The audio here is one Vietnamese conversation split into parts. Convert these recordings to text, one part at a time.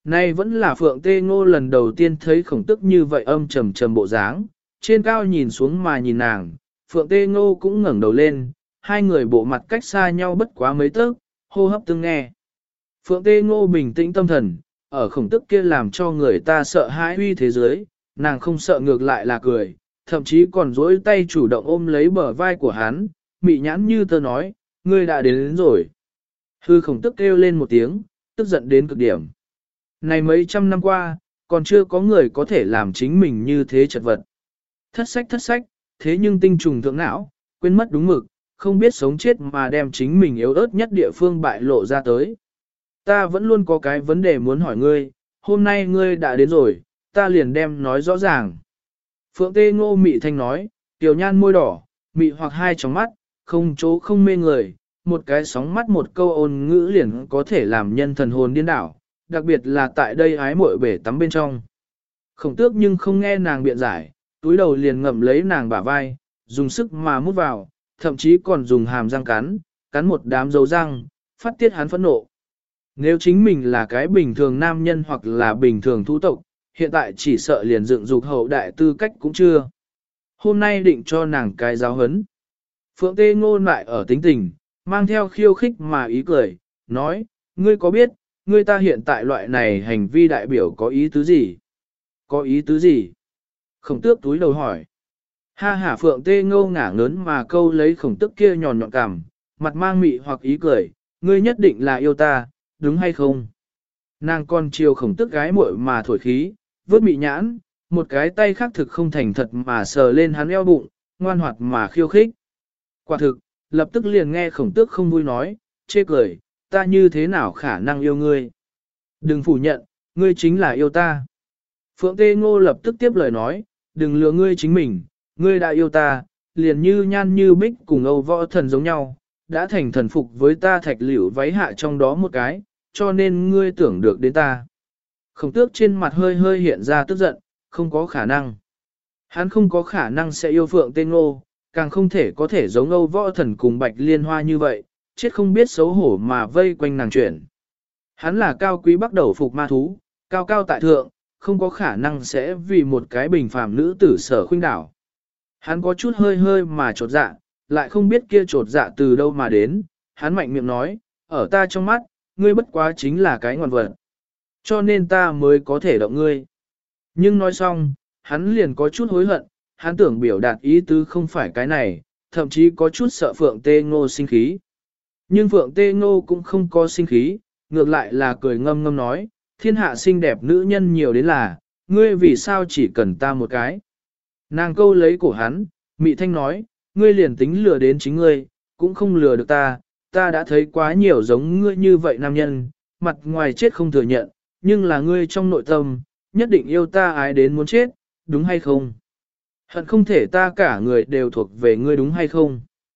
Nay vẫn là Phượng Tê Ngô lần đầu tiên thấy Khổng Tước như vậy âm trầm trầm bộ dáng, trên cao nhìn xuống mà nhìn nàng, Phượng Tê Ngô cũng ngẩng đầu lên, hai người bộ mặt cách xa nhau bất quá mấy tấc, hô hấp tương nghe. Phượng Tê Ngô bình tĩnh tâm thần, ở Khổng Tước kia làm cho người ta sợ hãi uy thế giới, nàng không sợ ngược lại là cười, thậm chí còn duỗi tay chủ động ôm lấy bờ vai của hắn, mị nhãn như tơ nói, ngươi đã đến rồi. Hư Khổng Tước kêu lên một tiếng, tức giận đến cực điểm. Này mấy trăm năm qua, còn chưa có người có thể làm chính mình như thế chật vật. Thất sách, thế nhưng tinh trùng thượng não, quên mất đúng mực, không biết sống chết mà đem chính mình yếu ớt nhất địa phương bại lộ ra tới. Ta vẫn luôn có cái vấn đề muốn hỏi ngươi, hôm nay ngươi đã đến rồi, ta liền đem nói rõ ràng. Phượng Tê Ngô mị thanh nói, tiểu nhan môi đỏ, mị hoặc hai tròng mắt, không chỗ không mê người, một cái sóng mắt một câu ôn ngữ liền có thể làm nhân thần hồn điên đảo, đặc biệt là tại đây ái muội bể tắm bên trong. Khổng Tước nhưng không nghe nàng biện giải, túi đầu liền ngậm lấy nàng bả vai, dùng sức mà mút vào, thậm chí còn dùng hàm răng cắn một đám dấu răng, phát tiết hắn phẫn nộ. Nếu chính mình là cái bình thường nam nhân hoặc là bình thường thú tộc, hiện tại chỉ sợ liền dựng dục hậu đại tư cách cũng chưa. Hôm nay định cho nàng cái giáo hấn. Phượng Tê Ngô lại ở tính tình, mang theo khiêu khích mà ý cười, nói, ngươi có biết, ngươi ta hiện tại loại này hành vi đại biểu có ý tứ gì? Có ý tứ gì? Khổng Tước túi đầu hỏi. Ha hả Phượng Tê Ngô ngả ngớn mà câu lấy Khổng Tước kia nhọn nhọn cằm, mặt mang mị hoặc ý cười, ngươi nhất định là yêu ta, đúng hay không? Nàng còn chiều Khổng Tước gái muội mà thổi khí, vớt mị nhãn, một cái tay khác thực không thành thật mà sờ lên hắn eo bụng, ngoan hoạt mà khiêu khích. Quả thực, lập tức liền nghe Khổng Tước không vui nói, chê cười, ta như thế nào khả năng yêu ngươi? Đừng phủ nhận, ngươi chính là yêu ta. Phượng Tê Ngô lập tức tiếp lời nói, đừng lừa ngươi chính mình, ngươi đã yêu ta, liền như Nhan Như Bích cùng Âu Võ Thần giống nhau, đã thành thần phục với ta thạch liễu váy hạ trong đó một cái, cho nên ngươi tưởng được đến ta. Khổng Tước trên mặt hơi hơi hiện ra tức giận, không có khả năng. Hắn không có khả năng sẽ yêu Phượng Tê Ngô, càng không thể có thể giống Âu Võ Thần cùng Bạch Liên Hoa như vậy, chết không biết xấu hổ mà vây quanh nàng chuyển. Hắn là cao quý bắt đầu phục ma thú, cao cao tại thượng, không có khả năng sẽ vì một cái bình phàm nữ tử sở khuynh đảo. Hắn có chút hơi hơi mà trột dạ, lại không biết kia trột dạ từ đâu mà đến, hắn mạnh miệng nói, ở ta trong mắt, ngươi bất quá chính là cái ngoan vật. Cho nên ta mới có thể động ngươi. Nhưng nói xong, hắn liền có chút hối hận, hắn tưởng biểu đạt ý tứ không phải cái này, thậm chí có chút sợ Phượng Tê Ngô sinh khí. Nhưng Phượng Tê Ngô cũng không có sinh khí, ngược lại là cười ngâm ngâm nói, thiên hạ xinh đẹp nữ nhân nhiều đến là, ngươi vì sao chỉ cần ta một cái. Nàng câu lấy cổ hắn, mị thanh nói, ngươi liền tính lừa đến chính ngươi, cũng không lừa được ta, ta đã thấy quá nhiều giống ngươi như vậy nam nhân, mặt ngoài chết không thừa nhận, nhưng là ngươi trong nội tâm, nhất định yêu ta ái đến muốn chết, đúng hay không? Hận không thể ta cả người đều thuộc về ngươi đúng hay không?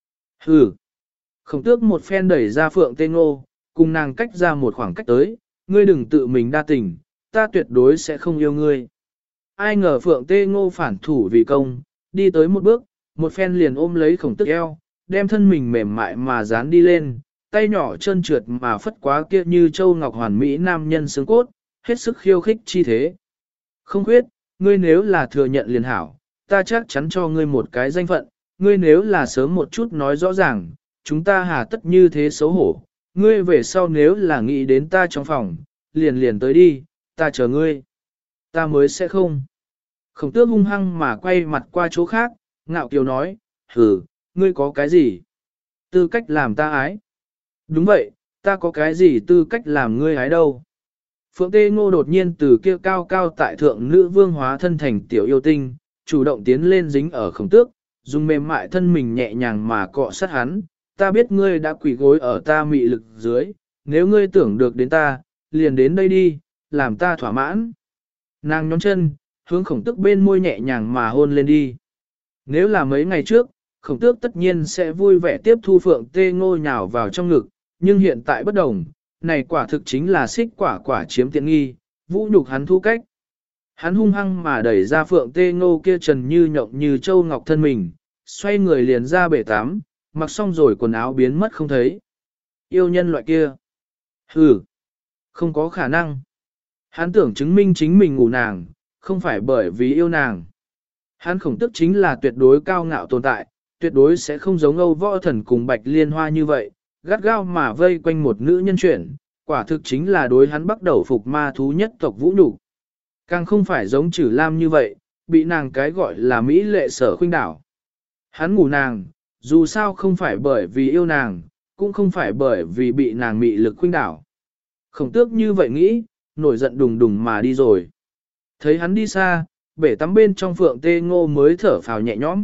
Hừ. Khổng Tước một phen đẩy ra Phượng Tê Ngô, cùng nàng cách ra một khoảng cách tới, ngươi đừng tự mình đa tình, ta tuyệt đối sẽ không yêu ngươi. Ai ngờ Phượng Tê Ngô phản thủ vì công, đi tới một bước, một phen liền ôm lấy Khổng Tước eo, đem thân mình mềm mại mà dán đi lên, tay nhỏ trơn trượt mà phất quá kia như châu ngọc hoàn mỹ nam nhân xương cốt, hết sức khiêu khích chi thế. Không khuyết, ngươi nếu là thừa nhận liền hảo, ta chắc chắn cho ngươi một cái danh phận, ngươi nếu là sớm một chút nói rõ ràng, chúng ta hà tất như thế xấu hổ, ngươi về sau nếu là nghĩ đến ta trong phòng, liền liền tới đi, ta chờ ngươi. Ta mới sẽ không. Khổng Tước hung hăng mà quay mặt qua chỗ khác, ngạo kiều nói, hừ, ngươi có cái gì? Tư cách làm ta ái. Đúng vậy, ta có cái gì tư cách làm ngươi ái đâu? Phượng Tê Ngô đột nhiên từ kia cao cao tại thượng nữ vương hóa thân thành tiểu yêu tinh, chủ động tiến lên dính ở Khổng Tước, dùng mềm mại thân mình nhẹ nhàng mà cọ sát hắn. Ta biết ngươi đã quỳ gối ở ta mị lực dưới, nếu ngươi tưởng được đến ta, liền đến đây đi, làm ta thỏa mãn. Nàng nhón chân, hướng Khổng Tước bên môi nhẹ nhàng mà hôn lên đi. Nếu là mấy ngày trước, Khổng Tước tất nhiên sẽ vui vẻ tiếp thu Phượng Tê Ngô nhào vào trong ngực, nhưng hiện tại bất đồng, này quả thực chính là xích quả quả chiếm tiện nghi, vũ nhục hắn thu cách. Hắn hung hăng mà đẩy ra Phượng Tê Ngô kia trần như nhộng như châu ngọc thân mình, xoay người liền ra bể tắm, mặc xong rồi quần áo biến mất không thấy. Yêu nhân loại kia. Hừ, không có khả năng. Hắn tưởng chứng minh chính mình ngủ nàng, không phải bởi vì yêu nàng. Hắn Khổng Tước chính là tuyệt đối cao ngạo tồn tại, tuyệt đối sẽ không giống Âu Võ Thần cùng Bạch Liên Hoa như vậy, gắt gao mà vây quanh một nữ nhân chuyển, quả thực chính là đối hắn bắt đầu phục ma thú nhất tộc vũ nhục. Càng không phải giống Trử Lam như vậy, bị nàng cái gọi là mỹ lệ sở khuynh đảo. Hắn ngủ nàng, dù sao không phải bởi vì yêu nàng, cũng không phải bởi vì bị nàng mị lực khuynh đảo. Khổng Tước như vậy nghĩ, nổi giận đùng đùng mà đi rồi. Thấy hắn đi xa, bể tắm bên trong Phượng Tê Ngô mới thở phào nhẹ nhõm.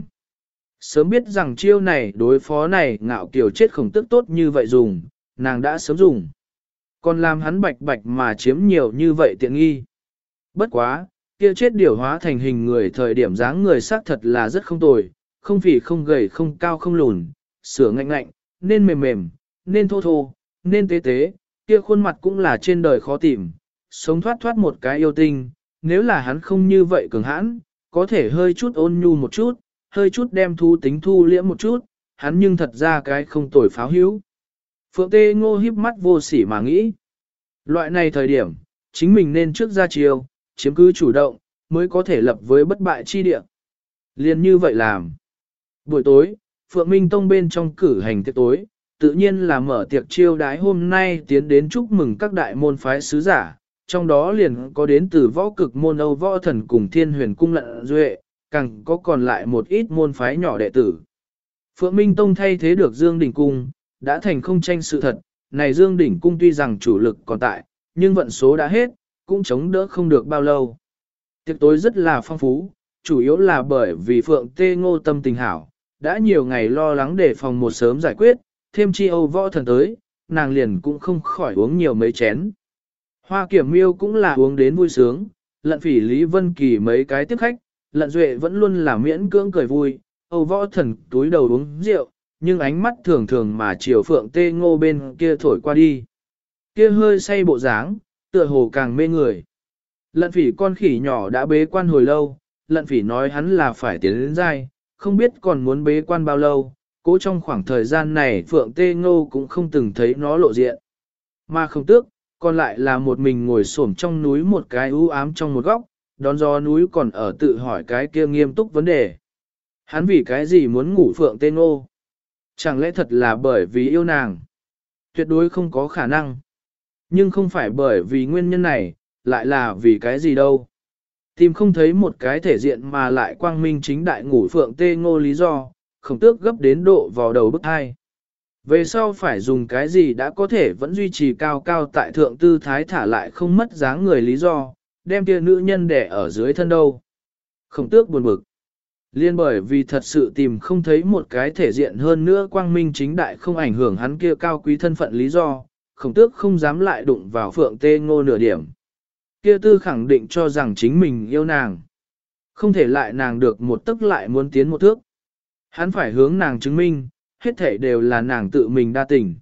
Sớm biết rằng chiêu này đối phó này ngạo kiều chết Khổng Tước tốt như vậy dùng, nàng đã sớm dùng. Còn làm hắn bạch bạch mà chiếm nhiều như vậy tiện nghi. Bất quá, kia chết điều hóa thành hình người thời điểm dáng người xác thật là rất không tồi, không phì không gầy không cao không lùn, sửa ngạnh ngạnh, nên mềm mềm, nên thô thô, nên tế tế, kia khuôn mặt cũng là trên đời khó tìm, sống thoát thoát một cái yêu tinh, nếu là hắn không như vậy cường hãn, có thể hơi chút ôn nhu một chút, hơi chút đem thu tính thu liễm một chút, hắn nhưng thật ra cái không tồi pháo hữu. Phượng Tê Ngô híp mắt vô sỉ mà nghĩ. Loại này thời điểm, chính mình nên trước ra chiều, chiếm cứ chủ động, mới có thể lập với bất bại chi địa. Liên như vậy làm. Buổi tối, Phượng Minh Tông bên trong cử hành tiệc tối, tự nhiên là mở tiệc chiêu đái hôm nay tiến đến chúc mừng các đại môn phái sứ giả, trong đó liền có đến từ võ cực môn Âu Võ Thần cùng Thiên Huyền Cung Lận Duệ, càng có còn lại một ít môn phái nhỏ đệ tử. Phượng Minh Tông thay thế được Dương Đỉnh Cung, đã thành không tranh sự thật, này Dương Đỉnh Cung tuy rằng chủ lực còn tại, nhưng vận số đã hết, cũng chống đỡ không được bao lâu. Tiệc tối rất là phong phú, chủ yếu là bởi vì Phượng Tê Ngô tâm tình hảo, đã nhiều ngày lo lắng để phòng một sớm giải quyết, thêm chi Âu Võ Thần tới, nàng liền cũng không khỏi uống nhiều mấy chén. Hoa Kiểm Miêu cũng là uống đến vui sướng, Lận Phỉ Lý Vân Kỳ mấy cái tiếp khách, Lận Duệ vẫn luôn là miễn cưỡng cười vui, Âu Võ Thần túi đầu uống rượu, nhưng ánh mắt thường thường mà chiều Phượng Tê Ngô bên kia thổi qua đi. Kia hơi say bộ dáng, tựa hồ càng mê người. Lận Phỉ con khỉ nhỏ đã bế quan hồi lâu, Lận Phỉ nói hắn là phải tiến đến giai, không biết còn muốn bế quan bao lâu, cố trong khoảng thời gian này Phượng Tê Ngô cũng không từng thấy nó lộ diện. Mà Không Tước, còn lại là một mình ngồi xổm trong núi một cái u ám trong một góc, đón gió núi còn ở tự hỏi cái kia nghiêm túc vấn đề. Hắn vì cái gì muốn ngủ Phượng Tê Ngô? Chẳng lẽ thật là bởi vì yêu nàng? Tuyệt đối không có khả năng. Nhưng không phải bởi vì nguyên nhân này, lại là vì cái gì đâu. Tìm không thấy một cái thể diện mà lại quang minh chính đại ngủ Phượng Tê Ngô lý do, Khổng Tước gấp đến độ vào đầu bức hai. Về sau phải dùng cái gì đã có thể vẫn duy trì cao cao tại thượng tư thái thả lại không mất dáng người lý do, đem kia nữ nhân đẻ ở dưới thân đâu. Khổng Tước buồn bực. Liên bởi vì thật sự tìm không thấy một cái thể diện hơn nữa quang minh chính đại không ảnh hưởng hắn kia cao quý thân phận lý do, Khổng Tước không dám lại đụng vào Phượng Tê Ngô nửa điểm. Kia tư khẳng định cho rằng chính mình yêu nàng. Không thể lại nàng được một tức lại muốn tiến một thước. Hắn phải hướng nàng chứng minh, hết thể đều là nàng tự mình đa tình.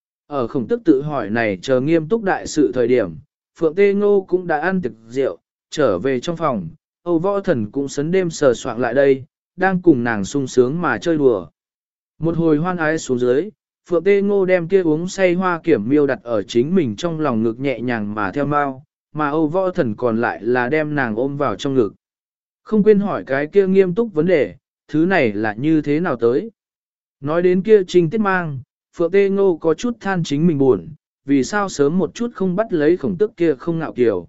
Ở Khổng Tước tự hỏi này chờ nghiêm túc đại sự thời điểm, Phượng Tê Ngô cũng đã ăn tiệc rượu, trở về trong phòng, Âu Võ Thần cũng sấn đêm sờ soạng lại đây, đang cùng nàng sung sướng mà chơi đùa. Một hồi hoan ái xuống dưới, Phượng Tê Ngô đem kia uống say Hoa Kiểm Miêu đặt ở chính mình trong lòng ngực nhẹ nhàng mà theo mau, mà Âu Võ Thần còn lại là đem nàng ôm vào trong ngực. Không quên hỏi cái kia nghiêm túc vấn đề, thứ này là như thế nào tới? Nói đến kia Trinh Tiết Mang, Phượng Tê Ngô có chút than chính mình buồn, vì sao sớm một chút không bắt lấy Khổng Tước kia không ngạo kiều.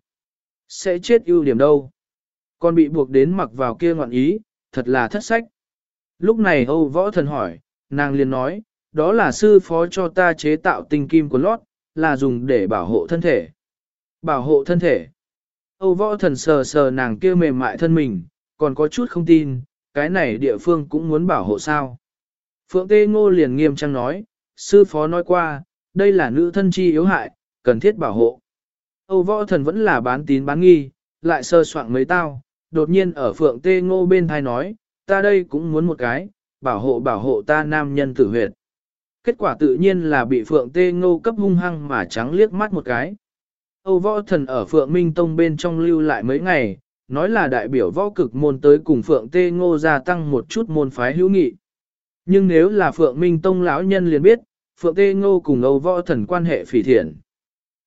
Sẽ chết ưu điểm đâu. Còn bị buộc đến mặc vào kia ngọn ý, thật là thất sách. Lúc này Âu Võ Thần hỏi, nàng liền nói, đó là sư phó cho ta chế tạo tinh kim của lót, là dùng để bảo hộ thân thể. Bảo hộ thân thể. Âu Võ Thần sờ sờ nàng kia mềm mại thân mình, còn có chút không tin, cái này địa phương cũng muốn bảo hộ sao. Phượng Tê Ngô liền nghiêm trang nói, sư phó nói qua, đây là nữ thân chi yếu hại, cần thiết bảo hộ. Âu Võ Thần vẫn là bán tín bán nghi, lại sơ soạn mấy tao, đột nhiên ở Phượng Tê Ngô bên thai nói, ta đây cũng muốn một cái, bảo hộ ta nam nhân tử huyệt. Kết quả tự nhiên là bị Phượng Tê Ngô cấp hung hăng mà trắng liếc mắt một cái. Âu Võ Thần ở Phượng Minh Tông bên trong lưu lại mấy ngày, nói là đại biểu võ cực môn tới cùng Phượng Tê Ngô gia tăng một chút môn phái hữu nghị. Nhưng nếu là Phượng Minh Tông lão nhân liền biết, Phượng Tê Ngô cùng Âu Võ Thần quan hệ phỉ thiện.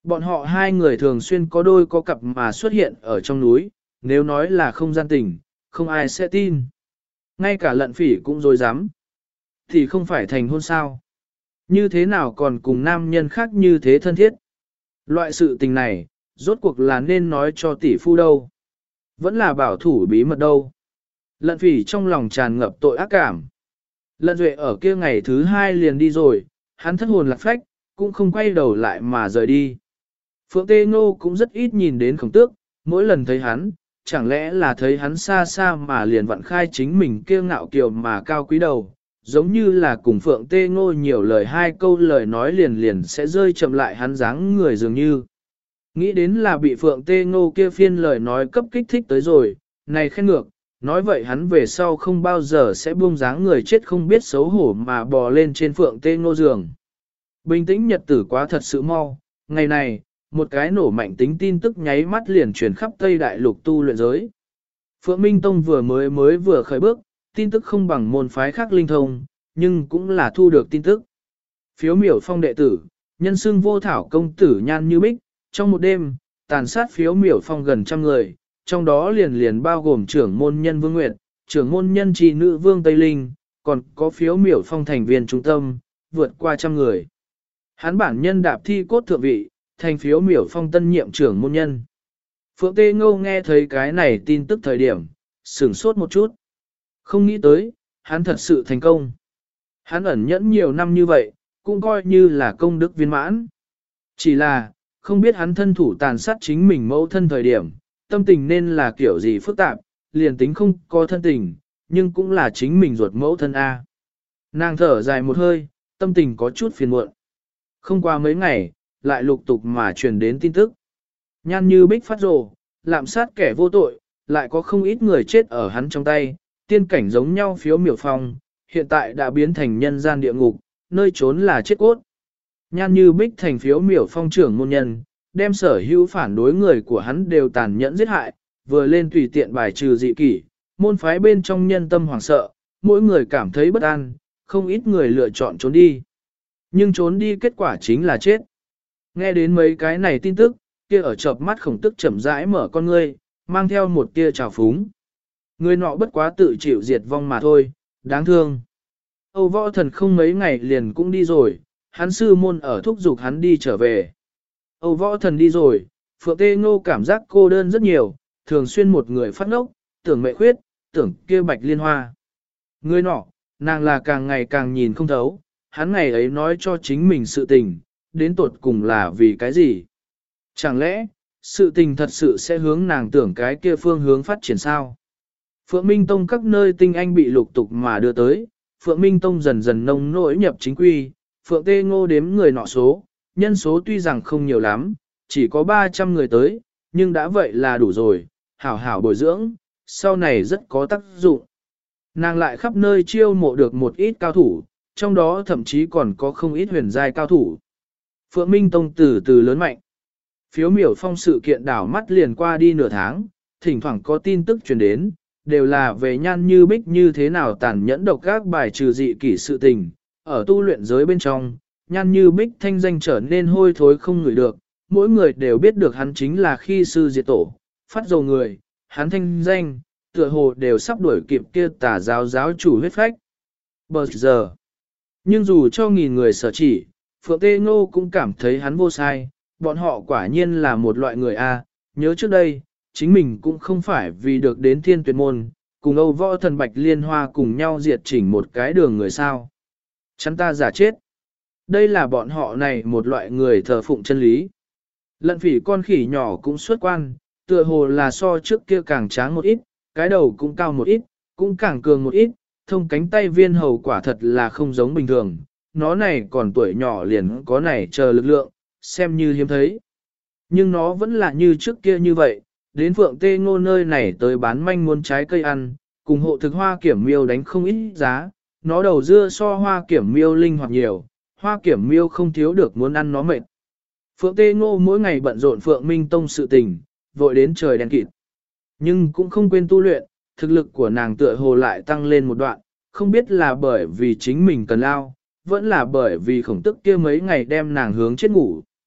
Bọn họ hai người thường xuyên có đôi có cặp mà xuất hiện ở trong núi, nếu nói là không gian tình, không ai sẽ tin. Ngay cả lận phỉ cũng dối dám. Thì không phải thành hôn sao. Như thế nào còn cùng nam nhân khác như thế thân thiết. Loại sự tình này, rốt cuộc là nên nói cho tỷ phu đâu. Vẫn là bảo thủ bí mật đâu. Lận phỉ trong lòng tràn ngập tội ác cảm. Lận duệ ở kia ngày thứ hai liền đi rồi, hắn thất hồn lạc phách, cũng không quay đầu lại mà rời đi. Phượng Tê Ngô cũng rất ít nhìn đến Khổng Tước, mỗi lần thấy hắn, chẳng lẽ là thấy hắn xa xa mà liền vặn khai chính mình kia ngạo kiều mà cao quý đầu, giống như là cùng Phượng Tê Ngô nhiều lời hai câu lời nói liền liền sẽ rơi chậm lại hắn dáng người dường như. Nghĩ đến là bị Phượng Tê Ngô kia phiên lời nói cấp kích thích tới rồi, này khen ngược, nói vậy hắn về sau không bao giờ sẽ buông dáng người chết không biết xấu hổ mà bò lên trên Phượng Tê Ngô giường. Bình tĩnh nhật tử quá thật sự mau, ngày này, một cái nổ mạnh tính tin tức nháy mắt liền truyền khắp Tây Đại Lục tu luyện giới. Phượng Minh Tông vừa khởi bước, tin tức không bằng môn phái khác linh thông, nhưng cũng là thu được tin tức. Phiếu miểu phong đệ tử, nhân xưng vô thảo công tử Nhan Như Bích, trong một đêm, tàn sát phiếu miểu phong gần 100 người, trong đó liền bao gồm trưởng môn nhân Vương Nguyệt, trưởng môn nhân trì nữ Vương Tây Linh, còn có phiếu miểu phong thành viên trung tâm, vượt qua 100 người. Hắn bản nhân đạp thi cốt thượng vị, thành phiếu miểu phong tân nhiệm trưởng môn nhân. Phượng Tê Ngô nghe thấy cái này tin tức thời điểm, sửng sốt một chút. Không nghĩ tới, hắn thật sự thành công. Hắn ẩn nhẫn nhiều năm như vậy, cũng coi như là công đức viên mãn. Chỉ là, không biết hắn thân thủ tàn sát chính mình mẫu thân thời điểm, tâm tình nên là kiểu gì phức tạp, liền tính không có thân tình, nhưng cũng là chính mình ruột mẫu thân A. Nàng thở dài một hơi, tâm tình có chút phiền muộn. Không qua mấy ngày, lại lục tục mà truyền đến tin tức. Nhan Như Bích phát rồ, lạm sát kẻ vô tội, lại có không ít người chết ở hắn trong tay, tiên cảnh giống nhau phiếu miểu phong, hiện tại đã biến thành nhân gian địa ngục, nơi trốn là chết cốt. Nhan Như Bích thành phiếu miểu phong trưởng môn nhân, đem sở hữu phản đối người của hắn đều tàn nhẫn giết hại, vừa lên tùy tiện bài trừ dị kỷ, môn phái bên trong nhân tâm hoảng sợ, mỗi người cảm thấy bất an, không ít người lựa chọn trốn đi. Nhưng trốn đi kết quả chính là chết. Nghe đến mấy cái này tin tức, kia ở chợp mắt Khổng Tức chậm rãi mở con ngươi, mang theo một tia trào phúng. Người nọ bất quá tự chịu diệt vong mà thôi, đáng thương. Âu Võ Thần không mấy ngày liền cũng đi rồi, hắn sư môn ở thúc giục hắn đi trở về. Âu Võ Thần đi rồi, Phượng Tê Ngô cảm giác cô đơn rất nhiều, thường xuyên một người phát ngốc, tưởng mẹ khuyết, tưởng kia Bạch Liên Hoa. Người nọ, nàng là càng ngày càng nhìn không thấu, hắn ngày ấy nói cho chính mình sự tình, đến tột cùng là vì cái gì? Chẳng lẽ, sự tình thật sự sẽ hướng nàng tưởng cái kia phương hướng phát triển sao? Phượng Minh Tông các nơi tinh anh bị lục tục mà đưa tới, Phượng Minh Tông dần dần nông nổi nhập chính quy, Phượng Tê Ngô đếm người nọ số, nhân số tuy rằng không nhiều lắm, chỉ có 300 người tới, nhưng đã vậy là đủ rồi, hảo hảo bồi dưỡng, sau này rất có tác dụng. Nàng lại khắp nơi chiêu mộ được một ít cao thủ, trong đó thậm chí còn có không ít huyền giai cao thủ. Phượng Minh Tông từ từ lớn mạnh. Phiếu miểu phong sự kiện đảo mắt liền qua đi nửa tháng, thỉnh thoảng có tin tức truyền đến, đều là về Nhan Như Bích như thế nào tàn nhẫn độc các bài trừ dị kỷ sự tình. Ở tu luyện giới bên trong, Nhan Như Bích thanh danh trở nên hôi thối không ngửi được, mỗi người đều biết được hắn chính là khi sư diệt tổ, phát dầu người, hắn thanh danh, tựa hồ đều sắp đuổi kịp kia tà giáo giáo chủ huyết phách. Bờ giờ, nhưng dù cho nghìn người sở chỉ, Phượng Tê Ngô cũng cảm thấy hắn vô sai, bọn họ quả nhiên là một loại người A, nhớ trước đây, chính mình cũng không phải vì được đến thiên tuyệt môn, cùng Âu Võ Thần Bạch Liên Hoa cùng nhau diệt chỉnh một cái đường người sao. Chắn ta giả chết. Đây là bọn họ này một loại người thờ phụng chân lý. Lận phỉ con khỉ nhỏ cũng xuất quan, tựa hồ là so trước kia càng tráng một ít, cái đầu cũng cao một ít, cũng càng cường một ít, thông cánh tay viên hầu quả thật là không giống bình thường. Nó này còn tuổi nhỏ liền có này chờ lực lượng, xem như hiếm thấy. Nhưng nó vẫn là như trước kia như vậy, đến Phượng Tê Ngô nơi này tới bán manh muốn trái cây ăn, cùng hộ thực hoa kiểm miêu đánh không ít giá, nó đầu dưa so hoa kiểm miêu linh hoạt nhiều, hoa kiểm miêu không thiếu được muốn ăn nó mệt. Phượng Tê Ngô mỗi ngày bận rộn Phượng Minh Tông sự tình, vội đến trời đen kịt. Nhưng cũng không quên tu luyện, thực lực của nàng tựa hồ lại tăng lên một đoạn, không biết là bởi vì chính mình cần lao, vẫn là bởi vì Khổng Tức kia mấy ngày đem nàng hướng chết ngủ.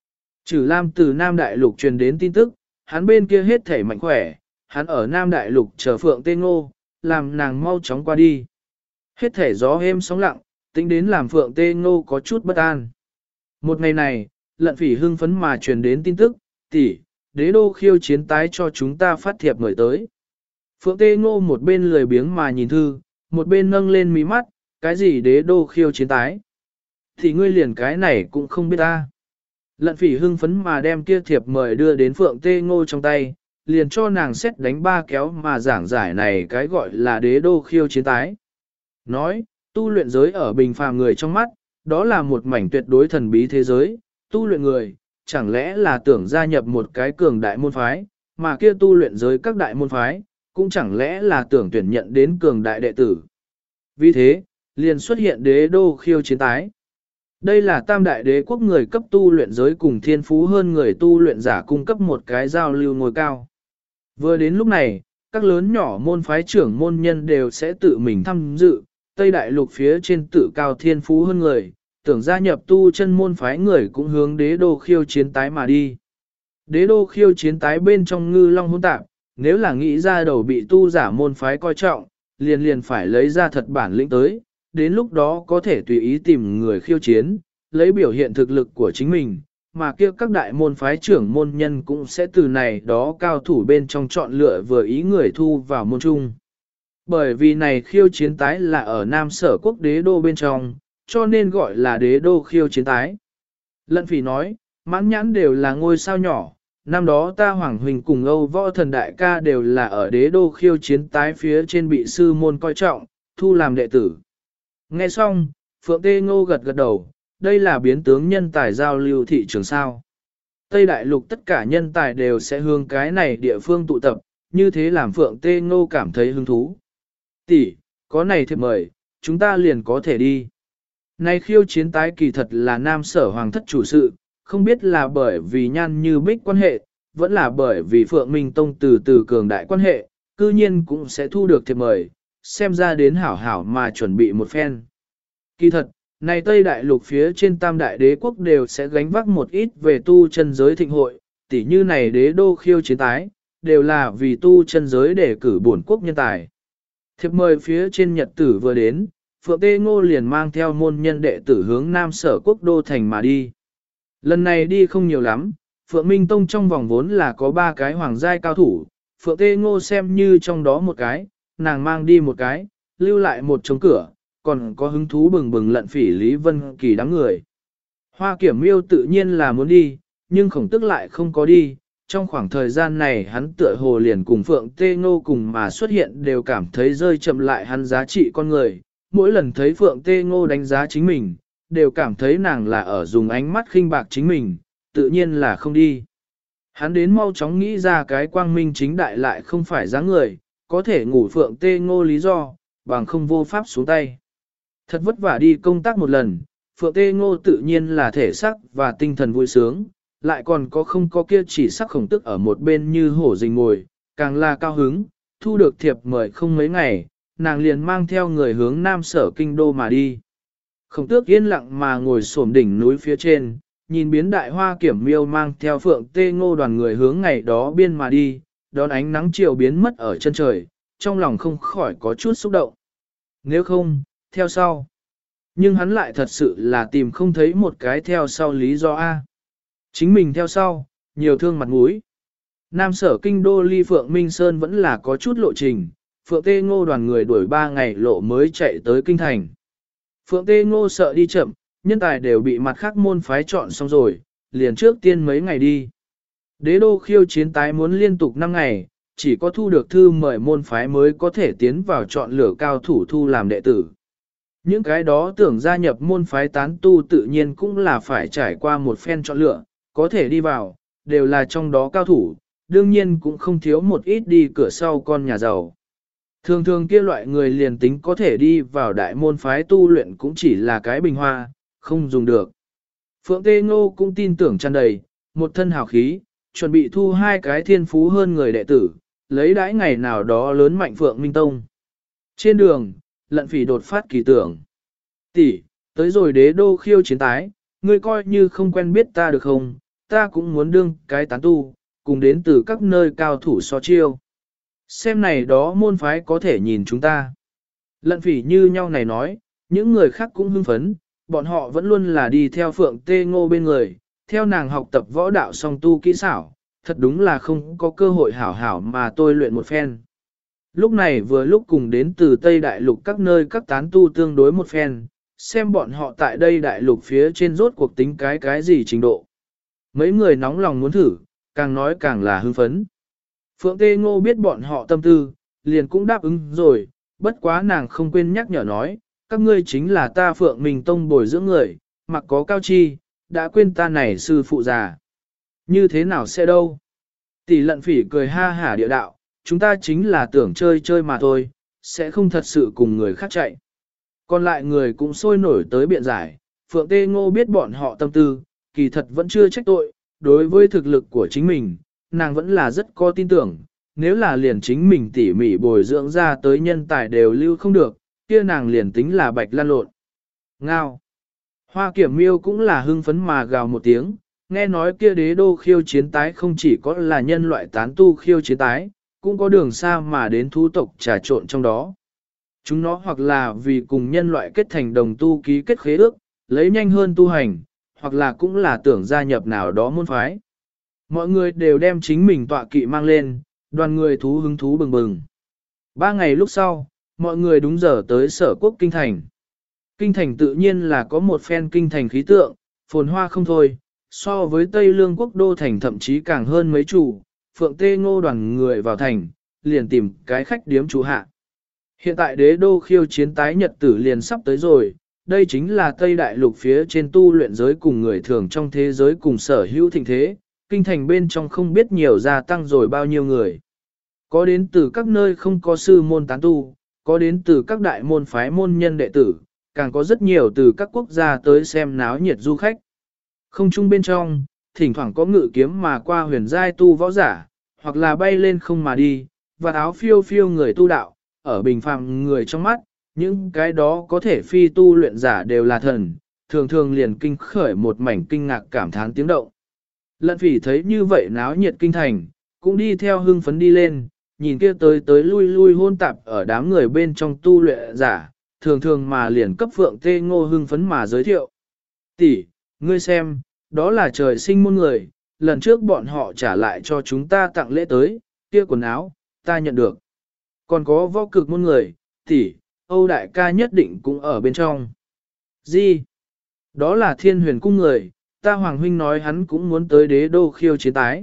Trừ Lam từ Nam Đại Lục truyền đến tin tức, hắn bên kia hết thể mạnh khỏe, hắn ở Nam Đại Lục chờ Phượng Tê Ngô, làm nàng mau chóng qua đi. Hết thể gió êm sóng lặng, tính đến làm Phượng Tê Ngô có chút bất an. Một ngày này, Lận Phỉ hưng phấn mà truyền đến tin tức, tỷ, đế đô khiêu chiến tái cho chúng ta phát thiệp mời tới. Phượng Tê Ngô một bên lười biếng mà nhìn thư, một bên nâng lên mí mắt, cái gì đế đô khiêu chiến tái? Thì ngươi liền cái này cũng không biết ta. Lận Phỉ hưng phấn mà đem kia thiệp mời đưa đến Phượng Tê Ngô trong tay, liền cho nàng xét đánh ba kéo mà giảng giải này cái gọi là đế đô khiêu chiến tái. Nói, tu luyện giới ở bình phàm người trong mắt, đó là một mảnh tuyệt đối thần bí thế giới, tu luyện người, chẳng lẽ là tưởng gia nhập một cái cường đại môn phái, mà kia tu luyện giới các đại môn phái, cũng chẳng lẽ là tưởng tuyển nhận đến cường đại đệ tử. Vì thế, liền xuất hiện đế đô khiêu chiến tái. Đây là tam đại đế quốc người cấp tu luyện giới cùng thiên phú hơn người tu luyện giả cung cấp một cái giao lưu ngôi cao. Vừa đến lúc này, các lớn nhỏ môn phái trưởng môn nhân đều sẽ tự mình tham dự, Tây Đại Lục phía trên tự cao thiên phú hơn người, tưởng gia nhập tu chân môn phái người cũng hướng đế đô khiêu chiến tái mà đi. Đế đô khiêu chiến tái bên trong ngư long hỗn tạp, nếu là nghĩ ra đầu bị tu giả môn phái coi trọng, liền phải lấy ra thật bản lĩnh tới, đến lúc đó có thể tùy ý tìm người khiêu chiến, lấy biểu hiện thực lực của chính mình, mà kia các đại môn phái trưởng môn nhân cũng sẽ từ này đó cao thủ bên trong chọn lựa vừa ý người thu vào môn trung. Bởi vì này khiêu chiến tái là ở Nam Sở quốc đế đô bên trong, cho nên gọi là đế đô khiêu chiến tái. Lận Phỉ nói, mãn nhãn đều là ngôi sao nhỏ, năm đó ta Hoàng Huỳnh cùng Âu Võ Thần Đại ca đều là ở đế đô khiêu chiến tái phía trên bị sư môn coi trọng, thu làm đệ tử. Nghe xong, Phượng Tê Ngô gật gật đầu, đây là biến tướng nhân tài giao lưu thị trường sao. Tây Đại Lục tất cả nhân tài đều sẽ hướng cái này địa phương tụ tập, như thế làm Phượng Tê Ngô cảm thấy hứng thú. Tỷ, có này thiệp mời, chúng ta liền có thể đi. Này khiêu chiến tái kỳ thật là Nam Sở Hoàng thất chủ sự, không biết là bởi vì Nhan Như Bích quan hệ, vẫn là bởi vì Phượng Minh Tông từ từ cường đại quan hệ, cư nhiên cũng sẽ thu được thiệp mời, xem ra đến hảo hảo mà chuẩn bị một phen. Kỳ thật, này Tây Đại Lục phía trên tam đại đế quốc đều sẽ gánh vác một ít về tu chân giới thịnh hội, tỉ như này đế đô khiêu chiến tái, đều là vì tu chân giới để cử bổn quốc nhân tài. Thiệp mời phía trên nhật tử vừa đến, Phượng Tê Ngô liền mang theo môn nhân đệ tử hướng Nam Sở quốc đô thành mà đi. Lần này đi không nhiều lắm, Phượng Minh Tông trong vòng vốn là có 3 cái hoàng giai cao thủ, Phượng Tê Ngô xem như trong đó một cái, nàng mang đi một cái, lưu lại một chống cửa, còn có hứng thú bừng bừng Lận Phỉ Lý Vân Kỳ đám người. Hoa Kiểm Miêu tự nhiên là muốn đi, nhưng Khổng Tức lại không có đi, trong khoảng thời gian này hắn tựa hồ liền cùng Phượng Tê Ngô cùng mà xuất hiện đều cảm thấy rơi chậm lại hắn giá trị con người, mỗi lần thấy Phượng Tê Ngô đánh giá chính mình, đều cảm thấy nàng là ở dùng ánh mắt khinh bạc chính mình, tự nhiên là không đi. Hắn đến mau chóng nghĩ ra cái quang minh chính đại lại không phải dáng người, có thể ngủ Phượng Tê Ngô lý do, bằng không vô pháp xuống tay. Thật vất vả đi công tác một lần, Phượng Tê Ngô tự nhiên là thể sắc và tinh thần vui sướng, lại còn có không có kia chỉ sắc Khổng Tức ở một bên như hổ rình ngồi, càng là cao hứng, thu được thiệp mời không mấy ngày, nàng liền mang theo người hướng Nam Sở kinh đô mà đi. Khổng Tước yên lặng mà ngồi xổm đỉnh núi phía trên, nhìn biến đại Hoa Kiểm Miêu mang theo Phượng Tê Ngô đoàn người hướng ngày đó biên mà đi, đón ánh nắng chiều biến mất ở chân trời, trong lòng không khỏi có chút xúc động. Nếu không, theo sau. Nhưng hắn lại thật sự là tìm không thấy một cái theo sau lý do A. Chính mình theo sau, nhiều thương mặt mũi. Nam Sở kinh đô ly Phượng Minh Sơn vẫn là có chút lộ trình, Phượng Tê Ngô đoàn người đuổi 3 ngày lộ mới chạy tới kinh thành. Phượng Tê Ngô sợ đi chậm, nhân tài đều bị mặt khác môn phái chọn xong rồi, liền trước tiên mấy ngày đi. Đế đô khiêu chiến tái muốn liên tục 5 ngày, chỉ có thu được thư mời môn phái mới có thể tiến vào chọn lựa cao thủ thu làm đệ tử. Những cái đó tưởng gia nhập môn phái tán tu tự nhiên cũng là phải trải qua một phen chọn lựa, có thể đi vào, đều là trong đó cao thủ, đương nhiên cũng không thiếu một ít đi cửa sau con nhà giàu. Thường thường kia loại người liền tính có thể đi vào đại môn phái tu luyện cũng chỉ là cái bình hoa, không dùng được. Phượng Tê Ngô cũng tin tưởng tràn đầy, một thân hào khí, chuẩn bị thu 2 cái thiên phú hơn người đệ tử, lấy đãi ngày nào đó lớn mạnh Phượng Minh Tông. Trên đường, Lận Phỉ đột phát kỳ tưởng. Tỷ, tới rồi đế đô khiêu chiến tái, ngươi coi như không quen biết ta được không, ta cũng muốn đương cái tán tu, cùng đến từ các nơi cao thủ so chiêu. Xem này đó môn phái có thể nhìn chúng ta. Lận Phỉ như nhau này nói, những người khác cũng hưng phấn, bọn họ vẫn luôn là đi theo Phượng Tê Ngô bên người, theo nàng học tập võ đạo song tu kỹ xảo, thật đúng là không có cơ hội hảo hảo mà tôi luyện một phen. Lúc này vừa lúc cùng đến từ Tây Đại Lục các nơi các tán tu tương đối một phen, xem bọn họ tại đây Đại Lục phía trên rốt cuộc tính cái gì trình độ. Mấy người nóng lòng muốn thử, càng nói càng là hưng phấn. Phượng Tê Ngô biết bọn họ tâm tư, liền cũng đáp ứng rồi, bất quá nàng không quên nhắc nhở nói, các ngươi chính là ta Phượng Minh Tông bồi dưỡng người, mặc có cao chi, đã quên ta này sư phụ già. Như thế nào sẽ đâu? Tỷ Lận Phỉ cười ha hả địa đạo, chúng ta chính là tưởng chơi chơi mà thôi, sẽ không thật sự cùng người khác chạy. Còn lại người cũng sôi nổi tới biện giải, Phượng Tê Ngô biết bọn họ tâm tư, kỳ thật vẫn chưa trách tội, đối với thực lực của chính mình, nàng vẫn là rất có tin tưởng, nếu là liền chính mình tỉ mỉ bồi dưỡng ra tới nhân tài đều lưu không được, kia nàng liền tính là bạch lan lộn. Ngao. Hoa Kiểm Miêu cũng là hưng phấn mà gào một tiếng, nghe nói kia đế đô khiêu chiến tái không chỉ có là nhân loại tán tu khiêu chiến tái, cũng có đường xa mà đến thú tộc trà trộn trong đó. Chúng nó hoặc là vì cùng nhân loại kết thành đồng tu ký kết khế ước, lấy nhanh hơn tu hành, hoặc là cũng là tưởng gia nhập nào đó môn phái. Mọi người đều đem chính mình tọa kỵ mang lên, đoàn người thú hứng thú bừng bừng. 3 ngày lúc sau, mọi người đúng giờ tới Sở Quốc Kinh Thành. Kinh Thành tự nhiên là có một phen kinh thành khí tượng, phồn hoa không thôi, so với Tây Lương Quốc Đô Thành thậm chí càng hơn mấy chủ, Phượng Tê Ngô đoàn người vào thành, liền tìm cái khách điếm trú hạ. Hiện tại đế đô khiêu chiến tái nhật tử liền sắp tới rồi, đây chính là Tây Đại Lục phía trên tu luyện giới cùng người thường trong thế giới cùng sở hữu thịnh thế, kinh thành bên trong không biết nhiều gia tăng rồi bao nhiêu người. Có đến từ các nơi không có sư môn tán tu, có đến từ các đại môn phái môn nhân đệ tử, càng có rất nhiều từ các quốc gia tới xem náo nhiệt du khách. Không chung bên trong, thỉnh thoảng có ngự kiếm mà qua huyền giai tu võ giả, hoặc là bay lên không mà đi, và áo phiêu phiêu người tu đạo, ở bình phàm người trong mắt, những cái đó có thể phi tu luyện giả đều là thần, thường thường liền kinh khởi một mảnh kinh ngạc cảm thán tiếng động. Lận Phỉ thấy như vậy náo nhiệt kinh thành, cũng đi theo hưng phấn đi lên, nhìn kia tới lui lui hôn tạp ở đám người bên trong tu luyện giả, thường thường mà liền cấp Phượng Tê Ngô hưng phấn mà giới thiệu. Tỷ, ngươi xem, đó là trời sinh môn người, lần trước bọn họ trả lại cho chúng ta tặng lễ tới, kia quần áo, ta nhận được. Còn có võ cực môn người, tỷ, Âu đại ca nhất định cũng ở bên trong. Gì? Đó là Thiên Huyền cung người, ta Hoàng huynh nói hắn cũng muốn tới đế đô khiêu chiến tái.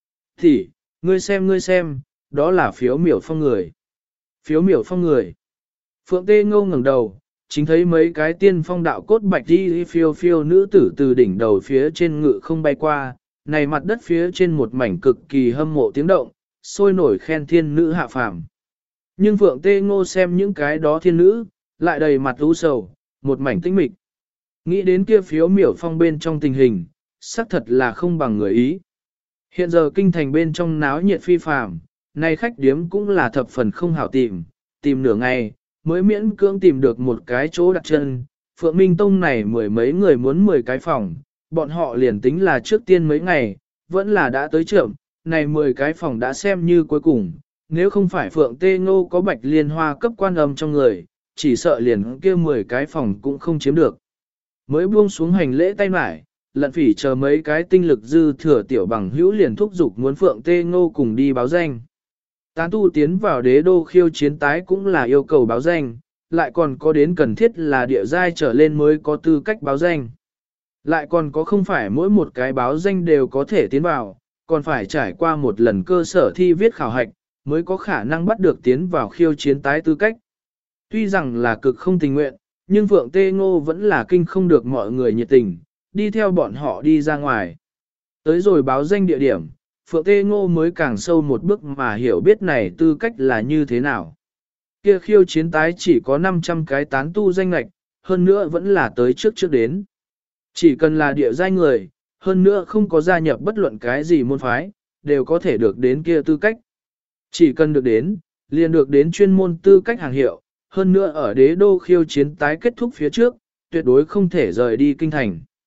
Tỷ, ngươi xem, đó là Phiếu Miểu Phong người. Phiếu Miểu Phong người. Phượng Tê Ngô ngẩng đầu, chính thấy mấy cái tiên phong đạo cốt bạch đi phiêu phiêu nữ tử từ đỉnh đầu phía trên ngự không bay qua, này mặt đất phía trên một mảnh cực kỳ hâm mộ tiếng động, sôi nổi khen thiên nữ hạ phàm. Nhưng Phượng Tê Ngô xem những cái đó thiên nữ, lại đầy mặt u sầu, một mảnh tinh mịch. Nghĩ đến kia Phiếu Miểu Phong bên trong tình hình, xác thật là không bằng người ý. Hiện giờ kinh thành bên trong náo nhiệt phi phàm, nay khách điếm cũng là thập phần không hảo tìm nửa ngày, mới miễn cưỡng tìm được một cái chỗ đặt chân. Phượng Minh Tông này mười mấy người muốn 10 cái phòng, bọn họ liền tính là trước tiên mấy ngày, vẫn là đã tới trưởng, này 10 cái phòng đã xem như cuối cùng, nếu không phải Phượng Tê Ngô có bạch liên hoa cấp quan âm trong người, chỉ sợ liền kia 10 cái phòng cũng không chiếm được. Mới buông xuống hành lễ tay mải, Lận Phỉ chờ mấy cái tinh lực dư thừa tiểu bằng hữu liền thúc giục muốn Phượng Tê Ngô cùng đi báo danh. Tán tu tiến vào đế đô khiêu chiến tái cũng là yêu cầu báo danh, lại còn có đến cần thiết là địa giai trở lên mới có tư cách báo danh. Lại còn có không phải mỗi một cái báo danh đều có thể tiến vào, còn phải trải qua một lần cơ sở thi viết khảo hạch, mới có khả năng bắt được tiến vào khiêu chiến tái tư cách. Tuy rằng là cực không tình nguyện, nhưng Phượng Tê Ngô vẫn là kinh không được mọi người nhiệt tình, đi theo bọn họ đi ra ngoài. Tới rồi báo danh địa điểm, Phượng Tê Ngô mới càng sâu một bước mà hiểu biết này tư cách là như thế nào. Kia khiêu chiến tái chỉ có 500 cái tán tu danh lạch, hơn nữa vẫn là tới trước đến. Chỉ cần là địa giai người, hơn nữa không có gia nhập bất luận cái gì môn phái, đều có thể được đến kia tư cách. Chỉ cần được đến, liền được đến chuyên môn tư cách hàng hiệu, hơn nữa ở đế đô khiêu chiến tái kết thúc phía trước, tuyệt đối không thể rời đi kinh thành.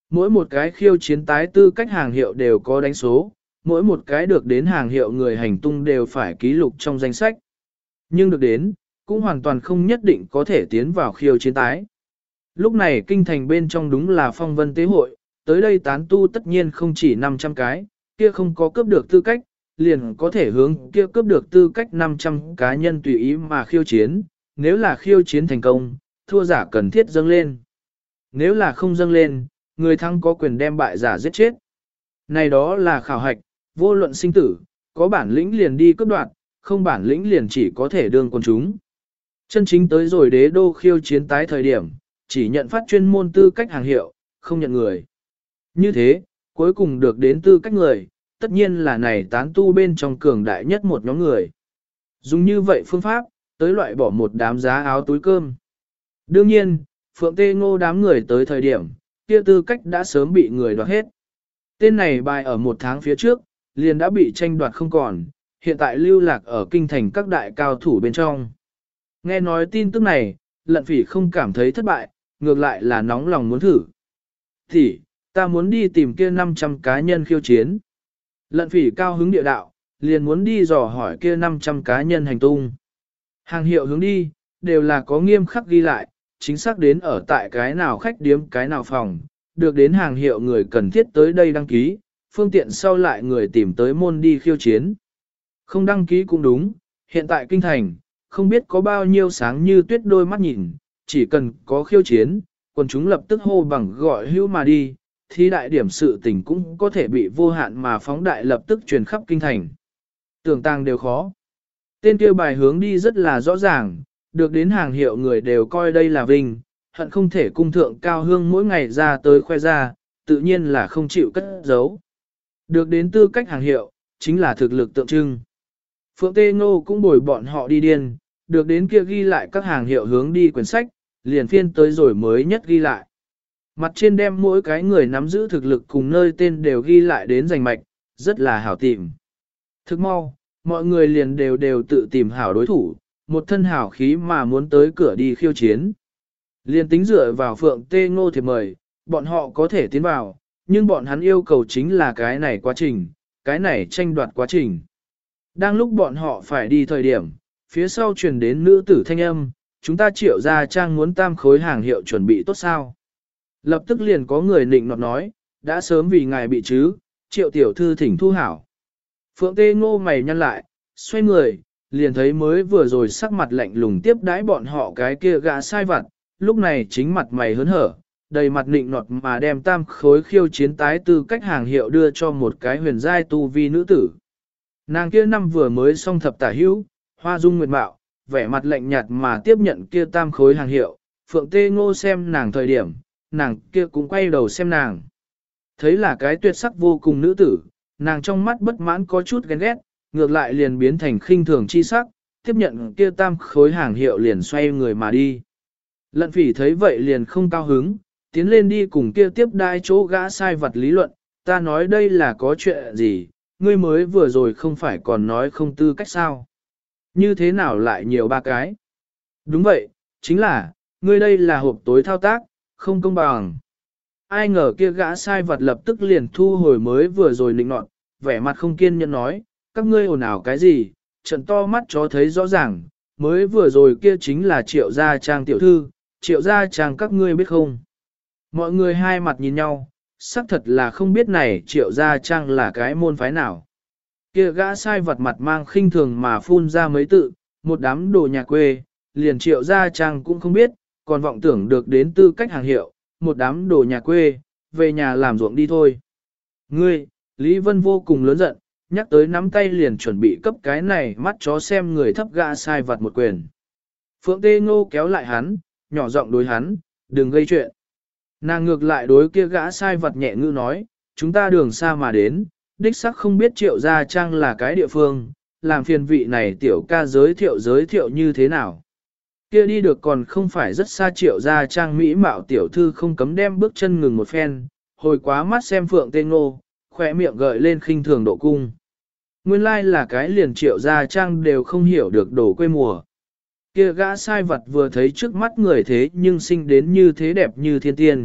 Mỗi một cái khiêu chiến tái tư cách hàng hiệu đều có đánh số, mỗi một cái được đến hàng hiệu người hành tung đều phải ký lục trong danh sách. Nhưng được đến, cũng hoàn toàn không nhất định có thể tiến vào khiêu chiến tái. Lúc này kinh thành bên trong đúng là phong vân tế hội, tới đây tán tu tất nhiên không chỉ 500 cái, kia không có cướp được tư cách, liền có thể hướng kia cướp được tư cách 500 cá nhân tùy ý mà khiêu chiến, nếu là khiêu chiến thành công, thua giả cần thiết dâng lên. Nếu là không dâng lên, người thắng có quyền đem bại giả giết chết. Này đó là khảo hạch, vô luận sinh tử, có bản lĩnh liền đi cướp đoạt, không bản lĩnh liền chỉ có thể đương con chúng. Chân chính tới rồi đế đô khiêu chiến tái thời điểm, chỉ nhận phát chuyên môn tư cách hàng hiệu, không nhận người. Như thế, cuối cùng được đến tư cách người, tất nhiên là này tán tu bên trong cường đại nhất một nhóm người. Dùng như vậy phương pháp, tới loại bỏ một đám giá áo túi cơm. Đương nhiên, Phượng Tê Ngô đám người tới thời điểm, kia tư cách đã sớm bị người đoạt hết. Tên này bài ở một tháng phía trước, liền đã bị tranh đoạt không còn, hiện tại lưu lạc ở kinh thành các đại cao thủ bên trong. Nghe nói tin tức này, Lận Phỉ không cảm thấy thất bại, ngược lại là nóng lòng muốn thử. Thì, ta muốn đi tìm kia 500 cá nhân khiêu chiến. Lận Phỉ cao hứng địa đạo, liền muốn đi dò hỏi kia 500 cá nhân hành tung. Hàng hiệu hướng đi, đều là có nghiêm khắc ghi lại, chính xác đến ở tại cái nào khách điếm cái nào phòng, được đến hàng hiệu người cần thiết tới đây đăng ký, phương tiện sau lại người tìm tới môn đi khiêu chiến. Không đăng ký cũng đúng, hiện tại kinh thành, không biết có bao nhiêu sáng như tuyết đôi mắt nhìn, chỉ cần có khiêu chiến, quần chúng lập tức hô bằng gọi hữu mà đi, thì đại điểm sự tình cũng có thể bị vô hạn mà phóng đại lập tức truyền khắp kinh thành. Tưởng tàng đều khó. Tên kia bài hướng đi rất là rõ ràng, được đến hàng hiệu người đều coi đây là vinh, hận không thể cung thượng cao hương mỗi ngày ra tới khoe ra, tự nhiên là không chịu cất giấu. Được đến tư cách hàng hiệu, chính là thực lực tượng trưng. Phượng Tê Ngô cũng bồi bọn họ đi điên, được đến kia ghi lại các hàng hiệu hướng đi quyển sách, liền phiên tới rồi mới nhất ghi lại. Mặt trên đem mỗi cái người nắm giữ thực lực cùng nơi tên đều ghi lại đến rành mạch, rất là hảo tìm. Thức mau, mọi người liền đều tự tìm hảo đối thủ, một thân hảo khí mà muốn tới cửa đi khiêu chiến. Liền tính dựa vào Phượng Tê Ngô thiệp mời, bọn họ có thể tiến vào, nhưng bọn hắn yêu cầu chính là cái này quá trình, cái này tranh đoạt quá trình. Đang lúc bọn họ phải đi thời điểm, phía sau truyền đến nữ tử thanh âm, chúng ta Triệu Gia Trang muốn tam khối hàng hiệu chuẩn bị tốt sao. Lập tức liền có người nịnh nọt nói, đã sớm vì ngài bị chứ, Triệu tiểu thư thỉnh thu hảo. Phượng Tê Ngô mày nhăn lại, xoay người, liền thấy mới vừa rồi sắc mặt lạnh lùng tiếp đãi bọn họ cái kia gã sai vặt, lúc này chính mặt mày hớn hở, đầy mặt nịnh nọt mà đem tam khối khiêu chiến tái tư cách hàng hiệu đưa cho một cái huyền giai tu vi nữ tử. Nàng kia năm vừa mới xong thập tả hữu, hoa dung nguyệt mạo, vẻ mặt lạnh nhạt mà tiếp nhận kia tam khối hàng hiệu, Phượng Tê Ngô xem nàng thời điểm, nàng kia cũng quay đầu xem nàng. Thấy là cái tuyệt sắc vô cùng nữ tử, nàng trong mắt bất mãn có chút ghen ghét, ngược lại liền biến thành khinh thường chi sắc, tiếp nhận kia tam khối hàng hiệu liền xoay người mà đi. Lận Phỉ thấy vậy liền không cao hứng, tiến lên đi cùng kia tiếp đai chỗ gã sai vật lý luận, ta nói đây là có chuyện gì, ngươi mới vừa rồi không phải còn nói không tư cách sao. Như thế nào lại nhiều ba cái? Đúng vậy, chính là, ngươi đây là hộp tối thao tác, không công bằng. Ai ngờ kia gã sai vật lập tức liền thu hồi mới vừa rồi nịnh nọt, vẻ mặt không kiên nhẫn nói, các ngươi ồn ào cái gì, trận to mắt chó thấy rõ ràng, mới vừa rồi kia chính là Triệu Gia Trang tiểu thư, Triệu Gia Trang các ngươi biết không? Mọi người hai mặt nhìn nhau, xác thật là không biết này Triệu Gia Trang là cái môn phái nào. Kia gã sai vật mặt mang khinh thường mà phun ra mấy tự, một đám đồ nhà quê, liền Triệu Gia Trang cũng không biết, còn vọng tưởng được đến tư cách hàng hiệu, một đám đồ nhà quê, về nhà làm ruộng đi thôi. Ngươi, Lý Vân vô cùng lớn giận, nhắc tới nắm tay liền chuẩn bị cấp cái này mắt chó xem người thấp gã sai vật một quyền. Phượng Tê Ngô kéo lại hắn, nhỏ giọng đối hắn, đừng gây chuyện. Nàng ngược lại đối kia gã sai vật nhẹ ngữ nói, chúng ta đường xa mà đến, đích sắc không biết Triệu Gia Trang là cái địa phương, làm phiền vị này tiểu ca giới thiệu như thế nào. Kia đi được còn không phải rất xa Triệu Gia Trang mỹ mạo tiểu thư không cấm đem bước chân ngừng một phen, hồi quá mắt xem Phượng Tê Ngô, khỏe miệng gợi lên khinh thường độ cung. Nguyên lai là cái liền Triệu Gia Trang đều không hiểu được đồ quê mùa. Kia gã sai vật vừa thấy trước mắt người thế nhưng sinh đến như thế đẹp như thiên tiên,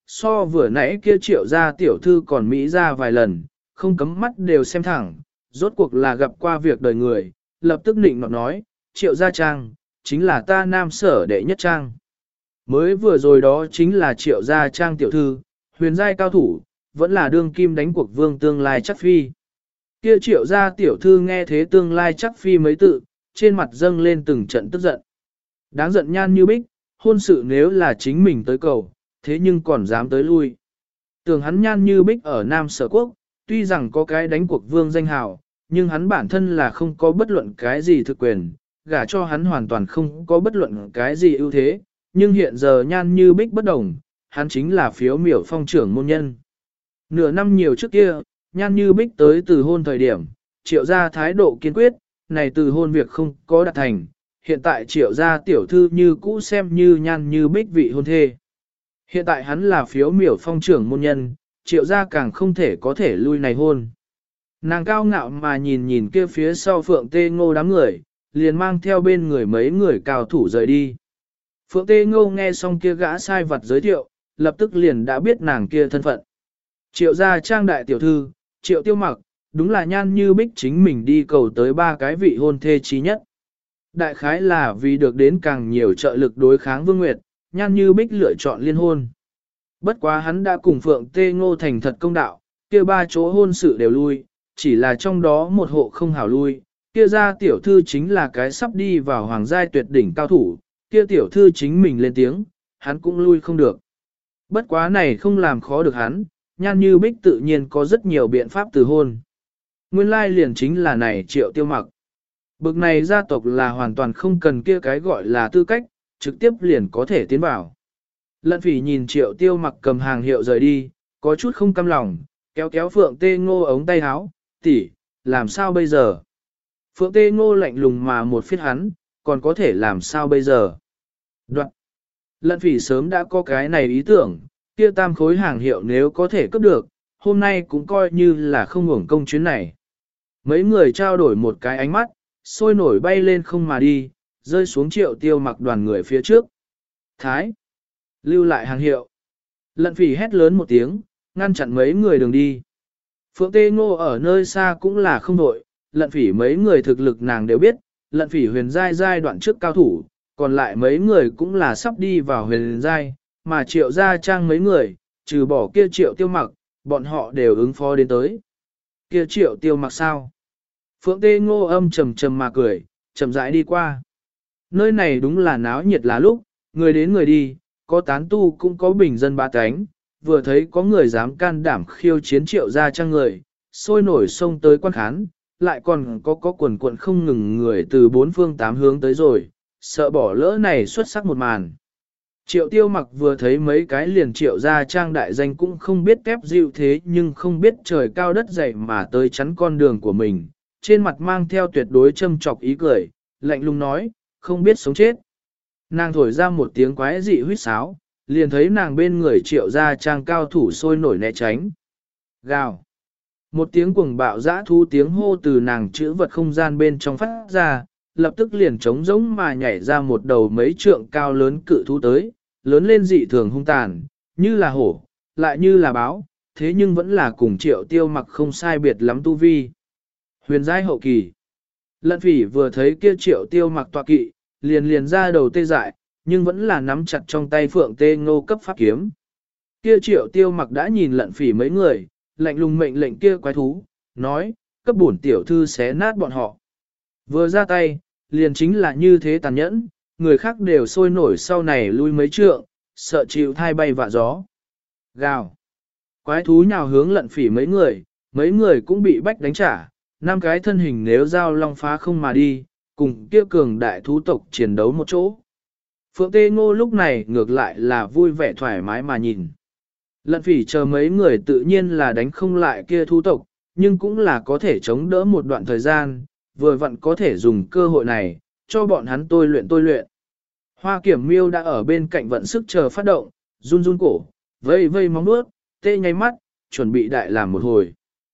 so vừa nãy kia triệu gia tiểu thư còn Mỹ ra vài lần, không cấm mắt đều xem thẳng, rốt cuộc là gặp qua việc đời người, lập tức nịnh nọt nói, triệu gia trang, chính là ta nam sở đệ nhất trang. Mới vừa rồi đó chính là triệu gia trang tiểu thư, huyền giai cao thủ, vẫn là đương kim đánh cuộc vương tương lai chắc phi. Kia triệu gia tiểu thư nghe thế tương lai chắc phi mấy tự, trên mặt dâng lên từng trận tức giận. Đáng giận Nhan Như Bích, hôn sự nếu là chính mình tới cầu, thế nhưng còn dám tới lui. Tưởng hắn Nhan Như Bích ở Nam Sở Quốc, tuy rằng có cái đánh cuộc vương danh hào, nhưng hắn bản thân là không có bất luận cái gì thực quyền, gả cho hắn hoàn toàn không có bất luận cái gì ưu thế, nhưng hiện giờ Nhan Như Bích bất đồng, hắn chính là phiếu miểu phong trưởng môn nhân. Nửa năm nhiều trước kia, Nhan Như Bích tới từ hôn thời điểm, triệu gia thái độ kiên quyết, này từ hôn việc không có đạt thành, hiện tại triệu gia tiểu thư như cũ xem như Nhan Như Bích vị hôn thê. Hiện tại hắn là phiếu miểu phong trưởng môn nhân, triệu gia càng không thể có thể lui này hôn. Nàng cao ngạo mà nhìn nhìn kia phía sau Phượng Tê Ngô đám người, liền mang theo bên người mấy người cao thủ rời đi. Phượng Tê Ngô nghe xong kia gã sai vật giới thiệu, lập tức liền đã biết nàng kia thân phận. Triệu gia trang đại tiểu thư, Triệu Tiêu Mặc, đúng là Nhan Như Bích chính mình đi cầu tới ba cái vị hôn thê trí nhất. Đại khái là vì được đến càng nhiều trợ lực đối kháng Vương Nguyệt, Nhan Như Bích lựa chọn liên hôn. Bất quá hắn đã cùng Phượng Tê Ngô thành thật công đạo, kia ba chỗ hôn sự đều lui, chỉ là trong đó một hộ không hảo lui, kia ra tiểu thư chính là cái sắp đi vào hoàng giai tuyệt đỉnh cao thủ, kia tiểu thư chính mình lên tiếng, hắn cũng lui không được. Bất quá này không làm khó được hắn, Nhan Như Bích tự nhiên có rất nhiều biện pháp từ hôn. Nguyên lai liền chính là này Triệu Tiêu Mặc. Bực này gia tộc là hoàn toàn không cần kia cái gọi là tư cách, trực tiếp liền có thể tiến vào. Lận Phỉ nhìn Triệu Tiêu Mặc cầm hàng hiệu rời đi, có chút không cam lòng, kéo kéo Phượng Tê Ngô ống tay áo, tỷ, làm sao bây giờ? Phượng Tê Ngô lạnh lùng mà một phiết hắn, còn có thể làm sao bây giờ? Đoạn. Lận Phỉ sớm đã có cái này ý tưởng, kia tam khối hàng hiệu nếu có thể cấp được, hôm nay cũng coi như là không uổng công chuyến này. Mấy người trao đổi một cái ánh mắt, sôi nổi bay lên không mà đi, rơi xuống Triệu Tiêu Mặc đoàn người phía trước. Thái! Lưu lại hàng hiệu. Lận Phỉ hét lớn một tiếng, ngăn chặn mấy người đường đi. Phượng Tê Ngô ở nơi xa cũng là không đội, Lận Phỉ mấy người thực lực nàng đều biết, Lận Phỉ huyền giai đoạn trước cao thủ, còn lại mấy người cũng là sắp đi vào huyền giai, mà Triệu gia trang mấy người, trừ bỏ kia Triệu Tiêu Mặc, bọn họ đều ứng phó đến tới. Kia Triệu Tiêu Mặc sao? Phượng Tê Ngô âm trầm trầm mà cười, chậm rãi đi qua. Nơi này đúng là náo nhiệt là lúc, người đến người đi, có tán tu cũng có bình dân ba cánh, vừa thấy có người dám can đảm khiêu chiến Triệu gia trang người, sôi nổi xông tới quan khán, lại còn có quần quận không ngừng người từ bốn phương tám hướng tới rồi, sợ bỏ lỡ này xuất sắc một màn. Triệu Tiêu Mặc vừa thấy mấy cái liền Triệu gia trang đại danh cũng không biết kép dịu thế nhưng không biết trời cao đất dày mà tới chắn con đường của mình, trên mặt mang theo tuyệt đối châm chọc ý cười, lạnh lùng nói, không biết sống chết. Nàng thổi ra một tiếng quái dị huýt sáo, liền thấy nàng bên người Triệu gia trang cao thủ sôi nổi né tránh. Gào. Một tiếng cuồng bạo dã thu tiếng hô từ nàng chữ vật không gian bên trong phát ra, lập tức liền trống rỗng mà nhảy ra một đầu mấy trượng cao lớn cự thú tới, lớn lên dị thường hung tàn, như là hổ, lại như là báo, thế nhưng vẫn là cùng Triệu Tiêu Mặc không sai biệt lắm tu vi. Huyền giai hậu kỳ. Lận Phỉ vừa thấy kia Triệu Tiêu Mặc tọa kỵ, liền ra đầu tê dại, nhưng vẫn là nắm chặt trong tay Phượng Tê Ngô cấp pháp kiếm. Kia Triệu Tiêu Mặc đã nhìn Lận Phỉ mấy người, lạnh lùng mệnh lệnh kia quái thú, nói, cấp bổn tiểu thư xé nát bọn họ. Vừa ra tay, liền chính là như thế tàn nhẫn, người khác đều sôi nổi sau này lui mấy trượng, sợ chịu thai bay vạ gió. Gào. Quái thú nhào hướng Lận Phỉ mấy người cũng bị bách đánh trả, năm cái thân hình nếu dao long phá không mà đi, cùng kia cường đại thú tộc chiến đấu một chỗ. Phượng Tê Ngô lúc này ngược lại là vui vẻ thoải mái mà nhìn. Lận Phỉ chờ mấy người tự nhiên là đánh không lại kia thú tộc, nhưng cũng là có thể chống đỡ một đoạn thời gian, vừa vặn có thể dùng cơ hội này, cho bọn hắn tôi luyện. Hoa Kiểm Miêu đã ở bên cạnh vận sức chờ phát động, run run cổ, vây móng nuốt, tê nháy mắt, chuẩn bị đại làm một hồi.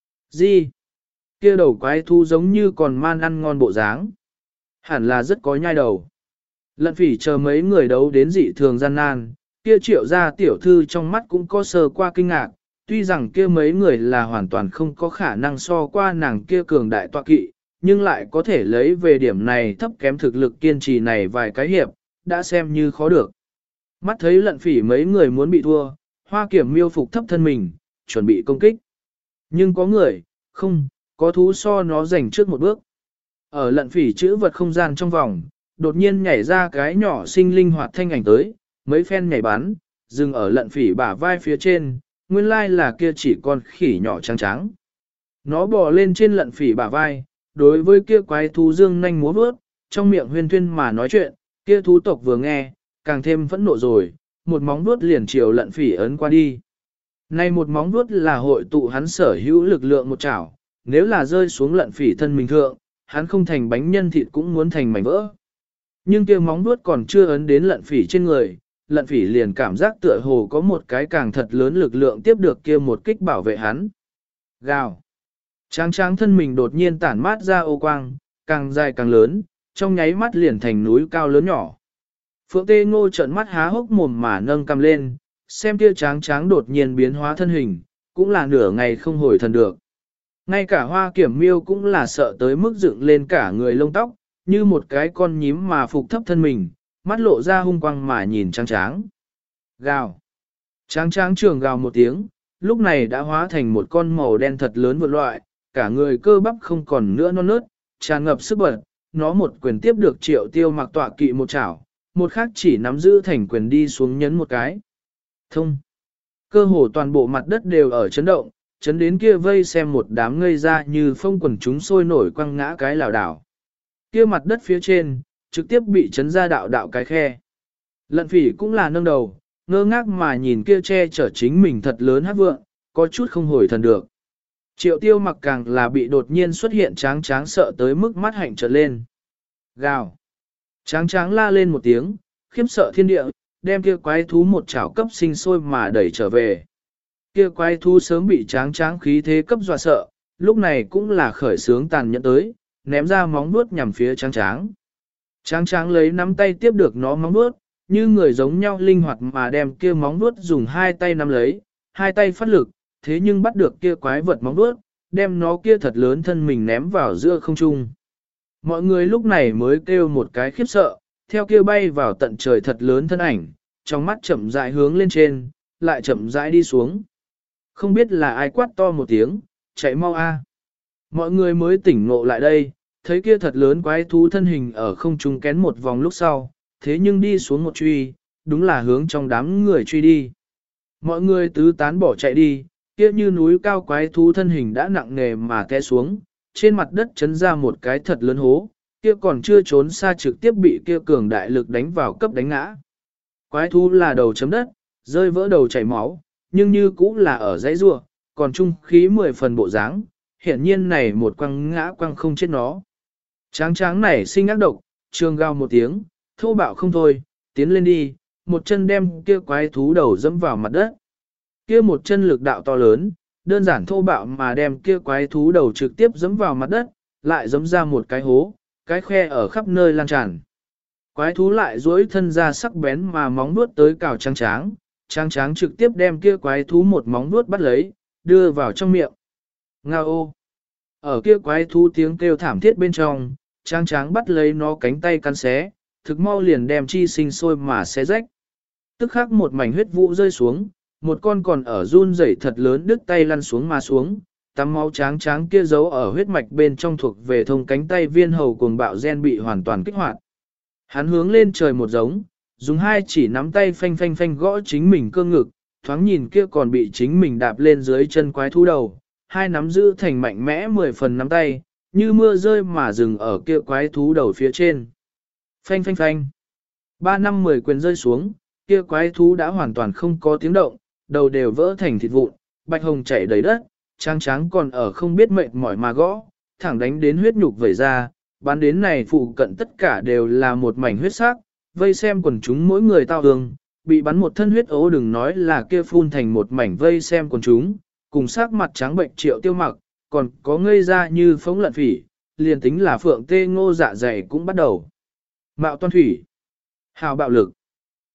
Gì? Kia đầu quái thú giống như còn man ăn ngon bộ dáng. Hẳn là rất có nhai đầu. Lận Phỉ chờ mấy người đấu đến dị thường gian nan, Kia triệu gia tiểu thư trong mắt cũng có sờ qua kinh ngạc, tuy rằng kia mấy người là hoàn toàn không có khả năng so qua nàng kia cường đại tọa kỵ, nhưng lại có thể lấy về điểm này thấp kém thực lực kiên trì này vài cái hiệp, đã xem như khó được. Mắt thấy lận phỉ mấy người muốn bị thua, hoa kiểm miêu phục thấp thân mình, chuẩn bị công kích. Nhưng có người, không, có thú so nó giành trước một bước. Ở lận phỉ chữ vật không gian trong vòng, đột nhiên nhảy ra cái nhỏ sinh linh hoạt thanh ảnh tới, mấy phen nhảy bắn, dừng ở lận phỉ bả vai phía trên, nguyên lai là kia chỉ con khỉ nhỏ trắng trắng. Nó bò lên trên lận phỉ bả vai, đối với kia quái thú dương nhanh múa vớt, trong miệng huyên thuyên mà nói chuyện, kia thú tộc vừa nghe, càng thêm phẫn nộ rồi, một móng vuốt liền chiều lận phỉ ấn qua đi. Này một móng vuốt là hội tụ hắn sở hữu lực lượng một chảo, nếu là rơi xuống lận phỉ thân mình thượng, hắn không thành bánh nhân thịt cũng muốn thành mảnh vỡ. Nhưng kia móng vuốt còn chưa ấn đến lận phỉ trên người, lận phỉ liền cảm giác tựa hồ có một cái càng thật lớn lực lượng tiếp được kia một kích bảo vệ hắn. Gào. Tráng tráng thân mình đột nhiên tản mát ra ô quang, càng dài càng lớn, trong nháy mắt liền thành núi cao lớn nhỏ. Phượng Tê Ngô trợn mắt há hốc mồm mà nâng cầm lên, xem kia tráng tráng đột nhiên biến hóa thân hình, cũng là nửa ngày không hồi thần được. Ngay cả hoa kiểm miêu cũng là sợ tới mức dựng lên cả người lông tóc, như một cái con nhím mà phục thấp thân mình, mắt lộ ra hung quang mà nhìn tráng tráng. Gào. Tráng tráng trường gào một tiếng, lúc này đã hóa thành một con màu đen thật lớn vượt loại, cả người cơ bắp không còn nữa non nớt, tràn ngập sức bật, nó một quyền tiếp được Triệu Tiêu Mặc tọa kỵ một chảo, một khác chỉ nắm giữ thành quyền đi xuống nhấn một cái. Thông. Cơ hồ toàn bộ mặt đất đều ở chấn động, chấn đến kia vây xem một đám ngây ra như phong quần chúng sôi nổi quăng ngã cái lảo đảo. Kia mặt đất phía trên, trực tiếp bị chấn ra đạo đạo cái khe. Lận phỉ cũng là nâng đầu, ngơ ngác mà nhìn kia che chở chính mình thật lớn hát vượng, có chút không hồi thần được. Triệu Tiêu Mặc càng là bị đột nhiên xuất hiện tráng tráng sợ tới mức mắt hạnh trợn lên. Gào. Tráng tráng la lên một tiếng, khiếp sợ thiên địa, đem kia quái thú một chảo cấp sinh sôi mà đẩy trở về. Kia quái thú sớm bị tráng tráng khí thế cấp dọa sợ, lúc này cũng là khởi sướng tàn nhẫn tới, ném ra móng vuốt nhằm phía tráng tráng. Tráng tráng lấy nắm tay tiếp được nó móng vuốt, như người giống nhau linh hoạt mà đem kia móng vuốt dùng hai tay nắm lấy, hai tay phát lực, thế nhưng bắt được kia quái vật móng vuốt, đem nó kia thật lớn thân mình ném vào giữa không trung. Mọi người lúc này mới kêu một cái khiếp sợ, theo kia bay vào tận trời thật lớn thân ảnh, trong mắt chậm rãi hướng lên trên, lại chậm rãi đi xuống. Không biết là ai quát to một tiếng, chạy mau a. Mọi người mới tỉnh ngộ lại đây, thấy kia thật lớn quái thú thân hình ở không trung kén một vòng lúc sau, thế nhưng đi xuống một truy, đúng là hướng trong đám người truy đi. Mọi người tứ tán bỏ chạy đi, kia như núi cao quái thú thân hình đã nặng nề mà té xuống, trên mặt đất chấn ra một cái thật lớn hố, kia còn chưa trốn xa trực tiếp bị kia cường đại lực đánh vào cấp đánh ngã. Quái thú là đầu chấm đất, rơi vỡ đầu chảy máu, nhưng như cũng là ở dãy rua, còn trung khí 10 phần bộ dáng, hiển nhiên này một quăng ngã quăng không chết nó. Tráng tráng này sinh ác độc, trường gào một tiếng, thô bạo không thôi, tiến lên đi, một chân đem kia quái thú đầu dẫm vào mặt đất. Kia một chân lực đạo to lớn, đơn giản thô bạo mà đem kia quái thú đầu trực tiếp dẫm vào mặt đất, lại dẫm ra một cái hố, cái khe ở khắp nơi lan tràn. Quái thú lại duỗi thân ra sắc bén mà móng vuốt tới cào tráng tráng, tráng tráng trực tiếp đem kia quái thú một móng vuốt bắt lấy, đưa vào trong miệng. Ngao ô! Ở kia quái thú tiếng kêu thảm thiết bên trong, tráng tráng bắt lấy nó cánh tay cắn xé, thực mau liền đem chi sinh sôi mà xé rách. Tức khắc một mảnh huyết vụ rơi xuống, một con còn ở run rẩy thật lớn đứt tay lăn xuống mà xuống, tắm máu tráng tráng kia giấu ở huyết mạch bên trong thuộc về thông cánh tay viên hầu cuồng bạo gen bị hoàn toàn kích hoạt. Hắn hướng lên trời một giống, dùng hai chỉ nắm tay phanh phanh phanh gõ chính mình cơ ngực, thoáng nhìn kia còn bị chính mình đạp lên dưới chân quái thú đầu, hai nắm giữ thành mạnh mẽ 10 phần nắm tay, như mưa rơi mà dừng ở kia quái thú đầu phía trên. Phanh phanh phanh. 3 năm 10 quyền rơi xuống, kia quái thú đã hoàn toàn không có tiếng động, đầu đều vỡ thành thịt vụn, bạch hồng chảy đầy đất, tráng tráng còn ở không biết mệt mỏi mà gõ, thẳng đánh đến huyết nhục vẩy ra, bắn đến này phụ cận tất cả đều là một mảnh huyết sắc, vây xem quần chúng mỗi người tao hương, bị bắn một thân huyết ố đừng nói là kia phun thành một mảnh vây xem quần chúng, cùng sắc mặt trắng bệnh Triệu Tiêu Mặc, còn có ngây ra như phóng lận phỉ, liền tính là Phượng Tê Ngô dạ dày cũng bắt đầu. Mạo toan thủy, hào bạo lực,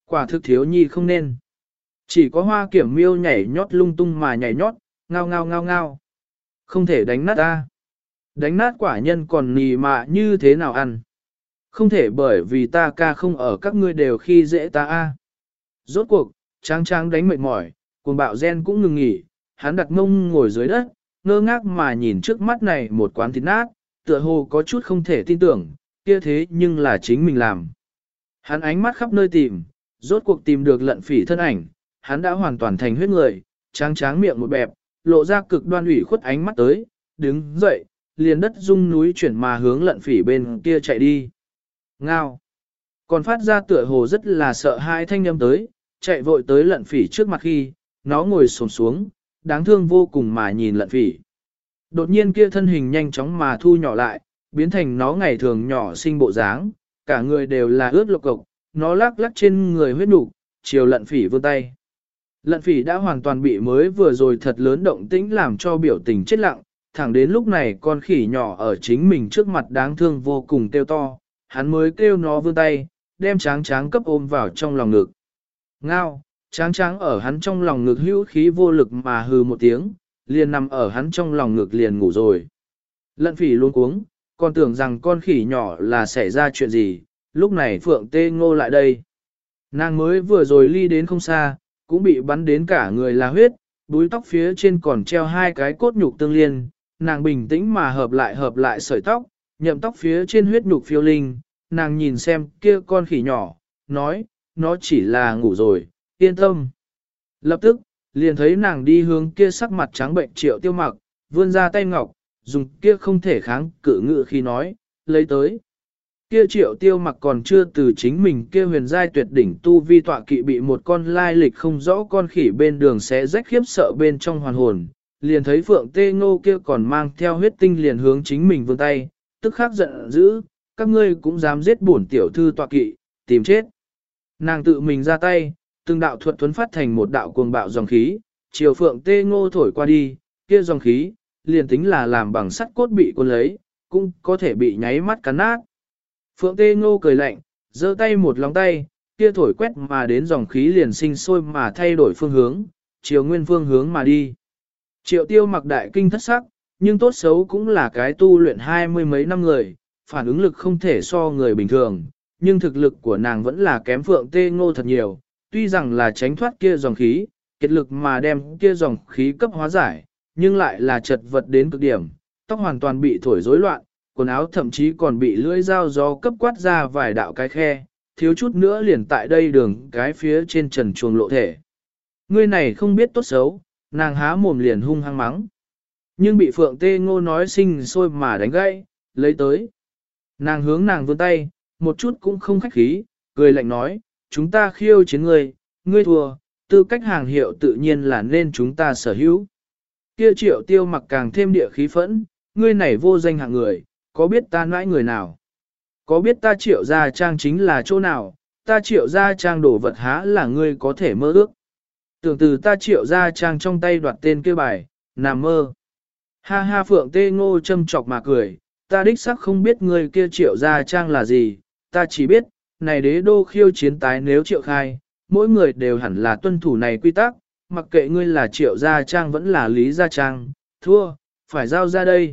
Quả thực thiếu nhi không nên. Chỉ có hoa kiểm miêu nhảy nhót lung tung mà nhảy nhót, ngao ngao ngao ngao. Không thể đánh nát ta. Đánh nát quả nhân còn nì mạ như thế nào ăn. Không thể bởi vì ta ca không ở các ngươi đều khi dễ ta a. Rốt cuộc, tráng tráng đánh mệt mỏi, cuồng bạo gen cũng ngừng nghỉ, hắn đặt mông ngồi dưới đất, ngơ ngác mà nhìn trước mắt này một quán thịt nát, tựa hồ có chút không thể tin tưởng, kia thế nhưng là chính mình làm. Hắn ánh mắt khắp nơi tìm, rốt cuộc tìm được lận phỉ thân ảnh, hắn đã hoàn toàn thành huyết người, tráng tráng miệng một bẹp, lộ ra cực đoan ủy khuất ánh mắt tới, đứng dậy, liền đất rung núi chuyển mà hướng lận phỉ bên kia chạy đi. Ngao! Còn phát ra tựa hồ rất là sợ hãi thanh âm tới, chạy vội tới lận phỉ trước mặt khi, nó ngồi xổm xuống, đáng thương vô cùng mà nhìn lận phỉ. Đột nhiên kia thân hình nhanh chóng mà thu nhỏ lại, biến thành nó ngày thường nhỏ xinh bộ dáng, cả người đều là ướt lộc cộc, nó lắc lắc trên người huyết nục, chiều lận phỉ vươn tay. Lận phỉ đã hoàn toàn bị mới vừa rồi thật lớn động tĩnh làm cho biểu tình chết lặng, thẳng đến lúc này con khỉ nhỏ ở chính mình trước mặt đáng thương vô cùng kêu to, hắn mới kêu nó vươn tay, đem tráng tráng cấp ôm vào trong lòng ngực. Ngao, tráng tráng ở hắn trong lòng ngực hữu khí vô lực mà hừ một tiếng, liền nằm ở hắn trong lòng ngực liền ngủ rồi. Lận phỉ luôn cuống, còn tưởng rằng con khỉ nhỏ là xảy ra chuyện gì, lúc này Phượng Tê Ngô lại đây. Nàng mới vừa rồi ly đến không xa, cũng bị bắn đến cả người là huyết, búi tóc phía trên còn treo hai cái cốt nhục tương liên, nàng bình tĩnh mà hợp lại sợi tóc, nhậm tóc phía trên huyết nhục phiêu linh, nàng nhìn xem kia con khỉ nhỏ, nói, nó chỉ là ngủ rồi, yên tâm. Lập tức, liền thấy nàng đi hướng kia sắc mặt trắng bệnh Triệu Tiêu Mặc, vươn ra tay ngọc, dùng kia không thể kháng cự ngự khi nói, lấy tới. Kia Triệu Tiêu Mặc còn chưa từ chính mình kia huyền giai tuyệt đỉnh tu vi tọa kỵ bị một con lai lịch không rõ con khỉ bên đường xé rách khiếp sợ bên trong hoàn hồn, liền thấy Phượng Tê Ngô kia còn mang theo huyết tinh liền hướng chính mình vươn tay, tức khắc giận dữ, các ngươi cũng dám giết bổn tiểu thư tọa kỵ, tìm chết. Nàng tự mình ra tay, từng đạo thuật thuấn phát thành một đạo cuồng bạo dòng khí, chiều Phượng Tê Ngô thổi qua đi, kia dòng khí, liền tính là làm bằng sắt cốt bị cuốn lấy, cũng có thể bị nháy mắt cắn nát. Phượng Tê Ngô cười lạnh, giơ tay một lòng tay, kia thổi quét mà đến dòng khí liền sinh sôi mà thay đổi phương hướng, chiều nguyên phương hướng mà đi. Triệu Tiêu Mặc đại kinh thất sắc, nhưng tốt xấu cũng là cái tu luyện 20 mấy năm người, phản ứng lực không thể so người bình thường, nhưng thực lực của nàng vẫn là kém Phượng Tê Ngô thật nhiều, tuy rằng là tránh thoát kia dòng khí, kết lực mà đem kia dòng khí cấp hóa giải, nhưng lại là chật vật đến cực điểm, tóc hoàn toàn bị thổi rối loạn, quần áo thậm chí còn bị lưỡi dao gió cấp quát ra vài đạo cái khe, thiếu chút nữa liền tại đây đường cái phía trên trần chuồng lộ thể. Ngươi này không biết tốt xấu, nàng há mồm liền hung hăng mắng. Nhưng bị Phượng Tê Ngô nói sinh sôi mà đánh gãy, lấy tới. Nàng hướng nàng vươn tay, một chút cũng không khách khí, cười lạnh nói, chúng ta khiêu chiến ngươi thua, tư cách hàng hiệu tự nhiên là nên chúng ta sở hữu. Kia Triệu Tiêu Mặc càng thêm địa khí phẫn, ngươi này vô danh hạng người, có biết ta nãi người nào? Có biết ta Triệu Gia Trang chính là chỗ nào? Ta Triệu Gia Trang đổ vật há là ngươi có thể mơ ước. Tưởng từ ta Triệu Gia Trang trong tay đoạt tên kêu bài, nằm mơ. Ha ha Phượng Tê Ngô châm chọc mà cười, ta đích xác không biết ngươi kia Triệu Gia Trang là gì, ta chỉ biết, này đế đô khiêu chiến tái nếu Triệu khai, mỗi người đều hẳn là tuân thủ này quy tắc, mặc kệ ngươi là Triệu Gia Trang vẫn là Lý Gia Trang, thua, phải giao ra đây.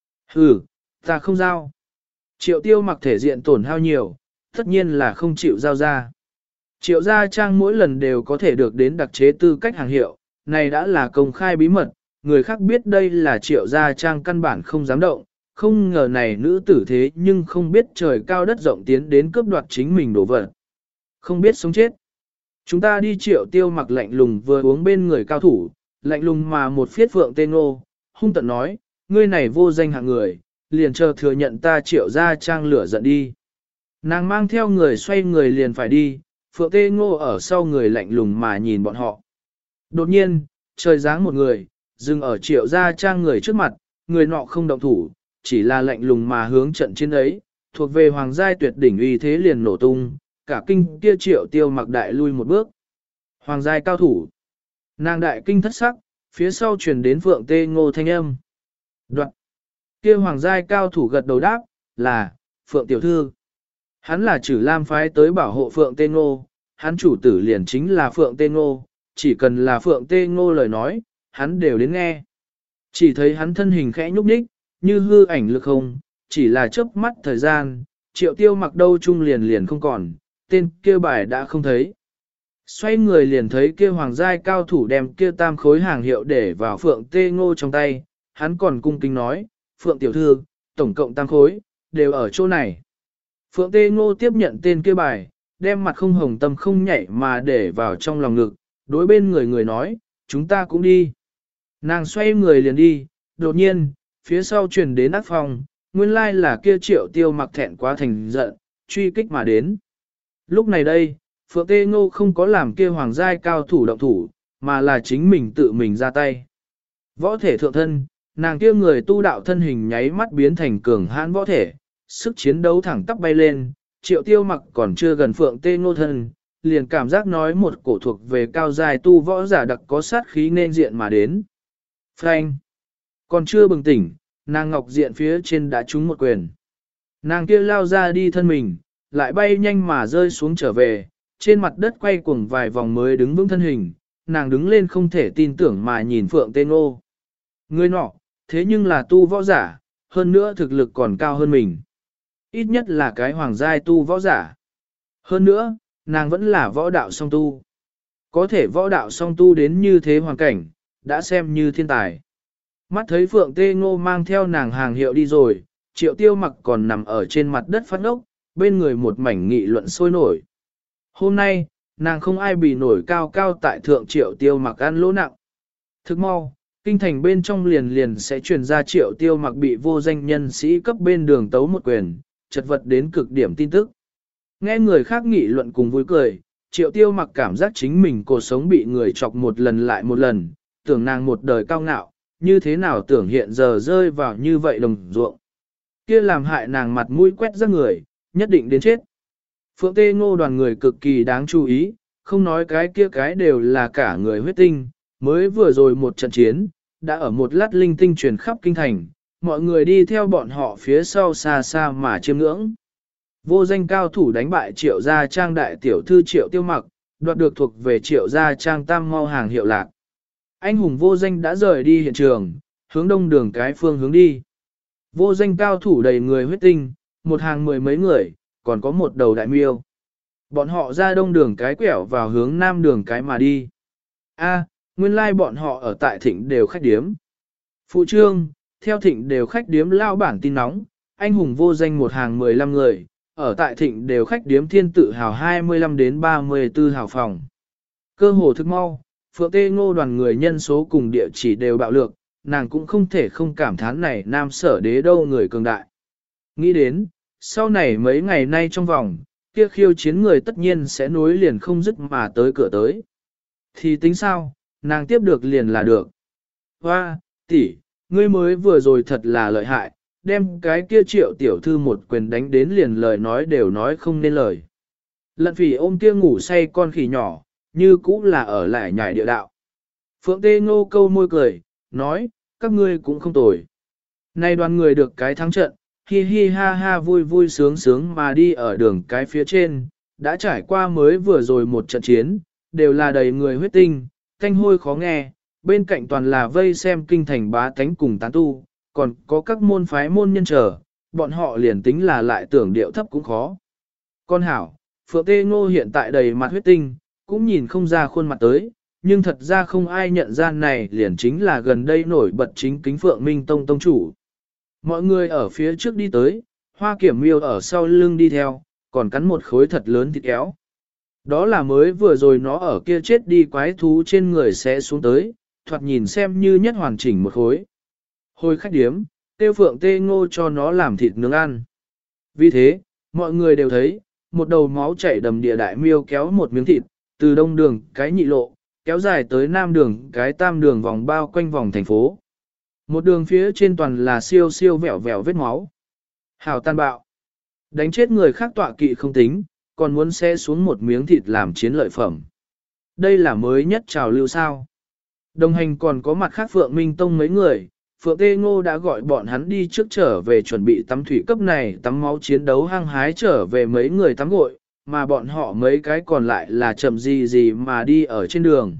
Ừ, ta không giao. Triệu Tiêu Mặc thể diện tổn hao nhiều, tất nhiên là không chịu giao ra. Triệu Gia Trang mỗi lần đều có thể được đến đặc chế tư cách hàng hiệu, này đã là công khai bí mật, người khác biết đây là Triệu Gia Trang căn bản không dám động, không ngờ này nữ tử thế nhưng không biết trời cao đất rộng tiến đến cướp đoạt chính mình đổ vật. Không biết sống chết. Chúng ta đi Triệu Tiêu Mặc lạnh lùng vừa uống bên người cao thủ, lạnh lùng mà một phiết Phượng Tê Ngô, hung tận nói, ngươi này vô danh hạng người, liền chờ thừa nhận ta Triệu Gia Trang lửa giận đi. Nàng mang theo người xoay người liền phải đi, Phượng Tê Ngô ở sau người lạnh lùng mà nhìn bọn họ. Đột nhiên, trời giáng một người, dừng ở Triệu Gia Trang người trước mặt, người nọ không động thủ, chỉ là lạnh lùng mà hướng trận chiến ấy, thuộc về hoàng giai tuyệt đỉnh uy thế liền nổ tung, cả kinh kia Triệu Tiêu Mặc đại lui một bước. Hoàng giai cao thủ. Nàng đại kinh thất sắc, phía sau truyền đến Phượng Tê Ngô thanh âm. Đoạn. Kia hoàng giai cao thủ gật đầu đáp, là, Phượng tiểu thư. Hắn là Trử Lam phái tới bảo hộ Phượng Tê Ngô, hắn chủ tử liền chính là Phượng Tê Ngô, chỉ cần là Phượng Tê Ngô lời nói, hắn đều đến nghe. Chỉ thấy hắn thân hình khẽ nhúc nhích, như hư ảnh lực không, chỉ là chớp mắt thời gian, Triệu Tiêu Mặc đâu chung liền liền không còn, tên kia bài đã không thấy. Xoay người liền thấy kia hoàng giai cao thủ đem kia tam khối hàng hiệu để vào Phượng Tê Ngô trong tay, hắn còn cung kính nói, Phượng tiểu thư, tổng cộng tam khối, đều ở chỗ này. Phượng Tê Ngô tiếp nhận tên kia bài, đem mặt không hồng tâm không nhảy mà để vào trong lòng ngực, đối bên người nói, chúng ta cũng đi. Nàng xoay người liền đi, đột nhiên, phía sau truyền đến ác phòng, nguyên lai là kia Triệu Tiêu Mặc thẹn quá thành giận, truy kích mà đến. Lúc này đây, Phượng Tê Ngô không có làm kia hoàng giai cao thủ động thủ, mà là chính mình tự mình ra tay. Võ thể thượng thân, nàng kia người tu đạo thân hình nháy mắt biến thành cường hãn võ thể, sức chiến đấu thẳng tắp bay lên, Triệu Tiêu Mặc còn chưa gần Phượng Tê Ngô thân, liền cảm giác nói một cổ thuộc về cao giai tu võ giả đặc có sát khí nên diện mà đến. Phanh! Còn chưa bừng tỉnh, nàng ngọc diện phía trên đã trúng một quyền. Nàng kia lao ra đi thân mình, lại bay nhanh mà rơi xuống trở về, trên mặt đất quay cuồng vài vòng mới đứng vững thân hình, nàng đứng lên không thể tin tưởng mà nhìn Phượng Tê Ngô. Người nọ, thế nhưng là tu võ giả, hơn nữa thực lực còn cao hơn mình. Ít nhất là cái hoàng giai tu võ giả. Hơn nữa, nàng vẫn là võ đạo song tu. Có thể võ đạo song tu đến như thế hoàn cảnh, đã xem như thiên tài. Mắt thấy Phượng Tê Ngô mang theo nàng hàng hiệu đi rồi, Triệu Tiêu Mặc còn nằm ở trên mặt đất phát ngốc, bên người một mảnh nghị luận sôi nổi. Hôm nay, nàng không ai bị nổi cao cao tại thượng Triệu Tiêu Mặc ăn lỗ nặng. Thức mau, kinh thành bên trong liền liền sẽ truyền ra Triệu Tiêu Mặc bị vô danh nhân sĩ cấp bên đường tấu một quyền, chật vật đến cực điểm tin tức. Nghe người khác nghị luận cùng vui cười, Triệu Tiêu Mặc cảm giác chính mình cuộc sống bị người chọc một lần lại một lần, tưởng nàng một đời cao ngạo, như thế nào tưởng hiện giờ rơi vào như vậy đồng ruộng. Kia làm hại nàng mặt mũi quét ra người, nhất định đến chết. Phượng Tê Ngô đoàn người cực kỳ đáng chú ý, không nói cái kia cái đều là cả người huyết tinh, mới vừa rồi một trận chiến, đã ở một lát linh tinh truyền khắp kinh thành, mọi người đi theo bọn họ phía sau xa xa mà chiêm ngưỡng. Vô danh cao thủ đánh bại Triệu gia trang đại tiểu thư Triệu Tiêu Mặc, đoạt được thuộc về Triệu gia trang tam mau hàng hiệu lạc. Anh hùng vô danh đã rời đi hiện trường, hướng đông đường cái phương hướng đi. Vô danh cao thủ đầy người huyết tinh, một hàng mười mấy người, còn có một đầu đại miêu. Bọn họ ra đông đường cái quẹo vào hướng nam đường cái mà đi. A, nguyên lai bọn họ ở tại thịnh đều khách điếm. Phụ trương, theo thịnh đều khách điếm lao bản tin nóng, anh hùng vô danh một hàng 15 người, ở tại thịnh đều khách điếm thiên tự hào 25 đến 34 hào phòng. Cơ hồ thức mau, Phượng Tê Ngô đoàn người nhân số cùng địa chỉ đều bạo lược, nàng cũng không thể không cảm thán này nam sở đế đâu người cường đại. Nghĩ đến, sau này mấy ngày nay trong vòng, kia khiêu chiến người tất nhiên sẽ nối liền không dứt mà tới cửa tới. Thì tính sao, nàng tiếp được liền là được. Hoa, tỷ, ngươi mới vừa rồi thật là lợi hại, đem cái kia Triệu tiểu thư một quyền đánh đến liền lời nói đều nói không nên lời. Lận Phỉ ôm kia ngủ say con khỉ nhỏ, như cũ là ở lại nhảy địa đạo. Phượng Tê Ngô câu môi cười, nói, các ngươi cũng không tồi. Nay đoàn người được cái thắng trận, hi hi ha ha vui vui sướng sướng mà đi ở đường cái phía trên, đã trải qua mới vừa rồi một trận chiến, đều là đầy người huyết tinh, thanh hôi khó nghe, bên cạnh toàn là vây xem kinh thành bá tánh cùng tán tu, còn có các môn phái môn nhân trở, bọn họ liền tính là lại tưởng điệu thấp cũng khó. Con hảo, Phượng Tê Ngô hiện tại đầy mặt huyết tinh, cũng nhìn không ra khuôn mặt tới, nhưng thật ra không ai nhận ra này liền chính là gần đây nổi bật chính kính Phượng Minh Tông tông chủ. Mọi người ở phía trước đi tới, Hoa Kiểm Miêu ở sau lưng đi theo, còn cắn một khối thật lớn thịt kéo. Đó là mới vừa rồi nó ở kia chết đi quái thú trên người sẽ xuống tới, thoạt nhìn xem như nhất hoàn chỉnh một khối. Hồi khách điếm, tiêu Phượng Tê Ngô cho nó làm thịt nướng ăn. Vì thế, mọi người đều thấy, một đầu máu chảy đầm địa đại miêu kéo một miếng thịt, từ đông đường cái nhị lộ, kéo dài tới nam đường cái tam đường vòng bao quanh vòng thành phố. Một đường phía trên toàn là siêu siêu vẹo vẹo vết máu. Hào tàn bạo. Đánh chết người khác tọa kỵ không tính, còn muốn xe xuống một miếng thịt làm chiến lợi phẩm. Đây là mới nhất trào lưu sao. Đồng hành còn có mặt khác Phượng Minh Tông mấy người, Phượng Tê Ngô đã gọi bọn hắn đi trước trở về chuẩn bị tắm thủy cấp này tắm máu chiến đấu hăng hái trở về mấy người tắm gội, mà bọn họ mấy cái còn lại là chậm gì gì mà đi ở trên đường.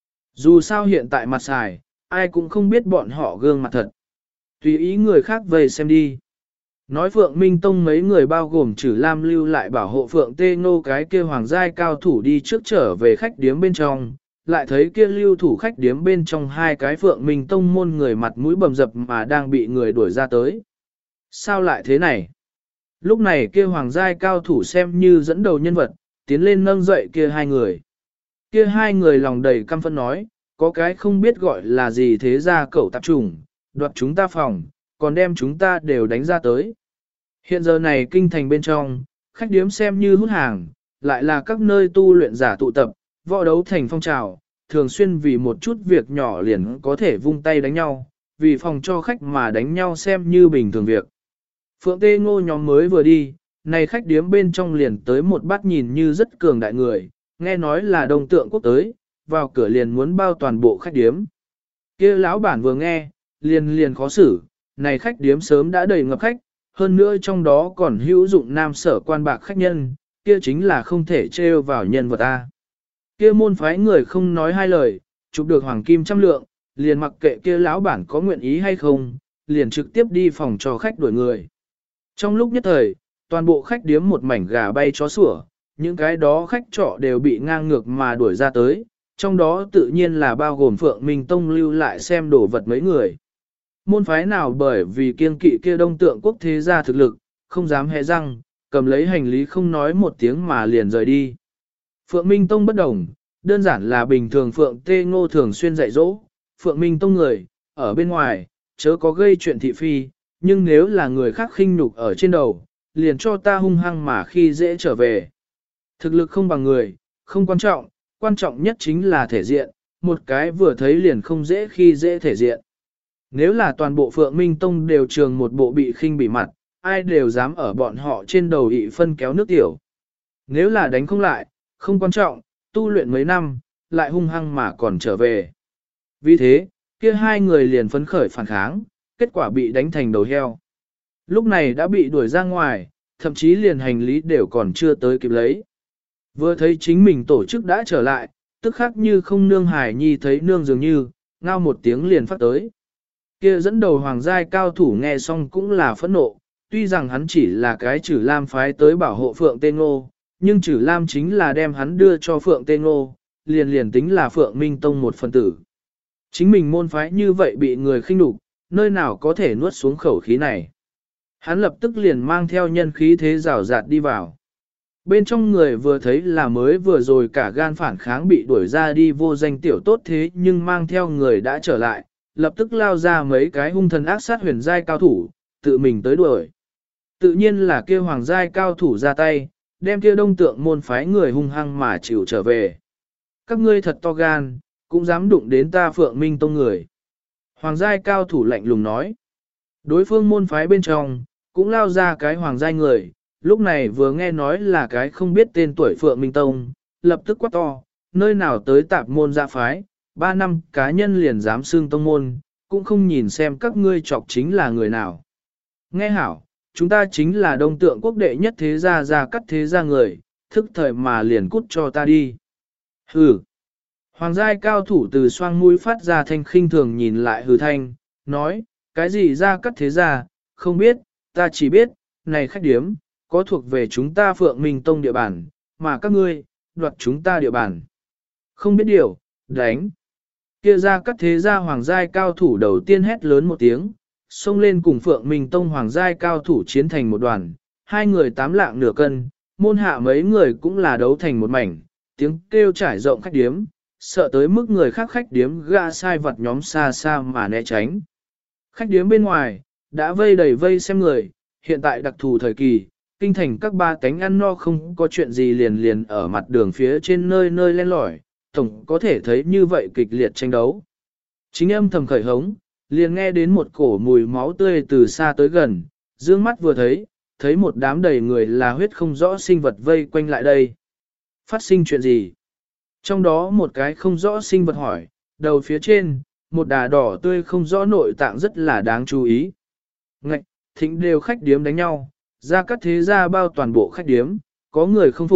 Dù sao hiện tại mặt xài, ai cũng không biết bọn họ gương mặt thật. Tùy ý người khác về xem đi. Nói Phượng Minh Tông mấy người bao gồm Trử Lam lưu lại bảo hộ Phượng Tê Ngô cái kia hoàng giai cao thủ đi trước trở về khách điếm bên trong, lại thấy kia lưu thủ khách điếm bên trong hai cái Phượng Minh Tông môn người mặt mũi bầm dập mà đang bị người đuổi ra tới. Sao lại thế này? Lúc này kia hoàng giai cao thủ xem như dẫn đầu nhân vật, tiến lên nâng dậy kia hai người. Kia hai người lòng đầy căm phẫn nói, có cái không biết gọi là gì thế ra cẩu tạp trùng, đoạt chúng ta phòng, còn đem chúng ta đều đánh ra tới. Hiện giờ này kinh thành bên trong, khách điếm xem như hút hàng, lại là các nơi tu luyện giả tụ tập, võ đấu thành phong trào, thường xuyên vì một chút việc nhỏ liền có thể vung tay đánh nhau, vì phòng cho khách mà đánh nhau xem như bình thường việc. Phượng Tê Ngô nhóm mới vừa đi, này khách điếm bên trong liền tới một bát nhìn như rất cường đại người, nghe nói là Đông Tượng Quốc tới, vào cửa liền muốn bao toàn bộ khách điếm. Kia lão bản vừa nghe, liền khó xử, này khách điếm sớm đã đầy ngập khách, hơn nữa trong đó còn hữu dụng nam sở quan bạc khách nhân, kia chính là không thể trêu vào nhân vật ta. Kia môn phái người không nói hai lời, chụp được hoàng kim trăm lượng, liền mặc kệ kia lão bản có nguyện ý hay không, liền trực tiếp đi phòng cho khách đuổi người. Trong lúc nhất thời, toàn bộ khách điếm một mảnh gà bay chó sủa, những cái đó khách trọ đều bị ngang ngược mà đuổi ra tới, trong đó tự nhiên là bao gồm Phượng Minh Tông lưu lại xem đồ vật mấy người. Môn phái nào bởi vì kiên kỵ kia Đông Tượng Quốc thế gia thực lực, không dám hé răng, cầm lấy hành lý không nói một tiếng mà liền rời đi. Phượng Minh Tông bất đồng, đơn giản là bình thường Phượng Tê Ngô thường xuyên dạy dỗ, Phượng Minh Tông người, ở bên ngoài, chớ có gây chuyện thị phi, nhưng nếu là người khác khinh nhục ở trên đầu, liền cho ta hung hăng mà khi dễ trở về. Thực lực không bằng người, không quan trọng nhất chính là thể diện, một cái vừa thấy liền không dễ khi dễ thể diện. Nếu là toàn bộ Phượng Minh Tông đều trường một bộ bị khinh bị mặt, ai đều dám ở bọn họ trên đầu ị phân kéo nước tiểu. Nếu là đánh không lại, không quan trọng, tu luyện mấy năm, lại hung hăng mà còn trở về. Vì thế, kia hai người liền phấn khởi phản kháng, kết quả bị đánh thành đầu heo. Lúc này đã bị đuổi ra ngoài, thậm chí liền hành lý đều còn chưa tới kịp lấy. Vừa thấy chính mình tổ chức đã trở lại, tức khắc như không nương hải nhi thấy nương dường như, ngao một tiếng liền phát tới. Kia dẫn đầu hoàng giai cao thủ nghe xong cũng là phẫn nộ, tuy rằng hắn chỉ là cái Trử Lam phái tới bảo hộ Phượng Tê Ngô, nhưng Trử Lam chính là đem hắn đưa cho Phượng Tê Ngô, liền tính là Phượng Minh Tông một phần tử. Chính mình môn phái như vậy bị người khinh nhục, nơi nào có thể nuốt xuống khẩu khí này. Hắn lập tức liền mang theo nhân khí thế rào rạt đi vào. Bên trong người vừa thấy là mới vừa rồi cả gan phản kháng bị đuổi ra đi vô danh tiểu tốt thế nhưng mang theo người đã trở lại, lập tức lao ra mấy cái hung thần ác sát huyền giai cao thủ, tự mình tới đuổi. Tự nhiên là kia hoàng giai cao thủ ra tay, đem kia Đông Tượng môn phái người hung hăng mà chịu trở về. Các ngươi thật to gan, cũng dám đụng đến ta Phượng Minh Tông người. Hoàng giai cao thủ lạnh lùng nói. Đối phương môn phái bên trong, cũng lao ra cái hoàng giai người, lúc này vừa nghe nói là cái không biết tên tuổi Phượng Minh Tông, lập tức quát to, nơi nào tới tạp môn dạ phái, 3 năm cá nhân liền dám xưng tông môn, cũng không nhìn xem các ngươi chọc chính là người nào. Nghe hảo, chúng ta chính là Đông Tượng Quốc đệ nhất thế gia gia cắt thế gia người, thức thời mà liền cút cho ta đi. Hừ. Hoàng giai cao thủ từ xoang mũi phát ra thanh khinh thường nhìn lại hừ thanh, nói, cái gì gia cắt thế gia, không biết, ta chỉ biết, này khách điếm, có thuộc về chúng ta Phượng Minh Tông địa bàn, mà các ngươi, đoạt chúng ta địa bàn. Không biết điều, đánh. Kia ra các thế gia hoàng giai cao thủ đầu tiên hét lớn một tiếng, xông lên cùng Phượng Minh Tông hoàng giai cao thủ chiến thành một đoàn, hai người 8 lạng nửa cân, môn hạ mấy người cũng là đấu thành một mảnh, tiếng kêu trải rộng khách điếm, sợ tới mức người khác khách điếm gã sai vật nhóm xa xa mà né tránh. Khách điếm bên ngoài, đã vây đầy vây xem người, hiện tại đặc thù thời kỳ, kinh thành các ba cánh ăn no không có chuyện gì liền ở mặt đường phía trên nơi nơi len lỏi, tổng có thể thấy như vậy kịch liệt tranh đấu. Chính âm thầm khởi hống, liền nghe đến một cổ mùi máu tươi từ xa tới gần, dương mắt vừa thấy một đám đầy người là huyết không rõ sinh vật vây quanh lại đây. Phát sinh chuyện gì? Trong đó một cái không rõ sinh vật hỏi, đầu phía trên, một đà đỏ tươi không rõ nội tạng rất là đáng chú ý. Ngạch, thịnh đều khách điếm đánh nhau, ra các thế gia bao toàn bộ khách điếm, có người không phục,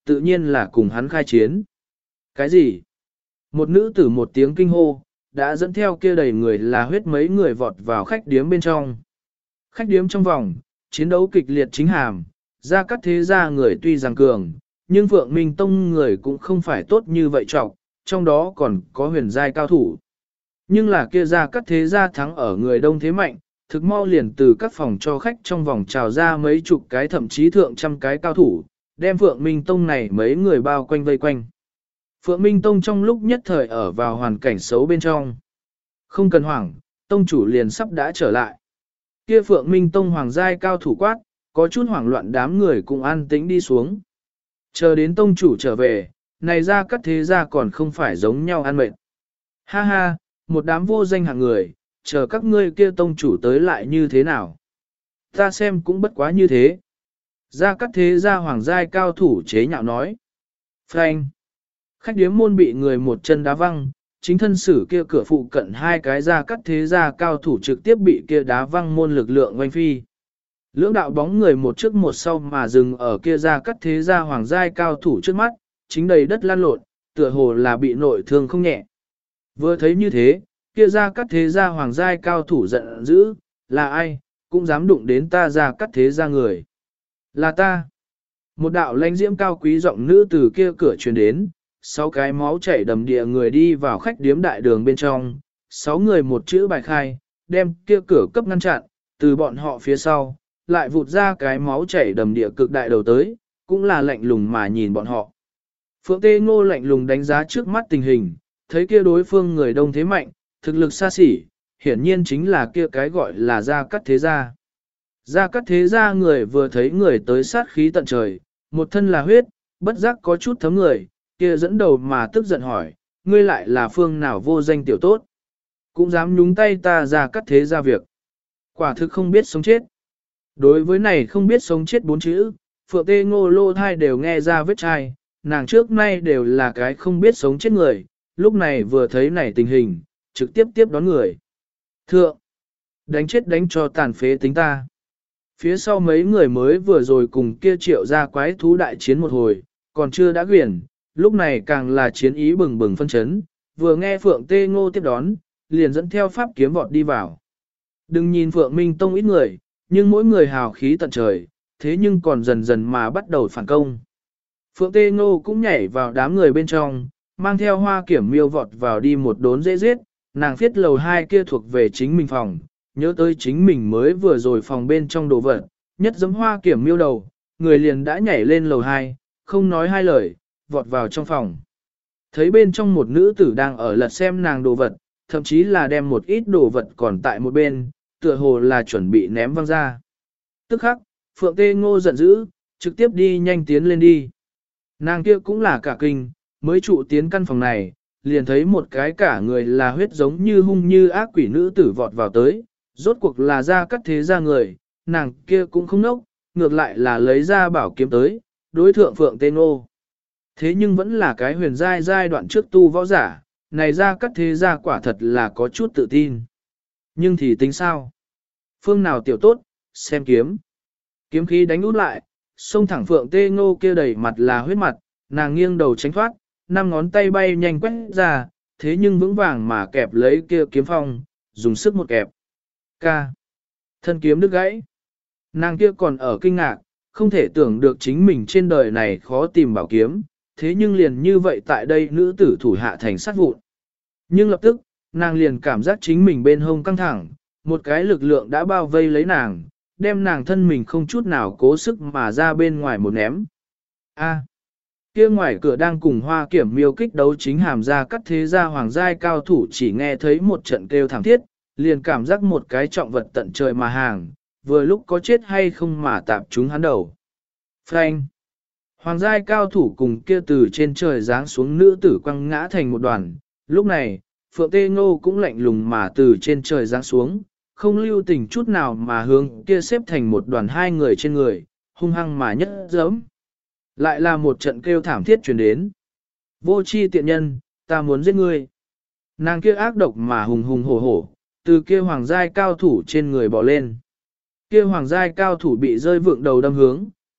tự nhiên là cùng hắn khai chiến. Cái gì? Một nữ tử một tiếng kinh hô, đã dẫn theo kia đầy người là huyết mấy người vọt vào khách điếm bên trong. Khách điếm trong vòng, chiến đấu kịch liệt chính hàm, Gia Cát Thế Gia người tuy rằng cường, nhưng Phượng Minh Tông người cũng không phải tốt như vậy trọng, trong đó còn có huyền giai cao thủ. Nhưng là kia Gia Cát Thế Gia thắng ở người đông thế mạnh, thực mau liền từ các phòng cho khách trong vòng trào ra mấy chục cái thậm chí thượng trăm cái cao thủ, đem Phượng Minh Tông này mấy người bao quanh vây quanh. Phượng Minh Tông trong lúc nhất thời ở vào hoàn cảnh xấu bên trong. Không cần hoảng, Tông chủ liền sắp đã trở lại. Kia Phượng Minh Tông hoàng giai cao thủ quát, có chút hoảng loạn đám người cũng an tĩnh đi xuống. Chờ đến Tông chủ trở về, này Gia Cát Thế Gia còn không phải giống nhau ăn mệt. Ha ha, một đám vô danh hạng người, chờ các ngươi kia Tông chủ tới lại như thế nào. Ta xem cũng bất quá như thế. Gia Cát Thế Gia hoàng giai cao thủ chế nhạo nói. Frank. Khách điếm môn bị người một chân đá văng, chính thân sử kia cửa phụ cận hai cái Gia Cát Thế Gia cao thủ trực tiếp bị kia đá văng môn lực lượng oanh phi. Lưỡng đạo bóng người một trước một sau mà dừng ở kia Gia Cát Thế Gia hoàng giai cao thủ trước mắt, chính đầy đất lan lộn, tựa hồ là bị nội thương không nhẹ. Vừa thấy như thế, kia Gia Cát Thế Gia hoàng giai cao thủ giận dữ, là ai, cũng dám đụng đến ta Gia Cát Thế Gia người. Là ta. Một đạo lãnh diễm cao quý giọng nữ từ kia cửa truyền đến, 6 cái máu chảy đầm địa người đi vào khách điếm đại đường bên trong, 6 người một chữ bài khai, đem kia cửa cấp ngăn chặn, từ bọn họ phía sau, lại vụt ra cái máu chảy đầm địa cực đại đầu tới, cũng là lạnh lùng mà nhìn bọn họ. Phượng Tê Ngô lạnh lùng đánh giá trước mắt tình hình, thấy kia đối phương người đông thế mạnh, thực lực xa xỉ, hiển nhiên chính là kia cái gọi là Gia Cát Thế Gia. Gia Cát Thế Gia người vừa thấy người tới sát khí tận trời, một thân là huyết, bất giác có chút thấm người, kia dẫn đầu mà tức giận hỏi, ngươi lại là phương nào vô danh tiểu tốt, cũng dám nhúng tay ta Gia Cát Thế Gia việc. Quả thực không biết sống chết. Đối với này không biết sống chết 4 chữ, Phượng Tê Ngô lô thai đều nghe ra vết chai, nàng trước nay đều là cái không biết sống chết người, lúc này vừa thấy này tình hình, trực tiếp tiếp đón người. Thượng, đánh chết đánh cho tàn phế tính ta. Phía sau mấy người mới vừa rồi cùng kia triệu ra quái thú đại chiến một hồi, còn chưa đã quyển, lúc này càng là chiến ý bừng bừng phân chấn, vừa nghe Phượng Tê Ngô tiếp đón, liền dẫn theo pháp kiếm vọt đi vào. Đừng nhìn Phượng Minh Tông ít người, nhưng mỗi người hào khí tận trời, thế nhưng còn dần dần mà bắt đầu phản công. Phượng Tê Ngô cũng nhảy vào đám người bên trong, mang theo hoa kiểm miêu vọt vào đi một đốn dễ giết, nàng viết lầu 2 kia thuộc về chính mình phòng, nhớ tới chính mình mới vừa rồi phòng bên trong đồ vật, nhất giấm hoa kiểm miêu đầu, người liền đã nhảy lên lầu 2, không nói hai lời, vọt vào trong phòng. Thấy bên trong một nữ tử đang ở lật xem nàng đồ vật, thậm chí là đem một ít đồ vật còn tại một bên, tựa hồ là chuẩn bị ném văng ra. Tức khắc, Phượng Tê Ngô giận dữ, trực tiếp đi nhanh tiến lên đi. Nàng kia cũng là cả kinh, mới trụ tiến căn phòng này, liền thấy một cái cả người là huyết giống như hung như ác quỷ nữ tử vọt vào tới, rốt cuộc là Gia Cát Thế Gia người, nàng kia cũng không nốc, ngược lại là lấy ra bảo kiếm tới, đối thượng Phượng Tê Ngô. Thế nhưng vẫn là cái huyền giai đoạn trước tu võ giả, này Gia Cát Thế Gia quả thật là có chút tự tin. Nhưng thì tính sao? Phương nào tiểu tốt, xem kiếm. Kiếm khí đánh út lại, xông thẳng Phượng Tê Ngô kia đầy mặt là huyết mặt, nàng nghiêng đầu tránh thoát, 5 ngón tay bay nhanh quét ra, thế nhưng vững vàng mà kẹp lấy kia kiếm phong, dùng sức một kẹp. Ca. Thân kiếm đứt gãy. Nàng kia còn ở kinh ngạc, không thể tưởng được chính mình trên đời này khó tìm bảo kiếm, thế nhưng liền như vậy tại đây nữ tử thủ hạ thành sát vụn. Nhưng lập tức, nàng liền cảm giác chính mình bên hông căng thẳng, một cái lực lượng đã bao vây lấy nàng, đem nàng thân mình không chút nào cố sức mà ra bên ngoài một ném. A. Kia ngoài cửa đang cùng hoa kiểm miêu kích đấu chính hàm Gia Cát Thế Gia hoàng giai cao thủ chỉ nghe thấy một trận kêu thảm thiết, liền cảm giác một cái trọng vật tận trời mà hàng, vừa lúc có chết hay không mà tạp chúng hắn đầu. Phanh! Hoàng giai cao thủ cùng kia từ trên trời giáng xuống nữ tử quăng ngã thành một đoàn, lúc này, Phượng Tê Ngô cũng lạnh lùng mà từ trên trời giáng xuống, không lưu tình chút nào mà hướng kia xếp thành một đoàn hai người trên người, hung hăng mà nhất giẫm. Lại là một trận kêu thảm thiết truyền đến. Vô chi tiện nhân, ta muốn giết ngươi. Nàng kia ác độc mà hùng hùng hổ hổ, từ kia hoàng giai cao thủ trên người bỏ lên. Kia hoàng giai cao thủ bị rơi vượng đầu đâm hướng,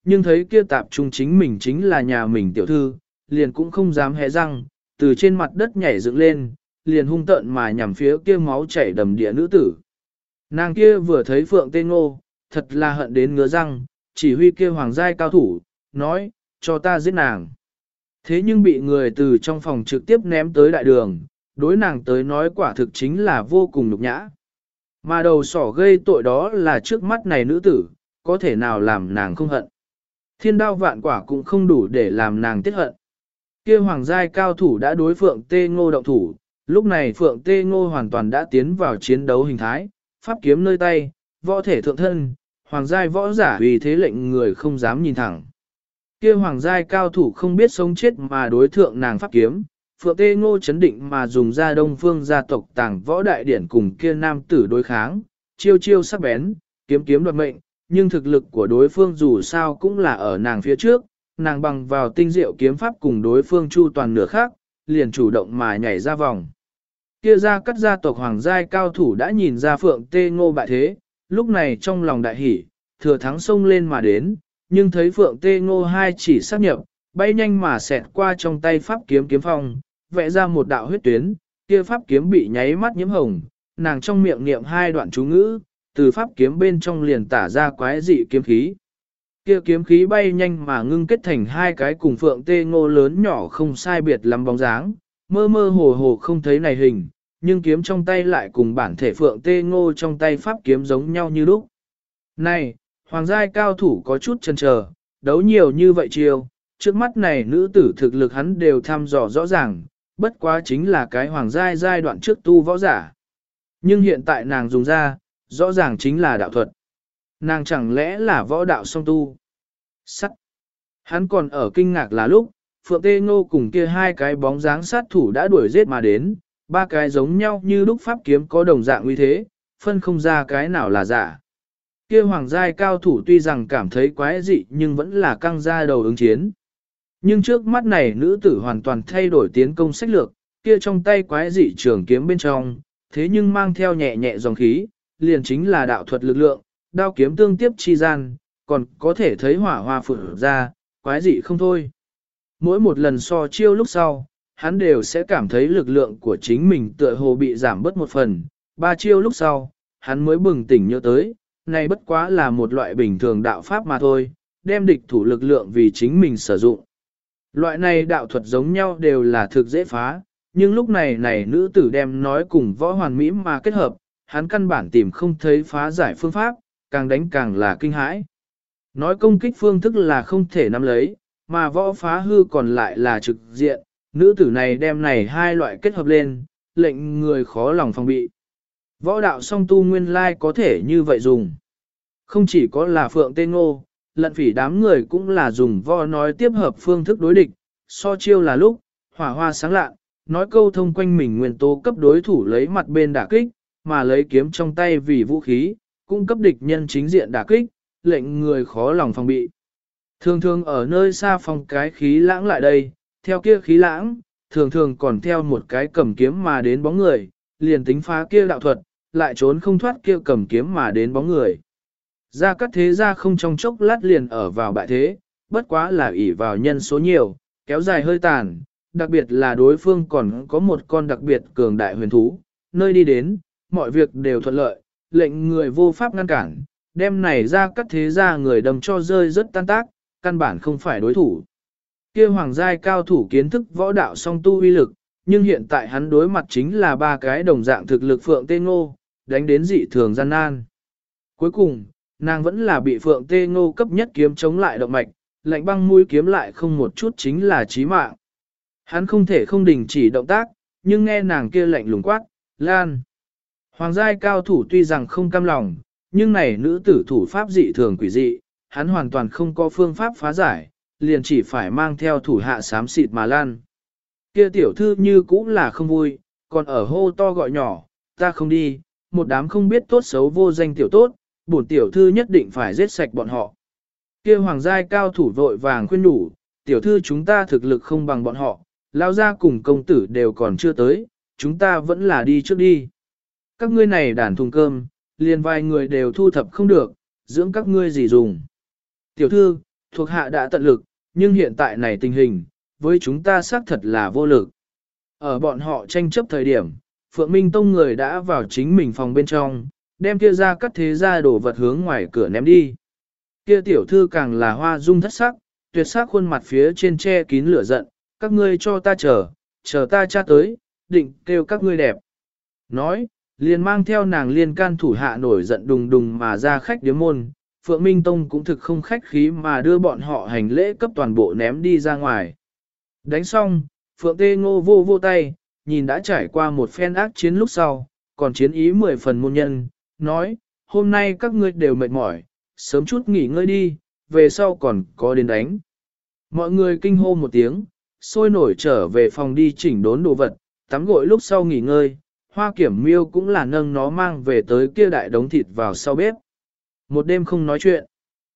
nhưng thấy kia tạp trung chính mình chính là nhà mình tiểu thư, liền cũng không dám hé răng, từ trên mặt đất nhảy dựng lên, liền hung tợn mà nhằm phía kia máu chảy đầm địa nữ tử. Nàng kia vừa thấy Phượng Tê Ngô, thật là hận đến ngứa răng, chỉ huy kia hoàng giai cao thủ, nói, cho ta giết nàng. Thế nhưng bị người từ trong phòng trực tiếp ném tới đại đường, đối nàng tới nói quả thực chính là vô cùng nhục nhã. Mà đầu sỏ gây tội đó là trước mắt này nữ tử, có thể nào làm nàng không hận. Thiên đao vạn quả cũng không đủ để làm nàng tiết hận. Kia hoàng giai cao thủ đã đối Phượng Tê Ngô động thủ, lúc này Phượng Tê Ngô hoàn toàn đã tiến vào chiến đấu hình thái, pháp kiếm nơi tay, võ thể thượng thân, hoàng giai võ giả vì thế lệnh người không dám nhìn thẳng. Kia hoàng giai cao thủ không biết sống chết mà đối thượng nàng pháp kiếm, Phượng Tê Ngô chấn định mà dùng ra đông phương gia tộc tàng võ đại điển cùng kia nam tử đối kháng, chiêu chiêu sắc bén, kiếm kiếm đoạt mệnh, nhưng thực lực của đối phương dù sao cũng là ở nàng phía trước, nàng bằng vào tinh diệu kiếm pháp cùng đối phương chu toàn nửa khác, liền chủ động mà nhảy ra vòng. Kia ra cắt gia tộc hoàng giai cao thủ đã nhìn ra Phượng Tê Ngô bại thế, lúc này trong lòng đại hỉ, thừa thắng xông lên mà đến, nhưng thấy Phượng Tê Ngô hai chỉ sát nhập, bay nhanh mà xẹt qua trong tay pháp kiếm kiếm phong, vẽ ra một đạo huyết tuyến, kia pháp kiếm bị nháy mắt nhiễm hồng, nàng trong miệng niệm hai đoạn chú ngữ, từ pháp kiếm bên trong liền tả ra quái dị kiếm khí. Kia kiếm khí bay nhanh mà ngưng kết thành hai cái cùng Phượng Tê Ngô lớn nhỏ không sai biệt lắm bóng dáng, mơ mơ hồ hồ không thấy này hình, nhưng kiếm trong tay lại cùng bản thể Phượng Tê Ngô trong tay pháp kiếm giống nhau như lúc. Này, hoàng giai cao thủ có chút chần chờ, đấu nhiều như vậy chiêu, trước mắt này nữ tử thực lực hắn đều thăm dò rõ ràng, bất quá chính là cái hoàng giai giai đoạn trước tu võ giả. Nhưng hiện tại nàng dùng ra, rõ ràng chính là đạo thuật. Nàng chẳng lẽ là võ đạo song tu? Sắt. Hắn còn ở kinh ngạc là lúc, Phượng Tê Ngô cùng kia hai cái bóng dáng sát thủ đã đuổi giết mà đến, ba cái giống nhau như lúc pháp kiếm có đồng dạng uy thế, phân không ra cái nào là giả. Kia hoàng giai cao thủ tuy rằng cảm thấy quái dị nhưng vẫn là căng ra đầu ứng chiến. Nhưng trước mắt này nữ tử hoàn toàn thay đổi tiến công sách lược, kia trong tay quái dị trường kiếm bên trong, thế nhưng mang theo nhẹ nhẹ dòng khí, liền chính là đạo thuật lực lượng, đao kiếm tương tiếp chi gian, còn có thể thấy hỏa hoa phượng ra, quái dị không thôi. Mỗi một lần so chiêu lúc sau, hắn đều sẽ cảm thấy lực lượng của chính mình tựa hồ bị giảm bớt một phần, ba chiêu lúc sau, hắn mới bừng tỉnh nhớ tới, này bất quá là một loại bình thường đạo pháp mà thôi, đem địch thủ lực lượng vì chính mình sử dụng. Loại này đạo thuật giống nhau đều là thực dễ phá, nhưng lúc này nữ tử đem nói cùng võ hoàn mỹ mà kết hợp, hắn căn bản tìm không thấy phá giải phương pháp, càng đánh càng là kinh hãi. Nói công kích phương thức là không thể nắm lấy, mà võ phá hư còn lại là trực diện, nữ tử này đem này hai loại kết hợp lên, lệnh người khó lòng phòng bị. Võ đạo song tu nguyên lai có thể như vậy dùng. Không chỉ có là Phượng Tê Ngô, lận phỉ đám người cũng là dùng võ nói tiếp hợp phương thức đối địch, so chiêu là lúc, hỏa hoa sáng lạ, nói câu thông quanh mình nguyên tố cấp đối thủ lấy mặt bên đả kích, mà lấy kiếm trong tay vì vũ khí, cung cấp địch nhân chính diện đả kích, lệnh người khó lòng phòng bị. Thường thường ở nơi xa phòng cái khí lãng lại đây, theo kia khí lãng, thường thường còn theo một cái cầm kiếm mà đến bóng người, liền tính phá kia đạo thuật, lại trốn không thoát kia cầm kiếm mà đến bóng người. Ra cắt thế ra không trong chốc lát liền ở vào bại thế, bất quá là ỷ vào nhân số nhiều, kéo dài hơi tàn, đặc biệt là đối phương còn có một con đặc biệt cường đại huyền thú, nơi đi đến, mọi việc đều thuận lợi, lệnh người vô pháp ngăn cản, đem này ra cắt thế ra người đâm cho rơi rất tan tác, căn bản không phải đối thủ. Kia hoàng giai cao thủ kiến thức võ đạo song tu uy lực, nhưng hiện tại hắn đối mặt chính là ba cái đồng dạng thực lực Phượng Tê Ngô, đánh đến dị thường gian nan. Cuối cùng, nàng vẫn là bị Phượng Tê Ngô cấp nhất kiếm chống lại động mạch, lạnh băng mũi kiếm lại không một chút chính là chí mạng. Hắn không thể không đình chỉ động tác, nhưng nghe nàng kia lạnh lùng quát, Lan. Hoàng giai cao thủ tuy rằng không cam lòng, nhưng này nữ tử thủ pháp dị thường quỷ dị, hắn hoàn toàn không có phương pháp phá giải, liền chỉ phải mang theo thủ hạ xám xịt mà lan. Kia tiểu thư như cũng là không vui, còn ở hô to gọi nhỏ, ta không đi, một đám không biết tốt xấu vô danh tiểu tốt, bổn tiểu thư nhất định phải giết sạch bọn họ. Kia hoàng giai cao thủ vội vàng khuyên nhủ, tiểu thư chúng ta thực lực không bằng bọn họ, lao ra cùng công tử đều còn chưa tới, chúng ta vẫn là đi trước đi. Các ngươi này đàn thùng cơm, liền vài người đều thu thập không được, dưỡng các ngươi gì dùng. Tiểu thư, thuộc hạ đã tận lực, nhưng hiện tại này tình hình, với chúng ta xác thật là vô lực. Ở bọn họ tranh chấp thời điểm, Phượng Minh Tông người đã vào chính mình phòng bên trong, đem kia ra cắt thế ra đổ vật hướng ngoài cửa ném đi. Kia tiểu thư càng là hoa dung thất sắc, tuyệt sắc khuôn mặt phía trên che kín lửa giận, các ngươi cho ta chờ ta cha tới, định kêu các ngươi đẹp. Nói, liền mang theo nàng liên can thủ hạ nổi giận đùng đùng mà ra khách điếm môn, Phượng Minh Tông cũng thực không khách khí mà đưa bọn họ hành lễ cấp toàn bộ ném đi ra ngoài. Đánh xong, Phượng Tê Ngô vô tay, nhìn đã trải qua một phen ác chiến lúc sau, còn chiến ý 10 phần môn nhân, nói, hôm nay các ngươi đều mệt mỏi, sớm chút nghỉ ngơi đi, về sau còn có đến đánh. Mọi người kinh hô một tiếng, sôi nổi trở về phòng đi chỉnh đốn đồ vật, tắm gội lúc sau nghỉ ngơi, Hoa Kiểm Miêu cũng là nâng nó mang về tới kia đại đống thịt vào sau bếp. Một đêm không nói chuyện.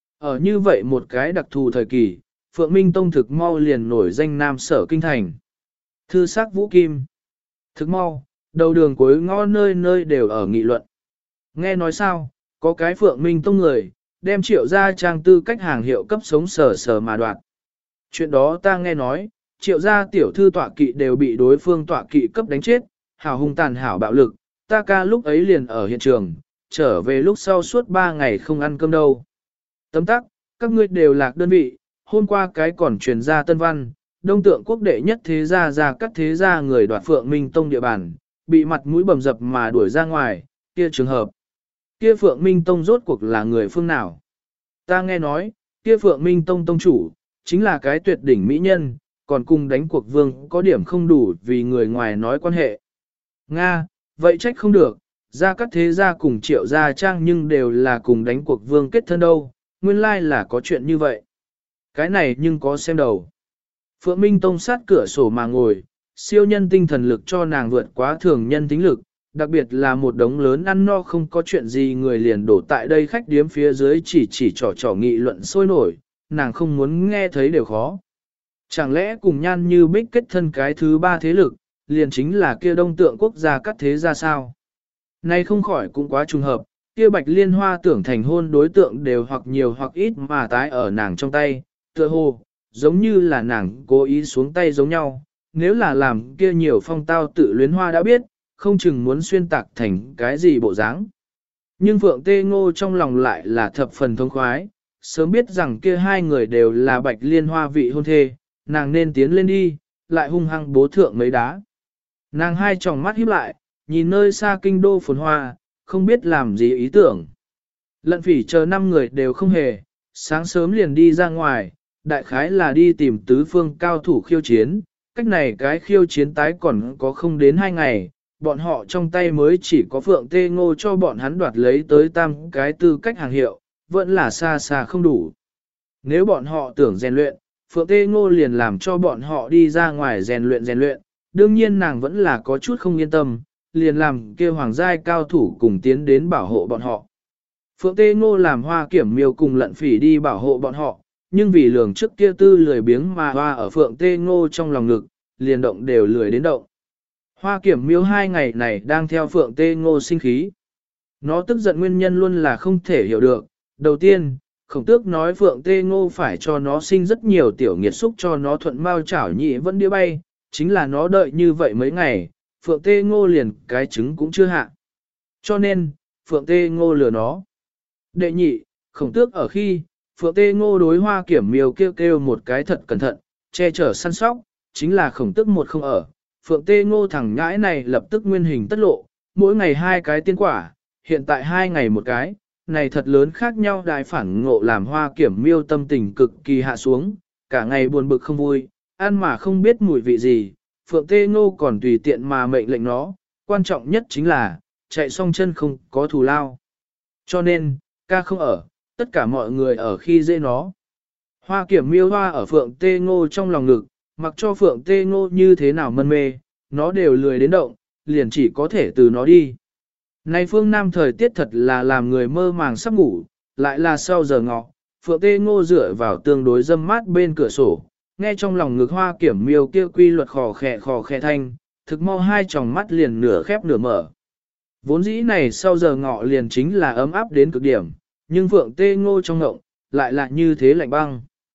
Ở như vậy một cái đặc thù thời kỳ, Phượng Minh Tông thực mau liền nổi danh Nam Sở Kinh Thành. Thư sắc Vũ Kim. Thực mau, đầu đường cuối ngõ nơi nơi đều ở nghị luận. Nghe nói sao, có cái Phượng Minh Tông người, đem Triệu gia trang tư cách hàng hiệu cấp sống sờ mà đoạt. Chuyện đó ta nghe nói, Triệu gia tiểu thư tọa kỵ đều bị đối phương tọa kỵ cấp đánh chết, hảo hung tàn hảo bạo lực, ta ca lúc ấy liền ở hiện trường, trở về lúc sau suốt 3 ngày không ăn cơm đâu. Tấm tắc, các ngươi đều lạc đơn vị, hôm qua cái còn truyền ra tân văn, đông tượng quốc đệ nhất thế gia ra các thế gia người đoạt Phượng Minh Tông địa bàn, bị mặt mũi bầm dập mà đuổi ra ngoài, kia trường hợp. Kia Phượng Minh Tông rốt cuộc là người phương nào? Ta nghe nói, kia Phượng Minh Tông tông chủ, chính là cái tuyệt đỉnh mỹ nhân, còn cùng đánh cuộc vương có điểm không đủ vì người ngoài nói quan hệ. Nga, vậy trách không được, ra các thế gia cùng Triệu gia trang nhưng đều là cùng đánh cuộc vương kết thân đâu, nguyên lai là có chuyện như vậy. Cái này nhưng có xem đầu. Phượng Minh Tông sát cửa sổ mà ngồi, siêu nhân tinh thần lực cho nàng vượt quá thường nhân tính lực, đặc biệt là một đống lớn ăn no không có chuyện gì người liền đổ tại đây khách điếm phía dưới chỉ trò nghị luận sôi nổi, nàng không muốn nghe thấy đều khó. Chẳng lẽ cùng Nhan Như Bích kết thân cái thứ ba thế lực, liền chính là kia đông tượng quốc gia cắt thế ra sao? Nay không khỏi cũng quá trùng hợp, kia Bạch Liên Hoa tưởng thành hôn đối tượng đều hoặc nhiều hoặc ít mà tái ở nàng trong tay, tựa hồ, giống như là nàng cố ý xuống tay giống nhau, nếu là làm kia nhiều phong tao tự luyến hoa đã biết, không chừng muốn xuyên tạc thành cái gì bộ dáng. Nhưng Phượng Tê Ngô trong lòng lại là thập phần thông khoái, sớm biết rằng kia hai người đều là Bạch Liên Hoa vị hôn thê, nàng nên tiến lên đi, lại hung hăng bố thượng mấy đá. Nàng hai tròng mắt híp lại, nhìn nơi xa kinh đô phồn hoa, không biết làm gì ý tưởng. Lận Phỉ chờ 5 người đều không hề, sáng sớm liền đi ra ngoài, đại khái là đi tìm tứ phương cao thủ khiêu chiến, cách này cái khiêu chiến tái còn có không đến 2 ngày, bọn họ trong tay mới chỉ có Phượng Tê Ngô cho bọn hắn đoạt lấy tới tam cái tư cách hàng hiệu, vẫn là xa xa không đủ. Nếu bọn họ tưởng rèn luyện, Phượng Tê Ngô liền làm cho bọn họ đi ra ngoài rèn luyện, đương nhiên nàng vẫn là có chút không yên tâm, liền làm kêu hoàng giai cao thủ cùng tiến đến bảo hộ bọn họ. Phượng Tê Ngô làm Hoa Kiểm Miêu cùng Lận Phỉ đi bảo hộ bọn họ, nhưng vì lường trước kia tư lười biếng mà hoa ở Phượng Tê Ngô trong lòng ngực, liền động đều lười đến động. Hoa Kiểm Miêu 2 ngày này đang theo Phượng Tê Ngô sinh khí. Nó tức giận nguyên nhân luôn là không thể hiểu được. Đầu tiên, Khổng Tước nói Phượng Tê Ngô phải cho nó sinh rất nhiều tiểu nghiệt xúc cho nó thuận mau chảo nhị vẫn đĩa bay, chính là nó đợi như vậy mấy ngày, Phượng Tê Ngô liền cái trứng cũng chưa hạ. Cho nên, Phượng Tê Ngô lừa nó. Đệ nhị, Khổng Tước ở khi, Phượng Tê Ngô đối Hoa Kiểm Miêu kêu một cái thật cẩn thận, che chở săn sóc, chính là Khổng Tước một không ở. Phượng Tê Ngô thằng nhãi này lập tức nguyên hình tất lộ, mỗi ngày 2 cái tiên quả, hiện tại 2 ngày một cái, này thật lớn khác nhau đại phản ngộ làm Hoa Kiểm Miêu tâm tình cực kỳ hạ xuống, cả ngày buồn bực không vui, ăn mà không biết mùi vị gì, Phượng Tê Ngô còn tùy tiện mà mệnh lệnh nó, quan trọng nhất chính là, chạy xong chân không có thù lao. Cho nên, ca không ở, tất cả mọi người ở khi dễ nó. Hoa Kiểm Miêu hoa ở Phượng Tê Ngô trong lòng ngực, mặc cho Phượng Tê Ngô như thế nào mân mê, nó đều lười đến động, liền chỉ có thể từ nó đi. Này phương Nam thời tiết thật là làm người mơ màng sắp ngủ, lại là sau giờ ngọ, Phượng Tê Ngô dựa vào tương đối dâm mát bên cửa sổ, nghe trong lòng ngực Hoa Kiểm Miêu kia quy luật khò khè thanh, thực mau hai tròng mắt liền nửa khép nửa mở. Vốn dĩ này sau giờ ngọ liền chính là ấm áp đến cực điểm, nhưng Phượng Tê Ngô trong ngộng, lại là như thế lạnh băng.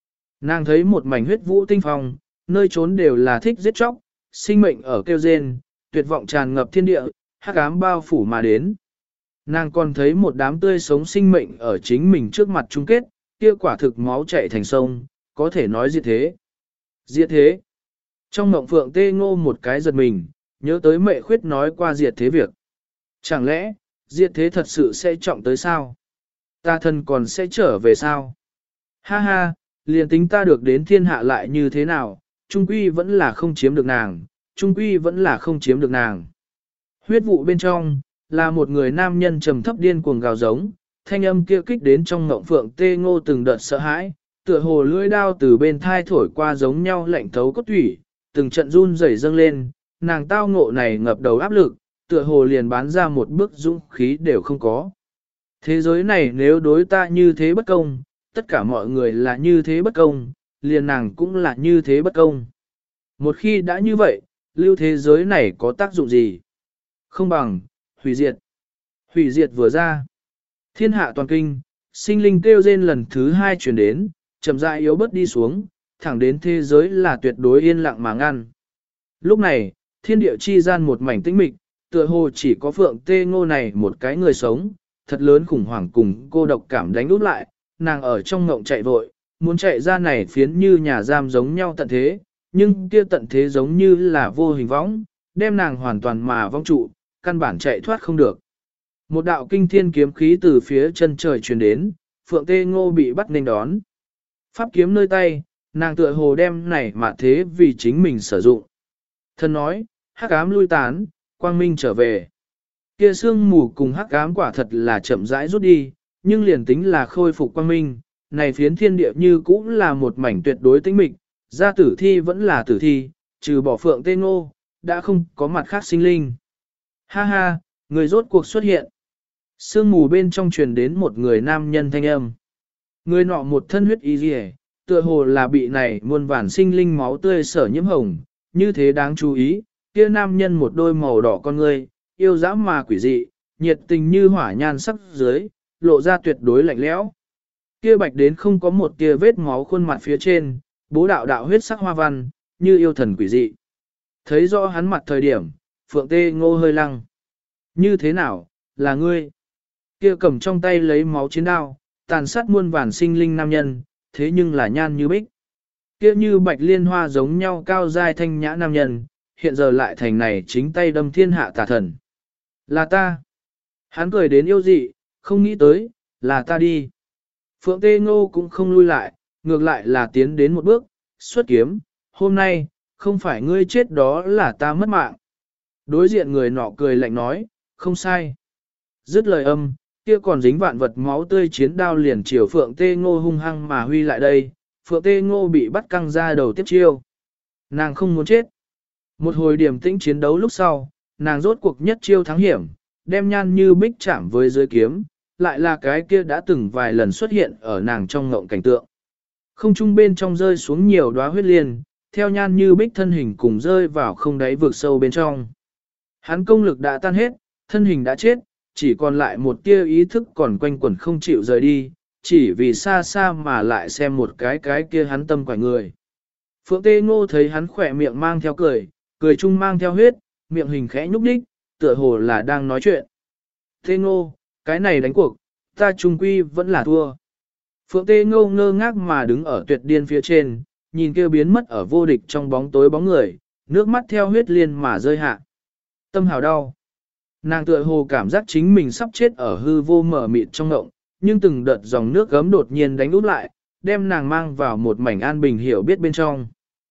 Nàng thấy một mảnh huyết vũ tinh phong, nơi trốn đều là thích giết chóc, sinh mệnh ở kêu rên, tuyệt vọng tràn ngập thiên địa, hắc ám bao phủ mà đến. Nàng còn thấy một đám tươi sống sinh mệnh ở chính mình trước mặt chung kết, kia quả thực máu chảy thành sông, có thể nói diệt thế. Diệt thế. Trong mộng Phượng Tê Ngô một cái giật mình, nhớ tới mẹ khuyết nói qua diệt thế việc. Chẳng lẽ, diệt thế thật sự sẽ trọng tới sao? Ta thân còn sẽ trở về sao? Ha ha, liền tính ta được đến thiên hạ lại như thế nào, trung quy vẫn là không chiếm được nàng, trung quy vẫn là không chiếm được nàng. Huyết vụ bên trong, là một người nam nhân trầm thấp điên cuồng gào giống, thanh âm kia kích đến trong ngộng Phượng Tê Ngô từng đợt sợ hãi, tựa hồ lưỡi đao từ bên thai thổi qua giống nhau lạnh thấu cốt thủy, từng trận run rẩy dâng lên, nàng tao ngộ này ngập đầu áp lực, tựa hồ liền bán ra một bước dũng khí đều không có. Thế giới này nếu đối ta như thế bất công, tất cả mọi người là như thế bất công, liền nàng cũng là như thế bất công. Một khi đã như vậy, lưu thế giới này có tác dụng gì? Không bằng, hủy diệt. Hủy diệt vừa ra. Thiên hạ toàn kinh, sinh linh kêu rên lần thứ hai chuyển đến, chậm rãi yếu bớt đi xuống, thẳng đến thế giới là tuyệt đối yên lặng mà ngăn. Lúc này, thiên địa chi gian một mảnh tĩnh mịch, tựa hồ chỉ có Phượng Tê Ngô này một cái người sống, thật lớn khủng hoảng cùng cô độc cảm đánh úp lại, nàng ở trong ngộng chạy vội, muốn chạy ra này phiến như nhà giam giống nhau tận thế, nhưng kia tận thế giống như là vô hình võng, đem nàng hoàn toàn mà vong trụ, căn bản chạy thoát không được. Một đạo kinh thiên kiếm khí từ phía chân trời truyền đến, Phượng Tê Ngô bị bắt nên đón. Pháp kiếm nơi tay, nàng tựa hồ đem này mà thế vì chính mình sử dụng. Thân nói, hắc ám lui tán, quang minh trở về. Kia sương mù cùng hắc ám quả thật là chậm rãi rút đi, nhưng liền tính là khôi phục quang minh, này phiến thiên địa như cũng là một mảnh tuyệt đối tĩnh mịch, ra tử thi vẫn là tử thi, trừ bỏ Phượng Tê Ngô, đã không có mặt khác sinh linh. Ha ha, người rốt cuộc xuất hiện. Sương mù bên trong truyền đến một người nam nhân thanh âm. Người nọ một thân huyết y rìa, tựa hồ là bị này muôn vàn sinh linh máu tươi sở nhiễm hồng, như thế đáng chú ý, kia nam nhân một đôi màu đỏ con ngươi, yêu dã mà quỷ dị, nhiệt tình như hỏa nhan sắc dưới, lộ ra tuyệt đối lạnh lẽo. Kia bạch đến không có một tia vết máu khuôn mặt phía trên, bố đạo đạo huyết sắc hoa văn, như yêu thần quỷ dị. Thấy rõ hắn mặt thời điểm, Phượng Tê Ngô hơi lăng. Như thế nào, là ngươi? Kia cầm trong tay lấy máu chiến đao, tàn sát muôn vàn sinh linh nam nhân, thế nhưng là nhan như bích. Kia như bạch liên hoa giống nhau cao giai thanh nhã nam nhân, hiện giờ lại thành này chính tay đâm thiên hạ tà thần. Là ta. Hắn cười đến yêu dị, không nghĩ tới, là ta đi. Phượng Tê Ngô cũng không lui lại, ngược lại là tiến đến một bước, xuất kiếm, hôm nay, không phải ngươi chết đó là ta mất mạng. Đối diện người nọ cười lạnh nói, không sai. Dứt lời âm, kia còn dính vạn vật máu tươi chiến đao liền chiều Phượng Tê Ngô hung hăng mà huy lại đây, Phượng Tê Ngô bị bắt căng ra đầu tiếp chiêu. Nàng không muốn chết. Một hồi điểm tĩnh chiến đấu lúc sau, nàng rốt cuộc nhất chiêu thắng hiểm, đem nhan như bích chạm với dưới kiếm, lại là cái kia đã từng vài lần xuất hiện ở nàng trong ngộng cảnh tượng. Không trung bên trong rơi xuống nhiều đóa huyết liên, theo nhan như bích thân hình cùng rơi vào không đáy vực sâu bên trong. Hắn công lực đã tan hết, thân hình đã chết, chỉ còn lại một tia ý thức còn quanh quẩn không chịu rời đi, chỉ vì xa xa mà lại xem một cái kia hắn tâm quả người. Phượng Tê Ngô thấy hắn khỏe miệng mang theo cười, cười chung mang theo huyết, miệng hình khẽ nhúc nhích, tựa hồ là đang nói chuyện. Tê Ngô, cái này đánh cuộc, ta trung quy vẫn là thua. Phượng Tê Ngô ngơ ngác mà đứng ở tuyệt điên phía trên, nhìn kêu biến mất ở vô địch trong bóng tối bóng người, nước mắt theo huyết liên mà rơi hạ. Tâm hào đau. Nàng tựa hồ cảm giác chính mình sắp chết ở hư vô mở mịt trong ngộng, nhưng từng đợt dòng nước gấm đột nhiên đánh úp lại, đem nàng mang vào một mảnh an bình hiểu biết bên trong.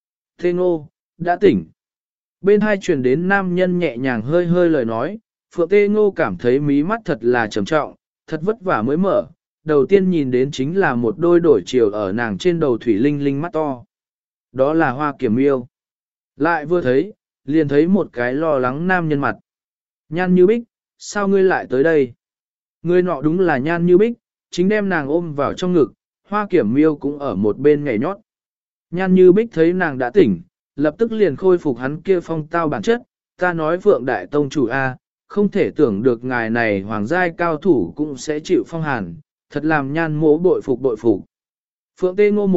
Tê Ngô, đã tỉnh. Bên hai truyền đến nam nhân nhẹ nhàng hơi hơi lời nói, Phượng Tê Ngô cảm thấy mí mắt thật là trầm trọng, thật vất vả mới mở, đầu tiên nhìn đến chính là một đôi đổi chiều ở nàng trên đầu thủy linh linh mắt to. Đó là Hoa Kiểm Miêu. Lại vừa thấy, liền thấy một cái lo lắng nam nhân mặt. Nhan Như Bích, sao ngươi lại tới đây? Người nọ đúng là Nhan Như Bích, chính đem nàng ôm vào trong ngực, Hoa Kiểm Miêu cũng ở một bên nhảy nhót. Nhan Như Bích thấy nàng đã tỉnh, lập tức liền khôi phục hắn kia phong tao bản chất, ta nói Phượng Đại Tông chủ A, không thể tưởng được ngài này hoàng giai cao thủ cũng sẽ chịu phong hàn, thật làm Nhan mỗ bội phục bội phục. Phượng Tê Ngô một,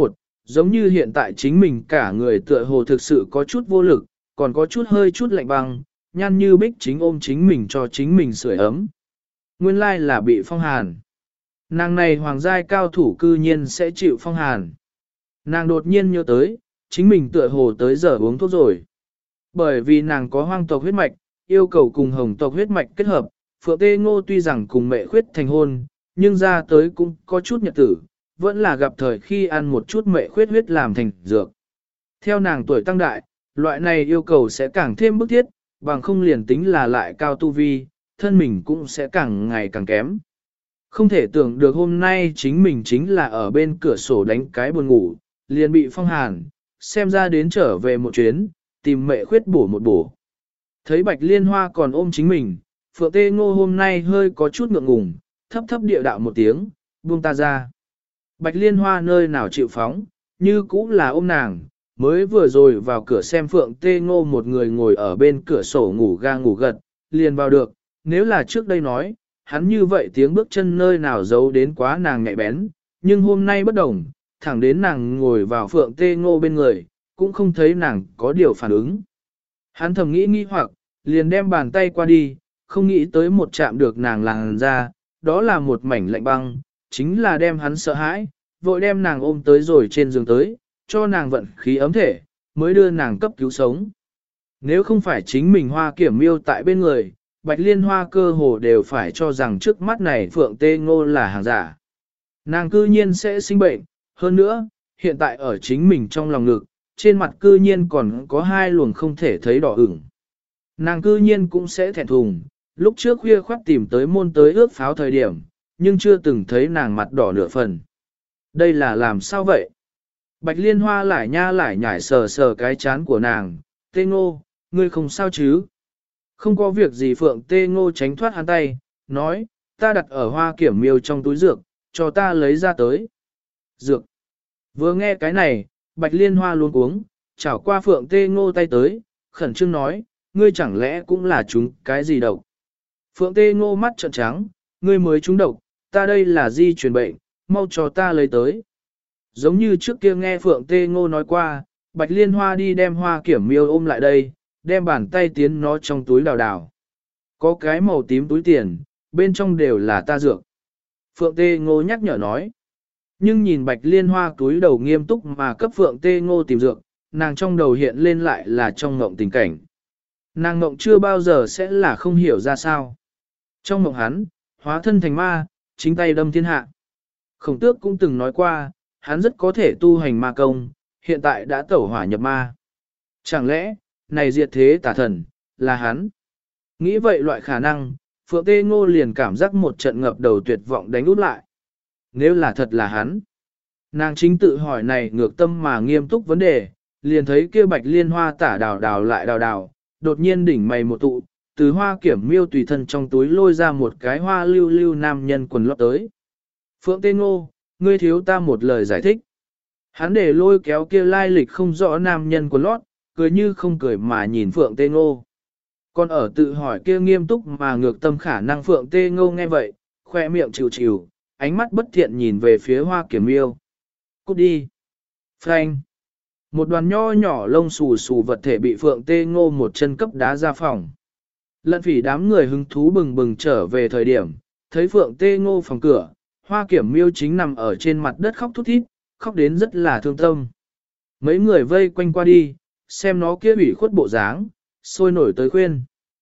giống như hiện tại chính mình cả người tựa hồ thực sự có chút vô lực, còn có chút hơi chút lạnh băng, nhăn như bích chính ôm chính mình cho chính mình sưởi ấm. Nguyên lai là bị phong hàn. Nàng này hoàng giai cao thủ cư nhiên sẽ chịu phong hàn. Nàng đột nhiên nhớ tới, chính mình tựa hồ tới giờ uống thuốc rồi. Bởi vì nàng có hoang tộc huyết mạch, yêu cầu cùng hồng tộc huyết mạch kết hợp, Phượng Tê Ngô tuy rằng cùng mẹ khuyết thành hôn, nhưng ra tới cũng có chút nhật tử, vẫn là gặp thời khi ăn một chút mẹ khuyết huyết làm thành dược. Theo nàng tuổi tăng đại, loại này yêu cầu sẽ càng thêm bức thiết, bằng không liền tính là lại cao tu vi, thân mình cũng sẽ càng ngày càng kém. Không thể tưởng được hôm nay chính mình chính là ở bên cửa sổ đánh cái buồn ngủ, liền bị phong hàn, xem ra đến trở về một chuyến, tìm mẹ khuyết bổ một bổ. Thấy Bạch Liên Hoa còn ôm chính mình, Phượng Tê Ngô hôm nay hơi có chút ngượng ngùng, thấp thấp địa đạo một tiếng, buông ta ra. Bạch Liên Hoa nơi nào chịu phóng, như cũng là ôm nàng, mới vừa rồi vào cửa xem Phượng Tê Ngô một người ngồi ở bên cửa sổ ngủ ga ngủ gật, liền vào được, nếu là trước đây nói, hắn như vậy tiếng bước chân nơi nào giấu đến quá nàng nhạy bén, nhưng hôm nay bất đồng, thẳng đến nàng ngồi vào Phượng Tê Ngô bên người, cũng không thấy nàng có điều phản ứng. Hắn thầm nghĩ hoặc, liền đem bàn tay qua đi, không nghĩ tới một chạm được nàng làn ra, đó là một mảnh lạnh băng, chính là đem hắn sợ hãi, vội đem nàng ôm tới rồi trên giường tới, cho nàng vận khí ấm thể, mới đưa nàng cấp cứu sống. Nếu không phải chính mình Hoa Kiểm Miêu tại bên người, Bạch Liên Hoa cơ hồ đều phải cho rằng trước mắt này Phượng Tê Ngô là hàng giả. Nàng cư nhiên sẽ sinh bệnh, hơn nữa, hiện tại ở chính mình trong lòng ngực, trên mặt cư nhiên còn có hai luồng không thể thấy đỏ ửng. Nàng cư nhiên cũng sẽ thẹn thùng, lúc trước khuya khoắt tìm tới môn tới ước pháo thời điểm, nhưng chưa từng thấy nàng mặt đỏ nửa phần. Đây là làm sao vậy? Bạch Liên Hoa lại nha lại nhảy sờ sờ cái chán của nàng, Tê Ngô, ngươi không sao chứ? Không có việc gì. Phượng Tê Ngô tránh thoát hắn tay, nói, ta đặt ở Hoa Kiểm Miêu trong túi dược, cho ta lấy ra tới. Dược. Vừa nghe cái này, Bạch Liên Hoa luôn uống, chảo qua Phượng Tê Ngô tay tới, khẩn trương nói, ngươi chẳng lẽ cũng là chúng cái gì độc? Phượng Tê Ngô mắt trợn trắng, ngươi mới trúng độc, ta đây là di truyền bệnh, mau cho ta lấy tới. Giống như trước kia nghe Phượng Tê Ngô nói qua, Bạch Liên Hoa đi đem Hoa Kiểm Miêu ôm lại đây, đem bàn tay tiến nó trong túi đào đào. Có cái màu tím túi tiền, bên trong đều là ta dược. Phượng Tê Ngô nhắc nhở nói. Nhưng nhìn Bạch Liên Hoa túi đầu nghiêm túc mà cấp Phượng Tê Ngô tìm dược, nàng trong đầu hiện lên lại là trong ngộng tình cảnh. Nàng ngộng chưa bao giờ sẽ là không hiểu ra sao. Trong ngộng hắn, hóa thân thành ma, chính tay đâm thiên hạ. Khổng Tước cũng từng nói qua, hắn rất có thể tu hành ma công, hiện tại đã tẩu hỏa nhập ma. Chẳng lẽ, này diệt thế tà thần, là hắn? Nghĩ vậy loại khả năng, Phượng Tê Ngô liền cảm giác một trận ngập đầu tuyệt vọng đánh út lại. Nếu là thật là hắn, nàng chính tự hỏi này ngược tâm mà nghiêm túc vấn đề, liền thấy kia Bạch Liên Hoa tả đào đào lại đào đào, đột nhiên đỉnh mày một tụ, từ Hoa Kiểm Miêu tùy thân trong túi lôi ra một cái hoa lưu lưu nam nhân quần lót tới. Phượng Tê Ngô, ngươi thiếu ta một lời giải thích. Hắn để lôi kéo kia lai lịch không rõ nam nhân quần lót, cười như không cười mà nhìn Phượng Tê Ngô. Còn ở tự hỏi kia nghiêm túc mà ngược tâm khả năng Phượng Tê Ngô nghe vậy, khoe miệng chịu chịu, ánh mắt bất thiện nhìn về phía Hoa Kiểm Miêu. Cút đi. Frank. Một đoàn nho nhỏ lông xù xù vật thể bị Phượng Tê Ngô một chân cấp đá ra phòng. Lận Phỉ đám người hứng thú bừng bừng trở về thời điểm, thấy Phượng Tê Ngô phòng cửa, Hoa Kiểm Miêu chính nằm ở trên mặt đất khóc thút thít, khóc đến rất là thương tâm. Mấy người vây quanh qua đi, xem nó kia ủy khuất bộ dáng, sôi nổi tới khuyên.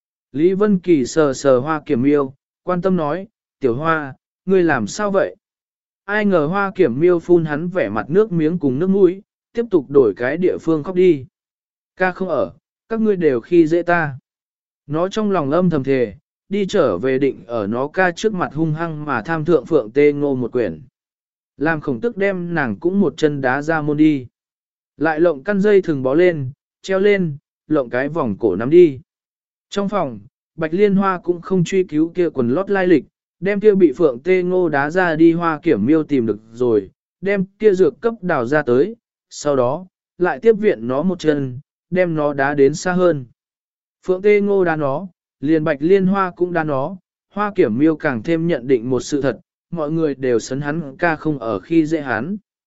Lý Vân Kỳ sờ sờ Hoa Kiểm Miêu, quan tâm nói, tiểu Hoa, ngươi làm sao vậy? Ai ngờ Hoa Kiểm Miêu phun hắn vẻ mặt nước miếng cùng nước mũi, tiếp tục đổi cái địa phương khóc đi. Ca không ở, các ngươi đều khi dễ ta. Nó trong lòng âm thầm thề, đi trở về định ở nó ca trước mặt hung hăng mà tham thượng Phượng Tê Ngô một quyển. Làm Khổng Tức đem nàng cũng một chân đá ra môn đi. Lại lộng căn dây thừng bó lên, treo lên, lộng cái vòng cổ nắm đi. Trong phòng, Bạch Liên Hoa cũng không truy cứu kia quần lót lai lịch, đem kia bị Phượng Tê Ngô đá ra đi Hoa Kiểm Miêu tìm được rồi, đem kia dược cấp đào ra tới, sau đó, lại tiếp viện nó một chân, đem nó đá đến xa hơn. Phượng Tê Ngô đá nó, liền Bạch Liên Hoa cũng đá nó, Hoa Kiểm Miêu càng thêm nhận định một sự thật, mọi người đều sấn hắn ca không ở khi dễ hắn.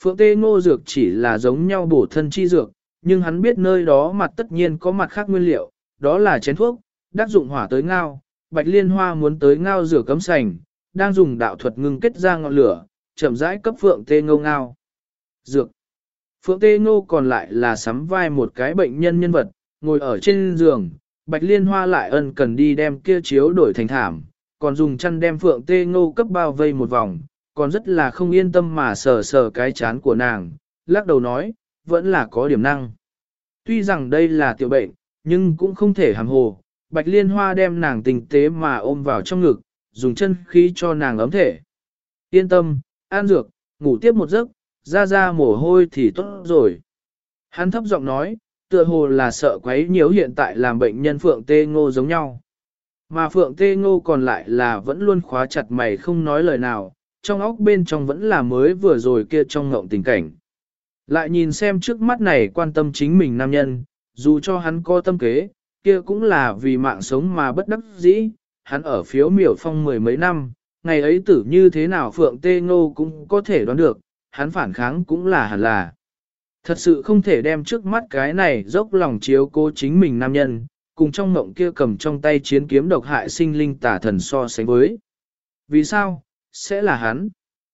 Phượng tê ngô dược chỉ là giống nhau bổ thân chi dược, nhưng hắn biết nơi đó mặt tất nhiên có mặt khác nguyên liệu, đó là chén thuốc, đắc dụng hỏa tới ngao, Bạch Liên Hoa muốn tới ngao rửa cấm sành, đang dùng đạo thuật ngưng kết ra ngọn lửa, chậm rãi cấp Phượng Tê Ngô ngao. Dược. Phượng Tê Ngô còn lại là sắm vai một cái bệnh nhân nhân vật, ngồi ở trên giường, Bạch Liên Hoa lại ân cần đi đem kia chiếu đổi thành thảm, còn dùng chăn đem Phượng Tê Ngô cấp bao vây một vòng, còn rất là không yên tâm mà sờ sờ cái chán của nàng, lắc đầu nói, vẫn là có điểm năng. Tuy rằng đây là tiểu bệnh, nhưng cũng không thể hàm hồ, Bạch Liên Hoa đem nàng tinh tế mà ôm vào trong ngực, dùng chân khí cho nàng ấm thể. Yên tâm, an dược, ngủ tiếp một giấc, ra mồ hôi thì tốt rồi. Hắn thấp giọng nói, tựa hồ là sợ quấy nhiễu hiện tại làm bệnh nhân Phượng Tê Ngô giống nhau. Mà Phượng Tê Ngô còn lại là vẫn luôn khóa chặt mày không nói lời nào, trong óc bên trong vẫn là mới vừa rồi kia trong ngộng tình cảnh. Lại nhìn xem trước mắt này quan tâm chính mình nam nhân, dù cho hắn có tâm kế, kia cũng là vì mạng sống mà bất đắc dĩ, hắn ở phiếu miểu phong mười mấy năm, ngày ấy tử như thế nào Phượng Tê Ngô cũng có thể đoán được, hắn phản kháng cũng là hẳn là. Thật sự không thể đem trước mắt cái này dốc lòng chiếu cố chính mình nam nhân, cùng trong mộng kia cầm trong tay chiến kiếm độc hại sinh linh tà thần so sánh với. Vì sao? Sẽ là hắn.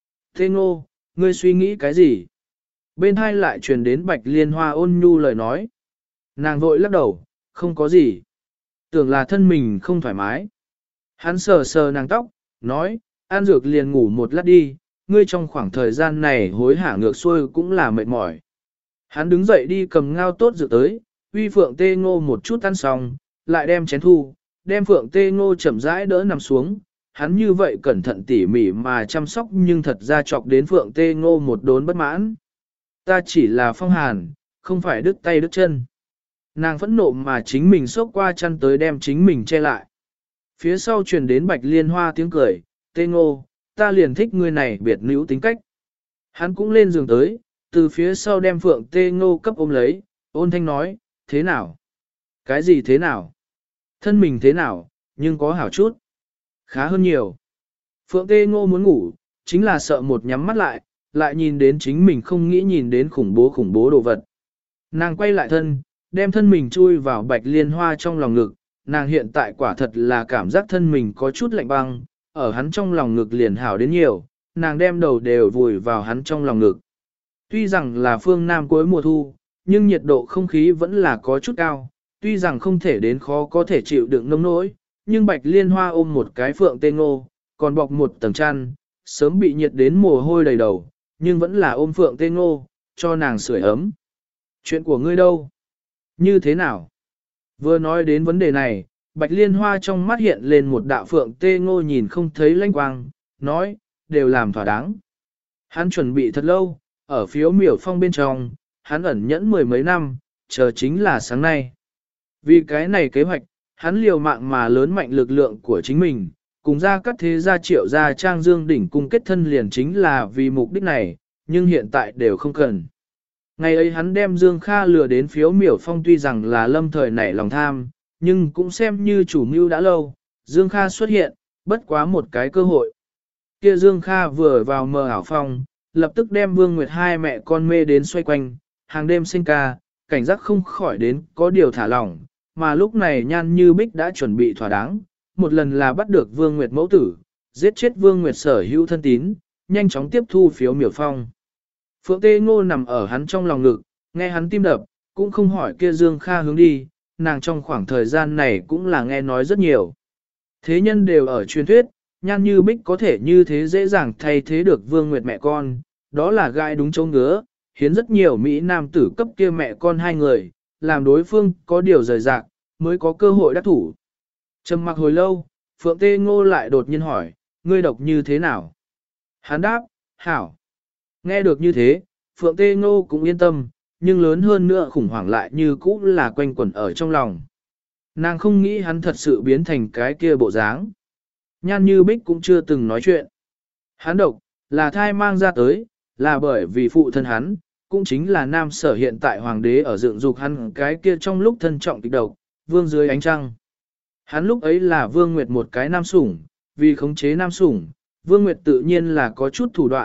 Tê Ngô, ngươi suy nghĩ cái gì? Bên hai lại truyền đến Bạch Liên Hoa ôn nhu lời nói. Nàng vội lắc đầu, không có gì. Tưởng là thân mình không thoải mái. Hắn sờ sờ nàng tóc, nói, ăn dược liền ngủ một lát đi, ngươi trong khoảng thời gian này hối hả ngược xuôi cũng là mệt mỏi. Hắn đứng dậy đi cầm ngao tốt dược tới, uy Phượng Tê Ngô một chút ăn xong, lại đem chén thu, đem Phượng Tê Ngô chậm rãi đỡ nằm xuống. Hắn như vậy cẩn thận tỉ mỉ mà chăm sóc nhưng thật ra chọc đến Phượng Tê Ngô một đốn bất mãn. Ta chỉ là phong hàn, không phải đứt tay đứt chân. Nàng phẫn nộ mà chính mình xốc qua chăn tới đem chính mình che lại. Phía sau truyền đến Bạch Liên Hoa tiếng cười, Tê Ngô, ta liền thích ngươi này biệt nữ tính cách. Hắn cũng lên giường tới, từ phía sau đem Phượng Tê Ngô cấp ôm lấy, ôn thanh nói, thế nào? Cái gì thế nào? Thân mình thế nào, nhưng có hảo chút. Khá hơn nhiều. Phượng Tê Ngô muốn ngủ, chính là sợ một nhắm mắt lại nhìn đến chính mình không nghĩ nhìn đến khủng bố đồ vật. Nàng quay lại thân, đem thân mình chui vào Bạch Liên Hoa trong lòng ngực, nàng hiện tại quả thật là cảm giác thân mình có chút lạnh băng, ở hắn trong lòng ngực liền hảo đến nhiều, nàng đem đầu đều vùi vào hắn trong lòng ngực. Tuy rằng là phương Nam cuối mùa thu, nhưng nhiệt độ không khí vẫn là có chút cao, tuy rằng không thể đến khó có thể chịu đựng nông nỗi, nhưng Bạch Liên Hoa ôm một cái Phượng Tê Ngô, còn bọc một tầng chăn, sớm bị nhiệt đến mồ hôi đầy đầu, nhưng vẫn là ôm Phượng Tê Ngô, cho nàng sưởi ấm. Chuyện của ngươi đâu? Như thế nào? Vừa nói đến vấn đề này, Bạch Liên Hoa trong mắt hiện lên một đạo Phượng Tê Ngô nhìn không thấy lanh quang, nói, đều làm thỏa đáng. Hắn chuẩn bị thật lâu, ở phiếu miểu phong bên trong, hắn ẩn nhẫn mười mấy năm, chờ chính là sáng nay. Vì cái này kế hoạch, hắn liều mạng mà lớn mạnh lực lượng của chính mình, cùng ra các thế gia triệu gia trang dương đỉnh cung kết thân liền chính là vì mục đích này, nhưng hiện tại đều không cần. Ngày ấy hắn đem Dương Kha lừa đến phiếu miểu phong tuy rằng là lâm thời nảy lòng tham, nhưng cũng xem như chủ mưu đã lâu, Dương Kha xuất hiện, bất quá một cái cơ hội. Kia Dương Kha vừa vào mờ ảo phong, lập tức đem Vương Nguyệt hai mẹ con mê đến xoay quanh, hàng đêm sinh ca, cảnh giác không khỏi đến có điều thả lỏng, mà lúc này Nhan Như Bích đã chuẩn bị thỏa đáng, một lần là bắt được Vương Nguyệt mẫu tử, giết chết Vương Nguyệt sở hữu thân tín, nhanh chóng tiếp thu phiếu miểu phong. Phượng Tê Ngô nằm ở hắn trong lòng ngực, nghe hắn tim đập, cũng không hỏi kia Dương Kha hướng đi, nàng trong khoảng thời gian này cũng là nghe nói rất nhiều. Thế nhân đều ở truyền thuyết, Nhan Như Bích có thể như thế dễ dàng thay thế được Vương Nguyệt mẹ con, đó là gai đúng chỗ ngứa, hiến rất nhiều Mỹ Nam tử cấp kia mẹ con hai người, làm đối phương có điều rời rạc, mới có cơ hội đắc thủ. Trầm mặc hồi lâu, Phượng Tê Ngô lại đột nhiên hỏi, ngươi độc như thế nào? Hắn đáp, hảo. Nghe được như thế, Phượng Tê Ngô cũng yên tâm, nhưng lớn hơn nữa khủng hoảng lại như cũ là quanh quẩn ở trong lòng. Nàng không nghĩ hắn thật sự biến thành cái kia bộ dáng. Nhan Như Bích cũng chưa từng nói chuyện. Hắn độc, là thai mang ra tới, là bởi vì phụ thân hắn, cũng chính là nam sở hiện tại hoàng đế ở dựng dục hắn cái kia trong lúc thân trọng kịch độc, vương dưới ánh trăng. Hắn lúc ấy là Vương Nguyệt một cái nam sủng, vì khống chế nam sủng, Vương Nguyệt tự nhiên là có chút thủ đoạn,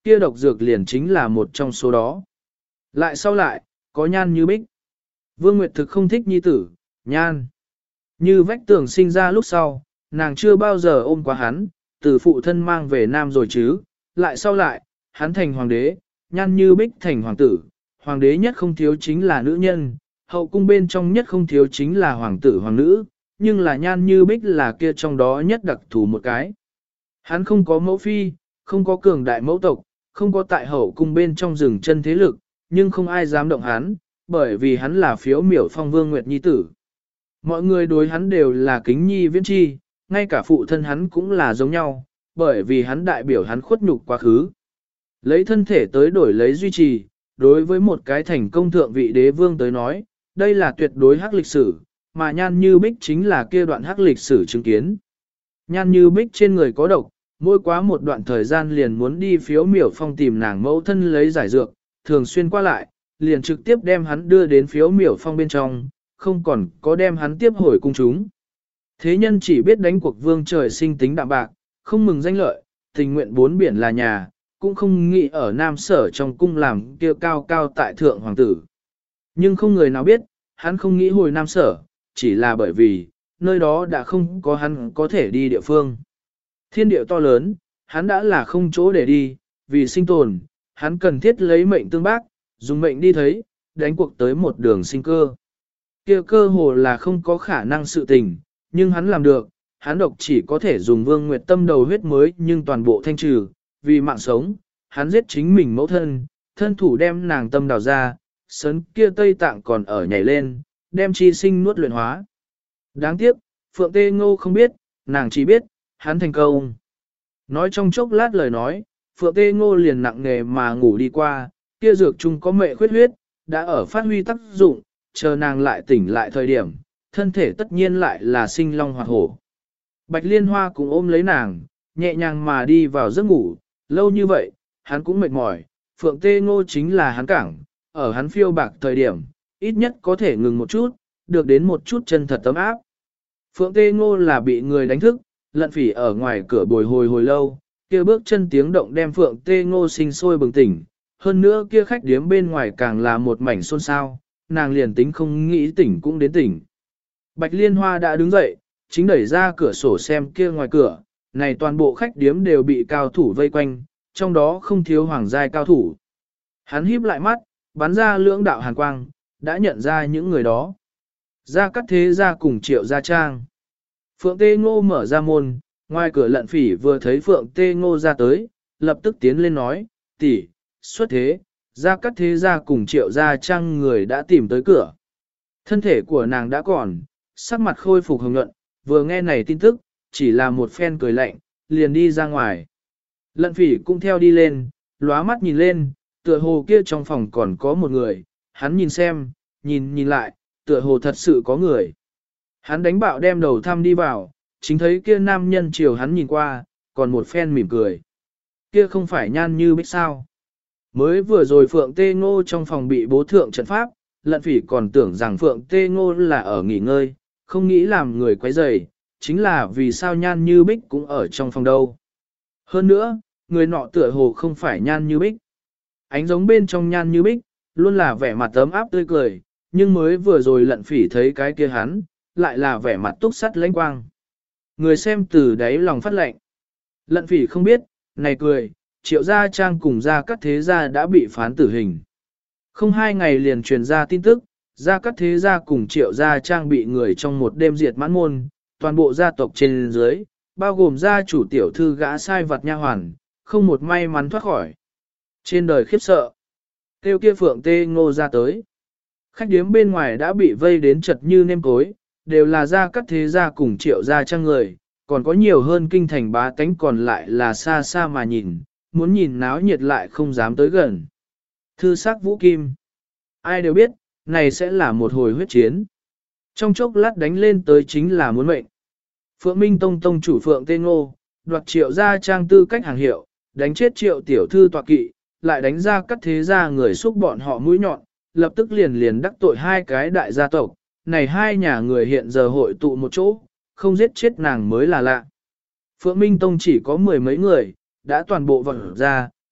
kia độc dược liền chính là một trong số đó. Lại sau lại, có Nhan Như Bích. Vương Nguyệt thực không thích nhi tử, Nhan. Như vách tường sinh ra lúc sau, nàng chưa bao giờ ôm qua hắn, từ phụ thân mang về Nam rồi chứ. Lại sau lại, hắn thành hoàng đế, Nhan Như Bích thành hoàng tử. Hoàng đế nhất không thiếu chính là nữ nhân, hậu cung bên trong nhất không thiếu chính là hoàng tử hoàng nữ, nhưng là Nhan Như Bích là kia trong đó nhất đặc thù một cái. Hắn không có mẫu phi, không có cường đại mẫu tộc, không có tại hậu cung bên trong rừng chân thế lực, nhưng không ai dám động hắn, bởi vì hắn là phiếu miểu phong Vương Nguyệt nhi tử. Mọi người đối hắn đều là kính nhi viễn chi, ngay cả phụ thân hắn cũng là giống nhau, bởi vì hắn đại biểu hắn khuất nhục quá khứ. Lấy thân thể tới đổi lấy duy trì, đối với một cái thành công thượng vị đế vương tới nói, đây là tuyệt đối hắc lịch sử, mà Nhan Như Bích chính là kia đoạn hắc lịch sử chứng kiến. Nhan Như Bích trên người có độc, mỗi quá một đoạn thời gian liền muốn đi phiếu miểu phong tìm nàng mẫu thân lấy giải dược, thường xuyên qua lại, liền trực tiếp đem hắn đưa đến phiếu miểu phong bên trong, không còn có đem hắn tiếp hồi cung chúng. Thế nhân chỉ biết đánh cuộc vương trời sinh tính đạm bạc, không mừng danh lợi, tình nguyện bốn biển là nhà, cũng không nghĩ ở Nam Sở trong cung làm kia cao cao tại thượng hoàng tử. Nhưng không người nào biết, hắn không nghĩ hồi Nam Sở, chỉ là bởi vì, nơi đó đã không có hắn có thể đi địa phương. Thiên địa to lớn, hắn đã là không chỗ để đi, vì sinh tồn, hắn cần thiết lấy mệnh tương bác, dùng mệnh đi thấy, đánh cuộc tới một đường sinh cơ. Kia cơ hồ là không có khả năng sự tình, nhưng hắn làm được, hắn độc chỉ có thể dùng Vương Nguyệt tâm đầu huyết mới nhưng toàn bộ thanh trừ, vì mạng sống, hắn giết chính mình mẫu thân, thân thủ đem nàng tâm đào ra, sấn kia Tây Tạng còn ở nhảy lên, đem chi sinh nuốt luyện hóa. Đáng tiếc, Phượng Tê Ngô không biết, nàng chỉ biết, hắn thành công. Nói trong chốc lát lời nói, Phượng Tê Ngô liền nặng nề mà ngủ đi qua, kia dược chung có mệ khuyết huyết, đã ở phát huy tác dụng, chờ nàng lại tỉnh lại thời điểm, thân thể tất nhiên lại là sinh long hoạt hổ. Bạch Liên Hoa cũng ôm lấy nàng, nhẹ nhàng mà đi vào giấc ngủ, lâu như vậy, hắn cũng mệt mỏi, Phượng Tê Ngô chính là hắn cảng, ở hắn phiêu bạc thời điểm, ít nhất có thể ngừng một chút, được đến một chút chân thật tấm áp. Phượng Tê Ngô là bị người đánh thức, Lận Phỉ ở ngoài cửa bồi hồi lâu, kia bước chân tiếng động đem Phượng Tê Ngô sinh sôi bừng tỉnh, hơn nữa kia khách điếm bên ngoài càng là một mảnh xôn xao, nàng liền tính không nghĩ tỉnh cũng đến tỉnh. Bạch Liên Hoa đã đứng dậy, chính đẩy ra cửa sổ xem kia ngoài cửa, này toàn bộ khách điếm đều bị cao thủ vây quanh, trong đó không thiếu hoàng giai cao thủ. Hắn híp lại mắt, bắn ra lưỡng đạo hàn quang, đã nhận ra những người đó. Gia Cát Thế Gia cùng Triệu Gia Trang. Phượng Tê Ngô mở ra môn, ngoài cửa Lận Phỉ vừa thấy Phượng Tê Ngô ra tới, lập tức tiến lên nói, tỷ, xuất thế, Gia Cát Thế Gia cùng Triệu Gia Trang người đã tìm tới cửa. Thân thể của nàng đã còn, sắc mặt khôi phục hồng nhuận, vừa nghe này tin tức, chỉ là một phen cười lạnh, liền đi ra ngoài. Lận Phỉ cũng theo đi lên, lóa mắt nhìn lên, tựa hồ kia trong phòng còn có một người, hắn nhìn xem, nhìn lại, tựa hồ thật sự có người. Hắn đánh bạo đem đầu thăm đi vào, chính thấy kia nam nhân chiều hắn nhìn qua, còn một phen mỉm cười. Kia không phải Nhan Như Bích sao? Mới vừa rồi Phượng Tê Ngô trong phòng bị bố thượng trận pháp, Lận Phỉ còn tưởng rằng Phượng Tê Ngô là ở nghỉ ngơi, không nghĩ làm người quấy rầy, chính là vì sao Nhan Như Bích cũng ở trong phòng đâu. Hơn nữa, người nọ tựa hồ không phải Nhan Như Bích. Ánh giống bên trong Nhan Như Bích, luôn là vẻ mặt ấm áp tươi cười, nhưng mới vừa rồi Lận Phỉ thấy cái kia hắn, lại là vẻ mặt túc sắt lãnh quang. Người xem từ đáy lòng phát lệnh. Lận Phỉ không biết, này cười, Triệu Gia Trang cùng Gia Cát Thế Gia đã bị phán tử hình. Không 2 ngày liền truyền ra tin tức, Gia Cát Thế Gia cùng Triệu Gia Trang bị người trong một đêm diệt mãn môn, toàn bộ gia tộc trên dưới, bao gồm gia chủ tiểu thư gã sai vặt nha hoàn, không một may mắn thoát khỏi. Trên đời khiếp sợ, kêu kia Phượng Tê Ngô ra tới. Khách điếm bên ngoài đã bị vây đến chật như nêm cối, đều là Gia Cát Thế Gia cùng Triệu Gia Trang người, còn có nhiều hơn kinh thành bá tánh còn lại là xa xa mà nhìn, muốn nhìn náo nhiệt lại không dám tới gần. Thư sắc Vũ Kim. Ai đều biết, này sẽ là một hồi huyết chiến. Trong chốc lát đánh lên tới chính là muốn mệnh. Phượng Minh Tông tông chủ Phượng Tê Ngô, đoạt Triệu Gia Trang tư cách hàng hiệu, đánh chết Triệu tiểu thư tọa kỵ, lại đánh ra Cát Thế Gia người xúc bọn họ mũi nhọn, lập tức liền đắc tội 2 cái đại gia tộc. Này 2 nhà người hiện giờ hội tụ một chỗ, không giết chết nàng mới là lạ. Phượng Minh Tông chỉ có 10 mấy người, đã toàn bộ vọt ra,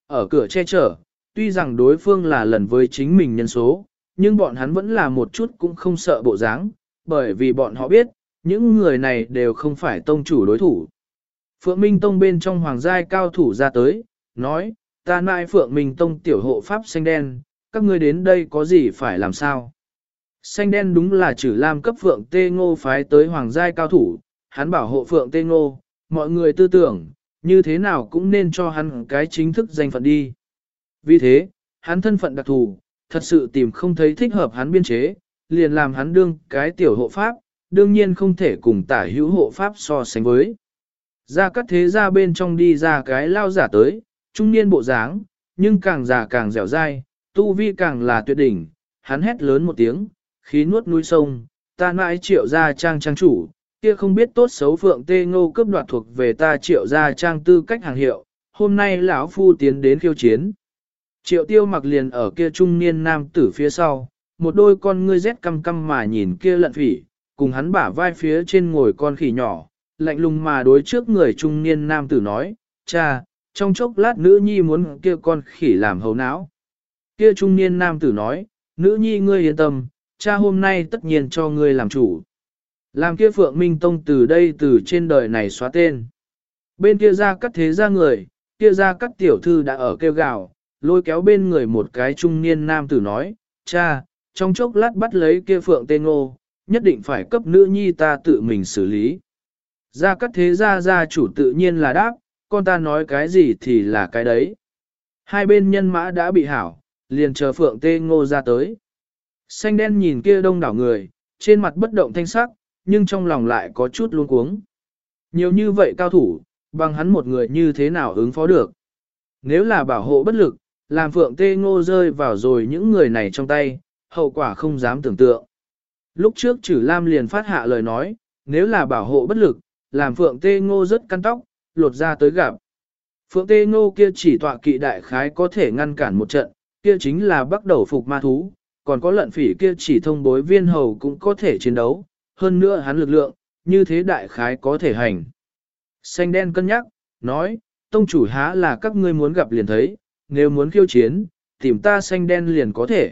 ở cửa che chở, tuy rằng đối phương là lần với chính mình nhân số, nhưng bọn hắn vẫn là một chút cũng không sợ bộ dáng, bởi vì bọn họ biết, những người này đều không phải tông chủ đối thủ. Phượng Minh Tông bên trong hoàng giai cao thủ ra tới, nói, ta nại Phượng Minh Tông tiểu hộ pháp xanh đen, các ngươi đến đây có gì phải làm sao? Xanh đen đúng là Trử Lam cấp Phượng Tê Ngô phái tới hoàng giai cao thủ, hắn bảo hộ Phượng Tê Ngô, mọi người tư tưởng, như thế nào cũng nên cho hắn cái chính thức danh phận đi. Vì thế, hắn thân phận đặc thù, thật sự tìm không thấy thích hợp hắn biên chế, liền làm hắn đương cái tiểu hộ pháp, đương nhiên không thể cùng tả hữu hộ pháp so sánh với. Ra các thế gia bên trong đi ra cái lao giả tới, trung niên bộ dáng, nhưng càng già càng dẻo dai, tu vi càng là tuyệt đỉnh, hắn hét lớn một tiếng, khí nuốt núi sông, ta mãi Triệu gia trang trang chủ, kia không biết tốt xấu Phượng Tê Ngô cướp đoạt thuộc về ta Triệu gia trang tư cách hàng hiệu, hôm nay lão phu tiến đến khiêu chiến. Triệu Tiêu Mặc liền ở kia trung niên nam tử phía sau, một đôi con ngươi rét căm căm mà nhìn kia lận phỉ, cùng hắn bả vai phía trên ngồi con khỉ nhỏ, lạnh lùng mà đối trước người trung niên nam tử nói, cha, trong chốc lát nữ nhi muốn kia con khỉ làm hầu não. Kia trung niên nam tử nói, nữ nhi ngươi yên tâm, cha hôm nay tất nhiên cho ngươi làm chủ. Làm kia Phượng Minh Tông từ đây từ trên đời này xóa tên. Bên kia ra cắt thế ra người, kia ra cắt tiểu thư đã ở kêu gào, lôi kéo bên người một cái trung niên nam tử nói, cha, trong chốc lát bắt lấy kia Phượng Tê Ngô, nhất định phải cấp nữ nhi ta tự mình xử lý. Gia cắt thế gia chủ tự nhiên là đáp, con ta nói cái gì thì là cái đấy. Hai bên nhân mã đã bị hảo, liền chờ Phượng Tê Ngô ra tới. Xanh đen nhìn kia đông đảo người, trên mặt bất động thanh sắc, nhưng trong lòng lại có chút luống cuống. Nhiều như vậy cao thủ, bằng hắn một người như thế nào ứng phó được. Nếu là bảo hộ bất lực, làm Phượng Tê Ngô rơi vào rồi những người này trong tay, hậu quả không dám tưởng tượng. Lúc trước Trử Lam liền phát hạ lời nói, nếu là bảo hộ bất lực, làm Phượng Tê Ngô rất căn tóc, lột ra tới gặp. Phượng Tê Ngô kia chỉ tọa kỵ đại khái có thể ngăn cản một trận, kia chính là bắt đầu phục ma thú, còn có lận phỉ kia chỉ thông bối viên hầu cũng có thể chiến đấu, hơn nữa hắn lực lượng, như thế đại khái có thể hành. Xanh đen cân nhắc, nói, tông chủ há là các ngươi muốn gặp liền thấy, nếu muốn khiêu chiến, tìm ta xanh đen liền có thể.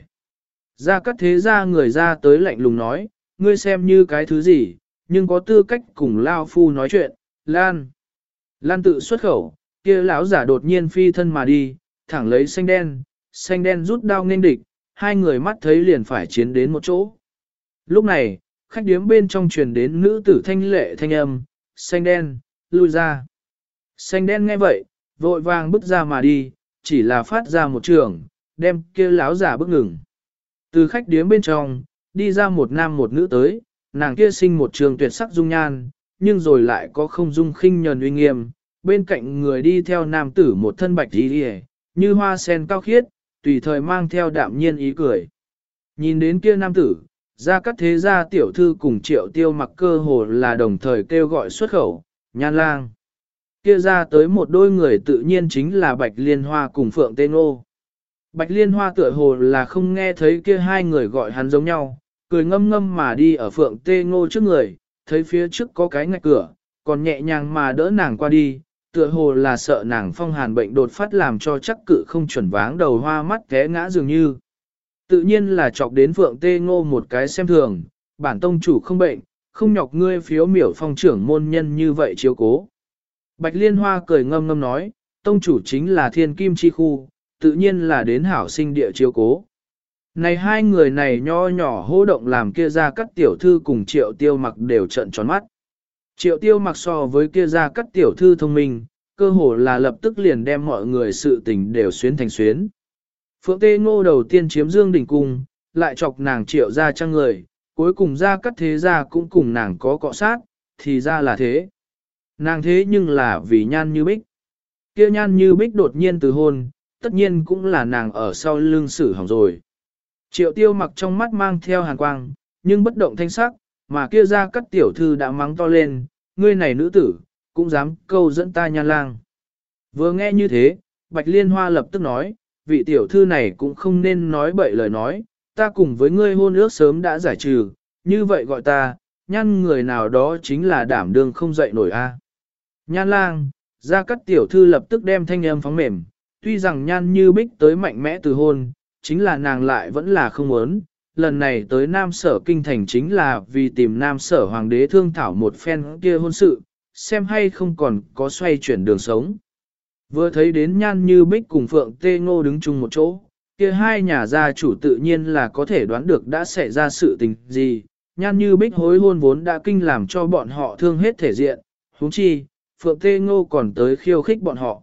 Ra các thế gia người ra tới lạnh lùng nói, ngươi xem như cái thứ gì, nhưng có tư cách cùng Lao Phu nói chuyện, Lan. Lan tự xuất khẩu, kia lão giả đột nhiên phi thân mà đi, thẳng lấy xanh đen rút đao nghênh địch, hai người mắt thấy liền phải chiến đến một chỗ. Lúc này, khách điếm bên trong truyền đến nữ tử thanh lệ thanh âm, xanh đen, lui ra. Xanh đen nghe vậy, vội vàng bước ra mà đi, chỉ là phát ra một trường, đem kia lão giả bước ngừng. Từ khách điếm bên trong, đi ra một nam một nữ tới, nàng kia sinh một trường tuyệt sắc dung nhan, nhưng rồi lại có không dung khinh nhờn uy nghiêm, bên cạnh người đi theo nam tử một thân bạch y, như hoa sen cao khiết, tùy thời mang theo đạm nhiên ý cười. Nhìn đến kia nam tử, ra các thế gia tiểu thư cùng Triệu Tiêu Mặc cơ hồ là đồng thời kêu gọi xuất khẩu, Nhan Lang. Kia ra tới một đôi người tự nhiên chính là Bạch Liên Hoa cùng Phượng Tê Ngô. Bạch Liên Hoa tựa hồ là không nghe thấy kia hai người gọi hắn giống nhau, cười ngâm ngâm mà đi ở Phượng Tê Ngô trước người, thấy phía trước có cái ngạch cửa, còn nhẹ nhàng mà đỡ nàng qua đi, tựa hồ là sợ nàng phong hàn bệnh đột phát làm cho chắc cự không chuẩn váng đầu hoa mắt té ngã dường như. Tự nhiên là chọc đến Phượng Tê Ngô một cái xem thường, bản tông chủ không bệnh, không nhọc ngươi phiếu miểu phong trưởng môn nhân như vậy chiếu cố. Bạch Liên Hoa cười ngâm ngâm nói, tông chủ chính là thiên kim chi khu, tự nhiên là đến hảo sinh địa chiếu cố. Này hai người này nho nhỏ hô động làm kia ra các tiểu thư cùng Triệu Tiêu Mặc đều trợn tròn mắt. Triệu Tiêu Mặc so với kia ra các tiểu thư thông minh, cơ hồ là lập tức liền đem mọi người sự tình đều xuyến thành xuyến. Phượng Tê Ngô đầu tiên chiếm Dương Đỉnh Cung, lại chọc nàng Triệu ra trang người, cuối cùng ra các thế gia cũng cùng nàng có cọ sát, thì ra là thế. Nàng thế nhưng là vì Nhan Như Bích. Kia Nhan Như Bích đột nhiên từ hôn, tất nhiên cũng là nàng ở sau lưng xử hỏng rồi. Triệu Tiêu Mặc trong mắt mang theo hàn quang, nhưng bất động thanh sắc, mà kia ra các tiểu thư đã mắng to lên, ngươi này nữ tử, cũng dám câu dẫn ta Nhan Lang. Vừa nghe như thế, Bạch Liên Hoa lập tức nói, vị tiểu thư này cũng không nên nói bậy lời nói, ta cùng với ngươi hôn ước sớm đã giải trừ, như vậy gọi ta, Nhan người nào đó chính là đảm đương không dậy nổi a. Nhan Lang, ra các tiểu thư lập tức đem thanh âm phóng mềm, tuy rằng Nhan Như Bích tới mạnh mẽ từ hôn, chính là nàng lại vẫn là không muốn. Lần này tới Nam Sở Kinh Thành chính là vì tìm Nam Sở Hoàng đế thương thảo một phen kia hôn sự, xem hay không còn có xoay chuyển đường sống. Vừa thấy đến Nhan Như Bích cùng Phượng Tê Ngô đứng chung một chỗ, kia hai nhà gia chủ tự nhiên là có thể đoán được đã xảy ra sự tình gì. Nhan Như Bích hối hôn vốn đã kinh làm cho bọn họ thương hết thể diện, huống chi, Phượng Tê Ngô còn tới khiêu khích bọn họ.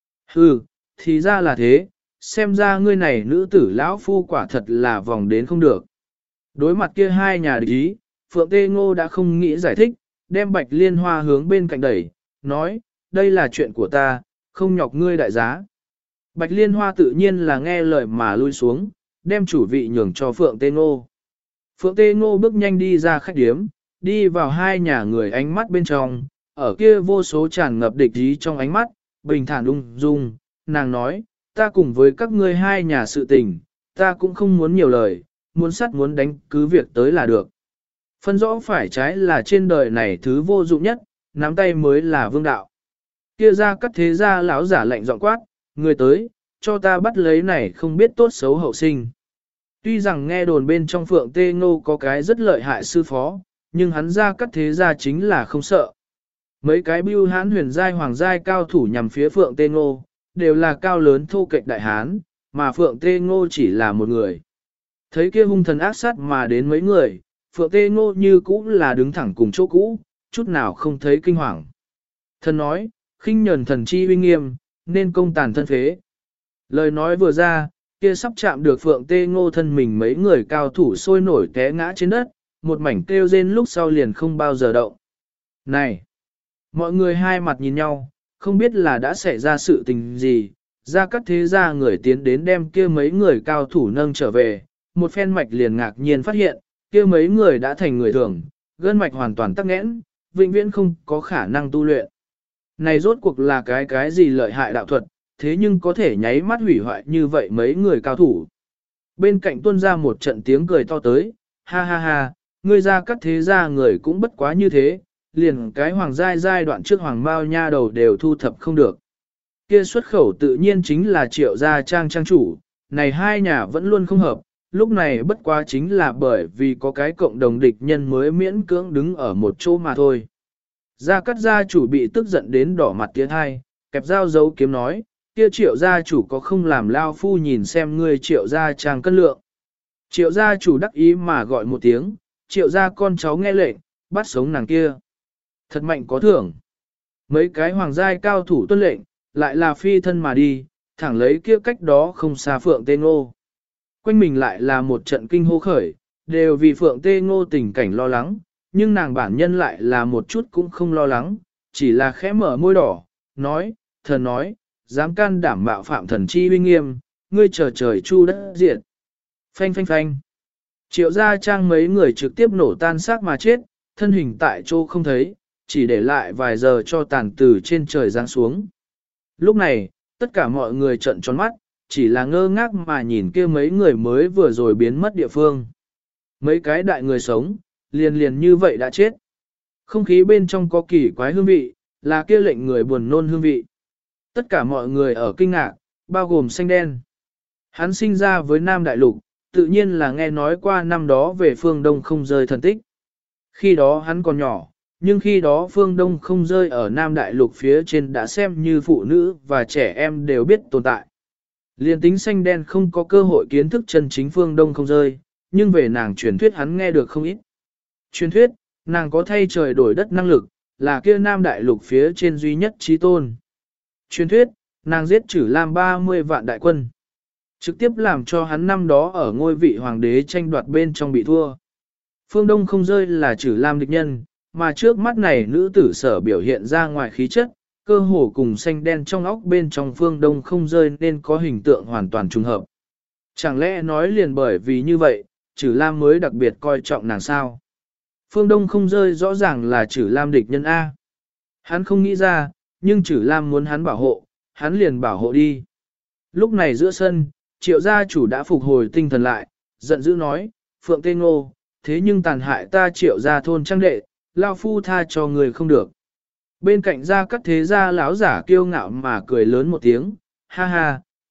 Hừ, thì ra là thế, xem ra ngươi này nữ tử lão phu quả thật là vòng đến không được. Đối mặt kia hai nhà địch ý, Phượng Tê Ngô đã không nghĩ giải thích, đem Bạch Liên Hoa hướng bên cạnh đẩy, nói, đây là chuyện của ta, không nhọc ngươi đại giá. Bạch Liên Hoa tự nhiên là nghe lời mà lui xuống, đem chủ vị nhường cho Phượng Tê Ngô. Phượng Tê Ngô bước nhanh đi ra khách điếm, đi vào hai nhà người ánh mắt bên trong, ở kia vô số tràn ngập địch ý trong ánh mắt, bình thản ung dung, nàng nói, ta cùng với các ngươi hai nhà sự tình, ta cũng không muốn nhiều lời, muốn sắt muốn đánh cứ việc tới là được. Phân rõ phải trái là trên đời này thứ vô dụng nhất, nắm tay mới là vương đạo. Kia ra cắt thế ra lão giả lạnh giọng quát, người tới, cho ta bắt lấy này không biết tốt xấu hậu sinh. Tuy rằng nghe đồn bên trong Phượng Tê Ngô có cái rất lợi hại sư phó, nhưng hắn ra cắt thế ra chính là không sợ. Mấy cái bưu hán huyền giai hoàng giai cao thủ nhằm phía Phượng Tê Ngô, đều là cao lớn thô kệch đại hán, mà Phượng Tê Ngô chỉ là một người. Thấy kia hung thần ác sát mà đến mấy người, Phượng Tê Ngô như cũ là đứng thẳng cùng chỗ cũ, chút nào không thấy kinh hoàng. Thần nói, khinh nhẫn thần chi uy nghiêm, nên công tàn thân phế. Lời nói vừa ra, kia sắp chạm được Phượng Tê Ngô thân mình mấy người cao thủ sôi nổi té ngã trên đất, một mảnh kêu rên lúc sau liền không bao giờ động. Này! Mọi người hai mặt nhìn nhau, không biết là đã xảy ra sự tình gì, ra các thế gia người tiến đến đem kia mấy người cao thủ nâng trở về, một phen mạch liền ngạc nhiên phát hiện, kia mấy người đã thành người thường, gân mạch hoàn toàn tắc nghẽn, vĩnh viễn không có khả năng tu luyện. Này rốt cuộc là cái gì lợi hại đạo thuật, thế nhưng có thể nháy mắt hủy hoại như vậy mấy người cao thủ. Bên cạnh tuôn ra một trận tiếng cười to tới, ha ha ha, ngươi ra các thế gia người cũng bất quá như thế, liền cái hoàng giai đoạn trước hoàng mao nha đầu đều thu thập không được. Kia xuất khẩu tự nhiên chính là Triệu gia trang chủ, này hai nhà vẫn luôn không hợp, lúc này bất quá chính là bởi vì có cái cộng đồng địch nhân mới miễn cưỡng đứng ở một chỗ mà thôi. Gia Cát gia chủ bị tức giận đến đỏ mặt tiến hai, kẹp dao dấu kiếm nói, kia Triệu gia chủ có không làm lao phu nhìn xem ngươi Triệu gia trang cân lượng. Triệu gia chủ đắc ý mà gọi một tiếng, Triệu gia con cháu nghe lệnh, bắt sống nàng kia. Thật mạnh có thưởng. Mấy cái hoàng giai cao thủ tuân lệnh, lại là phi thân mà đi, thẳng lấy kia cách đó không xa Phượng Tê Ngô. Quanh mình lại là một trận kinh hô khởi, đều vì Phượng Tê Ngô tình cảnh lo lắng, nhưng nàng bản nhân lại là một chút cũng không lo lắng, chỉ là khẽ mở môi đỏ, nói, thần nói, dám can đảm mạo phạm thần chi uy nghiêm, ngươi chờ trời chu đất diệt. Phanh phanh phanh. Triệu gia trang mấy người trực tiếp nổ tan xác mà chết, thân hình tại chỗ không thấy, chỉ để lại vài giờ cho tàn từ trên trời giáng xuống. Lúc này, tất cả mọi người trợn tròn mắt, chỉ là ngơ ngác mà nhìn kia mấy người mới vừa rồi biến mất địa phương. Mấy cái đại người sống, liền như vậy đã chết. Không khí bên trong có kỳ quái hương vị, là kia lệnh người buồn nôn hương vị. Tất cả mọi người ở kinh ngạc, bao gồm xanh đen. Hắn sinh ra với Nam Đại Lục, tự nhiên là nghe nói qua năm đó về phương Đông không rơi thần tích. Khi đó hắn còn nhỏ, nhưng khi đó phương Đông không rơi ở Nam Đại Lục phía trên đã xem như phụ nữ và trẻ em đều biết tồn tại. Liên tính xanh đen không có cơ hội kiến thức chân chính phương Đông không rơi, nhưng về nàng truyền thuyết hắn nghe được không ít. Truyền thuyết, nàng có thay trời đổi đất năng lực, là kia Nam Đại Lục phía trên duy nhất trí tôn. Truyền thuyết, nàng giết Trử Lam 30 vạn đại quân. Trực tiếp làm cho hắn năm đó ở ngôi vị hoàng đế tranh đoạt bên trong bị thua. Phương Đông không rơi là Trử Lam địch nhân, mà trước mắt này nữ tử sở biểu hiện ra ngoài khí chất, cơ hồ cùng xanh đen trong óc bên trong Phương Đông không rơi nên có hình tượng hoàn toàn trùng hợp. Chẳng lẽ nói liền bởi vì như vậy, Trử Lam mới đặc biệt coi trọng nàng sao? Phương Đông không rơi rõ ràng là Trử Lam địch nhân A. Hắn không nghĩ ra, nhưng Trử Lam muốn hắn bảo hộ, hắn liền bảo hộ đi. Lúc này giữa sân, Triệu gia chủ đã phục hồi tinh thần lại, giận dữ nói, Phượng Tê Ngô, thế nhưng tàn hại ta Triệu gia thôn trang đệ, lao phu tha cho người không được. Bên cạnh gia các thế gia lão giả kiêu ngạo mà cười lớn một tiếng, ha ha,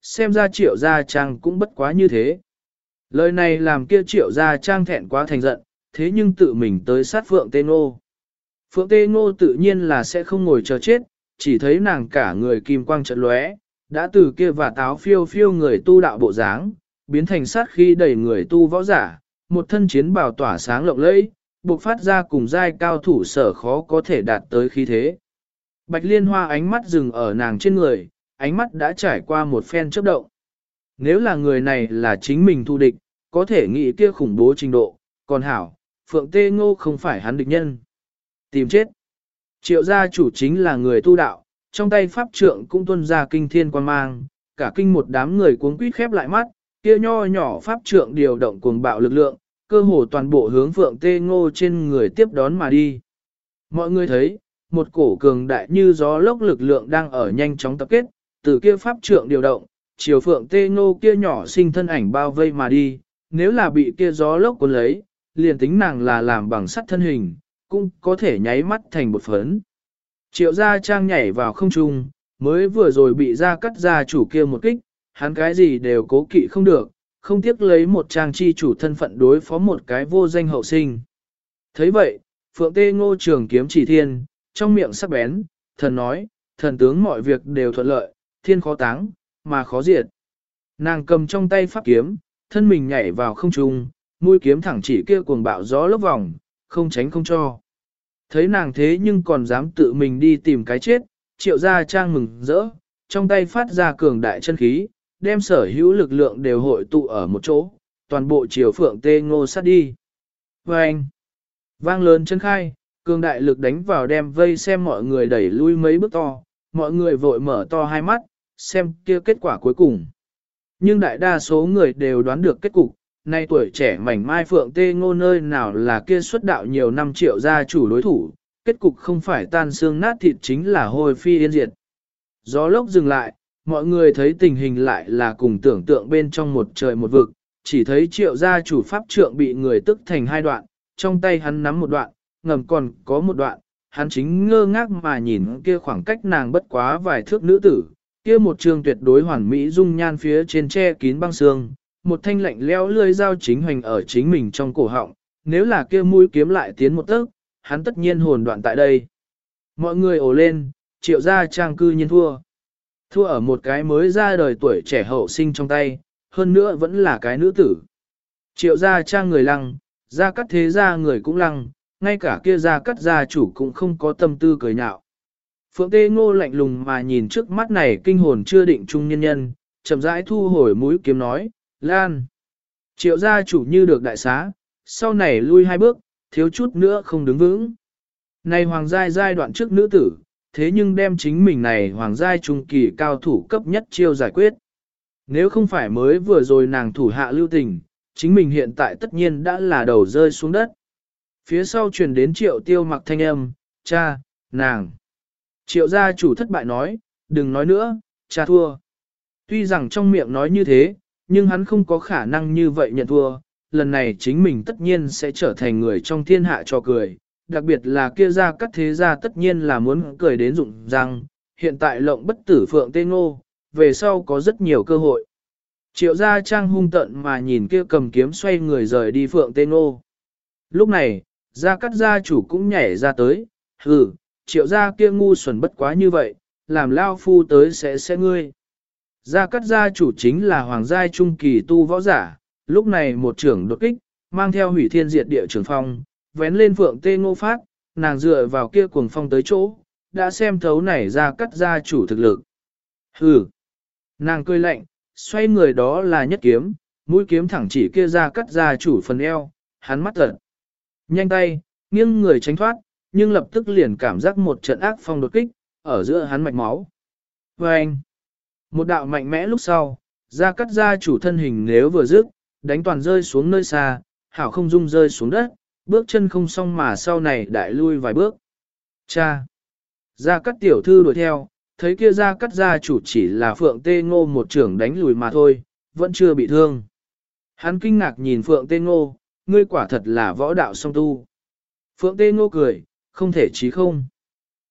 xem ra Triệu Gia Trang cũng bất quá như thế. Lời này làm kia Triệu Gia Trang thẹn quá thành giận, thế nhưng tự mình tới sát Phượng Tê Ngô. Phượng Tê Ngô tự nhiên là sẽ không ngồi chờ chết, chỉ thấy nàng cả người kim quang trận lóe, đã từ kia và táo phiêu phiêu người tu đạo bộ dáng, biến thành sát khi đẩy người tu võ giả, một thân chiến bào tỏa sáng lộng lẫy, buộc phát ra cùng giai cao thủ sở khó có thể đạt tới khí thế. Bạch Liên Hoa ánh mắt dừng ở nàng trên người, ánh mắt đã trải qua một phen chớp động. Nếu là người này là chính mình thu địch, có thể nghĩ kia khủng bố trình độ, còn hảo, Phượng Tê Ngô không phải hắn địch nhân. Tìm chết. Triệu gia chủ chính là người tu đạo, trong tay pháp trượng cũng tuôn ra kinh thiên quan mang, cả kinh một đám người cuống quýt khép lại mắt, kia nho nhỏ pháp trượng điều động cuồng bạo lực lượng, cơ hồ toàn bộ hướng Phượng Tê Ngô trên người tiếp đón mà đi. Mọi người thấy, một cổ cường đại như gió lốc lực lượng đang ở nhanh chóng tập kết, từ kia pháp trượng điều động, chiều Phượng Tê Ngô kia nhỏ sinh thân ảnh bao vây mà đi, nếu là bị kia gió lốc cuốn lấy, liền tính nàng là làm bằng sắt thân hình, cũng có thể nháy mắt thành bột phấn. Triệu Gia Trang nhảy vào không trung, mới vừa rồi bị Gia Cắt gia chủ kia một kích, hắn cái gì đều cố kỵ không được, không tiếc lấy một trang chi chủ thân phận đối phó một cái vô danh hậu sinh. Thấy vậy, Phượng Tê Ngô trường kiếm chỉ thiên, trong miệng sắc bén, thần nói, thần tướng mọi việc đều thuận lợi, thiên khó táng, mà khó diệt. Nàng cầm trong tay pháp kiếm, thân mình nhảy vào không trung, mũi kiếm thẳng chỉ kia cuồng bạo gió lốc vòng, không tránh không cho. Thấy nàng thế nhưng còn dám tự mình đi tìm cái chết, Triệu Gia Trang mừng rỡ, trong tay phát ra cường đại chân khí, đem sở hữu lực lượng đều hội tụ ở một chỗ, toàn bộ chiều Phượng Tê Ngô sát đi. Vâng! Vang lớn chân khai, cường đại lực đánh vào đem vây xem mọi người đẩy lui mấy bước to, mọi người vội mở to hai mắt, xem kia kết quả cuối cùng. Nhưng đại đa số người đều đoán được kết cục, nay tuổi trẻ mảnh mai Phượng Tê Ngô nơi nào là kia xuất đạo nhiều năm Triệu gia chủ đối thủ, kết cục không phải tan xương nát thịt chính là hồi phi yên diệt. Gió lốc dừng lại, mọi người thấy tình hình lại là cùng tưởng tượng bên trong một trời một vực, chỉ thấy Triệu gia chủ pháp trượng bị người tức thành hai đoạn, trong tay hắn nắm một đoạn, ngầm còn có một đoạn, hắn chính ngơ ngác mà nhìn kia khoảng cách nàng bất quá vài thước nữ tử, kia một trường tuyệt đối hoàn mỹ dung nhan phía trên che kín băng xương, một thanh lạnh leo lươi dao chính hoành ở chính mình trong cổ họng, nếu là kia mũi kiếm lại tiến một tấc, hắn tất nhiên hồn đoạn tại đây. Mọi người ồ lên, Triệu Gia Trang cư nhiên thua. Thua ở một cái mới ra đời tuổi trẻ hậu sinh trong tay, hơn nữa vẫn là cái nữ tử. Triệu Gia Trang người lăng, Gia Cắt thế gia người cũng lăng, ngay cả kia Gia Cắt gia chủ cũng không có tâm tư cười nhạo. Phượng Tê Ngô lạnh lùng mà nhìn trước mắt này kinh hồn chưa định trung nhân nhân, chậm rãi thu hồi mũi kiếm nói, Lan. Triệu gia chủ như được đại xá, sau này lui hai bước, thiếu chút nữa không đứng vững. Này hoàng giai giai đoạn trước nữ tử, thế nhưng đem chính mình này hoàng giai trung kỳ cao thủ cấp nhất chiêu giải quyết. Nếu không phải mới vừa rồi nàng thủ hạ lưu tình, chính mình hiện tại tất nhiên đã là đầu rơi xuống đất. Phía sau truyền đến Triệu Tiêu Mặc thanh âm, cha, nàng. Triệu gia chủ thất bại nói, đừng nói nữa, cha thua. Tuy rằng trong miệng nói như thế, nhưng hắn không có khả năng như vậy nhận thua, lần này chính mình tất nhiên sẽ trở thành người trong thiên hạ cho cười, đặc biệt là kia Gia Cắt thế gia tất nhiên là muốn cười đến rụng răng, hiện tại lộng bất tử Phượng Tê Ngô, về sau có rất nhiều cơ hội. Triệu Gia Trang hung tận mà nhìn kia cầm kiếm xoay người rời đi Phượng Tê Ngô. Lúc này, Gia Cắt gia chủ cũng nhảy ra tới, hừ, Triệu gia kia ngu xuẩn bất quá như vậy, làm lao phu tới sẽ ngươi. Gia Cắt gia chủ chính là hoàng giai trung kỳ tu võ giả, lúc này một trưởng đột kích, mang theo hủy thiên diệt địa trường phong, vén lên Phượng Tê Ngô phát, nàng dựa vào kia cuồng phong tới chỗ, đã xem thấu này Gia Cắt gia chủ thực lực. Hừ, nàng cười lạnh, xoay người đó là nhất kiếm, mũi kiếm thẳng chỉ kia Gia Cắt gia chủ phần eo, hắn mắt giật. Nhanh tay, nghiêng người tránh thoát, nhưng lập tức liền cảm giác một trận ác phong đột kích, ở giữa hắn mạch máu. Và anh, một đạo mạnh mẽ lúc sau, Gia Cắt gia chủ thân hình nếu vừa dứt, đánh toàn rơi xuống nơi xa, hảo không dung rơi xuống đất, bước chân không xong mà sau này đại lui vài bước. Cha! Gia Cắt tiểu thư đuổi theo, thấy kia Gia Cắt gia chủ chỉ là Phượng Tê Ngô một trưởng đánh lùi mà thôi, vẫn chưa bị thương. Hắn kinh ngạc nhìn Phượng Tê Ngô, ngươi quả thật là võ đạo song tu. Phượng Tê Ngô cười, không thể chí không.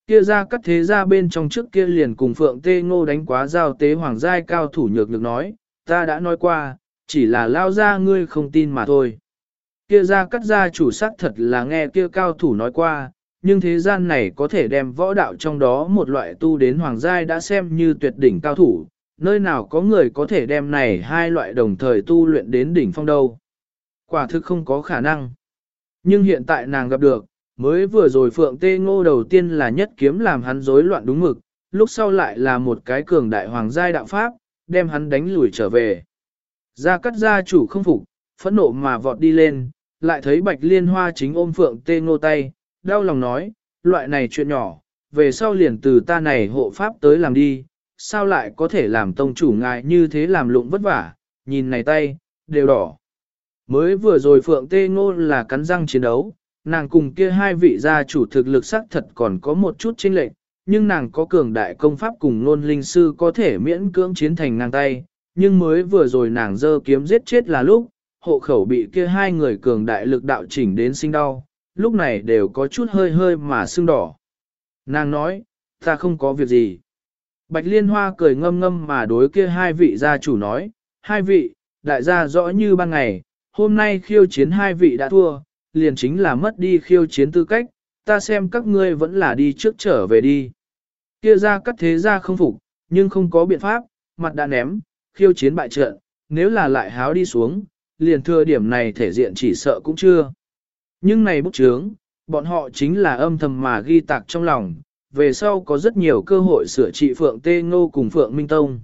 Kia ra cắt thế ra bên trong trước kia liền cùng Phượng Tê Ngô đánh quá giao tế hoàng giai cao thủ nhược nhược nói, ta đã nói qua, chỉ là lao ra ngươi không tin mà thôi. Kia ra cắt gia chủ sắc thật là nghe kia cao thủ nói qua, nhưng thế gian này có thể đem võ đạo trong đó một loại tu đến hoàng giai đã xem như tuyệt đỉnh cao thủ, nơi nào có người có thể đem này hai loại đồng thời tu luyện đến đỉnh phong đâu. Quả thực không có khả năng. Nhưng hiện tại nàng gặp được, mới vừa rồi Phượng Tê Ngô đầu tiên là nhất kiếm làm hắn rối loạn đúng mực, lúc sau lại là một cái cường đại hoàng giai đạo pháp, đem hắn đánh lùi trở về. Gia cắt gia chủ không phục, phẫn nộ mà vọt đi lên, lại thấy Bạch Liên Hoa chính ôm Phượng Tê Ngô tay, đau lòng nói, loại này chuyện nhỏ, về sau liền từ ta này hộ pháp tới làm đi, sao lại có thể làm tông chủ ngài như thế làm lụng vất vả, nhìn này tay, đều đỏ. Mới vừa rồi Phượng Tê Ngô là cắn răng chiến đấu, nàng cùng kia hai vị gia chủ thực lực sắc thật còn có một chút chênh lệch, nhưng nàng có cường đại công pháp cùng nôn linh sư có thể miễn cưỡng chiến thành nàng tay, nhưng mới vừa rồi nàng giơ kiếm giết chết là lúc, hộ khẩu bị kia hai người cường đại lực đạo chỉnh đến sinh đau, lúc này đều có chút hơi hơi mà sưng đỏ. Nàng nói, ta không có việc gì. Bạch Liên Hoa cười ngâm ngâm mà đối kia hai vị gia chủ nói, hai vị, đại gia rõ như ban ngày, hôm nay khiêu chiến hai vị đã thua, liền chính là mất đi khiêu chiến tư cách, ta xem các ngươi vẫn là đi trước trở về đi. Kia ra cắt thế ra không phục, nhưng không có biện pháp, mặt đã ném, khiêu chiến bại trận, nếu là lại háo đi xuống, liền thừa điểm này thể diện chỉ sợ cũng chưa. Nhưng này bút chướng, bọn họ chính là âm thầm mà ghi tạc trong lòng, về sau có rất nhiều cơ hội sửa trị Phượng Tê Ngô cùng Phượng Minh Tông.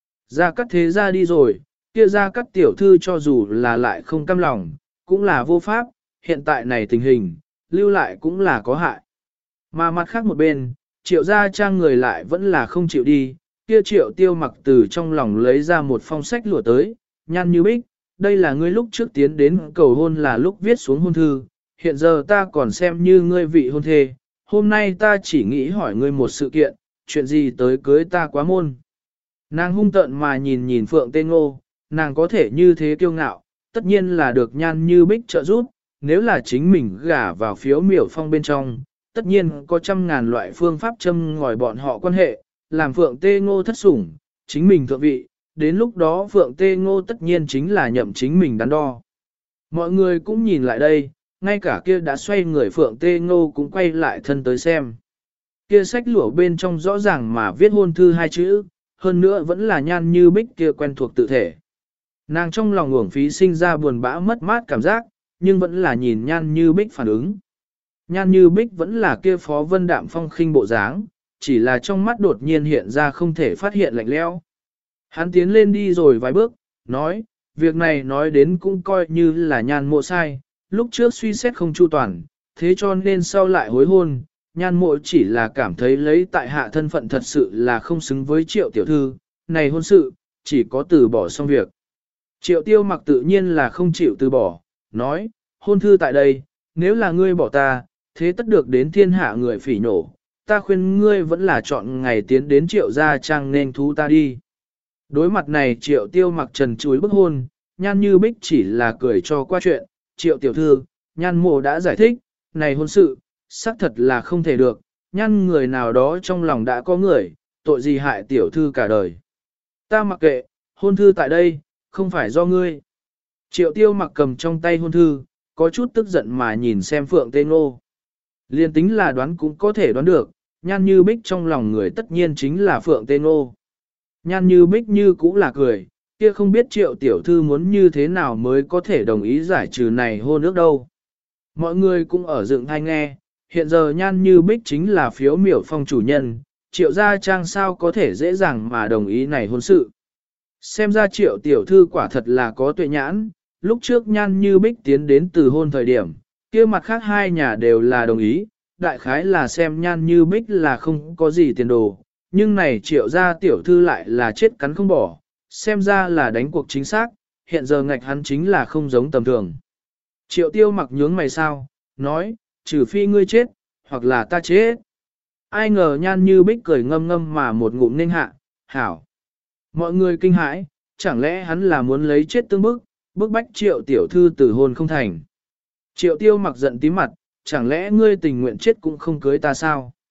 Ra cắt thế ra đi rồi, kia ra cắt tiểu thư cho dù là lại không cam lòng, cũng là vô pháp, hiện tại này tình hình, lưu lại cũng là có hại. Mà mặt khác một bên, triệu gia trang người lại vẫn là không chịu đi, kia triệu tiêu mặc từ trong lòng lấy ra một phong sách lụa tới, nhăn như bích, đây là ngươi lúc trước tiến đến cầu hôn là lúc viết xuống hôn thư, hiện giờ ta còn xem như ngươi vị hôn thê, hôm nay ta chỉ nghĩ hỏi ngươi một sự kiện, chuyện gì tới cưới ta quá môn. Nàng hung tợn mà nhìn nhìn Phượng Tê Ngô, nàng có thể như thế kiêu ngạo, tất nhiên là được nhan như bích trợ giúp, nếu là chính mình gả vào phiếu miểu phong bên trong, tất nhiên có trăm ngàn loại phương pháp châm ngòi bọn họ quan hệ, làm Phượng Tê Ngô thất sủng, chính mình thượng vị, đến lúc đó Phượng Tê Ngô tất nhiên chính là nhậm chính mình đắn đo. Mọi người cũng nhìn lại đây, ngay cả kia đã xoay người Phượng Tê Ngô cũng quay lại thân tới xem. Kia sách lụa bên trong rõ ràng mà viết hôn thư hai chữ, hơn nữa vẫn là nhan như bích kia quen thuộc tự thể. Nàng trong lòng uổng phí sinh ra buồn bã mất mát cảm giác, nhưng vẫn là nhìn nhan như bích phản ứng. Nhan như bích vẫn là kia phó vân đạm phong khinh bộ dáng, chỉ là trong mắt đột nhiên hiện ra không thể phát hiện lạnh lẽo. Hắn tiến lên đi rồi vài bước, nói, việc này nói đến cũng coi như là nhan mộ sai, lúc trước suy xét không chu toàn, thế cho nên sau lại hối hôn, nhan mộ chỉ là cảm thấy lấy tại hạ thân phận thật sự là không xứng với triệu tiểu thư, này hôn sự, chỉ có từ bỏ xong việc. Triệu tiêu mặc tự nhiên là không chịu từ bỏ, nói, hôn thư tại đây, nếu là ngươi bỏ ta, thế tất được đến thiên hạ người phỉ nổ, ta khuyên ngươi vẫn là chọn ngày tiến đến triệu gia trang nên thú ta đi. Đối mặt này triệu tiêu mặc trần chuối bức hôn, nhan như bích chỉ là cười cho qua chuyện, triệu tiểu thư, nhan mộ đã giải thích, này hôn sự, xác thật là không thể được, nhan người nào đó trong lòng đã có người, tội gì hại tiểu thư cả đời. Ta mặc kệ, hôn thư tại đây, không phải do ngươi. Triệu tiêu mặc cầm trong tay hôn thư, có chút tức giận mà nhìn xem Phượng Tê Ngô. Liên tính là đoán cũng có thể đoán được, nhan như bích trong lòng người tất nhiên chính là Phượng Tê Ngô. Nhan như bích như cũng là cười, kia không biết triệu tiểu thư muốn như thế nào mới có thể đồng ý giải trừ này hôn ước đâu. Mọi người cũng ở dựng hay nghe, hiện giờ nhan như bích chính là phiếu miểu phong chủ nhân, triệu gia trang sao có thể dễ dàng mà đồng ý này hôn sự. Xem ra triệu tiểu thư quả thật là có tuệ nhãn, lúc trước nhan như bích tiến đến từ hôn thời điểm, kia mặt khác hai nhà đều là đồng ý, đại khái là xem nhan như bích là không có gì tiền đồ, nhưng này triệu gia tiểu thư lại là chết cắn không bỏ, xem ra là đánh cuộc chính xác, hiện giờ ngạch hắn chính là không giống tầm thường. Triệu tiêu mặc nhướng mày sao, nói, trừ phi ngươi chết, hoặc là ta chết. Ai ngờ nhan như bích cười ngâm ngâm mà một ngụm ninh hạ, hảo. Mọi người kinh hãi, chẳng lẽ hắn là muốn lấy chết tương bức bách triệu tiểu thư từ hôn không thành. Triệu tiêu mặc giận tím mặt, chẳng lẽ ngươi tình nguyện chết cũng không cưới ta sao?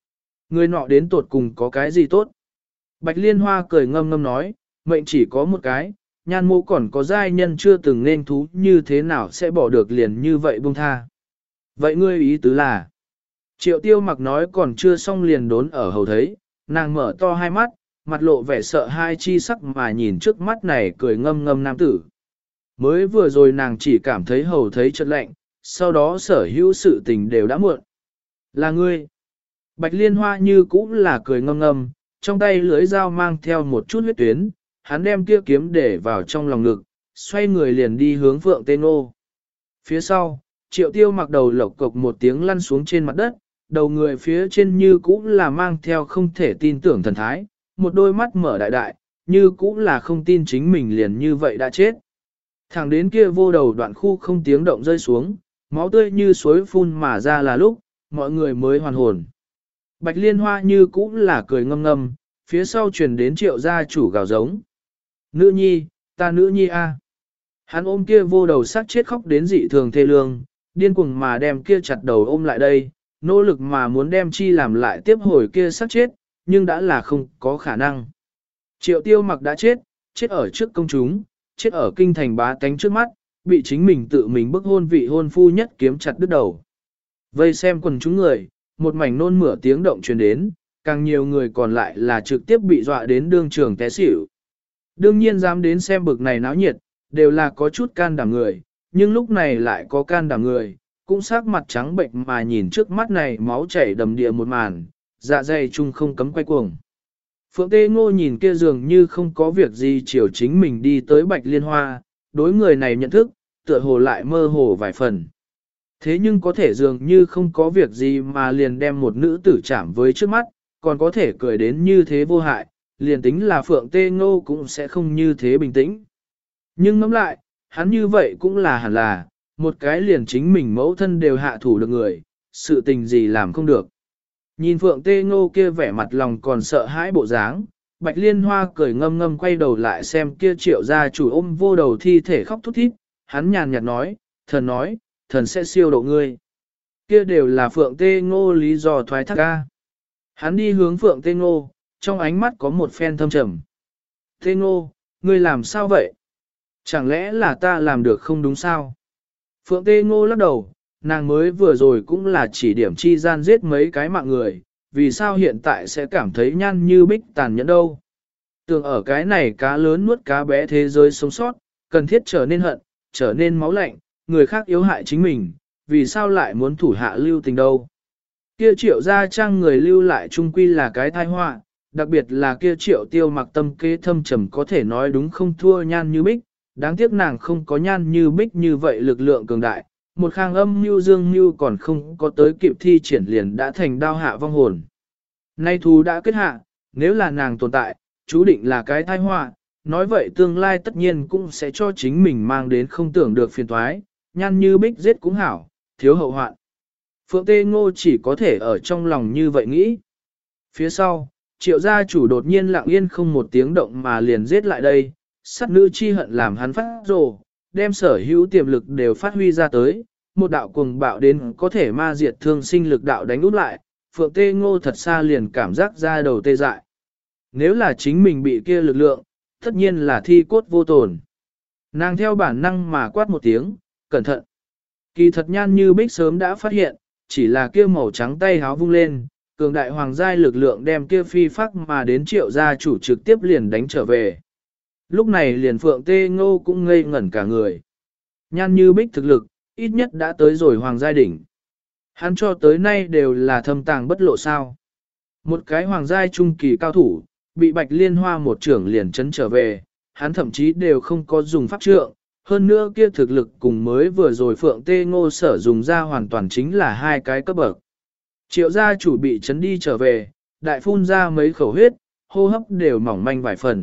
Người nọ đến tột cùng có cái gì tốt? Bạch Liên Hoa cười ngâm ngâm nói, mệnh chỉ có một cái, nhan mộ còn có giai nhân chưa từng nên thú như thế nào sẽ bỏ được liền như vậy buông tha. Vậy ngươi ý tứ là, Triệu Tiêu Mặc nói còn chưa xong liền đốn ở hầu thấy, nàng mở to hai mắt, mặt lộ vẻ sợ hai chi sắc mà nhìn trước mắt này cười ngâm ngâm nam tử. Mới vừa rồi nàng chỉ cảm thấy hầu thấy chợt lạnh, sau đó sở hữu sự tình đều đã muộn. Là ngươi. Bạch Liên Hoa như cũ là cười ngâm ngâm, trong tay lưới dao mang theo một chút huyết tuyến, hắn đem kia kiếm để vào trong lòng ngực, xoay người liền đi hướng Phượng Tê Ngô. Phía sau, Triệu Tiêu Mặc đầu lộc cộc một tiếng lăn xuống trên mặt đất, đầu người phía trên như cũ là mang theo không thể tin tưởng thần thái, một đôi mắt mở đại đại, như cũ là không tin chính mình liền như vậy đã chết. Thẳng đến kia vô đầu đoạn khu không tiếng động rơi xuống, máu tươi như suối phun mà ra là lúc, mọi người mới hoàn hồn. Bạch Liên Hoa như cũ là cười ngâm ngâm, phía sau truyền đến Triệu gia chủ gào giống. Nữ nhi, ta nữ nhi a. Hắn ôm kia vô đầu sát chết khóc đến dị thường thê lương, điên cuồng mà đem kia chặt đầu ôm lại đây, nỗ lực mà muốn đem chi làm lại tiếp hồi kia sát chết, nhưng đã là không có khả năng. Triệu Tiêu Mặc đã chết, chết ở trước công chúng, chết ở kinh thành bá tánh trước mắt, bị chính mình tự mình bức hôn vị hôn phu nhất kiếm chặt đứt đầu. Vây xem quần chúng người, một mảnh nôn mửa tiếng động truyền đến, càng nhiều người còn lại là trực tiếp bị dọa đến đương trường té xỉu. Đương nhiên dám đến xem bực này náo nhiệt, đều là có chút can đảm người, nhưng lúc này lại có can đảm người, cũng sắc mặt trắng bệnh mà nhìn trước mắt này máu chảy đầm địa một màn, dạ dày chung không cấm quay cuồng. Phượng Tê Ngô nhìn kia dường như không có việc gì chiều chính mình đi tới Bạch Liên Hoa, đối người này nhận thức, tựa hồ lại mơ hồ vài phần. Thế nhưng có thể dường như không có việc gì mà liền đem một nữ tử chạm với trước mắt, còn có thể cười đến như thế vô hại, liền tính là Phượng Tê Ngô cũng sẽ không như thế bình tĩnh. Nhưng ngẫm lại, hắn như vậy cũng là hẳn là, một cái liền chính mình mẫu thân đều hạ thủ được người, sự tình gì làm không được. Nhìn Phượng Tê Ngô kia vẻ mặt lòng còn sợ hãi bộ dáng, Bạch Liên Hoa cười ngâm ngâm quay đầu lại xem kia Triệu gia chủ ôm vô đầu thi thể khóc thút thít, hắn nhàn nhạt nói, thần sẽ siêu độ ngươi. Kia đều là Phượng Tê Ngô lý do thoái thác ca. Hắn đi hướng Phượng Tê Ngô, trong ánh mắt có một phen thâm trầm. Tê Ngô, ngươi làm sao vậy? Chẳng lẽ là ta làm được không đúng sao? Phượng Tê Ngô lắc đầu, nàng mới vừa rồi cũng là chỉ điểm chi gian giết mấy cái mạng người, vì sao hiện tại sẽ cảm thấy nhăn như bích tàn nhẫn đâu? Tưởng ở cái này cá lớn nuốt cá bé thế giới sống sót, cần thiết trở nên hận, trở nên máu lạnh, người khác yếu hại chính mình, vì sao lại muốn thủ hạ lưu tình đâu? Kia Triệu gia trang người lưu lại trung quy là cái tai họa, đặc biệt là kia Triệu Tiêu Mặc tâm kế thâm trầm có thể nói đúng không thua nhan như bích, đáng tiếc nàng không có nhan như bích như vậy lực lượng cường đại, một khang âm mưu dương mưu còn không có tới kịp thi triển liền đã thành đao hạ vong hồn. Nay thù đã kết hạ, nếu là nàng tồn tại, chú định là cái tai họa, nói vậy tương lai tất nhiên cũng sẽ cho chính mình mang đến không tưởng được phiền toái, nhan như bích giết cũng hảo, thiếu hậu hoạn. Phượng Tê Ngô chỉ có thể ở trong lòng như vậy nghĩ. Phía sau, Triệu gia chủ đột nhiên lặng yên không một tiếng động mà liền giết lại đây, sát nữ chi hận làm hắn phát rồ, đem sở hữu tiềm lực đều phát huy ra tới, một đạo cuồng bạo đến có thể ma diệt thương sinh lực đạo đánh út lại, Phượng Tê Ngô thật xa liền cảm giác ra đầu tê dại. Nếu là chính mình bị kia lực lượng, tất nhiên là thi cốt vô tổn. Nàng theo bản năng mà quát một tiếng, cẩn thận. Kỳ thật nhan như bích sớm đã phát hiện, chỉ là kia màu trắng tay háo vung lên, cường đại hoàng giai lực lượng đem kia phi phác mà đến Triệu gia chủ trực tiếp liền đánh trở về. Lúc này liền Phượng Tê Ngô cũng ngây ngẩn cả người. Nhan như bích thực lực, ít nhất đã tới rồi hoàng giai đỉnh. Hắn cho tới nay đều là thâm tàng bất lộ sao. Một cái hoàng giai trung kỳ cao thủ, bị Bạch Liên Hoa một trưởng liền chấn trở về, hắn thậm chí đều không có dùng pháp trượng, hơn nữa kia thực lực cùng mới vừa rồi Phượng Tê Ngô sở dùng ra hoàn toàn chính là hai cái cấp bậc. Triệu gia chủ bị chấn đi trở về, đại phun ra mấy khẩu huyết, hô hấp đều mỏng manh vài phần.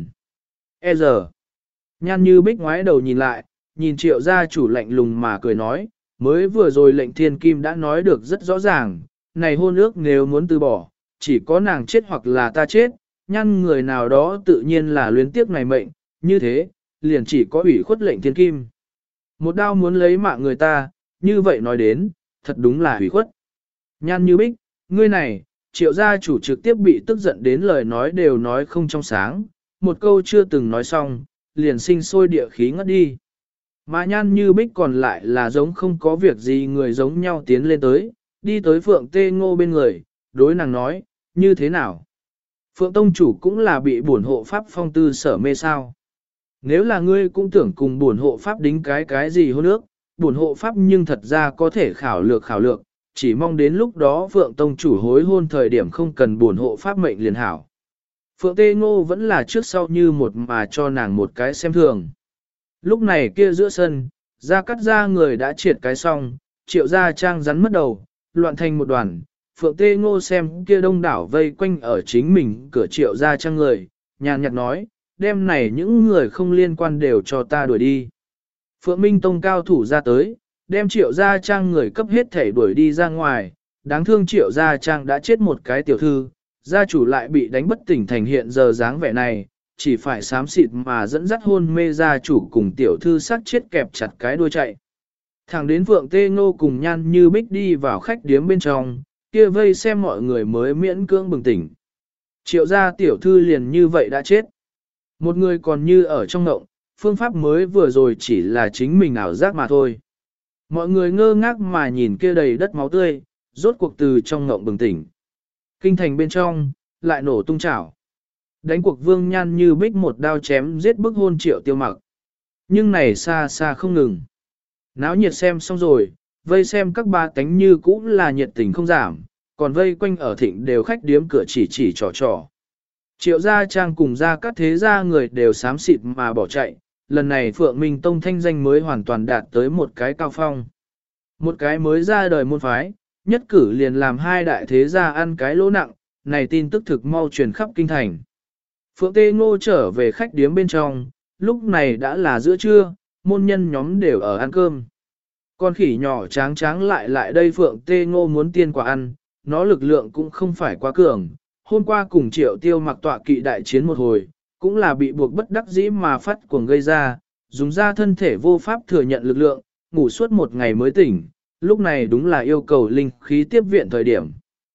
Giờ, nhan như bích ngoái đầu nhìn lại, nhìn Triệu gia chủ lạnh lùng mà cười nói, mới vừa rồi lệnh thiên kim đã nói được rất rõ ràng, này hôn ước nếu muốn từ bỏ, chỉ có nàng chết hoặc là ta chết, nhăn người nào đó tự nhiên là luyến tiếc này mệnh, như thế, liền chỉ có ủy khuất lệnh thiên kim. Một đao muốn lấy mạng người ta, như vậy nói đến, thật đúng là ủy khuất. Nhan như bích, ngươi này, Triệu gia chủ trực tiếp bị tức giận đến lời nói đều nói không trong sáng, một câu chưa từng nói xong, liền sinh sôi địa khí ngất đi. Mà Nhan Như Bích còn lại là giống không có việc gì người giống nhau tiến lên tới, đi tới Phượng Tê Ngô bên người, đối nàng nói, như thế nào? Phượng Tông chủ cũng là bị bổn hộ pháp phong tư sở mê sao. Nếu là ngươi cũng tưởng cùng bổn hộ pháp đính cái gì hôn ước, bổn hộ pháp nhưng thật ra có thể khảo lược, chỉ mong đến lúc đó Phượng Tông chủ hối hôn thời điểm không cần bổn hộ pháp mệnh liền hảo. Phượng Tê Ngô vẫn là trước sau như một mà cho nàng một cái xem thường. Lúc này kia giữa sân, Gia Cát ra người đã triệt cái xong, Triệu Gia Trang rắn mất đầu, loạn thành một đoàn. Phượng Tê Ngô xem kia đông đảo vây quanh ở chính mình cửa Triệu Gia Trang người, nhàn nhạt nói, đêm này những người không liên quan đều cho ta đuổi đi. Phượng Minh Tông cao thủ ra tới, đem Triệu Gia Trang người cấp hết thể đuổi đi ra ngoài, đáng thương Triệu Gia Trang đã chết một cái tiểu thư, gia chủ lại bị đánh bất tỉnh thành hiện giờ dáng vẻ này, chỉ phải xám xịt mà dẫn dắt hôn mê gia chủ cùng tiểu thư sát chết kẹp chặt cái đuôi chạy. Thẳng đến Phượng Tê Ngô cùng Nhan Như Bích đi vào khách điếm bên trong, kia vây xem mọi người mới miễn cưỡng bừng tỉnh. Triệu gia tiểu thư liền như vậy đã chết. Một người còn như ở trong ngộng, phương pháp mới vừa rồi chỉ là chính mình ảo giác mà thôi. Mọi người ngơ ngác mà nhìn kia đầy đất máu tươi, rốt cuộc từ trong ngộng bừng tỉnh. Kinh thành bên trong, lại nổ tung chảo. Đánh cuộc Vương Nhan Như Bích một đao chém giết bức hôn Triệu Tiêu Mặc. Nhưng này xa xa không ngừng. Náo nhiệt xem xong rồi, vây xem các ba tánh như cũng là nhiệt tình không giảm, còn vây quanh ở thịnh đều khách điếm cửa chỉ trò trò. Triệu Gia Trang cùng ra các thế gia người đều xám xịt mà bỏ chạy, lần này Phượng Minh Tông thanh danh mới hoàn toàn đạt tới một cái cao phong. Một cái mới ra đời môn phái, nhất cử liền làm hai đại thế gia ăn cái lỗ nặng, này tin tức thực mau truyền khắp kinh thành. Phượng Tê Ngô trở về khách điếm bên trong, lúc này đã là giữa trưa, môn nhân nhóm đều ở ăn cơm. Con khỉ nhỏ tráng lại đây Phượng Tê Ngô muốn tiên quả ăn, nó lực lượng cũng không phải quá cường. Hôm qua cùng Triệu Tiêu Mặc tọa kỵ đại chiến một hồi, cũng là bị buộc bất đắc dĩ mà phát cuồng gây ra, dùng ra thân thể vô pháp thừa nhận lực lượng, ngủ suốt một ngày mới tỉnh, lúc này đúng là yêu cầu linh khí tiếp viện thời điểm.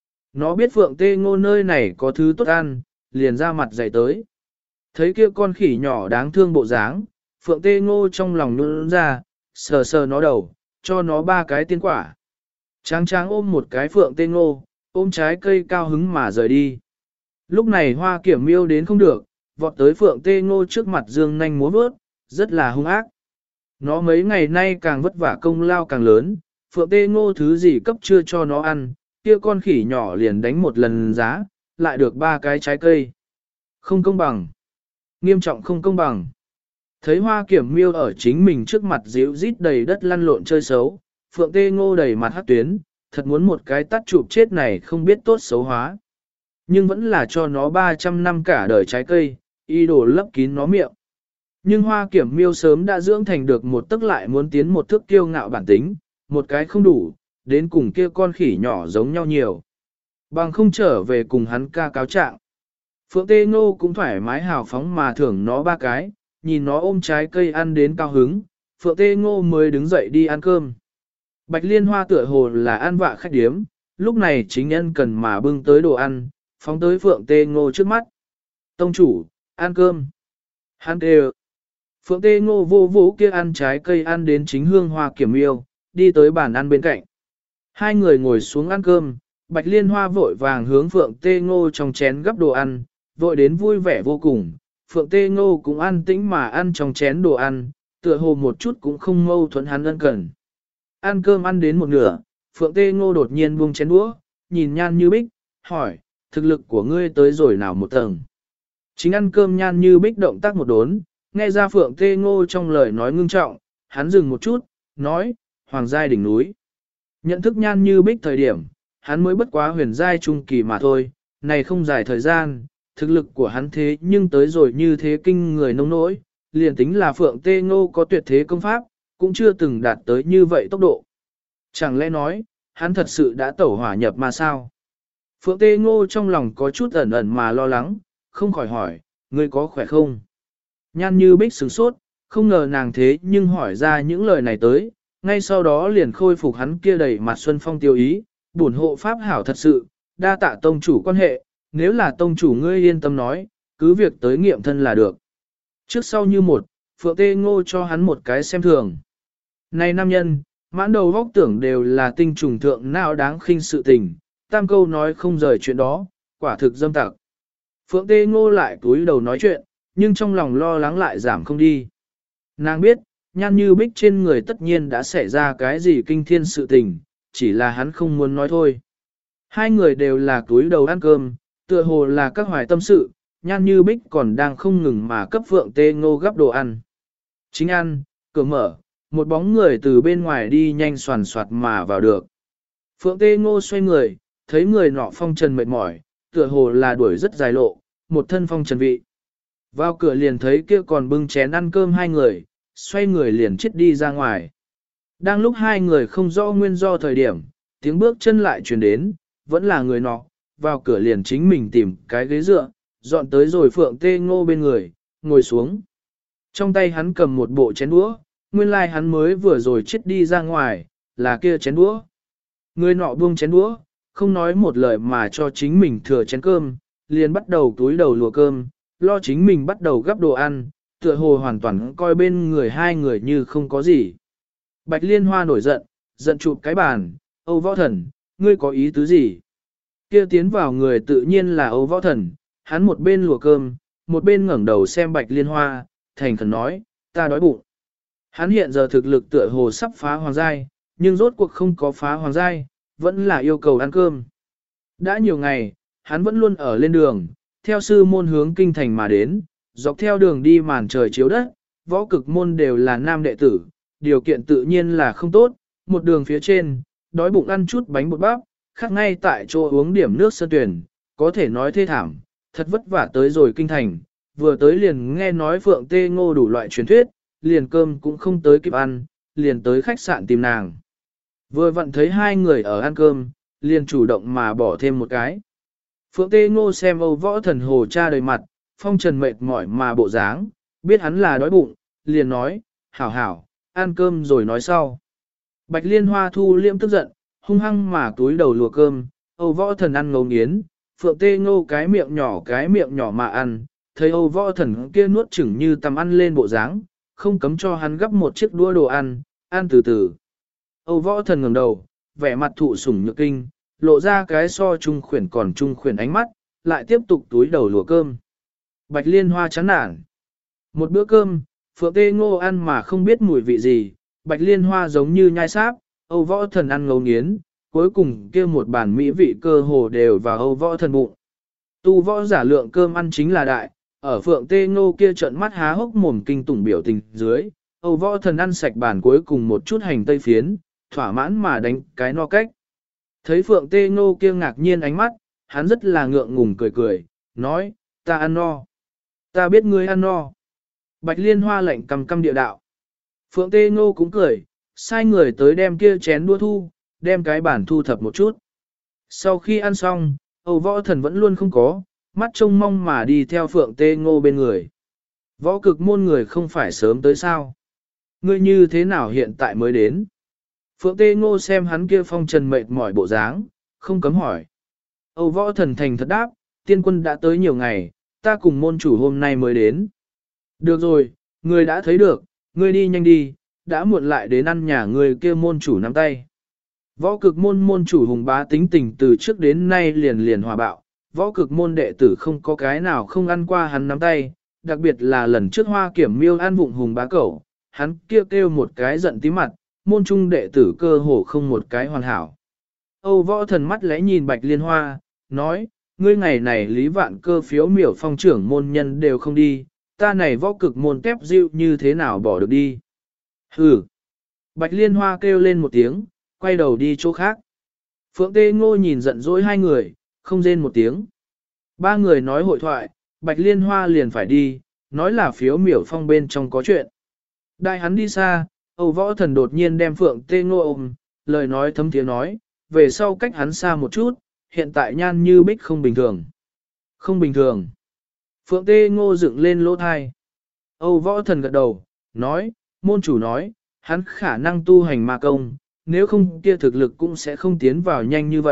Nó biết Phượng Tê Ngô nơi này có thứ tốt ăn, liền ra mặt dày tới. Thấy kia con khỉ nhỏ đáng thương bộ dáng, Phượng Tê Ngô trong lòng nhún ra, sờ sờ nó đầu, cho nó 3 cái tiên quả. Tráng ôm một cái Phượng Tê Ngô, ôm trái cây cao hứng mà rời đi. Lúc này Hoa Kiểm Miêu đến không được, vọt tới Phượng Tê Ngô trước mặt dương nanh múa vớt, rất là hung ác. Nó mấy ngày nay càng vất vả công lao càng lớn, Phượng Tê Ngô thứ gì cấp chưa cho nó ăn, kia con khỉ nhỏ liền đánh một lần giá, lại được 3 cái trái cây. Không công bằng. Nghiêm trọng không công bằng. Thấy Hoa Kiểm Miêu ở chính mình trước mặt díu rít đầy đất lăn lộn chơi xấu, Phượng Tê Ngô đầy mặt hắc tuyến, thật muốn một cái tắt chụp chết này không biết tốt xấu hóa. Nhưng vẫn là cho nó 300 năm cả đời trái cây, y đồ lấp kín nó miệng. Nhưng Hoa Kiểm Miêu sớm đã dưỡng thành được một tức lại muốn tiến một thước kiêu ngạo bản tính, một cái không đủ, đến cùng kia con khỉ nhỏ giống nhau nhiều. Bằng không trở về cùng hắn ca cáo trạng. Phượng Tê Ngô cũng thoải mái hào phóng mà thưởng nó 3 cái, nhìn nó ôm trái cây ăn đến cao hứng, Phượng Tê Ngô mới đứng dậy đi ăn cơm. Bạch Liên Hoa tựa hồ là ăn vạ khách điếm, lúc này chính nhân cần mà bưng tới đồ ăn, phóng tới Phượng Tê Ngô trước mắt. Tông chủ, ăn cơm. Hắn đều. Phượng Tê Ngô vô vũ kia ăn trái cây ăn đến chính hương Hoa Kiểm Miêu, đi tới bàn ăn bên cạnh. Hai người ngồi xuống ăn cơm, Bạch Liên Hoa vội vàng hướng Phượng Tê Ngô trong chén gắp đồ ăn, vội đến vui vẻ vô cùng. Phượng Tê Ngô cũng ăn tĩnh mà ăn trong chén đồ ăn, tựa hồ một chút cũng không mâu thuẫn hắn ân cần. Ăn cơm ăn đến một nửa, Phượng Tê Ngô đột nhiên buông chén đũa, nhìn Nhan Như Bích, hỏi, thực lực của ngươi tới rồi nào một tầng. Chính ăn cơm Nhan Như Bích động tác một đốn, nghe ra Phượng Tê Ngô trong lời nói ngưng trọng, hắn dừng một chút, nói, Hoàng giai đỉnh núi. Nhận thức Nhan Như Bích thời điểm, hắn mới bất quá huyền giai trung kỳ mà thôi, này không dài thời gian, thực lực của hắn thế nhưng tới rồi như thế kinh người nông nỗi, liền tính là Phượng Tê Ngô có tuyệt thế công pháp, cũng chưa từng đạt tới như vậy tốc độ. Chẳng lẽ nói, hắn thật sự đã tẩu hỏa nhập mà sao? Phượng Tê Ngô trong lòng có chút ẩn ẩn mà lo lắng, không khỏi hỏi, ngươi có khỏe không? Nhan Như Bích sửng sốt, không ngờ nàng thế nhưng hỏi ra những lời này tới, ngay sau đó liền khôi phục hắn kia đầy mặt xuân phong tiêu ý, bổn hộ pháp hảo thật sự, đa tạ tông chủ quan hệ, nếu là tông chủ ngươi yên tâm nói, cứ việc tới nghiệm thân là được. Trước sau như một, Phượng Tê Ngô cho hắn một cái xem thường. Này nam nhân, mãn đầu vóc tưởng đều là tinh trùng thượng nào đáng khinh sự tình, tam câu nói không rời chuyện đó, quả thực dâm tặc. Phượng Tê Ngô lại cúi đầu nói chuyện, nhưng trong lòng lo lắng lại giảm không đi. Nàng biết, Nhan Như Bích trên người tất nhiên đã xảy ra cái gì kinh thiên sự tình, chỉ là hắn không muốn nói thôi. Hai người đều là cúi đầu ăn cơm, tựa hồ là các hoài tâm sự, Nhan Như Bích còn đang không ngừng mà cấp Phượng Tê Ngô gắp đồ ăn. Chính ăn, cửa mở, một bóng người từ bên ngoài đi nhanh soàn soạt mà vào được. Phượng Tê Ngô xoay người, thấy người nọ phong trần mệt mỏi, tựa hồ là đuổi rất dài lộ, một thân phong trần vị. Vào cửa liền thấy kia còn bưng chén ăn cơm hai người, xoay người liền chết đi ra ngoài. Đang lúc hai người không rõ nguyên do thời điểm, tiếng bước chân lại truyền đến, vẫn là người nọ, vào cửa liền chính mình tìm cái ghế dựa, dọn tới rồi Phượng Tê Ngô bên người, ngồi xuống. Trong tay hắn cầm một bộ chén đũa, nguyên lai like hắn mới vừa rồi chết đi ra ngoài, là kia chén đũa. Người nọ buông chén đũa, không nói một lời mà cho chính mình thừa chén cơm, liền bắt đầu túi đầu lùa cơm, lo chính mình bắt đầu gắp đồ ăn, tựa hồ hoàn toàn coi bên người hai người như không có gì. Bạch Liên Hoa nổi giận, giận chụp cái bàn, Âu Võ Thần, ngươi có ý tứ gì? Kia tiến vào người tự nhiên là Âu Võ Thần, hắn một bên lùa cơm, một bên ngẩng đầu xem Bạch Liên Hoa, thành khẩn nói, ta đói bụng. Hắn hiện giờ thực lực tựa hồ sắp phá hoàng giai, nhưng rốt cuộc không có phá hoàng giai, vẫn là yêu cầu ăn cơm. Đã nhiều ngày, hắn vẫn luôn ở lên đường, theo sư môn hướng kinh thành mà đến, dọc theo đường đi màn trời chiếu đất, võ cực môn đều là nam đệ tử, điều kiện tự nhiên là không tốt, một đường phía trên, đói bụng ăn chút bánh bột bắp, khác ngay tại chỗ uống điểm nước sơn tuyển, có thể nói thê thảm, thật vất vả tới rồi kinh thành, vừa tới liền nghe nói Phượng Tê Ngô đủ loại truyền thuyết, liền cơm cũng không tới kịp ăn, liền tới khách sạn tìm nàng. Vừa vặn thấy hai người ở ăn cơm, liền chủ động mà bỏ thêm một cái. Phượng Tê Ngô xem Âu Võ Thần hồ cha đầy mặt, phong trần mệt mỏi mà bộ dáng, biết hắn là đói bụng, liền nói, hảo hảo, ăn cơm rồi nói sau. Bạch Liên Hoa thu liễm tức giận, hung hăng mà túi đầu lùa cơm, Âu Võ Thần ăn ngấu nghiến, Phượng Tê Ngô cái miệng nhỏ mà ăn, thấy Âu Võ Thần kia nuốt chửng như tầm ăn lên bộ dáng, không cấm cho hắn gấp một chiếc đũa đồ ăn, ăn từ từ. Âu Võ Thần ngẩng đầu, vẻ mặt thụ sủng nhược kinh, lộ ra cái so trung khuyển còn trung khuyển ánh mắt, lại tiếp tục túi đầu lùa cơm. Bạch Liên Hoa chán nản. Một bữa cơm, Phượng Tê Ngô ăn mà không biết mùi vị gì, Bạch Liên Hoa giống như nhai sáp, Âu Võ Thần ăn ngấu nghiến, cuối cùng kia một bàn mỹ vị cơ hồ đều vào Âu Võ Thần bụng. Tu võ giả lượng cơm ăn chính là đại, ở Phượng Tê Ngô kia trợn mắt há hốc mồm kinh tủng biểu tình dưới, Âu Võ Thần ăn sạch bàn cuối cùng một chút hành tây phiến, thỏa mãn mà đánh cái no cách. Thấy Phượng Tê Ngô kia ngạc nhiên ánh mắt, hắn rất là ngượng ngùng cười cười, nói, ta ăn no. Ta biết ngươi ăn no. Bạch Liên Hoa lạnh căm căm địa đạo. Phượng Tê Ngô cũng cười, sai người tới đem kia chén đua thu, đem cái bản thu thập một chút. Sau khi ăn xong, Âu Võ Thần vẫn luôn không có, mắt trông mong mà đi theo Phượng Tê Ngô bên người. Võ cực môn người không phải sớm tới sao? Ngươi như thế nào hiện tại mới đến? Phượng Tê Ngô xem hắn kia phong trần mệt mỏi bộ dáng, không cấm hỏi. Âu Võ Thần thành thật đáp, tiên quân đã tới nhiều ngày, ta cùng môn chủ hôm nay mới đến. Được rồi, ngươi đã thấy được, ngươi đi nhanh đi, đã muộn lại đến ăn nhà ngươi kia môn chủ nắm tay. Võ cực môn môn chủ Hùng Bá tính tình từ trước đến nay liền hòa bạo, võ cực môn đệ tử không có cái nào không ăn qua hắn nắm tay, đặc biệt là lần trước Hoa Kiểm Miêu ăn vụng Hùng Bá cẩu, hắn kêu một cái giận tí mặt, môn trung đệ tử cơ hồ không một cái hoàn hảo. Âu Võ Thần mắt lẽ nhìn Bạch Liên Hoa, nói, ngươi ngày này Lý Vạn Cơ phiếu miểu phong trưởng môn nhân đều không đi, ta này võ cực môn tép dịu như thế nào bỏ được đi. Hừ. Bạch Liên Hoa kêu lên một tiếng, quay đầu đi chỗ khác. Phượng Tê Ngô nhìn giận dỗi hai người, không rên một tiếng. Ba người nói hội thoại, Bạch Liên Hoa liền phải đi, nói là phiếu miểu phong bên trong có chuyện. Đại hắn đi xa, Âu Võ Thần đột nhiên đem Phượng Tê Ngô ôm, lời nói thấm tiếng nói, về sau cách hắn xa một chút, hiện tại Nhan Như Bích không bình thường. Không bình thường. Phượng Tê Ngô dựng lên lỗ thai. Âu Võ Thần gật đầu, nói, môn chủ nói, hắn khả năng tu hành ma công, nếu không kia thực lực cũng sẽ không tiến vào nhanh như vậy,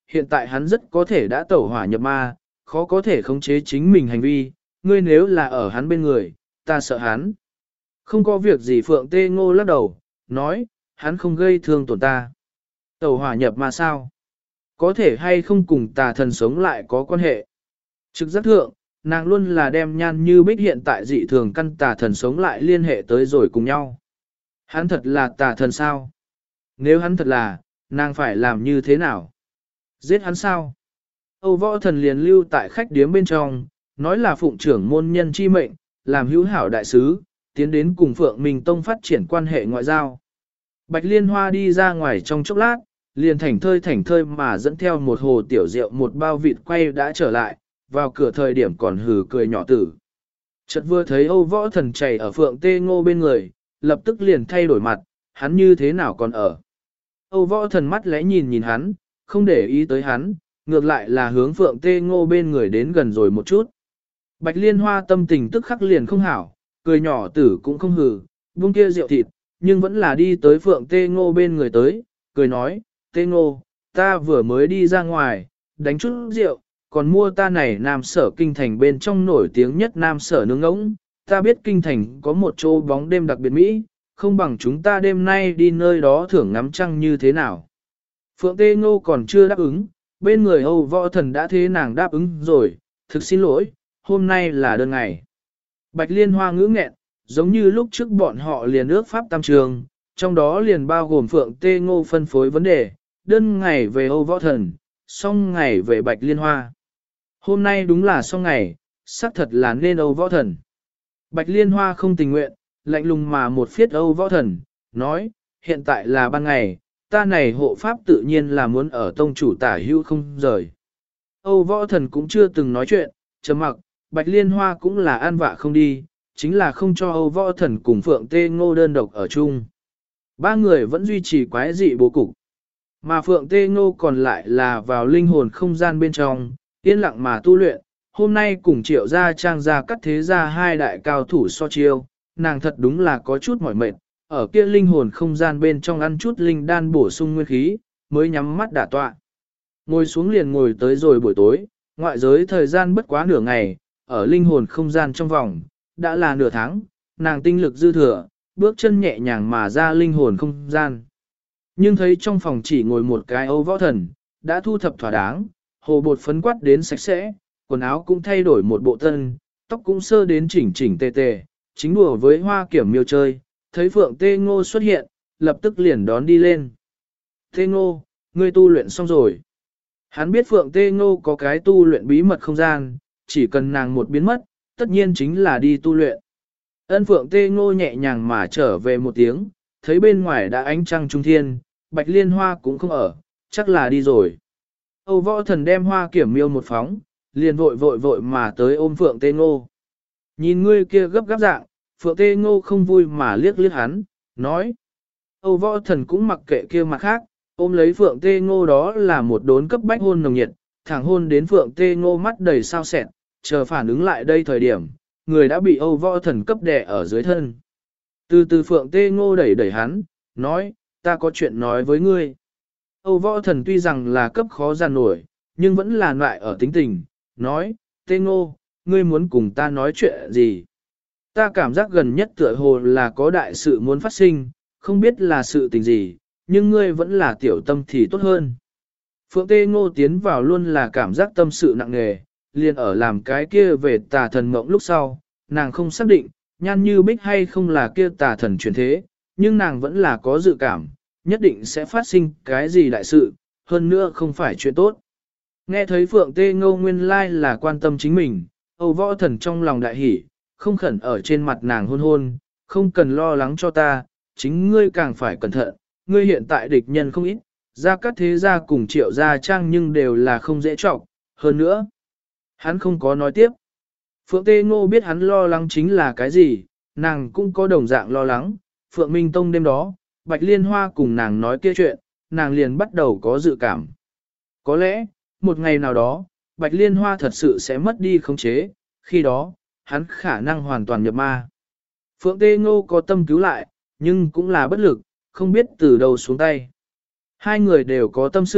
hiện tại hắn rất có thể đã tẩu hỏa nhập ma, khó có thể khống chế chính mình hành vi, ngươi nếu là ở hắn bên người, ta sợ hắn. Không có việc gì Phượng Tê Ngô lắc đầu, nói, hắn không gây thương tổn ta. Tẩu hỏa nhập ma sao? Có thể hay không cùng tà thần sống lại có quan hệ? Trực giác thượng, nàng luôn là đem Nhan Như Bích hiện tại dị thường căn tà thần sống lại liên hệ tới rồi cùng nhau. Hắn thật là tà thần sao? Nếu hắn thật là, nàng phải làm như thế nào? Giết hắn sao? Âu Võ Thần liền lưu tại khách điếm bên trong, nói là phụng trưởng môn nhân chi mệnh, làm hữu hảo đại sứ, tiến đến cùng Phượng Minh Tông phát triển quan hệ ngoại giao. Bạch Liên Hoa đi ra ngoài trong chốc lát, liền thảnh thơi mà dẫn theo một hồ tiểu rượu một bao vịt quay đã trở lại, vào cửa thời điểm còn hừ cười nhỏ tử. Chợt vừa thấy Âu Võ Thần chạy ở Phượng Tê Ngô bên người, lập tức liền thay đổi mặt, hắn như thế nào còn ở. Âu Võ Thần mắt lẽ nhìn hắn, không để ý tới hắn, ngược lại là hướng Phượng Tê Ngô bên người đến gần rồi một chút. Bạch Liên Hoa tâm tình tức khắc liền không hảo, cười nhỏ tử cũng không hừ, buông kia rượu thịt, nhưng vẫn là đi tới Phượng Tê Ngô bên người tới, cười nói, Tê Ngô, ta vừa mới đi ra ngoài, đánh chút rượu, còn mua ta này Nam Sở Kinh Thành bên trong nổi tiếng nhất Nam Sở nướng ngỗng, ta biết Kinh Thành có một chỗ bóng đêm đặc biệt Mỹ, không bằng chúng ta đêm nay đi nơi đó thưởng ngắm trăng như thế nào. Phượng Tê Ngô còn chưa đáp ứng, bên người Âu Võ Thần đã thế nàng đáp ứng rồi, thực xin lỗi, hôm nay là đơn ngày. Bạch Liên Hoa ngữ nghẹn, giống như lúc trước bọn họ liền ước pháp tam trường, trong đó liền bao gồm Phượng Tê Ngô phân phối vấn đề, đơn ngày về Âu Võ Thần, xong ngày về Bạch Liên Hoa. Hôm nay đúng là xong ngày, xác thật là nên Âu Võ Thần. Bạch Liên Hoa không tình nguyện, lạnh lùng mà một phiết Âu Võ Thần, nói, hiện tại là ban ngày, ta này hộ pháp tự nhiên là muốn ở tông chủ tả hữu không rời. Âu Võ Thần cũng chưa từng nói chuyện, trầm mặc, Bạch Liên Hoa cũng là an vạ không đi, chính là không cho Âu Võ Thần cùng Phượng Tê Ngô đơn độc ở chung. Ba người vẫn duy trì quái dị bố cục. Mà Phượng Tê Ngô còn lại là vào linh hồn không gian bên trong, yên lặng mà tu luyện, hôm nay cùng Triệu gia Trang gia cắt thế gia hai đại cao thủ so chiêu, nàng thật đúng là có chút mỏi mệt, ở kia linh hồn không gian bên trong ăn chút linh đan bổ sung nguyên khí, mới nhắm mắt đả tọa. Ngồi xuống liền ngồi tới rồi buổi tối, ngoại giới thời gian bất quá nửa ngày, ở linh hồn không gian trong vòng, đã là nửa tháng, nàng tinh lực dư thừa, bước chân nhẹ nhàng mà ra linh hồn không gian. Nhưng thấy trong phòng chỉ ngồi một cái Âu Võ Thần, đã thu thập thỏa đáng, hồ bột phấn quát đến sạch sẽ, quần áo cũng thay đổi một bộ tân, tóc cũng sơ đến chỉnh chỉnh tề tề, chính đùa với Hoa Kiểm Miêu chơi, thấy Phượng Tê Ngô xuất hiện, lập tức liền đón đi lên. Tê Ngô, ngươi tu luyện xong rồi. Hắn biết Phượng Tê Ngô có cái tu luyện bí mật không gian, chỉ cần nàng một biến mất, tất nhiên chính là đi tu luyện. Ân Phượng Tê Ngô nhẹ nhàng mà trở về một tiếng, thấy bên ngoài đã ánh trăng trung thiên, Bạch Liên Hoa cũng không ở, chắc là đi rồi. Âu Võ Thần đem Hoa Kiểm Miêu một phóng, liền vội mà tới ôm Phượng Tê Ngô. Nhìn ngươi kia gấp gáp dạng, Phượng Tê Ngô không vui mà liếc liếc hắn, nói. Âu Võ Thần cũng mặc kệ kia mặt khác, ôm lấy Phượng Tê Ngô đó là một đốn cấp bách hôn nồng nhiệt, thẳng hôn đến Phượng Tê Ngô mắt đầy sao sẹn, chờ phản ứng lại đây thời điểm, người đã bị Âu Võ Thần cấp đè ở dưới thân. Từ từ Phượng Tê Ngô đẩy hắn, nói, ta có chuyện nói với ngươi. Âu Võ Thần tuy rằng là cấp khó giàn nổi, nhưng vẫn là loại ở tính tình, nói, Tê Ngô, ngươi muốn cùng ta nói chuyện gì? Ta cảm giác gần nhất tựa hồ là có đại sự muốn phát sinh, không biết là sự tình gì, nhưng ngươi vẫn là tiểu tâm thì tốt hơn. Phượng Tê Ngô tiến vào luôn là cảm giác tâm sự nặng nề, liền ở làm cái kia về tà thần mộng lúc sau, nàng không xác định, Nhan Như Bích hay không là kia tà thần chuyển thế, nhưng nàng vẫn là có dự cảm, nhất định sẽ phát sinh cái gì đại sự, hơn nữa không phải chuyện tốt. Nghe thấy Phượng Tê Ngô nguyên lai là quan tâm chính mình, Âu Võ Thần trong lòng đại hỉ, không khẩn ở trên mặt nàng hôn hôn, không cần lo lắng cho ta, chính ngươi càng phải cẩn thận, ngươi hiện tại địch nhân không ít, ra các thế gia cùng Triệu gia Trang nhưng đều là không dễ trọng, hơn nữa. Hắn không có nói tiếp. Phượng Tê Ngô biết hắn lo lắng chính là cái gì, nàng cũng có đồng dạng lo lắng, Phượng Minh Tông đêm đó, Bạch Liên Hoa cùng nàng nói kia chuyện, nàng liền bắt đầu có dự cảm. Có lẽ, một ngày nào đó, Bạch Liên Hoa thật sự sẽ mất đi khống chế, khi đó, hắn khả năng hoàn toàn nhập ma. Phượng Tê Ngô có tâm cứu lại, nhưng cũng là bất lực, không biết từ đâu xuống tay. Hai người đều có tâm sự,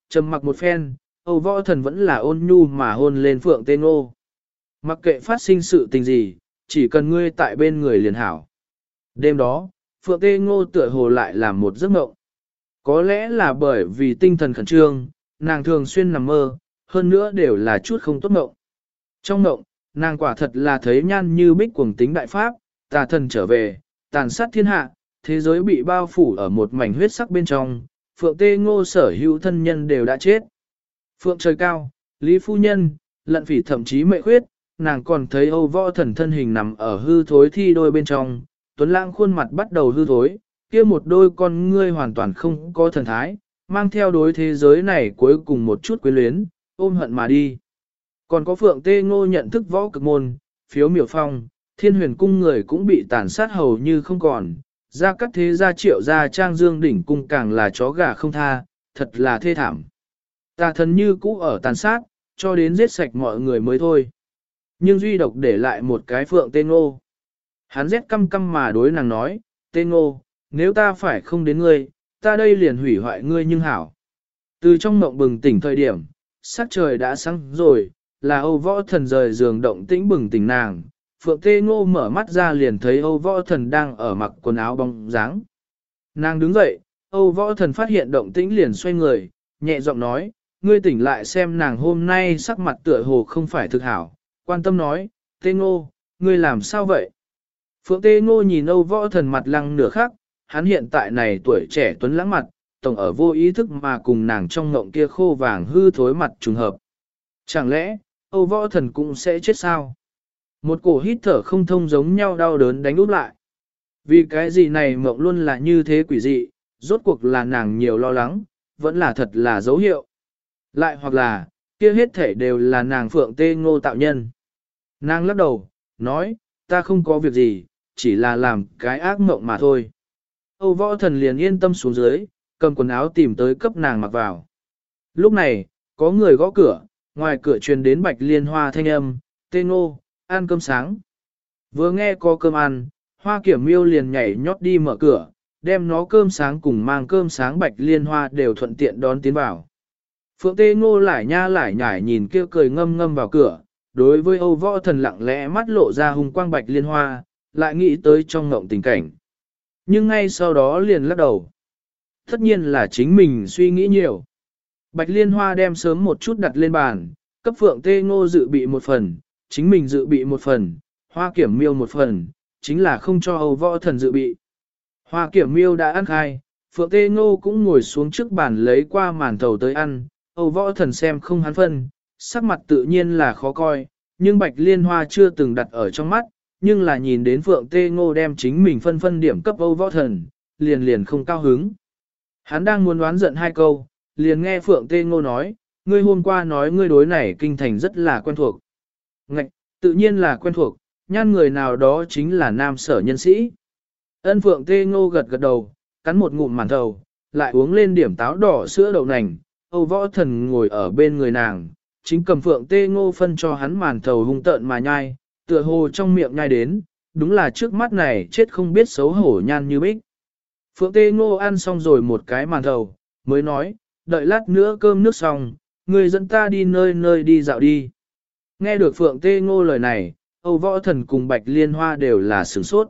trầm mặc một phen, Âu Võ Thần vẫn là ôn nhu mà hôn lên Phượng Tê Ngô. Mặc kệ phát sinh sự tình gì, chỉ cần ngươi tại bên người liền hảo. Đêm đó, Phượng Tê Ngô tựa hồ lại làm một giấc mộng. Có lẽ là bởi vì tinh thần khẩn trương, nàng thường xuyên nằm mơ, hơn nữa đều là chút không tốt mộng. Trong mộng, nàng quả thật là thấy Nhan Như Bích cuồng tính đại pháp, tà thần trở về, tàn sát thiên hạ, thế giới bị bao phủ ở một mảnh huyết sắc bên trong, Phượng Tê Ngô sở hữu thân nhân đều đã chết. Phượng trời cao, Lý Phu Nhân, Lận Phỉ thậm chí mệ khuyết, nàng còn thấy Âu Võ Thần thân hình nằm ở hư thối thi đôi bên trong, Tuấn Lãng khuôn mặt bắt đầu hư thối, kia một đôi con ngươi hoàn toàn không có thần thái, mang theo đối thế giới này cuối cùng một chút quyến luyến, ôm hận mà đi. Còn có Phượng Tê Ngô nhận thức võ cực môn, Phiếu Miểu Phong, Thiên Huyền cung người cũng bị tàn sát hầu như không còn, ra các thế gia Triệu gia Trang Dương đỉnh cung càng là chó gà không tha, thật là thê thảm. Tà thần như cũ ở tàn sát, cho đến giết sạch mọi người mới thôi. Nhưng duy độc để lại một cái Phượng Tê Ngô. Hắn rét căm căm mà đối nàng nói, Tê Ngô, nếu ta phải không đến ngươi, ta đây liền hủy hoại ngươi nhưng hảo. Từ trong mộng bừng tỉnh thời điểm, sắc trời đã sáng rồi, là Âu Võ Thần rời giường động tĩnh bừng tỉnh nàng. Phượng Tê Ngô mở mắt ra liền thấy Âu Võ Thần đang ở mặc quần áo bóng dáng. Nàng đứng dậy, Âu Võ Thần phát hiện động tĩnh liền xoay người, nhẹ giọng nói, ngươi tỉnh lại xem nàng hôm nay sắc mặt tựa hồ không phải thực hảo, quan tâm nói, Tê Ngô, ngươi làm sao vậy? Phượng Tê Ngô nhìn Âu Võ Thần mặt lăng nửa khắc, hắn hiện tại này tuổi trẻ tuấn lãng mặt, tổng ở vô ý thức mà cùng nàng trong ngộng kia khô vàng hư thối mặt trùng hợp. Chẳng lẽ, Âu Võ Thần cũng sẽ chết sao? Một cổ hít thở không thông giống nhau đau đớn đánh úp lại. Vì cái gì này mộng luôn là như thế quỷ dị, rốt cuộc là nàng nhiều lo lắng, vẫn là thật là dấu hiệu. Lại hoặc là, kia hết thể đều là nàng Phượng Tê Ngô tạo nhân. Nàng lắc đầu, nói, ta không có việc gì, chỉ là làm cái ác mộng mà thôi. Âu Võ Thần liền yên tâm xuống dưới, cầm quần áo tìm tới cấp nàng mặc vào. Lúc này, có người gõ cửa, ngoài cửa truyền đến Bạch Liên Hoa thanh âm, Tê Ngô, ăn cơm sáng. Vừa nghe có cơm ăn, Hoa Kiểm Miêu liền nhảy nhót đi mở cửa, đem nó cơm sáng cùng mang cơm sáng Bạch Liên Hoa đều thuận tiện đón tiến vào. Phượng Tê Ngô lải nha lải nhải nhìn kia cười ngâm ngâm vào cửa, đối với Âu Võ Thần lặng lẽ mắt lộ ra hung quang Bạch Liên Hoa, lại nghĩ tới trong ngộng tình cảnh. Nhưng ngay sau đó liền lắc đầu. Tất nhiên là chính mình suy nghĩ nhiều. Bạch Liên Hoa đem sớm một chút đặt lên bàn, cấp Phượng Tê Ngô dự bị một phần, chính mình dự bị một phần, Hoa Kiểm Miêu một phần, chính là không cho Âu Võ Thần dự bị. Hoa Kiểm Miêu đã ăn khai, Phượng Tê Ngô cũng ngồi xuống trước bàn lấy qua màn thầu tới ăn, Âu Võ Thần xem không hắn phân, sắc mặt tự nhiên là khó coi, nhưng Bạch Liên Hoa chưa từng đặt ở trong mắt, nhưng là nhìn đến Phượng Tê Ngô đem chính mình phân điểm cấp Âu Võ Thần, liền không cao hứng. Hắn đang muốn đoán giận hai câu, liền nghe Phượng Tê Ngô nói, ngươi hôm qua nói ngươi đối này kinh thành rất là quen thuộc. Ngạch, tự nhiên là quen thuộc, nhan người nào đó chính là nam sở nhân sĩ. Ân Phượng Tê Ngô gật gật đầu, cắn một ngụm màn thầu, lại uống lên điểm táo đỏ sữa đậu nành, Âu Võ Thần ngồi ở bên người nàng, chính cầm Phượng Tê Ngô phân cho hắn màn thầu hung tợn mà nhai, tựa hồ trong miệng nhai đến, đúng là trước mắt này chết không biết xấu hổ Nhan Như Bích. Phượng Tê Ngô ăn xong rồi một cái màn thầu, mới nói, đợi lát nữa cơm nước xong, người dẫn ta đi nơi đi dạo đi. Nghe được Phượng Tê Ngô lời này, Âu Võ Thần cùng Bạch Liên Hoa đều là sửng sốt.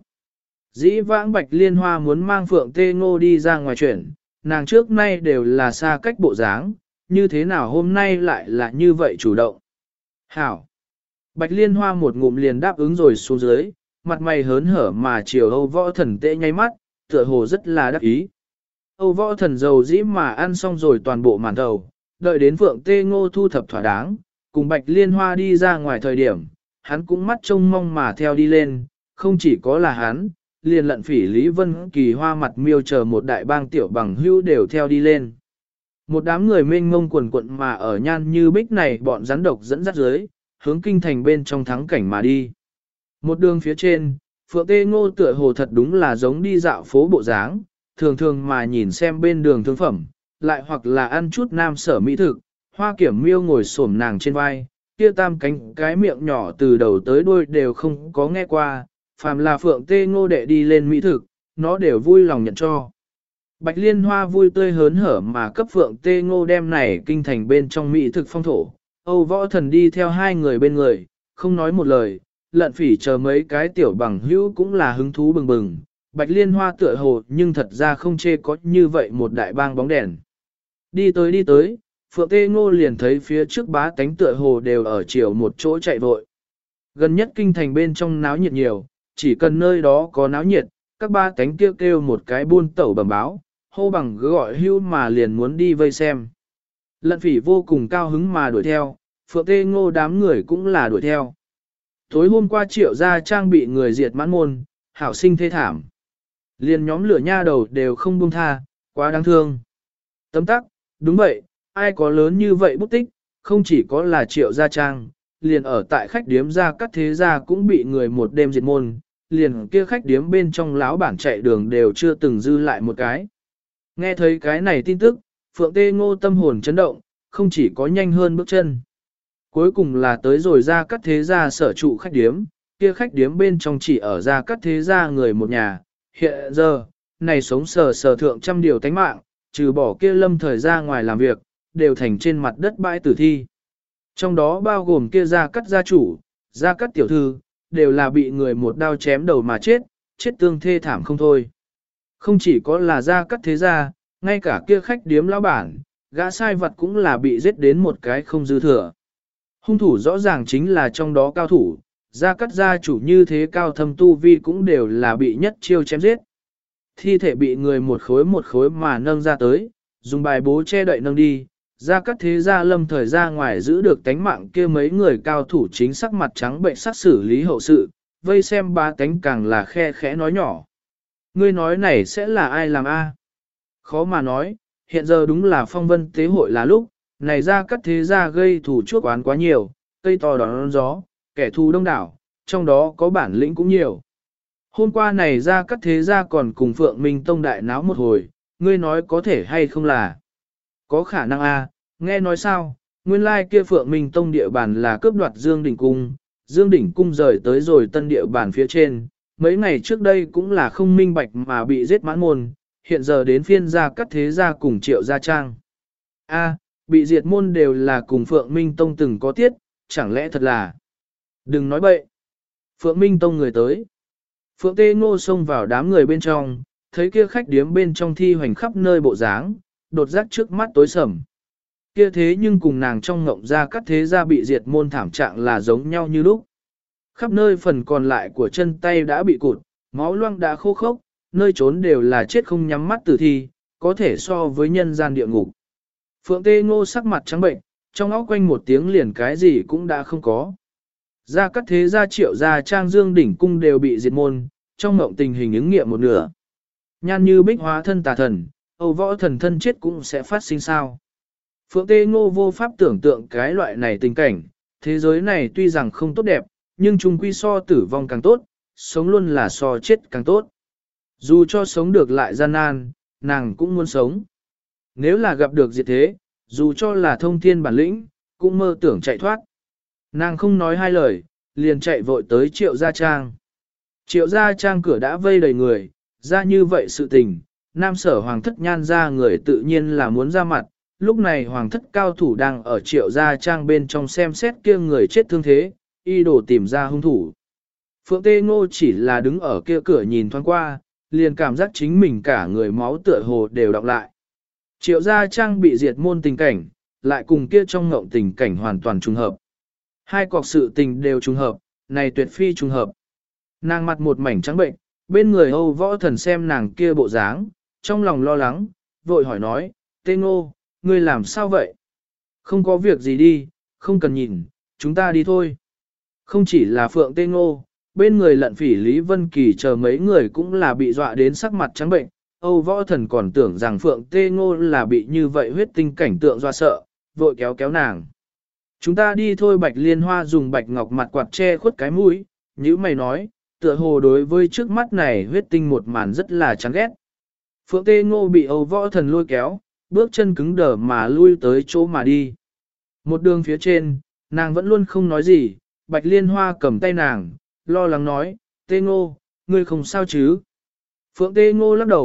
Dĩ vãng Bạch Liên Hoa muốn mang Phượng Tê Ngô đi ra ngoài chuyển, nàng trước nay đều là xa cách bộ dáng, như thế nào hôm nay lại là như vậy chủ động. Hảo! Bạch Liên Hoa một ngụm liền đáp ứng rồi xuống dưới, mặt mày hớn hở mà chiều Âu Võ Thần tê nháy mắt, tựa hồ rất là đắc ý. Âu Võ Thần dầu dĩ mà ăn xong rồi toàn bộ màn thầu, đợi đến Phượng Tê Ngô thu thập thỏa đáng, cùng Bạch Liên Hoa đi ra ngoài thời điểm, hắn cũng mắt trông mong mà theo đi lên, không chỉ có là hắn, liền Lận Phỉ Lý Vân Kỳ Hoa Mặt Miêu chờ một đại bang tiểu bằng hữu đều theo đi lên. Một đám người mênh mông quần quận mà ở Nhan Như Bích này bọn rắn độc dẫn dắt dưới, hướng kinh thành bên trong thắng cảnh mà đi. Một đường phía trên, Phượng Tê Ngô tựa hồ thật đúng là giống đi dạo phố bộ dáng, thường thường mà nhìn xem bên đường thương phẩm, lại hoặc là ăn chút nam sở mỹ thực, Hoa Kiểm Miêu ngồi xổm nàng trên vai, kia tam cánh cái miệng nhỏ từ đầu tới đuôi đều không có nghe qua, phàm là Phượng Tê Ngô đệ đi lên mỹ thực, nó đều vui lòng nhận cho. Bạch Liên Hoa vui tươi hớn hở mà cấp Phượng Tê Ngô đem này kinh thành bên trong mỹ thực phong thổ. Âu Võ Thần đi theo hai người bên người, không nói một lời, Lận Phỉ chờ mấy cái tiểu bằng hữu cũng là hứng thú bừng bừng. Bạch Liên Hoa tựa hồ nhưng thật ra không chê có như vậy một đại bang bóng đèn. Đi tới, Phượng Tê Ngô liền thấy phía trước bá tánh tựa hồ đều ở chiều một chỗ chạy vội. Gần nhất kinh thành bên trong náo nhiệt nhiều, chỉ cần nơi đó có náo nhiệt, các ba tánh kêu một cái buôn tẩu bẩm báo, hô bằng gọi hưu mà liền muốn đi vây xem. Lận Phỉ vô cùng cao hứng mà đuổi theo, Phượng Tê Ngô đám người cũng là đuổi theo. Tối hôm qua Triệu gia trang bị người diệt mãn môn, hảo sinh thê thảm. Liền nhóm lửa nha đầu đều không buông tha, quá đáng thương. Tấm tắc, đúng vậy, ai có lớn như vậy bút tích, không chỉ có là Triệu gia trang, liền ở tại khách điếm gia các thế gia cũng bị người một đêm diệt môn, liền kia khách điếm bên trong lão bản chạy đường đều chưa từng dư lại một cái. Nghe thấy cái này tin tức, Phượng Tê Ngô tâm hồn chấn động, không chỉ có nhanh hơn bước chân. Cuối cùng là tới rồi ra các thế gia sở trụ khách điếm, kia khách điếm bên trong chỉ ở ra các thế gia người một nhà. Hiện giờ, này sống sờ thượng trăm điều tánh mạng, trừ bỏ kia lâm thời ra ngoài làm việc, đều thành trên mặt đất bãi tử thi. Trong đó bao gồm kia gia cắt gia chủ, gia cắt tiểu thư, đều là bị người một đao chém đầu mà chết, chết tương thê thảm không thôi. Không chỉ có là gia cắt thế gia, ngay cả kia khách điếm lão bản, gã sai vật cũng là bị giết đến một cái không dư thừa. Hung thủ rõ ràng chính là trong đó cao thủ, gia cắt gia chủ như thế cao thâm tu vi cũng đều là bị nhất chiêu chém giết. Thi thể bị người một khối mà nâng ra tới, dùng bài bố che đậy nâng đi, gia cắt thế gia lâm thời ra ngoài giữ được tánh mạng kia mấy người cao thủ chính sắc mặt trắng bệnh sắc xử lý hậu sự, vây xem ba tánh càng là khe khẽ nói nhỏ. Ngươi nói này sẽ là ai làm a? Khó mà nói, hiện giờ đúng là phong vân tế hội là lúc, này ra các thế gia gây thù chuốc oán quá nhiều, cây to đón gió, kẻ thù đông đảo, trong đó có bản lĩnh cũng nhiều. Hôm qua này ra các thế gia còn cùng Phượng Minh Tông đại náo một hồi, ngươi nói có thể hay không là? Có khả năng a, nghe nói sao, nguyên lai kia Phượng Minh Tông địa bàn là cướp đoạt Dương Đỉnh Cung, Dương Đỉnh Cung rời tới rồi tân địa bàn phía trên, mấy ngày trước đây cũng là không minh bạch mà bị giết mãn môn, hiện giờ đến phiên gia các thế gia cùng Triệu gia trang. A, bị diệt môn đều là cùng Phượng Minh Tông từng có tiết, chẳng lẽ thật là... Đừng nói bậy. Phượng Minh Tông người tới. Phượng Tê Ngô xông vào đám người bên trong, thấy kia khách điếm bên trong thi hoành khắp nơi bộ dáng, đột giác trước mắt tối sầm. Kia thế nhưng cùng nàng trong ngộng ra các thế gia bị diệt môn thảm trạng là giống nhau như lúc. Khắp nơi phần còn lại của chân tay đã bị cụt, máu loang đã khô khốc, nơi trốn đều là chết không nhắm mắt tử thi, có thể so với nhân gian địa ngục. Phượng Tê Ngô sắc mặt trắng bệnh, trong óc quanh một tiếng liền cái gì cũng đã không có. Gia các thế gia Triệu gia trang Dương Đỉnh Cung đều bị diệt môn, trong mộng tình hình ứng nghiệm một nửa. Nhan như bích hóa thân tà thần, Âu Võ Thần thân chết cũng sẽ phát sinh sao. Phượng Tê Ngô vô pháp tưởng tượng cái loại này tình cảnh, thế giới này tuy rằng không tốt đẹp, nhưng chung quy so tử vong càng tốt, sống luôn là so chết càng tốt. Dù cho sống được lại gian nan, nàng cũng muốn sống. Nếu là gặp được diệt thế, dù cho là thông thiên bản lĩnh, cũng mơ tưởng chạy thoát. Nàng không nói hai lời, liền chạy vội tới Triệu gia trang. Triệu gia trang cửa đã vây đầy người, ra như vậy sự tình, nam sở hoàng thất nhan ra người tự nhiên là muốn ra mặt. Lúc này hoàng thất cao thủ đang ở Triệu gia trang bên trong xem xét kia người chết thương thế, y đồ tìm ra hung thủ. Phượng Tê Ngô chỉ là đứng ở kia cửa nhìn thoáng qua, liền cảm giác chính mình cả người máu tựa hồ đều đọng lại. Triệu gia trang bị diệt môn tình cảnh, lại cùng kia trong ngộng tình cảnh hoàn toàn trùng hợp. Hai cọc sự tình đều trùng hợp, này tuyệt phi trùng hợp. Nàng mặt một mảnh trắng bệnh, bên người Âu Võ Thần xem nàng kia bộ dáng, trong lòng lo lắng, vội hỏi nói, Tê Ngô, ngươi làm sao vậy? Không có việc gì đi, không cần nhìn, chúng ta đi thôi. Không chỉ là Phượng Tê Ngô, bên người Lận Phỉ Lý Vân Kỳ chờ mấy người cũng là bị dọa đến sắc mặt trắng bệnh. Âu Võ Thần còn tưởng rằng Phượng Tê Ngô là bị như vậy huyết tinh cảnh tượng dọa sợ, vội kéo kéo nàng. Chúng ta đi thôi. Bạch Liên Hoa dùng bạch ngọc mặt quạt che khuất cái mũi, như mày nói, tựa hồ đối với trước mắt này huyết tinh một màn rất là chán ghét. Phượng Tê Ngô bị Âu Võ Thần lôi kéo, bước chân cứng đờ mà lui tới chỗ mà đi. Một đường phía trên, nàng vẫn luôn không nói gì, Bạch Liên Hoa cầm tay nàng, lo lắng nói, Tê Ngô, ngươi không sao chứ? Phượng Tê Ngô lắc đầu,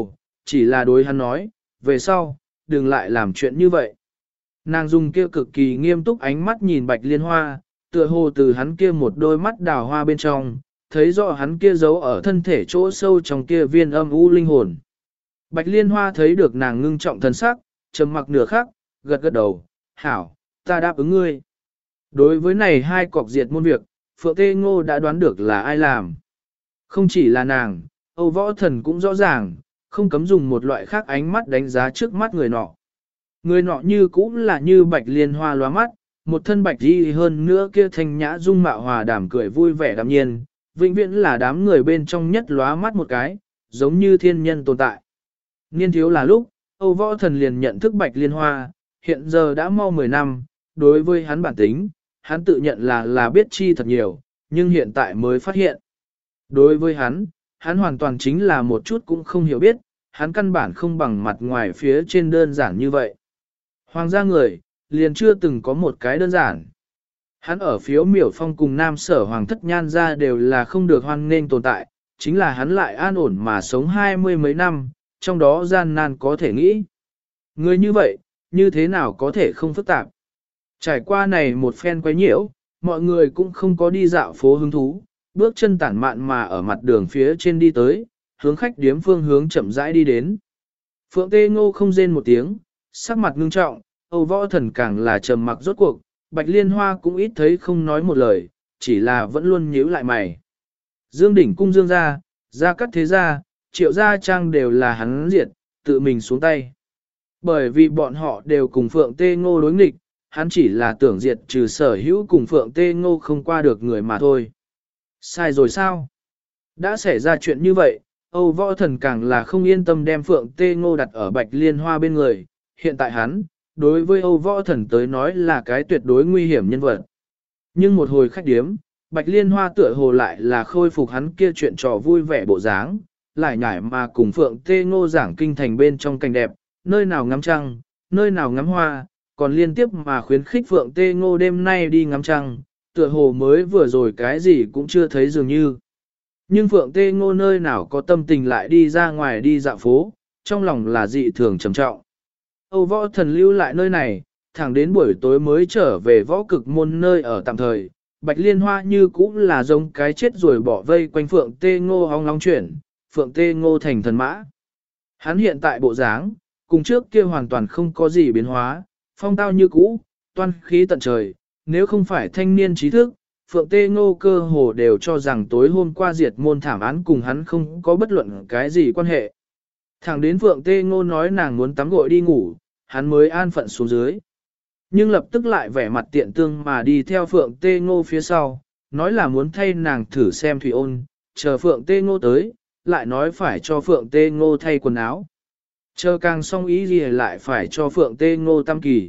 chỉ là đối hắn nói, về sau, đừng lại làm chuyện như vậy. Nàng dùng kia cực kỳ nghiêm túc ánh mắt nhìn Bạch Liên Hoa, tựa hồ từ hắn kia một đôi mắt đào hoa bên trong, thấy rõ hắn kia giấu ở thân thể chỗ sâu trong kia viên âm u linh hồn. Bạch Liên Hoa thấy được nàng ngưng trọng thân sắc, trầm mặc nửa khắc, gật gật đầu, hảo, ta đáp ứng ngươi. Đối với này hai cọc diệt môn việc, Phượng Tê Ngô đã đoán được là ai làm. Không chỉ là nàng, Âu Võ Thần cũng rõ ràng, không cấm dùng một loại khác ánh mắt đánh giá trước mắt người nọ. Người nọ như cũng là như Bạch Liên Hoa lóa mắt, một thân bạch đi hơn nữa kia thanh nhã dung mạo hòa đảm cười vui vẻ đạm nhiên, vĩnh viễn là đám người bên trong nhất lóa mắt một cái, giống như thiên nhân tồn tại. Niên thiếu là lúc, Âu Võ Thần liền nhận thức Bạch Liên Hoa, hiện giờ đã mau 10 năm, đối với hắn bản tính, hắn tự nhận là biết chi thật nhiều, nhưng hiện tại mới phát hiện. Đối với hắn hoàn toàn chính là một chút cũng không hiểu biết, hắn căn bản không bằng mặt ngoài phía trên đơn giản như vậy. Hoàng gia người, liền chưa từng có một cái đơn giản. Hắn ở phiếu miểu phong cùng nam sở hoàng thất nhan ra đều là không được hoan nghênh tồn tại, chính là hắn lại an ổn mà sống 20 mấy năm, trong đó gian nan có thể nghĩ. Người như vậy, như thế nào có thể không phức tạp? Trải qua này một phen quấy nhiễu, mọi người cũng không có đi dạo phố hứng thú, bước chân tản mạn mà ở mặt đường phía trên đi tới, hướng khách điếm phương hướng chậm rãi đi đến. Phượng Tê Ngô không rên một tiếng, sắc mặt ngưng trọng, Âu Võ Thần càng là trầm mặc rốt cuộc, Bạch Liên Hoa cũng ít thấy không nói một lời, chỉ là vẫn luôn nhíu lại mày. Dương đỉnh cung Dương gia, Gia Cát Thế gia, Triệu gia trang đều là hắn diệt, tự mình xuống tay. Bởi vì bọn họ đều cùng Phượng Tê Ngô đối nghịch, hắn chỉ là tưởng diệt trừ sở hữu cùng Phượng Tê Ngô không qua được người mà thôi. Sai rồi sao? Đã xảy ra chuyện như vậy, Âu Võ Thần càng là không yên tâm đem Phượng Tê Ngô đặt ở Bạch Liên Hoa bên người, hiện tại hắn, đối với Âu Võ Thần tới nói là cái tuyệt đối nguy hiểm nhân vật. Nhưng một hồi khách điếm, Bạch Liên Hoa tựa hồ lại là khôi phục hắn kia chuyện trò vui vẻ bộ dáng, lại nhảy mà cùng Phượng Tê Ngô giảng kinh thành bên trong cảnh đẹp, nơi nào ngắm trăng, nơi nào ngắm hoa, còn liên tiếp mà khuyến khích Phượng Tê Ngô đêm nay đi ngắm trăng, tựa hồ mới vừa rồi cái gì cũng chưa thấy dường như. Nhưng Phượng Tê Ngô nơi nào có tâm tình lại đi ra ngoài đi dạo phố, trong lòng là dị thường trầm trọng. Âu Võ Thần lưu lại nơi này, thẳng đến buổi tối mới trở về võ cực môn nơi ở tạm thời, Bạch Liên Hoa như cũng là giống cái chết rồi bỏ vây quanh Phượng Tê Ngô hong long chuyển, Phượng Tê Ngô thành thần mã. Hắn hiện tại bộ dáng, cùng trước kia hoàn toàn không có gì biến hóa, phong tao như cũ, toan khí tận trời, nếu không phải thanh niên trí thức, Phượng Tê Ngô cơ hồ đều cho rằng tối hôm qua diệt môn thảm án cùng hắn không có bất luận cái gì quan hệ. Thẳng đến Phượng Tê Ngô nói nàng muốn tắm gội đi ngủ, hắn mới an phận xuống dưới. Nhưng lập tức lại vẻ mặt tiện tương mà đi theo Phượng Tê Ngô phía sau, nói là muốn thay nàng thử xem thủy ôn, chờ Phượng Tê Ngô tới, lại nói phải cho Phượng Tê Ngô thay quần áo. Chờ càng xong ý gì lại phải cho Phượng Tê Ngô tam kỳ.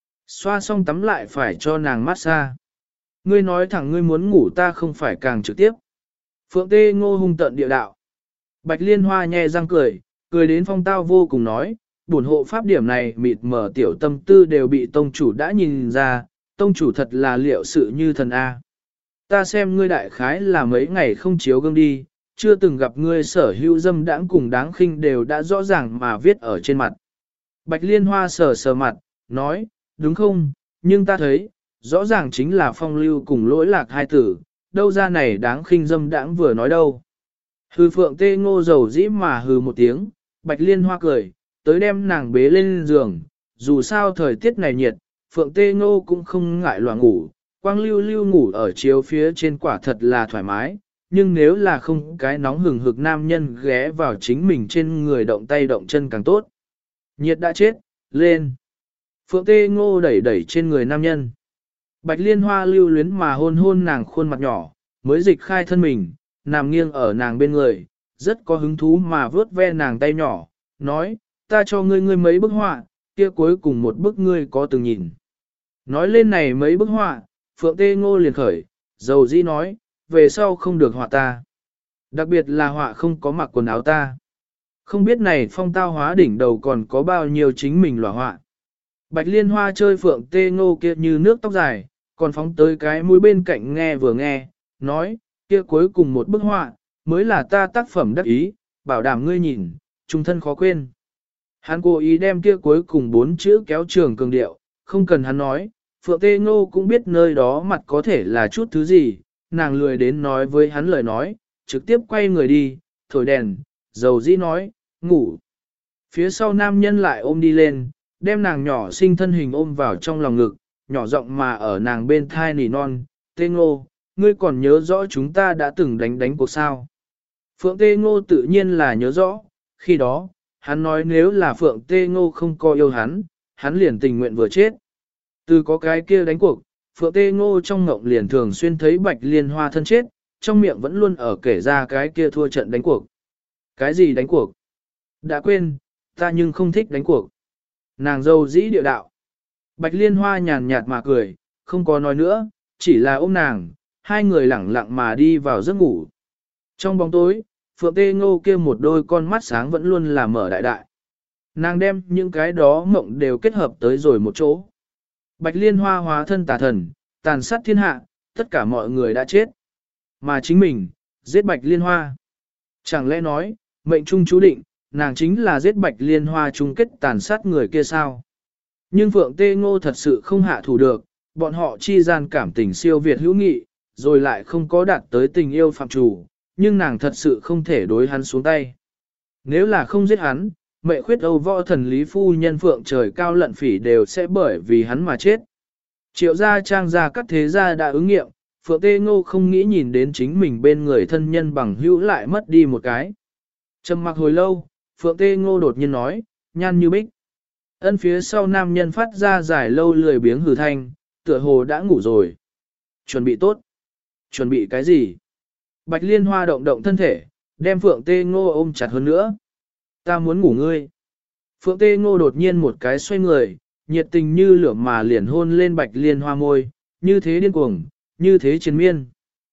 Xoa xong tắm lại phải cho nàng massage. Ngươi nói thẳng ngươi muốn ngủ ta không phải càng trực tiếp. Phượng Tê Ngô hung tận địa đạo. Bạch Liên Hoa nhe răng cười, cười đến phong tao vô cùng nói, bổn hộ pháp điểm này mịt mờ tiểu tâm tư đều bị tông chủ đã nhìn ra, tông chủ thật là liệu sự như thần A. Ta xem ngươi đại khái là mấy ngày không chiếu gương đi, chưa từng gặp ngươi sở hữu dâm đãng cùng đáng khinh đều đã rõ ràng mà viết ở trên mặt. Bạch Liên Hoa sờ sờ mặt, nói, đúng không, nhưng ta thấy, rõ ràng chính là phong lưu cùng lỗi lạc hai tử, đâu ra này đáng khinh dâm đãng vừa nói đâu. Hư Phượng Tê Ngô dầu dĩ mà hừ một tiếng, Bạch Liên Hoa cười, tới đem nàng bế lên giường, dù sao thời tiết này nhiệt, Phượng Tê Ngô cũng không ngại loạn ngủ, quang lưu lưu ngủ ở chiếu phía trên quả thật là thoải mái, nhưng nếu là không cái nóng hừng hực nam nhân ghé vào chính mình trên người động tay động chân càng tốt. Nhiệt đã chết, lên. Phượng Tê Ngô đẩy đẩy trên người nam nhân. Bạch Liên Hoa lưu luyến mà hôn hôn nàng khuôn mặt nhỏ, mới dịch khai thân mình, nằm nghiêng ở nàng bên người, rất có hứng thú mà vớt ve nàng tay nhỏ, nói, ta cho ngươi mấy bức họa, kia cuối cùng một bức ngươi có từng nhìn. Nói lên này mấy bức họa, Phượng Tê Ngô liền khởi, dầu dĩ nói, về sau không được họa ta. Đặc biệt là họa không có mặc quần áo ta. Không biết này phong tao hóa đỉnh đầu còn có bao nhiêu chính mình lòa họa. Bạch Liên Hoa chơi Phượng Tê Ngô kia như nước tóc dài, còn phóng tới cái mũi bên cạnh nghe vừa nghe, nói, kia cuối cùng một bức họa, mới là ta tác phẩm đắc ý, bảo đảm ngươi nhìn, Trung thân khó quên. Hắn cố ý đem kia cuối cùng 4 chữ kéo trường cường điệu, không cần hắn nói, Phượng Tê Ngô cũng biết nơi đó mặt có thể là chút thứ gì, nàng lười đến nói với hắn lời nói, trực tiếp quay người đi, thổi đèn, dầu dĩ nói, ngủ. Phía sau nam nhân lại ôm đi lên, đem nàng nhỏ xinh thân hình ôm vào trong lòng ngực, nhỏ giọng mà ở nàng bên thai nỉ non, Tê Ngô, ngươi còn nhớ rõ chúng ta đã từng đánh cuộc sao. Phượng Tê Ngô tự nhiên là nhớ rõ, khi đó, hắn nói nếu là Phượng Tê Ngô không coi yêu hắn liền tình nguyện vừa chết. Từ có cái kia đánh cuộc, Phượng Tê Ngô trong ngộng liền thường xuyên thấy Bạch Liên Hoa thân chết, trong miệng vẫn luôn ở kể ra cái kia thua trận đánh cuộc. Cái gì đánh cuộc? Đã quên, ta nhưng không thích đánh cuộc. Nàng dâu dĩ địa đạo. Bạch Liên Hoa nhàn nhạt mà cười, không có nói nữa, chỉ là ôm nàng, hai người lẳng lặng mà đi vào giấc ngủ. Trong bóng tối, Phượng Tê Ngô kia một đôi con mắt sáng vẫn luôn là mở đại đại. Nàng đem những cái đó mộng đều kết hợp tới rồi một chỗ. Bạch Liên Hoa hóa thân tà thần, tàn sát thiên hạ, tất cả mọi người đã chết. Mà chính mình, giết Bạch Liên Hoa. Chẳng lẽ nói, mệnh trung chú định, nàng chính là giết Bạch Liên Hoa chung kết tàn sát người kia sao? Nhưng Phượng Tê Ngô thật sự không hạ thủ được, bọn họ chi gian cảm tình siêu việt hữu nghị, rồi lại không có đạt tới tình yêu phạm chủ, nhưng nàng thật sự không thể đối hắn xuống tay. Nếu là không giết hắn, mẹ khuyết Âu võ thần Lý Phu Nhân Phượng trời cao lận phỉ đều sẽ bởi vì hắn mà chết. Triệu gia trang gia các thế gia đã ứng nghiệm, Phượng Tê Ngô không nghĩ nhìn đến chính mình bên người thân nhân bằng hữu lại mất đi một cái. Trầm mặc hồi lâu, Phượng Tê Ngô đột nhiên nói, nhan như bích. Ân phía sau nam nhân phát ra dài lâu lười biếng hừ thanh, tựa hồ đã ngủ rồi. Chuẩn bị tốt. Chuẩn bị cái gì? Bạch Liên Hoa động động thân thể, đem Phượng Tê Ngô ôm chặt hơn nữa. Ta muốn ngủ ngươi. Phượng Tê Ngô đột nhiên một cái xoay người, nhiệt tình như lửa mà liền hôn lên Bạch Liên Hoa môi, như thế điên cuồng, như thế chiến miên.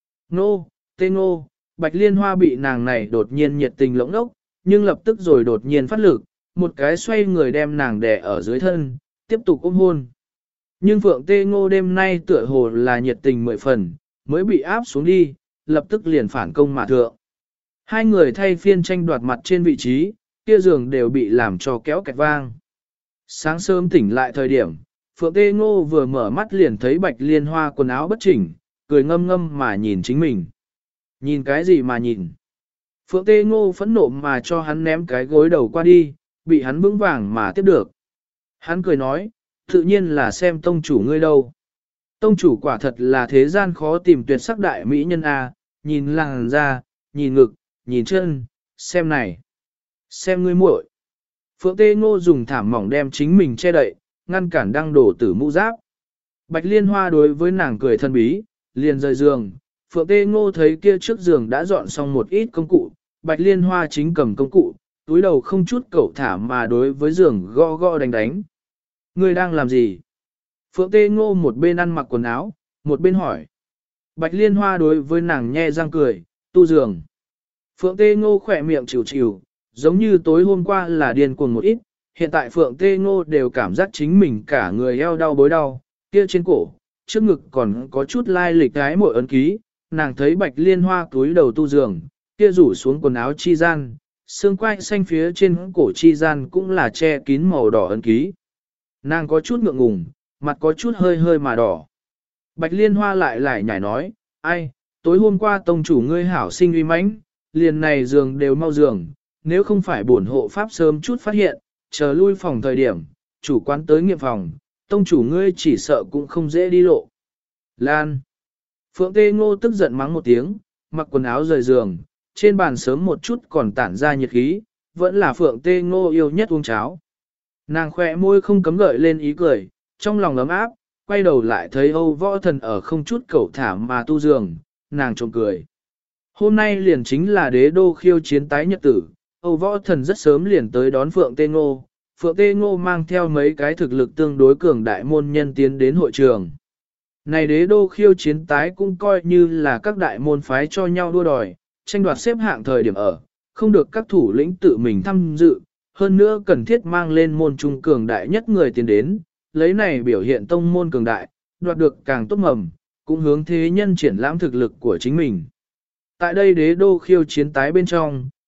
Ngô, Tê Ngô, Bạch Liên Hoa bị nàng này đột nhiên nhiệt tình lỗng ốc, nhưng lập tức rồi đột nhiên phát lực, một cái xoay người đem nàng đè ở dưới thân, tiếp tục ôm hôn. Nhưng Phượng Tê Ngô đêm nay tựa hồ là nhiệt tình 10 phần, mới bị áp xuống đi, lập tức liền phản công mà thượng. Hai người thay phiên tranh đoạt mặt trên vị trí, kia giường đều bị làm cho kéo kẹt vang. Sáng sớm tỉnh lại thời điểm, Phượng Tê Ngô vừa mở mắt liền thấy Bạch Liên Hoa quần áo bất chỉnh, cười ngâm ngâm mà nhìn chính mình. Nhìn cái gì mà nhìn? Phượng Tê Ngô phẫn nộ mà cho hắn ném cái gối đầu qua đi, bị hắn vững vàng mà tiếp được. Hắn cười nói, tự nhiên là xem tông chủ ngươi đâu. Tông chủ quả thật là thế gian khó tìm tuyệt sắc đại mỹ nhân A, nhìn làn da, nhìn ngực, nhìn chân, xem này. Xem ngươi muội. Phượng Tê Ngô dùng thảm mỏng đem chính mình che đậy, ngăn cản đang đổ tử mũ giáp. Bạch Liên Hoa đối với nàng cười thân bí, liền rời giường. Phượng Tê Ngô thấy kia trước giường đã dọn xong một ít công cụ, Bạch Liên Hoa chính cầm công cụ, túi đầu không chút cẩu thả mà đối với giường gõ gõ đánh đánh. Ngươi đang làm gì? Phượng Tê Ngô một bên ăn mặc quần áo, một bên hỏi. Bạch Liên Hoa đối với nàng nhe răng cười, tu giường. Phượng Tê Ngô khỏe miệng chịu chịu, giống như tối hôm qua là điên cuồng một ít, hiện tại Phượng Tê Ngô đều cảm giác chính mình cả người eo đau bối đau, kia trên cổ, trước ngực còn có chút lai lịch cái mội ấn ký, nàng thấy Bạch Liên Hoa túi đầu tu giường, kia rủ xuống quần áo chi gian, xương quai xanh phía trên cổ chi gian cũng là che kín màu đỏ ấn ký. Nàng có chút ngượng ngùng, mặt có chút hơi hơi mà đỏ. Bạch Liên Hoa lại nhảy nói, ai, tối hôm qua tông chủ ngươi hảo sinh uy mãnh, liền này giường đều mau giường, nếu không phải bổn hộ pháp sớm chút phát hiện, chờ lui phòng thời điểm, chủ quán tới nghiệm phòng, tông chủ ngươi chỉ sợ cũng không dễ đi lộ. Lan. Phượng Tê Ngô tức giận mắng một tiếng, mặc quần áo rời giường, trên bàn sớm một chút còn tản ra nhiệt khí, vẫn là Phượng Tê Ngô yêu nhất uống cháo. Nàng khỏe môi không cấm gợi lên ý cười, trong lòng ấm áp, quay đầu lại thấy Âu Võ Thần ở không chút cẩu thả mà tu giường, nàng trộm cười. Hôm nay liền chính là đế đô khiêu chiến tái nhật tử, Âu Võ Thần rất sớm liền tới đón Phượng Tê Ngô. Phượng Tê Ngô mang theo mấy cái thực lực tương đối cường đại môn nhân tiến đến hội trường. Này đế đô khiêu chiến tái cũng coi như là các đại môn phái cho nhau đua đòi, tranh đoạt xếp hạng thời điểm ở, không được các thủ lĩnh tự mình tham dự, hơn nữa cần thiết mang lên môn trung cường đại nhất người tiến đến, lấy này biểu hiện tông môn cường đại, đoạt được càng tốt mầm, cũng hướng thế nhân triển lãm thực lực của chính mình. Tại đây đế đô khiêu chiến tái bên trong,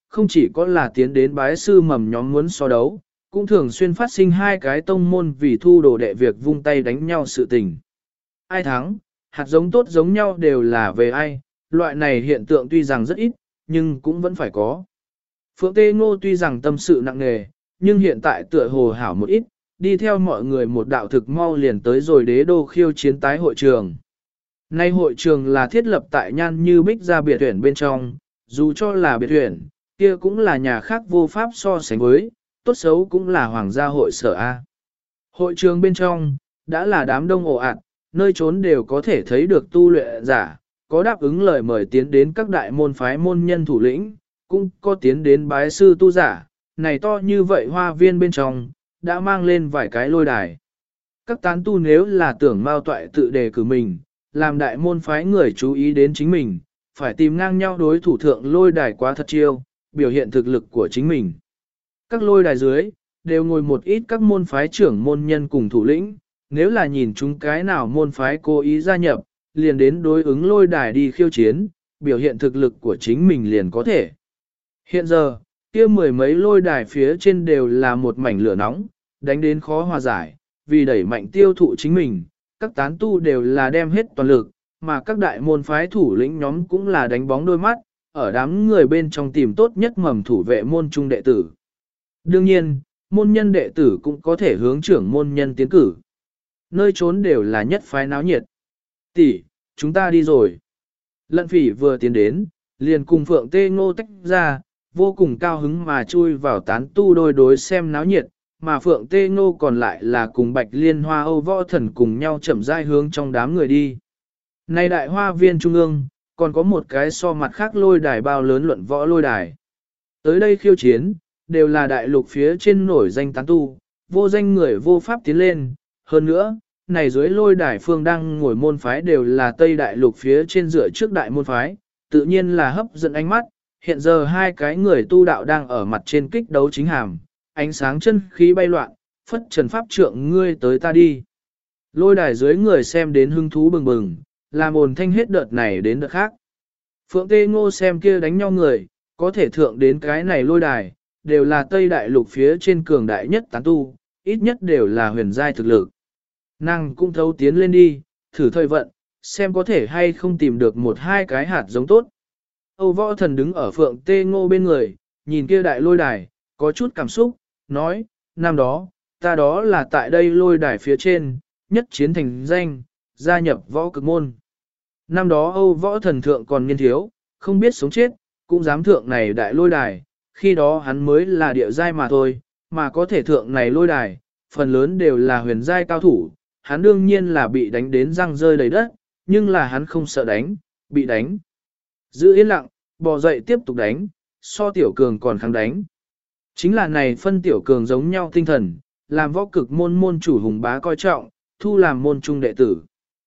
không chỉ có là tiến đến bái sư mầm nhóm muốn so đấu, cũng thường xuyên phát sinh hai cái tông môn vì thu đồ đệ việc vung tay đánh nhau sự tình. Ai thắng, hạt giống tốt giống nhau đều là về ai, loại này hiện tượng tuy rằng rất ít, nhưng cũng vẫn phải có. Phượng Tê Ngô tuy rằng tâm sự nặng nề, nhưng hiện tại tựa hồ hảo một ít, đi theo mọi người một đạo thực mau liền tới rồi đế đô khiêu chiến tái hội trường. Nay hội trường là thiết lập tại Nhan Như Bích gia biệt tuyển bên trong, dù cho là biệt tuyển, kia cũng là nhà khác vô pháp so sánh với, tốt xấu cũng là hoàng gia hội sở A. Hội trường bên trong, đã là đám đông ồ ạt, nơi trốn đều có thể thấy được tu luyện giả, có đáp ứng lời mời tiến đến các đại môn phái môn nhân thủ lĩnh, cũng có tiến đến bái sư tu giả, này to như vậy hoa viên bên trong, đã mang lên vài cái lôi đài. Các tán tu nếu là tưởng mao toại tự đề cử mình, làm đại môn phái người chú ý đến chính mình, phải tìm ngang nhau đối thủ thượng lôi đài quá thật chiêu, biểu hiện thực lực của chính mình. Các lôi đài dưới, đều ngồi một ít các môn phái trưởng môn nhân cùng thủ lĩnh, nếu là nhìn chúng cái nào môn phái cố ý gia nhập, liền đến đối ứng lôi đài đi khiêu chiến, biểu hiện thực lực của chính mình liền có thể. Hiện giờ, kia mười mấy lôi đài phía trên đều là một mảnh lửa nóng, đánh đến khó hòa giải, vì đẩy mạnh tiêu thụ chính mình, các tán tu đều là đem hết toàn lực, mà các đại môn phái thủ lĩnh nhóm cũng là đánh bóng đôi mắt, ở đám người bên trong tìm tốt nhất mầm thủ vệ môn trung đệ tử. Đương nhiên, môn nhân đệ tử cũng có thể hướng trưởng môn nhân tiến cử. Nơi trốn đều là nhất phái náo nhiệt. Tỷ, chúng ta đi rồi. Lận Phỉ vừa tiến đến, liền cùng Phượng Tê Ngô tách ra, vô cùng cao hứng mà chui vào tán tu đôi đối xem náo nhiệt, mà Phượng Tê Ngô còn lại là cùng Bạch Liên Hoa Âu Võ Thần cùng nhau chậm rãi hướng trong đám người đi. Nay đại hoa viên trung ương, còn có một cái so mặt khác lôi đài bao lớn luận võ lôi đài. Tới đây khiêu chiến, đều là đại lục phía trên nổi danh tán tu, vô danh người vô pháp tiến lên. Hơn nữa, này dưới lôi đài phương đang ngồi môn phái đều là Tây đại lục phía trên dựa trước đại môn phái, tự nhiên là hấp dẫn ánh mắt. Hiện giờ hai cái người tu đạo đang ở mặt trên kích đấu chính hàm, ánh sáng chân khí bay loạn, phất trần pháp trượng ngươi tới ta đi. Lôi đài dưới người xem đến hứng thú bừng bừng, làm ồn thanh hết đợt này đến đợt khác. Phượng Tê Ngô xem kia đánh nhau người, có thể thượng đến cái này lôi đài, đều là Tây đại lục phía trên cường đại nhất tán tu, ít nhất đều là huyền giai thực lực. Nàng cũng thấu tiến lên đi, thử thời vận, xem có thể hay không tìm được một hai cái hạt giống tốt. Âu Võ Thần đứng ở Phượng Tê Ngô bên người, nhìn kia đại lôi đài, có chút cảm xúc, nói, năm đó, ta đó là tại đây lôi đài phía trên, nhất chiến thành danh, gia nhập võ cực môn. Năm đó Âu Võ Thần thượng còn niên thiếu, không biết sống chết, cũng dám thượng này đại lôi đài, khi đó hắn mới là địa giai mà thôi, mà có thể thượng này lôi đài, phần lớn đều là huyền giai cao thủ, hắn đương nhiên là bị đánh đến răng rơi đầy đất, nhưng là hắn không sợ đánh, bị đánh. Giữ yên lặng, bò dậy tiếp tục đánh, so tiểu cường còn kháng đánh. Chính là này phân tiểu cường giống nhau tinh thần, làm võ cực môn môn chủ hùng bá coi trọng, thu làm môn trung đệ tử.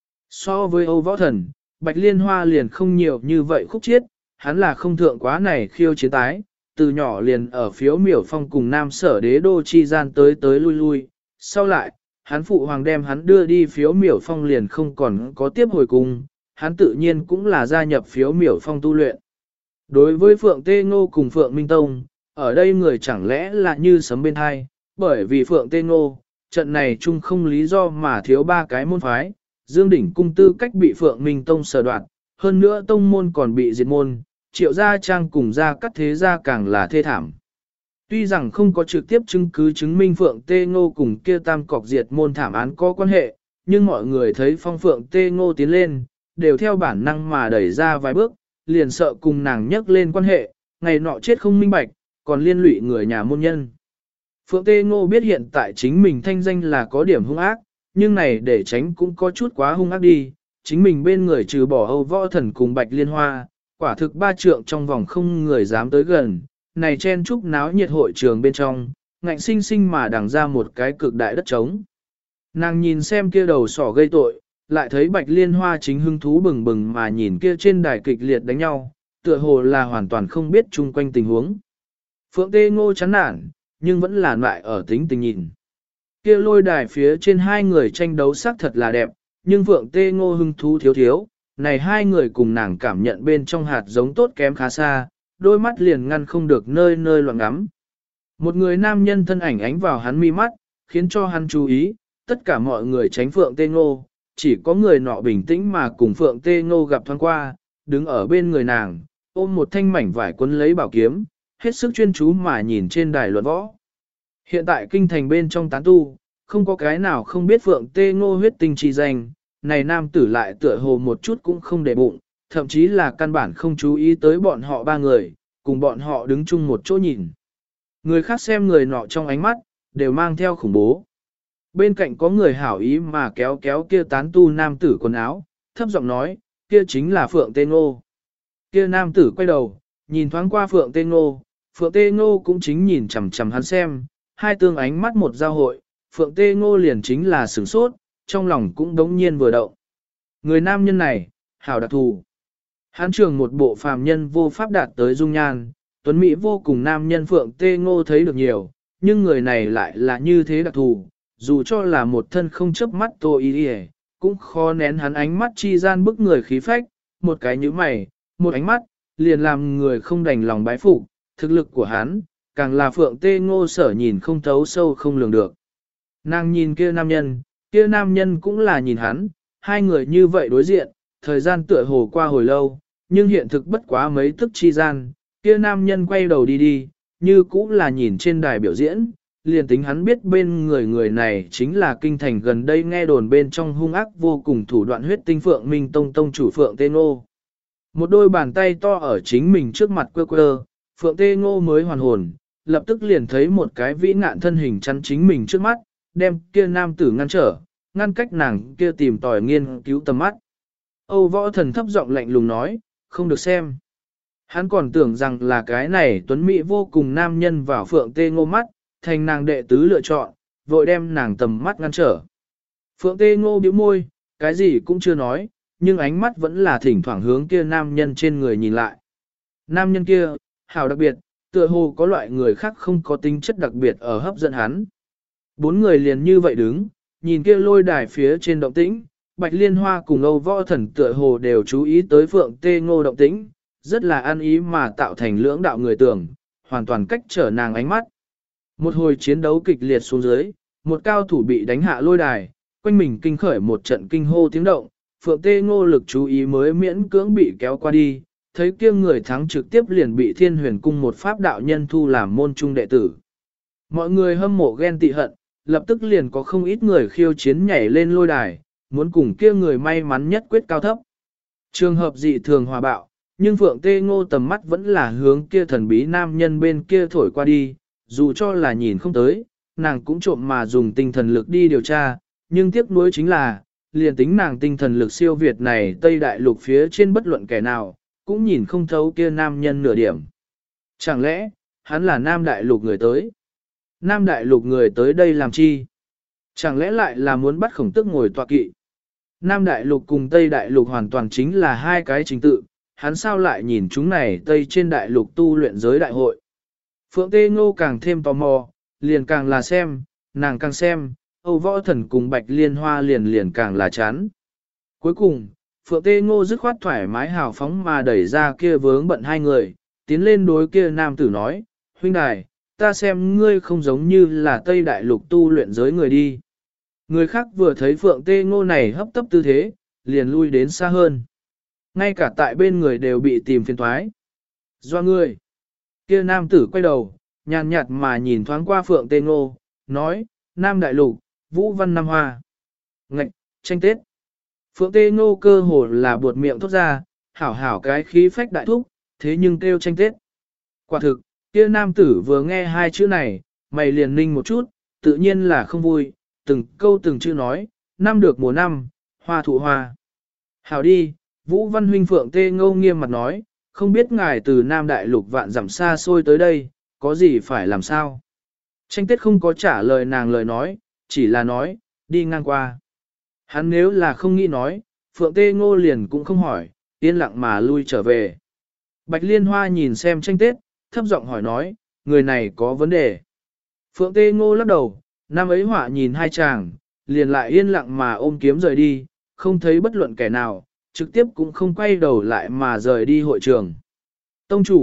So với Âu Võ Thần, Bạch Liên Hoa liền không nhiều như vậy khúc chiết, hắn là không thượng quá này khiêu chiến tái, từ nhỏ liền ở phiếu miểu phong cùng nam sở đế đô chi gian tới tới lui lui, sau lại, hắn phụ hoàng đem hắn đưa đi phiếu miểu phong liền không còn có tiếp hồi cùng, hắn tự nhiên cũng là gia nhập phiếu miểu phong tu luyện. Đối với Phượng Tê Ngô cùng Phượng Minh Tông, ở đây người chẳng lẽ là như sấm bên hai, bởi vì Phượng Tê Ngô, trận này chung không lý do mà thiếu ba cái môn phái, Dương Đỉnh cung tư cách bị Phượng Minh Tông sở đoạt, hơn nữa tông môn còn bị diệt môn, Triệu Gia Trang cùng Gia Cát Thế Gia càng là thê thảm. Tuy rằng không có trực tiếp chứng cứ chứng minh Phượng Tê Ngô cùng kia tam cọc diệt môn thảm án có quan hệ, nhưng mọi người thấy phong Phượng Tê Ngô tiến lên, đều theo bản năng mà đẩy ra vài bước, liền sợ cùng nàng nhắc lên quan hệ, ngày nọ chết không minh bạch, còn liên lụy người nhà môn nhân. Phượng Tê Ngô biết hiện tại chính mình thanh danh là có điểm hung ác, nhưng này để tránh cũng có chút quá hung ác đi, chính mình bên người trừ bỏ Âu Võ Thần cùng Bạch Liên Hoa, quả thực ba trượng trong vòng không người dám tới gần, này chen chúc náo nhiệt hội trường bên trong, ngạnh sinh sinh mà đằng ra một cái cực đại đất trống. Nàng nhìn xem kia đầu sỏ gây tội, lại thấy Bạch Liên Hoa chính hưng thú bừng bừng mà nhìn kia trên đài kịch liệt đánh nhau, tựa hồ là hoàn toàn không biết chung quanh tình huống. Phượng Tê Ngô chán nản, nhưng vẫn là lại ở tính tình nhìn. Kia lôi đài phía trên hai người tranh đấu sắc thật là đẹp, nhưng Phượng Tê Ngô hưng thú thiếu thiếu, này hai người cùng nàng cảm nhận bên trong hạt giống tốt kém khá xa, đôi mắt liền ngăn không được nơi nơi loạn ngắm. Một người nam nhân thân ảnh ánh vào hắn mi mắt, khiến cho hắn chú ý, tất cả mọi người tránh Phượng Tê Ngô, chỉ có người nọ bình tĩnh mà cùng Phượng Tê Ngô gặp thoáng qua, đứng ở bên người nàng, ôm một thanh mảnh vải quấn lấy bảo kiếm, hết sức chuyên chú mà nhìn trên đài luận võ. Hiện tại kinh thành bên trong tán tu, không có cái nào không biết Phượng Tê Ngô huyết tinh chi danh, này nam tử lại tựa hồ một chút cũng không để bụng, thậm chí là căn bản không chú ý tới bọn họ ba người, cùng bọn họ đứng chung một chỗ nhìn. Người khác xem người nọ trong ánh mắt, đều mang theo khủng bố. Bên cạnh có người hảo ý mà kéo kéo kia tán tu nam tử quần áo, thấp giọng nói, kia chính là Phượng Tê Ngô. Kia nam tử quay đầu, nhìn thoáng qua Phượng Tê Ngô, Phượng Tê Ngô cũng chính nhìn chằm chằm hắn xem, hai tương ánh mắt một giao hội, Phượng Tê Ngô liền chính là sửng sốt, trong lòng cũng đống nhiên vừa động. Người nam nhân này, hảo đặc thù. Hắn trường một bộ phàm nhân vô pháp đạt tới dung nhan, tuấn mỹ vô cùng nam nhân Phượng Tê Ngô thấy được nhiều, nhưng người này lại là như thế đặc thù, dù cho là một thân không chớp mắt Tô Y Y, cũng khó nén hắn ánh mắt chi gian bức người khí phách, một cái nhíu mày, một ánh mắt, liền làm người không đành lòng bái phục, thực lực của hắn, càng là Phượng Tê Ngô sở nhìn không thấu sâu không lường được. Nàng nhìn kia nam nhân cũng là nhìn hắn, hai người như vậy đối diện, thời gian tựa hồ qua hồi lâu, nhưng hiện thực bất quá mấy tức chi gian, kia nam nhân quay đầu đi, như cũng là nhìn trên đài biểu diễn, liền tính hắn biết bên người này chính là kinh thành gần đây nghe đồn bên trong hung ác vô cùng thủ đoạn huyết tinh Phượng Minh Tông tông chủ Phượng Tê Ngô. Một đôi bàn tay to ở chính mình trước mặt quơ, Phượng Tê Ngô mới hoàn hồn, lập tức liền thấy một cái vĩ nạn thân hình chắn chính mình trước mắt, đem kia nam tử ngăn trở, ngăn cách nàng kia tìm tòi nghiên cứu tầm mắt. Âu Võ Thần thấp giọng lạnh lùng nói, không được xem. Hắn còn tưởng rằng là cái này tuấn mỹ vô cùng nam nhân vào Phượng Tê Ngô mắt, thành nàng đệ tứ lựa chọn, vội đem nàng tầm mắt ngăn trở. Phượng Tê Ngô bĩu môi, cái gì cũng chưa nói, nhưng ánh mắt vẫn là thỉnh thoảng hướng kia nam nhân trên người nhìn lại. Nam nhân kia, hảo đặc biệt, tựa hồ có loại người khác không có tính chất đặc biệt ở hấp dẫn hắn. Bốn người liền như vậy đứng, nhìn kia lôi đài phía trên động tĩnh, Bạch Liên Hoa cùng Âu Võ Thần tựa hồ đều chú ý tới Phượng Tê Ngô động tĩnh, rất là ăn ý mà tạo thành lưỡng đạo người tưởng, hoàn toàn cách trở nàng ánh mắt. Một hồi chiến đấu kịch liệt xuống dưới, một cao thủ bị đánh hạ lôi đài, quanh mình kinh khởi một trận kinh hô tiếng động, Phượng Tê Ngô lực chú ý mới miễn cưỡng bị kéo qua đi, thấy kia người thắng trực tiếp liền bị Thiên Huyền Cung một pháp đạo nhân thu làm môn trung đệ tử. Mọi người hâm mộ ghen tị hận, lập tức liền có không ít người khiêu chiến nhảy lên lôi đài, muốn cùng kia người may mắn nhất quyết cao thấp. Trường hợp dị thường hòa bạo, nhưng Phượng Tê Ngô tầm mắt vẫn là hướng kia thần bí nam nhân bên kia thổi qua đi, dù cho là nhìn không tới, nàng cũng trộm mà dùng tinh thần lực đi điều tra, nhưng tiếc nuối chính là, liền tính nàng tinh thần lực siêu việt này Tây Đại Lục phía trên bất luận kẻ nào, cũng nhìn không thấu kia nam nhân nửa điểm. Chẳng lẽ, hắn là Nam Đại Lục người tới? Nam Đại Lục người tới đây làm chi? Chẳng lẽ lại là muốn bắt Khổng Tước ngồi tọa kỵ? Nam Đại Lục cùng Tây Đại Lục hoàn toàn chính là hai cái trình tự, hắn sao lại nhìn chúng này Tây trên Đại Lục tu luyện giới đại hội? Phượng Tê Ngô càng thêm tò mò, liền càng là xem, nàng càng xem, Âu Võ Thần cùng Bạch Liên Hoa liền càng là chán. Cuối cùng, Phượng Tê Ngô dứt khoát thoải mái hào phóng mà đẩy ra kia vướng bận hai người, tiến lên đối kia nam tử nói, huynh đài, ta xem ngươi không giống như là Tây Đại Lục tu luyện giới người đi. Người khác vừa thấy Phượng Tê Ngô này hấp tấp tư thế, liền lui đến xa hơn. Ngay cả tại bên người đều bị tìm phiền thoái. Do ngươi, kia nam tử quay đầu, nhàn nhạt mà nhìn thoáng qua Phượng Tê Ngô, nói, Nam Đại Lục, Vũ Văn Nam Hoa. Ngạch, tranh Tết. Phượng Tê Ngô cơ hồ là buột miệng thốt ra, hảo hảo cái khí phách đại thúc, thế nhưng kêu tranh Tết. Quả thực, kia nam tử vừa nghe hai chữ này, mày liền ninh một chút, tự nhiên là không vui, từng câu từng chữ nói, năm được mùa năm, hoa thụ hoa. Hảo đi, Vũ Văn huynh Phượng Tê Ngô nghiêm mặt nói, không biết ngài từ Nam Đại Lục vạn dặm xa xôi tới đây, có gì phải làm sao? Tranh Tết không có trả lời nàng lời nói, chỉ là nói, đi ngang qua. Hắn nếu là không nghĩ nói, Phượng Tê Ngô liền cũng không hỏi, yên lặng mà lui trở về. Bạch Liên Hoa nhìn xem Tranh Tết, thấp giọng hỏi nói, người này có vấn đề. Phượng Tê Ngô lắc đầu, năm ấy họa nhìn hai chàng, liền lại yên lặng mà ôm kiếm rời đi, không thấy bất luận kẻ nào, trực tiếp cũng không quay đầu lại mà rời đi hội trường. Tông chủ,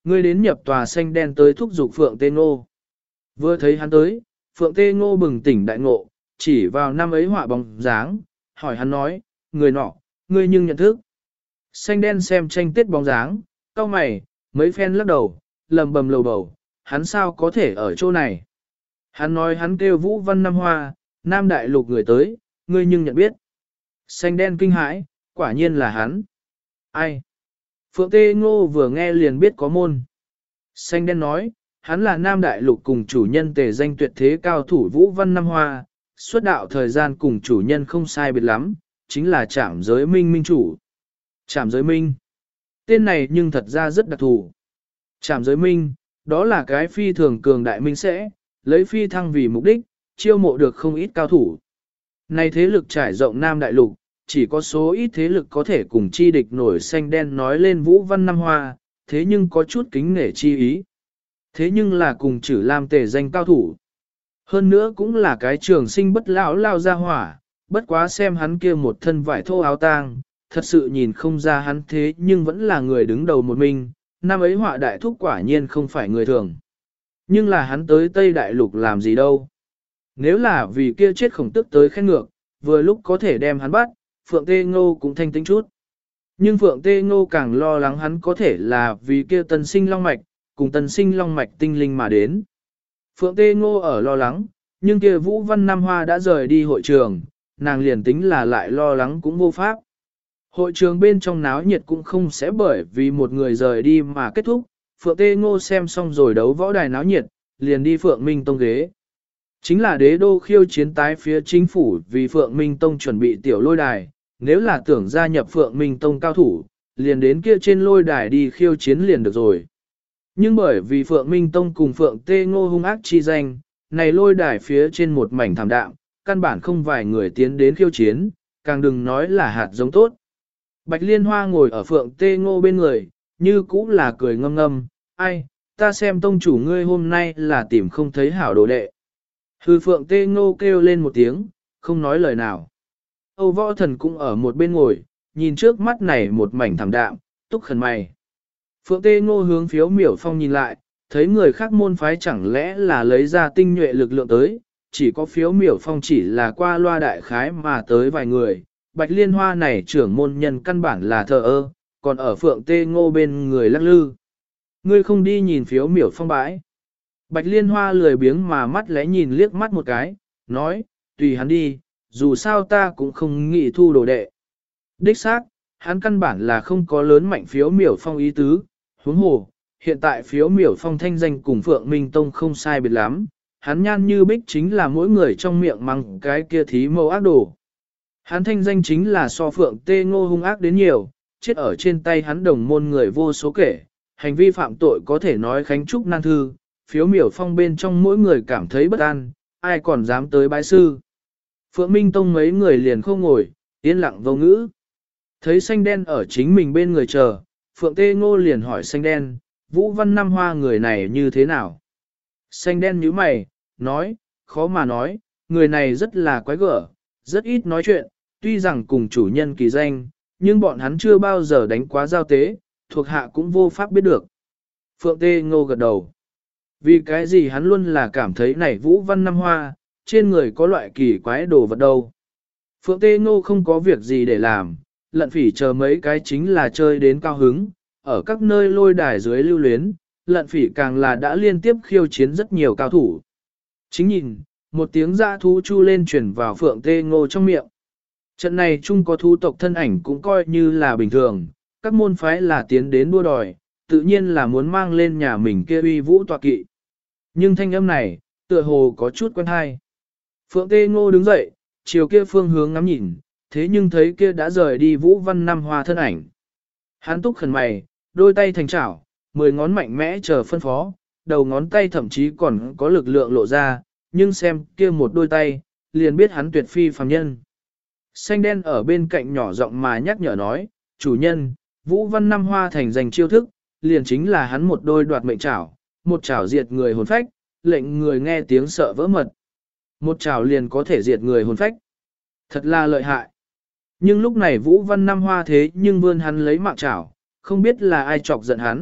Ngươi đến nhập tòa xanh đen tới thúc giục Phượng Tê Ngô. Vừa thấy hắn tới, Phượng Tê Ngô bừng tỉnh đại ngộ, chỉ vào năm ấy họa bóng dáng, hỏi hắn nói, người nọ, ngươi nhưng nhận thức. Xanh đen xem tranh tết bóng dáng, cau mày, mấy phen lắc đầu, lầm bầm lầu bầu, hắn sao có thể ở chỗ này. Hắn nói hắn kêu Vũ Văn Nam Hoa, Nam Đại Lục người tới, ngươi nhưng nhận biết. Xanh đen kinh hãi, quả nhiên là hắn. Ai? Phượng Tê Ngô vừa nghe liền biết có môn. Xanh đen nói, hắn là Nam Đại Lục cùng chủ nhân tề danh tuyệt thế cao thủ Vũ Văn Nam Hoa, xuất đạo thời gian cùng chủ nhân không sai biệt lắm, chính là Trảm Giới Minh minh chủ. Trảm Giới Minh. Tên này nhưng thật ra rất đặc thù. Trảm Giới Minh, đó là cái phi thường cường đại minh sẽ, lấy phi thăng vì mục đích, chiêu mộ được không ít cao thủ. Này thế lực trải rộng Nam Đại Lục, chỉ có số ít thế lực có thể cùng chi địch nổi xanh đen nói lên Vũ Văn Nam Hoa, thế nhưng có chút kính nể chi ý. Thế nhưng là cùng chử làm tề danh cao thủ. Hơn nữa cũng là cái trường sinh bất lão lao ra hỏa, bất quá xem hắn kia một thân vải thô áo tang, thật sự nhìn không ra hắn thế nhưng vẫn là người đứng đầu một mình, năm ấy họa đại thúc quả nhiên không phải người thường. Nhưng là hắn tới Tây Đại Lục làm gì đâu. Nếu là vì kia chết khổng tức tới khen ngược, vừa lúc có thể đem hắn bắt, Phượng Tê Ngô cũng thanh tĩnh chút. Nhưng Phượng Tê Ngô càng lo lắng hắn có thể là vì kia tân sinh long mạch, cùng tân sinh long mạch tinh linh mà đến. Phượng Tê Ngô ở lo lắng, nhưng kia Vũ Văn Nam Hoa đã rời đi hội trường, nàng liền tính là lại lo lắng cũng vô pháp. Hội trường bên trong náo nhiệt cũng không sẽ bởi vì một người rời đi mà kết thúc, Phượng Tê Ngô xem xong rồi đấu võ đài náo nhiệt, liền đi Phượng Minh Tông ghế. Chính là đế đô khiêu chiến tái phía chính phủ vì Phượng Minh Tông chuẩn bị tiểu lôi đài, nếu là tưởng gia nhập Phượng Minh Tông cao thủ, liền đến kia trên lôi đài đi khiêu chiến liền được rồi. Nhưng bởi vì Phượng Minh Tông cùng Phượng Tê Ngô hung ác chi danh, này lôi đài phía trên một mảnh thảm đạm, căn bản không vài người tiến đến khiêu chiến, càng đừng nói là hạt giống tốt. Bạch Liên Hoa ngồi ở Phượng Tê Ngô bên người, như cũ là cười ngâm ngâm, ai, ta xem tông chủ ngươi hôm nay là tìm không thấy hảo đồ đệ. Hư Phượng Tê Ngô kêu lên một tiếng, không nói lời nào. Âu Võ Thần cũng ở một bên ngồi, nhìn trước mắt này một mảnh thảm đạm, túc khẩn mày. Phượng Tê Ngô hướng Phiếu Miểu Phong nhìn lại, thấy người khác môn phái chẳng lẽ là lấy ra tinh nhuệ lực lượng tới, chỉ có Phiếu Miểu Phong chỉ là qua loa đại khái mà tới vài người. Bạch Liên Hoa này trưởng môn nhân căn bản là thờ ơ, còn ở Phượng Tê Ngô bên người lắc lư. Ngươi không đi nhìn Phiếu Miểu Phong bãi. Bạch Liên Hoa lười biếng mà mắt lẽ nhìn liếc mắt một cái, nói, tùy hắn đi, dù sao ta cũng không nghĩ thu đồ đệ. Đích xác, hắn căn bản là không có lớn mạnh Phiếu Miểu Phong ý tứ, huống hồ, hiện tại Phiếu Miểu Phong thanh danh cùng Phượng Minh Tông không sai biệt lắm, hắn nhan như bích chính là mỗi người trong miệng mắng cái kia thí mâu ác đồ. Hắn thanh danh chính là so Phượng Tê Ngô hung ác đến nhiều, chết ở trên tay hắn đồng môn người vô số kể, hành vi phạm tội có thể nói khánh trúc nan thư, Phiếu Miểu Phong bên trong mỗi người cảm thấy bất an, ai còn dám tới bái sư. Phượng Minh Tông mấy người liền không ngồi, yên lặng vô ngữ. Thấy xanh đen ở chính mình bên người chờ, Phượng Tê Ngô liền hỏi xanh đen, Vũ Văn Nam Hoa người này như thế nào? Xanh đen nhíu mày, nói, khó mà nói, người này rất là quái gở, rất ít nói chuyện, tuy rằng cùng chủ nhân kỳ danh, nhưng bọn hắn chưa bao giờ đánh quá giao tế, thuộc hạ cũng vô pháp biết được. Phượng Tê Ngô gật đầu. Vì cái gì hắn luôn là cảm thấy này Vũ Văn Nam Hoa, trên người có loại kỳ quái đồ vật đâu. Phượng Tê Ngô không có việc gì để làm, lận phỉ chờ mấy cái chính là chơi đến cao hứng, ở các nơi lôi đài dưới lưu luyến, lận phỉ càng là đã liên tiếp khiêu chiến rất nhiều cao thủ. Chính nhìn, một tiếng dã thú chu lên chuyển vào Phượng Tê Ngô trong miệng. Trận này chung có thú tộc thân ảnh cũng coi như là bình thường, các môn phái là tiến đến đua đòi, tự nhiên là muốn mang lên nhà mình kia uy vũ tọa kỵ. Nhưng thanh âm này, tựa hồ có chút quen hay. Phượng Tê Ngô đứng dậy, chiều kia phương hướng ngắm nhìn, thế nhưng thấy kia đã rời đi Vũ Văn Nam Hoa thân ảnh. Hắn túc khẩn mày, đôi tay thành chảo, 10 ngón mạnh mẽ chờ phân phó, đầu ngón tay thậm chí còn có lực lượng lộ ra, nhưng xem kia một đôi tay, liền biết hắn tuyệt phi phàm nhân. Xanh đen ở bên cạnh nhỏ giọng mà nhắc nhở nói, chủ nhân, Vũ Văn Nam Hoa thành danh chiêu thức, liền chính là hắn một đôi đoạt mệnh chảo, một chảo diệt người hồn phách, lệnh người nghe tiếng sợ vỡ mật. Một chảo liền có thể diệt người hồn phách. Thật là lợi hại. Nhưng lúc này Vũ Văn Nam Hoa thế nhưng vươn hắn lấy mạng chảo, không biết là ai chọc giận hắn,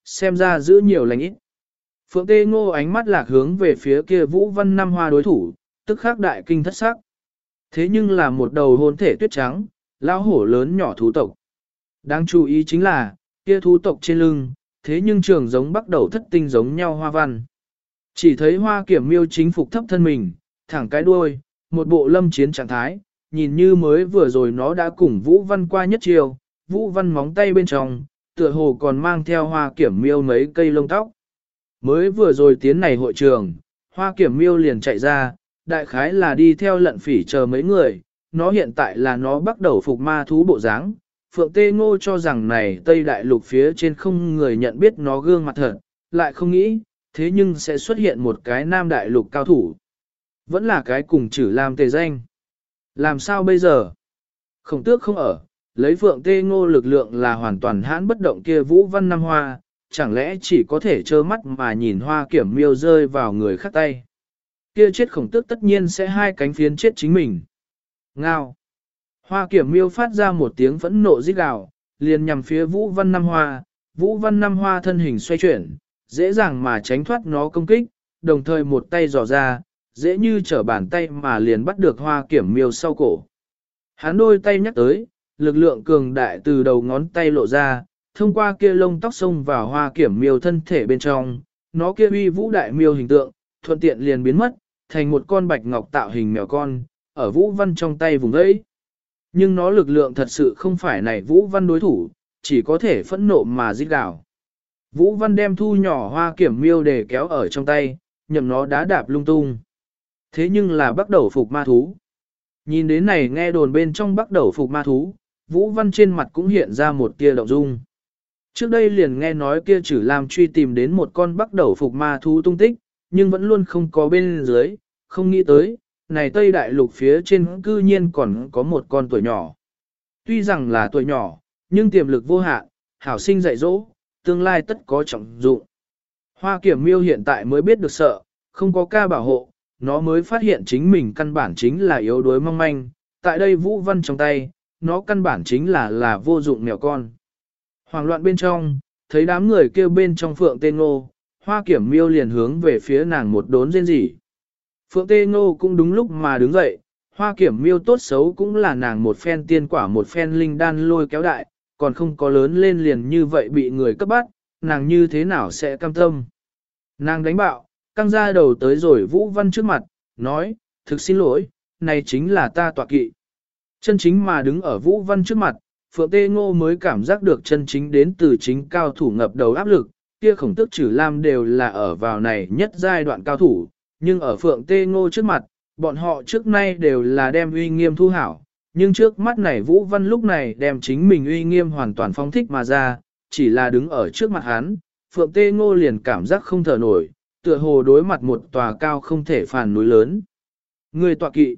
xem ra giữ nhiều lành ít. Phượng Tê Ngô ánh mắt lạc hướng về phía kia Vũ Văn Năm Hoa đối thủ, tức khắc đại kinh thất sắc. Thế nhưng là một đầu hôn thể tuyết trắng, lão hổ lớn nhỏ thú tộc. Đáng chú ý chính là, kia thú tộc trên lưng, thế nhưng trường giống bắt đầu thất tinh giống nhau hoa văn. Chỉ thấy Hoa Kiểm Miêu chính phục thấp thân mình, thẳng cái đuôi, một bộ lâm chiến trạng thái, nhìn như mới vừa rồi nó đã cùng Vũ Văn qua nhất chiều, Vũ Văn móng tay bên trong, tựa hồ còn mang theo Hoa Kiểm Miêu mấy cây lông tóc. Mới vừa rồi tiến này hội trường, Hoa Kiểm Miêu liền chạy ra, đại khái là đi theo lận phỉ chờ mấy người, nó hiện tại là nó bắt đầu phục ma thú bộ dáng. Phượng Tê Ngô cho rằng này Tây Đại Lục phía trên không người nhận biết nó gương mặt thật, lại không nghĩ, thế nhưng sẽ xuất hiện một cái Nam Đại Lục cao thủ. Vẫn là cái cùng chử làm tề danh. Làm sao bây giờ? Khổng Tước không ở, lấy Phượng Tê Ngô lực lượng là hoàn toàn hãn bất động kia Vũ Văn Năm Hoa, chẳng lẽ chỉ có thể trơ mắt mà nhìn Hoa Kiểm Miêu rơi vào người khác tay. Kia chết Khổng Tước tất nhiên sẽ hai cánh phiến chết chính mình. Ngao. Hoa Kiểm Miêu phát ra một tiếng phẫn nộ rít gào, liền nhằm phía Vũ Văn Năm Hoa. Vũ Văn Năm Hoa thân hình xoay chuyển, dễ dàng mà tránh thoát nó công kích, đồng thời một tay dò ra, dễ như trở bàn tay mà liền bắt được Hoa Kiểm Miêu sau cổ. Hắn đôi tay nhắc tới, lực lượng cường đại từ đầu ngón tay lộ ra, thông qua kia lông tóc xông vào Hoa Kiểm Miêu thân thể bên trong, nó kia uy vũ đại miêu hình tượng, thuận tiện liền biến mất, thành một con bạch ngọc tạo hình mèo con, ở Vũ Văn trong tay vùng ấy. Nhưng nó lực lượng thật sự không phải này Vũ Văn đối thủ, chỉ có thể phẫn nộ mà rít gào. Vũ Văn đem thu nhỏ Hoa Kiểm Miêu để kéo ở trong tay, nhậm nó đá đạp lung tung. Thế nhưng là bắt đầu phục ma thú. Nhìn đến này nghe đồn bên trong bắt đầu phục ma thú, Vũ Văn trên mặt cũng hiện ra một tia động dung. Trước đây liền nghe nói kia chử làm truy tìm đến một con bắt đầu phục ma thú tung tích, nhưng vẫn luôn không có bên dưới, không nghĩ tới, này Tây Đại Lục phía trên cư nhiên còn có một con tuổi nhỏ. Tuy rằng là tuổi nhỏ, nhưng tiềm lực vô hạn, hảo sinh dạy dỗ, tương lai tất có trọng dụng. Hoa Kiểm Miêu hiện tại mới biết được sợ, không có ca bảo hộ, nó mới phát hiện chính mình căn bản chính là yếu đuối mong manh, tại đây Vũ Văn trong tay, nó căn bản chính là vô dụng mèo con. Hoảng loạn bên trong, thấy đám người kêu bên trong Phượng Tê Ngô, Hoa Kiểm Miêu liền hướng về phía nàng một đốn rên rỉ. Phượng Tê Ngô cũng đúng lúc mà đứng dậy, Hoa Kiểm Miêu tốt xấu cũng là nàng một phen tiên quả một phen linh đan lôi kéo đại, còn không có lớn lên liền như vậy bị người cấp bắt, nàng như thế nào sẽ cam tâm. Nàng đánh bạo, căng ra đầu tới rồi Vũ Văn trước mặt, nói, thực xin lỗi, này chính là ta tọa kỵ. Chân chính mà đứng ở Vũ Văn trước mặt, Phượng Tê Ngô mới cảm giác được chân chính đến từ chính cao thủ ngập đầu áp lực, kia Khổng Tước Trử Lam đều là ở vào này nhất giai đoạn cao thủ, nhưng ở Phượng Tê Ngô trước mặt, bọn họ trước nay đều là đem uy nghiêm thu hảo, nhưng trước mắt này Vũ Văn lúc này đem chính mình uy nghiêm hoàn toàn phóng thích mà ra, chỉ là đứng ở trước mặt hắn, Phượng Tê Ngô liền cảm giác không thở nổi, tựa hồ đối mặt một tòa cao không thể phản núi lớn. Người tọa kỵ.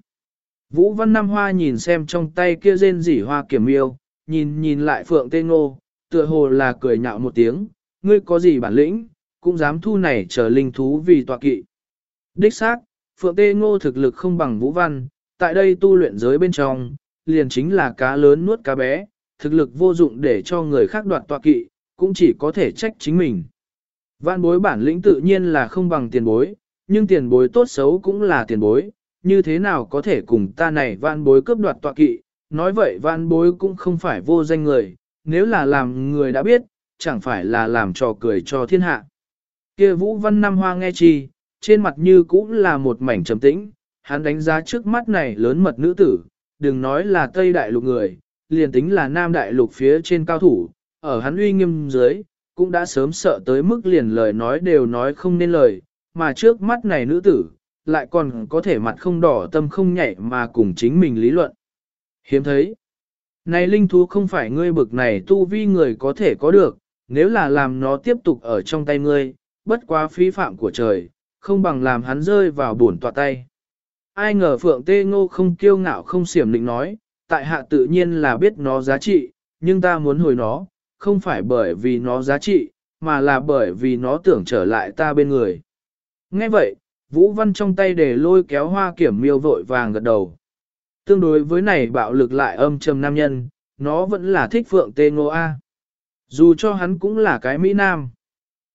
Vũ Văn Nam Hoa nhìn xem trong tay kia rên rỉ Hoa Kiểm Miêu, nhìn lại Phượng Tê Ngô, tựa hồ là cười nhạo một tiếng, ngươi có gì bản lĩnh, cũng dám thu này trở linh thú vì tọa kỵ. Đích xác, Phượng Tê Ngô thực lực không bằng Vũ Văn, tại đây tu luyện giới bên trong, liền chính là cá lớn nuốt cá bé, thực lực vô dụng để cho người khác đoạt tọa kỵ, cũng chỉ có thể trách chính mình. Vạn bối bản lĩnh tự nhiên là không bằng tiền bối, nhưng tiền bối tốt xấu cũng là tiền bối, như thế nào có thể cùng ta này vạn bối cướp đoạt tọa kỵ, nói vậy vạn bối cũng không phải vô danh người, nếu là làm người đã biết, chẳng phải là làm trò cười cho thiên hạ. Kia Vũ Văn Nam Hoa nghe chi, trên mặt như cũng là một mảnh trầm tĩnh, hắn đánh giá trước mắt này lớn mật nữ tử, đừng nói là Tây Đại Lục người, liền tính là Nam Đại Lục phía trên cao thủ, ở hắn uy nghiêm dưới, cũng đã sớm sợ tới mức liền lời nói đều nói không nên lời, mà trước mắt này nữ tử, lại còn có thể mặt không đỏ tâm không nhảy mà cùng chính mình lý luận. Hiếm thấy, này linh thú không phải ngươi bực này tu vi người có thể có được, nếu là làm nó tiếp tục ở trong tay ngươi, bất quá phí phạm của trời, không bằng làm hắn rơi vào bổn tọa tay. Ai ngờ Phượng Tê Ngô không kiêu ngạo không xiểm định nói, tại hạ tự nhiên là biết nó giá trị, nhưng ta muốn hồi nó, không phải bởi vì nó giá trị, mà là bởi vì nó tưởng trở lại ta bên người. Nghe vậy, Vũ Văn trong tay để lôi kéo Hoa Kiểm Miêu vội vàng gật đầu. Tương đối với này bạo lực lại âm trầm nam nhân, nó vẫn là thích Phượng Tê Ngô A. Dù cho hắn cũng là cái Mỹ Nam.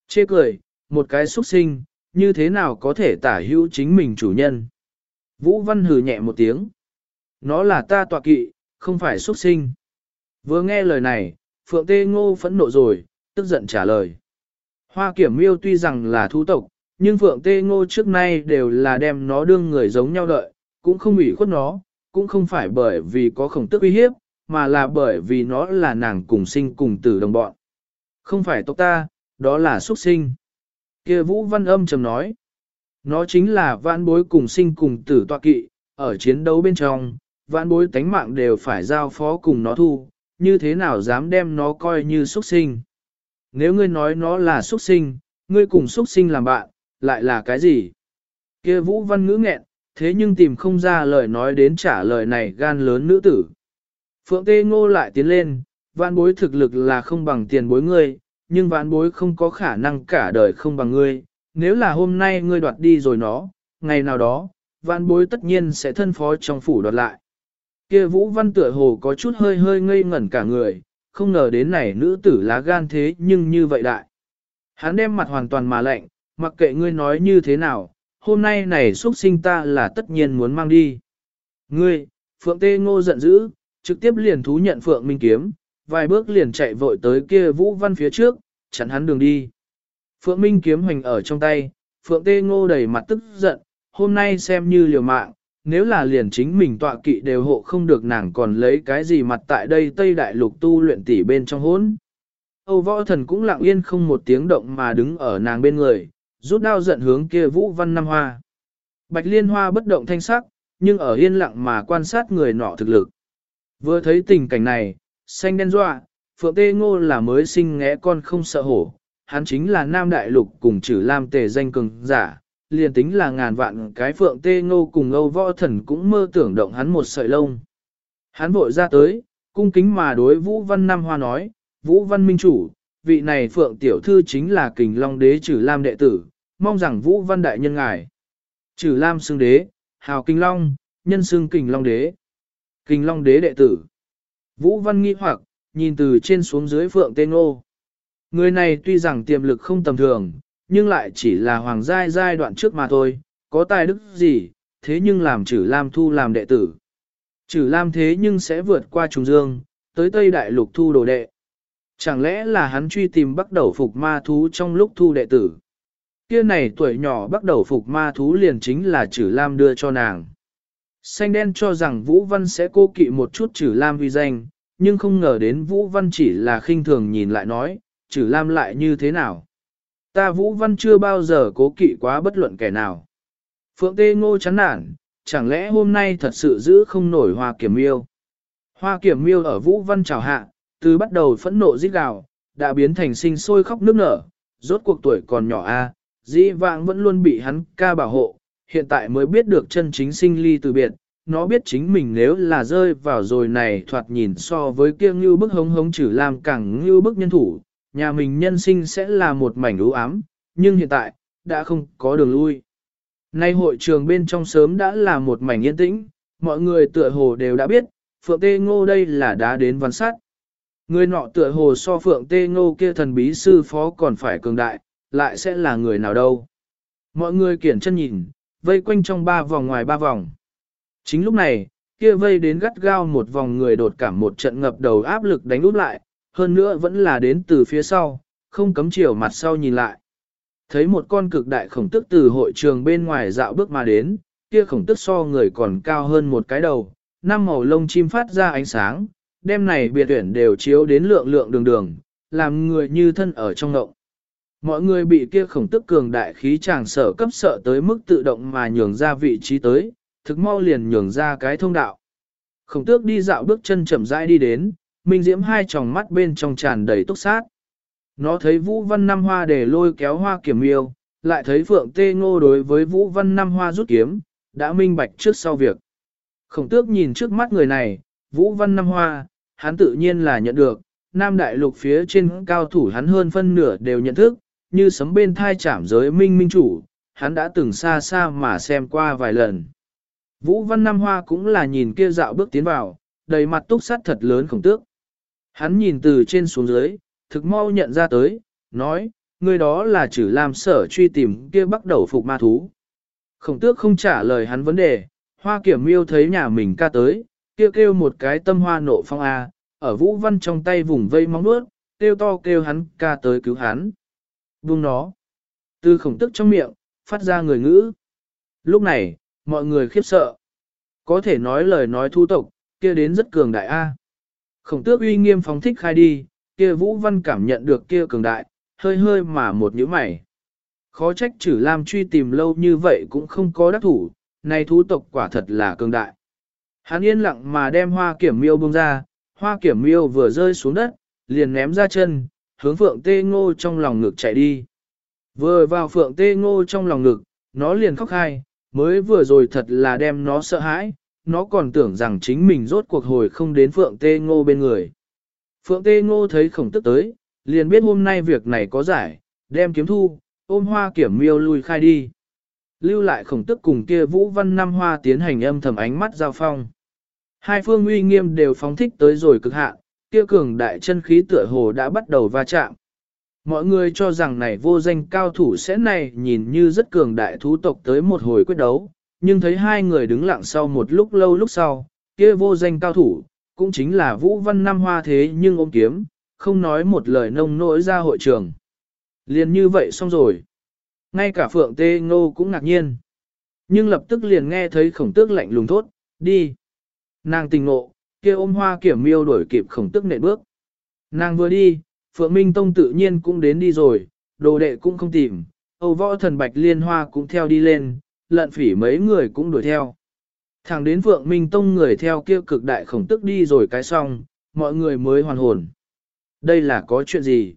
Chê cười, một cái xuất sinh, như thế nào có thể tả hữu chính mình chủ nhân. Vũ Văn hừ nhẹ một tiếng. Nó là ta tọa kỵ, không phải xuất sinh. Vừa nghe lời này, Phượng Tê Ngô phẫn nộ rồi, tức giận trả lời. Hoa Kiểm Miêu tuy rằng là thú tộc, nhưng Phượng Tê Ngô trước nay đều là đem nó đương người giống nhau đợi, cũng không ủy khuất nó, cũng không phải bởi vì có Khổng Tước uy hiếp, mà là bởi vì nó là nàng cùng sinh cùng tử đồng bọn. Không phải tộc ta, đó là xuất sinh. Kia Vũ Văn âm trầm nói. Nó chính là vãn bối cùng sinh cùng tử tọa kỵ, ở chiến đấu bên trong, vãn bối tánh mạng đều phải giao phó cùng nó thu, như thế nào dám đem nó coi như xuất sinh. Nếu ngươi nói nó là xuất sinh, ngươi cùng xuất sinh làm bạn, lại là cái gì? Kia Vũ Văn ngữ nghẹn, thế nhưng tìm không ra lời nói đến trả lời này gan lớn nữ tử. Phượng Tê Ngô lại tiến lên, vãn bối thực lực là không bằng tiền bối ngươi, nhưng vãn bối không có khả năng cả đời không bằng ngươi. Nếu là hôm nay ngươi đoạt đi rồi nó, ngày nào đó, vãn bối tất nhiên sẽ thân phó trong phủ đoạt lại. Kia Vũ Văn tựa hồ có chút hơi hơi ngây ngẩn cả người, không ngờ đến này nữ tử lá gan thế nhưng như vậy đại. Hắn đem mặt hoàn toàn mà lạnh, mặc kệ ngươi nói như thế nào, hôm nay này xuất sinh ta là tất nhiên muốn mang đi. Ngươi, Phượng Tê Ngô giận dữ, trực tiếp liền thú nhận Phượng Minh kiếm, vài bước liền chạy vội tới kia Vũ Văn phía trước, chặn hắn đường đi. Phượng Minh kiếm hoành ở trong tay, Phượng Tê Ngô đầy mặt tức giận, hôm nay xem như liều mạng, nếu là liền chính mình tọa kỵ đều hộ không được nàng còn lấy cái gì mặt tại đây Tây Đại Lục tu luyện tỉ bên trong hốn. Âu Võ Thần cũng lặng yên không một tiếng động mà đứng ở nàng bên người, rút đao giận hướng kia Vũ Văn Nam Hoa. Bạch Liên Hoa bất động thanh sắc, nhưng ở yên lặng mà quan sát người nọ thực lực. Vừa thấy tình cảnh này, xanh đen dọa, Phượng Tê Ngô là mới sinh ngẽ con không sợ hổ, hắn chính là Nam Đại Lục cùng Trử Lam tề danh cường giả, liền tính là ngàn vạn cái Phượng Tê Ngô cùng Âu Võ Thần cũng mơ tưởng động hắn một sợi lông. Hắn vội ra tới, cung kính mà đối Vũ Văn Nam Hoa nói, Vũ Văn Minh Chủ, vị này Phượng Tiểu Thư chính là Kình Long Đế Trử Lam đệ tử, mong rằng Vũ Văn Đại Nhân ngài. Trử Lam xưng đế, hào Kình Long, nhân xưng Kình Long Đế. Kình Long Đế đệ tử. Vũ Văn nghi hoặc, nhìn từ trên xuống dưới Phượng Tê Ngô. Người này tuy rằng tiềm lực không tầm thường, nhưng lại chỉ là hoàng giai đoạn trước mà thôi, có tài đức gì, thế nhưng làm Trử Lam thu làm đệ tử. Trử Lam thế nhưng sẽ vượt qua Trùng Dương, tới Tây Đại Lục thu đồ đệ. Chẳng lẽ là hắn truy tìm bắt đầu phục ma thú trong lúc thu đệ tử? Kia này tuổi nhỏ bắt đầu phục ma thú liền chính là Trử Lam đưa cho nàng. Xanh đen cho rằng Vũ Văn sẽ cố kỵ một chút Trử Lam uy danh, nhưng không ngờ đến Vũ Văn chỉ là khinh thường nhìn lại nói, Trử Lam lại như thế nào? Ta Vũ Văn chưa bao giờ cố kỵ quá bất luận kẻ nào. Phượng Tê Ngô chán nản, chẳng lẽ hôm nay thật sự giữ không nổi Hoa Kiểm Miêu? Hoa Kiểm Miêu ở Vũ Văn chào hạ, từ bắt đầu phẫn nộ rít gào, đã biến thành sinh sôi khóc nức nở, rốt cuộc tuổi còn nhỏ dĩ vãng vẫn luôn bị hắn ca bảo hộ, hiện tại mới biết được chân chính sinh ly từ biệt, nó biết chính mình nếu là rơi vào rồi này thoạt nhìn so với kia như bức hống hống Trử Lam càng như bức nhân thủ, nhà mình nhân sinh sẽ là một mảnh u ám, nhưng hiện tại, đã không có đường lui. Nay hội trường bên trong sớm đã là một mảnh yên tĩnh, mọi người tựa hồ đều đã biết, Phượng Tê Ngô đây là đã đến văn sát. Người nọ tựa hồ so Phượng Tê Ngô kia thần bí sư phó còn phải cường đại, lại sẽ là người nào đâu. Mọi người kiển chân nhìn, vây quanh trong 3 vòng ngoài 3 vòng. Chính lúc này, kia vây đến gắt gao một vòng người đột cảm một trận ngập đầu áp lực đánh úp lại, hơn nữa vẫn là đến từ phía sau, không cấm chiều mặt sau nhìn lại. Thấy một con cực đại khổng tức từ hội trường bên ngoài dạo bước mà đến, kia khổng tức so người còn cao hơn một cái đầu, 5 màu lông chim phát ra ánh sáng, đêm này biệt tuyển đều chiếu đến lượng lượng đường đường, làm người như thân ở trong ngộng. Mọi người bị kia khổng tức cường đại khí tràng sở cấp sợ tới mức tự động mà nhường ra vị trí tới, thực mau liền nhường ra cái thông đạo. Khổng tước đi dạo bước chân chậm rãi đi đến, minh diễm hai tròng mắt bên trong tràn đầy túc sát. Nó thấy Vũ Văn Nam Hoa để lôi kéo Hoa Kiểm Miêu, lại thấy Phượng Tê Ngô đối với Vũ Văn Nam Hoa rút kiếm, đã minh bạch trước sau việc. Khổng tước nhìn trước mắt người này, Vũ Văn Nam Hoa, hắn tự nhiên là nhận được, Nam Đại Lục phía trên cao thủ hắn hơn phân nửa đều nhận thức, như sấm bên thai chảm giới minh minh chủ, hắn đã từng xa xa mà xem qua vài lần. Vũ Văn Nam Hoa cũng là nhìn kia dạo bước tiến vào, đầy mặt túc sắt thật lớn khổng tước. Hắn nhìn từ trên xuống dưới, thực mau nhận ra tới, nói, người đó là chử làm sở truy tìm kia bắt đầu phục ma thú. Khổng tước không trả lời hắn vấn đề, Hoa Kiểm Miêu thấy nhà mình ca tới, kêu một cái tâm hoa nộ phong A, ở Vũ Văn trong tay vùng vây móng nuốt, kêu to kêu hắn ca tới cứu hắn. Buông nó. Từ khổng tước trong miệng, phát ra người ngữ. Lúc này, mọi người khiếp sợ. Có thể nói lời nói thu tộc, kia đến rất cường đại A. Khổng tước uy nghiêm phóng thích khai đi, kia Vũ Văn cảm nhận được kia cường đại, hơi hơi mà một nhíu mày. Khó trách Trử Lam truy tìm lâu như vậy cũng không có đắc thủ, này thú tộc quả thật là cường đại. Hắn yên lặng mà đem Hoa Kiểm Miêu buông ra, Hoa Kiểm Miêu vừa rơi xuống đất, liền ném ra chân, hướng Phượng Tê Ngô trong lòng ngực chạy đi. Vừa vào Phượng Tê Ngô trong lòng ngực, nó liền khóc hai, mới vừa rồi thật là đem nó sợ hãi, nó còn tưởng rằng chính mình rốt cuộc hồi không đến Phượng Tê Ngô bên người. Phượng Tê Ngô thấy Khổng Tước tới, liền biết hôm nay việc này có giải, đem kiếm thu, ôm Hoa Kiểm Miêu lui khai đi. Lưu lại Khổng Tước cùng kia Vũ Văn Năm Hoa tiến hành âm thầm ánh mắt giao phong. Hai phương uy nghiêm đều phóng thích tới rồi cực hạn, kia cường đại chân khí tựa hồ đã bắt đầu va chạm. Mọi người cho rằng này vô danh cao thủ sẽ này nhìn như rất cường đại thú tộc tới một hồi quyết đấu, nhưng thấy hai người đứng lặng sau một lúc lâu lúc sau, kia vô danh cao thủ, cũng chính là Vũ Văn Năm Hoa thế nhưng ôm kiếm, không nói một lời nông nỗi ra hội trường. Liền như vậy xong rồi. Ngay cả Phượng Tê Ngô cũng ngạc nhiên. Nhưng lập tức liền nghe thấy Khổng Tước lạnh lùng thốt, đi. Nàng tình ngộ, kia ôm Hoa Kiểm Miêu đuổi kịp Khổng Tước nện bước. Nàng vừa đi, Phượng Minh Tông tự nhiên cũng đến đi rồi, đồ đệ cũng không tìm, Âu Võ Thần Bạch Liên Hoa cũng theo đi lên, Lận Phỉ mấy người cũng đuổi theo. Thẳng đến Phượng Minh Tông người theo kia cực đại Khổng Tước đi rồi cái xong, mọi người mới hoàn hồn. Đây là có chuyện gì?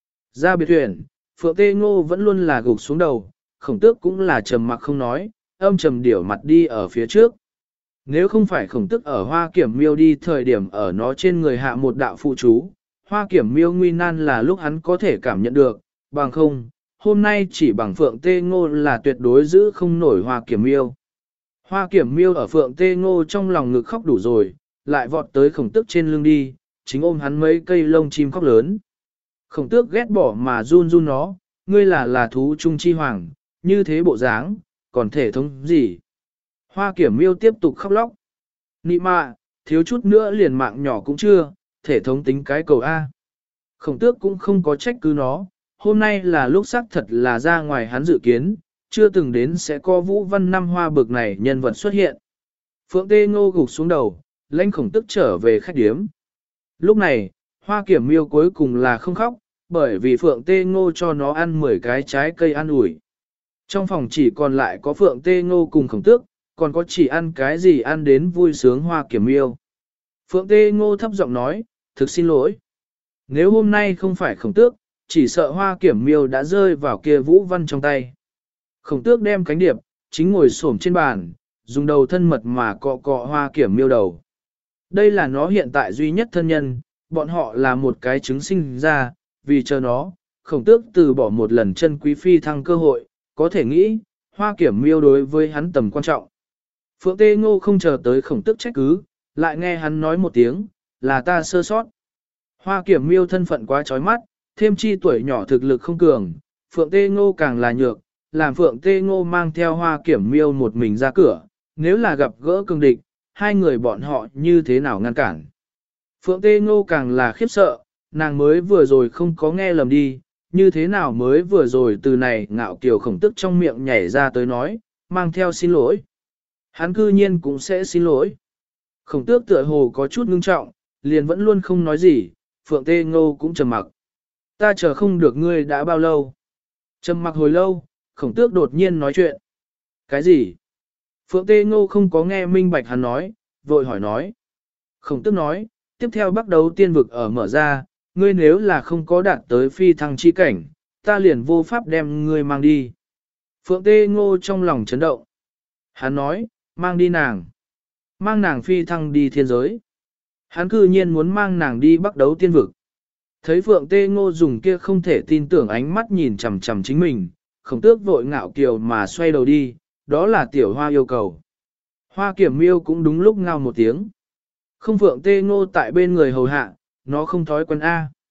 Ra biệt thuyền, Phượng Tê Ngô vẫn luôn là gục xuống đầu, Khổng Tước cũng là trầm mặc không nói, âm trầm điểu mặt đi ở phía trước. Nếu không phải Khổng Tước ở Hoa Kiểm Miêu đi thời điểm ở nó trên người hạ một đạo phụ chú, Hoa Kiểm Miêu nguy nan là lúc hắn có thể cảm nhận được, bằng không, hôm nay chỉ bằng Phượng Tê Ngô là tuyệt đối giữ không nổi Hoa Kiểm Miêu. Hoa Kiểm Miêu ở Phượng Tê Ngô trong lòng ngực khóc đủ rồi, lại vọt tới Khổng Tước trên lưng đi, chính ôm hắn mấy cây lông chim khóc lớn. Khổng Tước ghét bỏ mà run run nó, ngươi là thú trung chi hoàng, như thế bộ dáng, còn thể thống gì? Hoa Kiểm Miêu tiếp tục khóc lóc. Nị mạ, thiếu chút nữa liền mạng nhỏ cũng chưa, thể thống tính cái cầu A. Khổng Tước cũng không có trách cứ nó, hôm nay là lúc xác thật là ra ngoài hắn dự kiến, chưa từng đến sẽ có Vũ Văn Năm Hoa bực này nhân vật xuất hiện. Phượng Tê Ngô gục xuống đầu, lãnh Khổng Tước trở về khách điếm. Lúc này, Hoa Kiểm Miêu cuối cùng là không khóc, bởi vì Phượng Tê Ngô cho nó ăn 10 cái trái cây ăn ủi. Trong phòng chỉ còn lại có Phượng Tê Ngô cùng Khổng Tước, còn có chỉ ăn cái gì ăn đến vui sướng Hoa Kiểm Miêu. Phượng Tê Ngô thấp giọng nói, thực xin lỗi. Nếu hôm nay không phải Khổng Tước, chỉ sợ Hoa Kiểm Miêu đã rơi vào kia Vũ Văn trong tay. Khổng Tước đem cánh điệp, chính ngồi xổm trên bàn, dùng đầu thân mật mà cọ cọ Hoa Kiểm Miêu đầu. Đây là nó hiện tại duy nhất thân nhân, bọn họ là một cái trứng sinh ra, vì chờ nó, Khổng Tước từ bỏ một lần chân quý phi thăng cơ hội, có thể nghĩ, Hoa Kiểm Miêu đối với hắn tầm quan trọng. Phượng Tê Ngô không chờ tới Khổng Tước trách cứ, lại nghe hắn nói một tiếng, là ta sơ sót. Hoa Kiểm Miêu thân phận quá chói mắt, thêm chi tuổi nhỏ thực lực không cường, Phượng Tê Ngô càng là nhược, làm Phượng Tê Ngô mang theo Hoa Kiểm Miêu một mình ra cửa, nếu là gặp gỡ cường địch, hai người bọn họ như thế nào ngăn cản. Phượng Tê Ngô càng là khiếp sợ, nàng mới vừa rồi không có nghe lầm đi, như thế nào mới vừa rồi từ này ngạo kiều Khổng Tước trong miệng nhảy ra tới nói, mang theo xin lỗi. Hắn cư nhiên cũng sẽ xin lỗi. Khổng Tước tựa hồ có chút ngưng trọng, liền vẫn luôn không nói gì, Phượng Tê Ngô cũng trầm mặc. Ta chờ không được ngươi đã bao lâu. Trầm mặc hồi lâu, Khổng Tước đột nhiên nói chuyện. Cái gì? Phượng Tê Ngô không có nghe minh bạch hắn nói, vội hỏi nói. Khổng Tước nói, tiếp theo bắt đầu tiên vực ở mở ra, ngươi nếu là không có đạt tới phi thăng chi cảnh, ta liền vô pháp đem ngươi mang đi. Phượng Tê Ngô trong lòng chấn động. Hắn nói, mang đi nàng. Mang nàng phi thăng đi thiên giới. Hắn cư nhiên muốn mang nàng đi bắt đấu tiên vực. Thấy Phượng Tê Ngô dùng kia không thể tin tưởng ánh mắt nhìn chằm chằm chính mình, Khổng Tước vội ngạo kiều mà xoay đầu đi, đó là Tiểu Hoa yêu cầu. Hoa Kiểm Miêu cũng đúng lúc ngao một tiếng. Không Phượng Tê Ngô tại bên người hầu hạ, nó không thói quen A.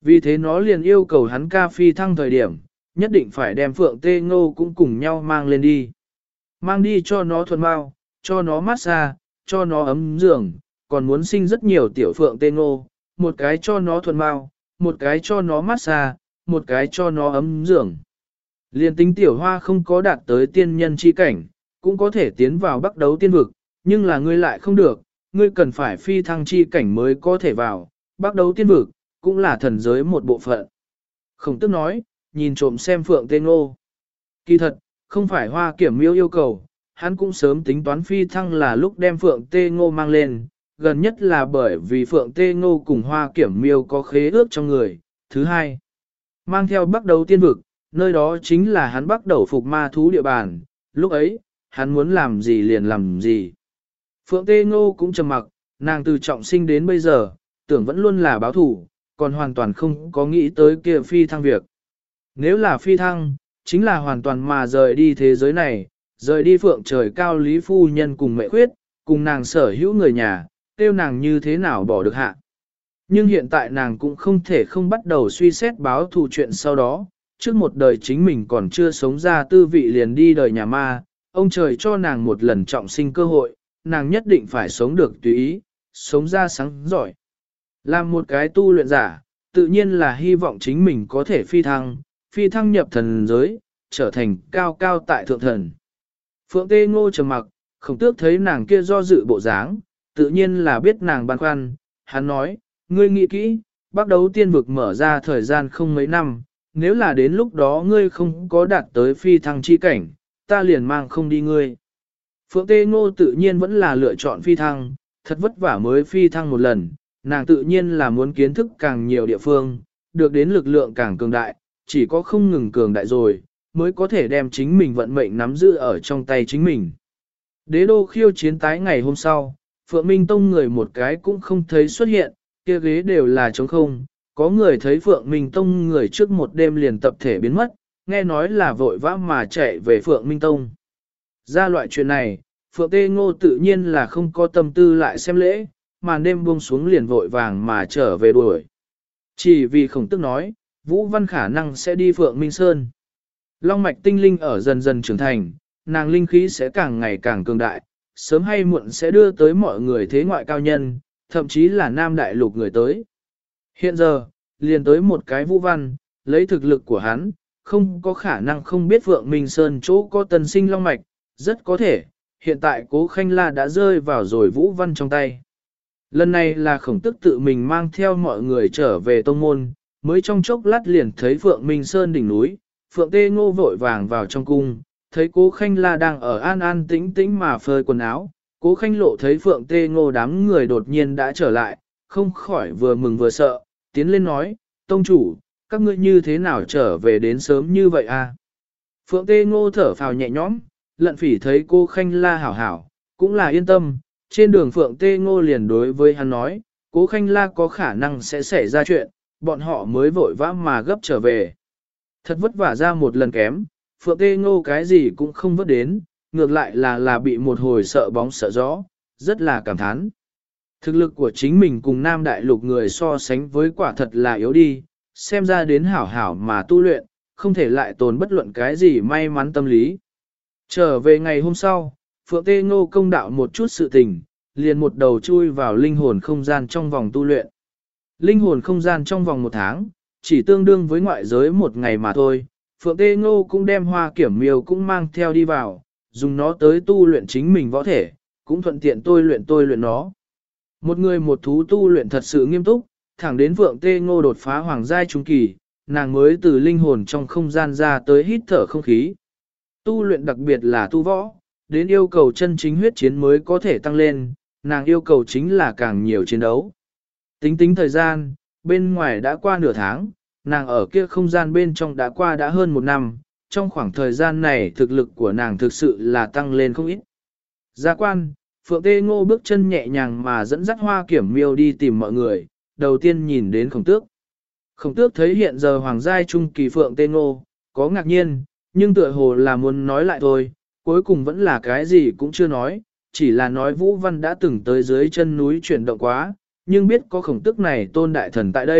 Vì thế nó liền yêu cầu hắn ca phi thăng thời điểm, nhất định phải đem Phượng Tê Ngô cũng cùng nhau mang lên đi. Mang đi cho nó thuần bao, cho nó massage, cho nó ấm giường, còn muốn sinh rất nhiều tiểu Phượng Tê Ngô, một cái cho nó thuần bao, một cái cho nó massage, một cái cho nó ấm giường. Liên tính tiểu hoa không có đạt tới tiên nhân chi cảnh, cũng có thể tiến vào bắc đấu tiên vực, nhưng là ngươi lại không được, ngươi cần phải phi thăng chi cảnh mới có thể vào, bắc đấu tiên vực, cũng là thần giới một bộ phận. Khổng Tước nói, nhìn trộm xem Phượng Tê Ngô. Kỳ thật, không phải Hoa Kiểm Miêu yêu cầu, hắn cũng sớm tính toán phi thăng là lúc đem Phượng Tê Ngô mang lên, gần nhất là bởi vì Phượng Tê Ngô cùng Hoa Kiểm Miêu có khế ước trong người. Thứ hai, mang theo bắc đấu tiên vực, nơi đó chính là hắn bắt đầu phục ma thú địa bàn, lúc ấy, hắn muốn làm gì liền làm gì. Phượng Tê Ngô cũng trầm mặc, nàng từ trọng sinh đến bây giờ, tưởng vẫn luôn là báo thủ, còn hoàn toàn không có nghĩ tới kia phi thăng việc. Nếu là phi thăng, chính là hoàn toàn mà rời đi thế giới này, rời đi Phượng trời cao Lý Phu Nhân cùng mẹ khuyết, cùng nàng sở hữu người nhà, tiêu nàng như thế nào bỏ được hạ. Nhưng hiện tại nàng cũng không thể không bắt đầu suy xét báo thù chuyện sau đó, trước một đời chính mình còn chưa sống ra tư vị liền đi đời nhà ma, ông trời cho nàng một lần trọng sinh cơ hội, nàng nhất định phải sống được tùy ý, sống ra sáng giỏi. Làm một cái tu luyện giả, tự nhiên là hy vọng chính mình có thể phi thăng nhập thần giới, trở thành cao cao tại thượng thần. Phượng Tê Ngô trầm mặc, Khổng Tước thấy nàng kia do dự bộ dáng, tự nhiên là biết nàng băn khoăn, hắn nói, ngươi nghĩ kỹ, bắt đầu tiên vực mở ra thời gian không mấy năm, nếu là đến lúc đó ngươi không có đạt tới phi thăng chi cảnh, ta liền mang không đi ngươi. Phượng Tê Ngô tự nhiên vẫn là lựa chọn phi thăng, thật vất vả mới phi thăng một lần, nàng tự nhiên là muốn kiến thức càng nhiều địa phương, được đến lực lượng càng cường đại, chỉ có không ngừng cường đại rồi, mới có thể đem chính mình vận mệnh nắm giữ ở trong tay chính mình. Đế đô khiêu chiến tái ngày hôm sau, Phượng Minh Tông người một cái cũng không thấy xuất hiện, kia ghế đều là trống không, có người thấy Phượng Minh Tông người trước một đêm liền tập thể biến mất, nghe nói là vội vã mà chạy về Phượng Minh Tông. Ra loại chuyện này, Phượng Tê Ngô tự nhiên là không có tâm tư lại xem lễ, màn đêm buông xuống liền vội vàng mà trở về đuổi. Chỉ vì Khổng Tước nói, Vũ Văn khả năng sẽ đi Phượng Minh Sơn. Long mạch tinh linh ở dần dần trưởng thành, nàng linh khí sẽ càng ngày càng cường đại, sớm hay muộn sẽ đưa tới mọi người thế ngoại cao nhân, thậm chí là Nam Đại Lục người tới. Hiện giờ, liền tới một cái Vũ Văn, lấy thực lực của hắn, không có khả năng không biết Phượng Minh Sơn chỗ có tần sinh long mạch, rất có thể, hiện tại Cố Khanh La đã rơi vào rồi Vũ Văn trong tay. Lần này là Khổng Tước tự mình mang theo mọi người trở về tông môn, mới trong chốc lát liền thấy Phượng Minh Sơn đỉnh núi, Phượng Tê Ngô vội vàng vào trong cung, thấy Cố Khanh La đang ở an an tĩnh tĩnh mà phơi quần áo, Cố Khanh Lộ thấy Phượng Tê Ngô đám người đột nhiên đã trở lại, không khỏi vừa mừng vừa sợ, tiến lên nói, tông chủ, các ngươi như thế nào trở về đến sớm như vậy a? Phượng Tê Ngô thở phào nhẹ nhõm, Lận Phỉ thấy Cố Khanh La hảo hảo, cũng là yên tâm, trên đường Phượng Tê Ngô liền đối với hắn nói, Cố Khanh La có khả năng sẽ xảy ra chuyện, bọn họ mới vội vã mà gấp trở về. Thật vất vả ra một lần kém, Phượng Tê Ngô cái gì cũng không vớt đến, ngược lại là bị một hồi sợ bóng sợ gió, rất là cảm thán. Thực lực của chính mình cùng Nam Đại Lục người so sánh với quả thật là yếu đi, xem ra đến hảo hảo mà tu luyện, không thể lại tồn bất luận cái gì may mắn tâm lý. Trở về ngày hôm sau, Phượng Tê Ngô công đạo một chút sự tình, liền một đầu chui vào linh hồn không gian trong vòng tu luyện. Linh hồn không gian trong vòng 1 tháng, chỉ tương đương với ngoại giới 1 ngày mà thôi. Phượng Tê Ngô cũng đem Hoa Kiểm Miêu cũng mang theo đi vào, dùng nó tới tu luyện chính mình võ thể, cũng thuận tiện tôi luyện nó. Một người một thú tu luyện thật sự nghiêm túc, thẳng đến Phượng Tê Ngô đột phá hoàng giai trung kỳ, nàng mới từ linh hồn trong không gian ra tới hít thở không khí. Tu luyện đặc biệt là tu võ, đến yêu cầu chân chính huyết chiến mới có thể tăng lên, nàng yêu cầu chính là càng nhiều chiến đấu. Tính thời gian, bên ngoài đã qua nửa tháng, nàng ở kia không gian bên trong đã hơn 1 năm, trong khoảng thời gian này thực lực của nàng thực sự là tăng lên không ít. Gia quan, Phượng Tê Ngô bước chân nhẹ nhàng mà dẫn dắt Hoa Kiểm Miêu đi tìm mọi người, đầu tiên nhìn đến Khổng Tước. Khổng Tước thấy hiện giờ hoàng giai trung kỳ Phượng Tê Ngô, có ngạc nhiên, nhưng tựa hồ là muốn nói lại thôi, cuối cùng vẫn là cái gì cũng chưa nói, chỉ là nói Vũ Văn đã từng tới dưới chân núi chuyển động quá, nhưng biết có Khổng Tước này tôn đại thần tại đây,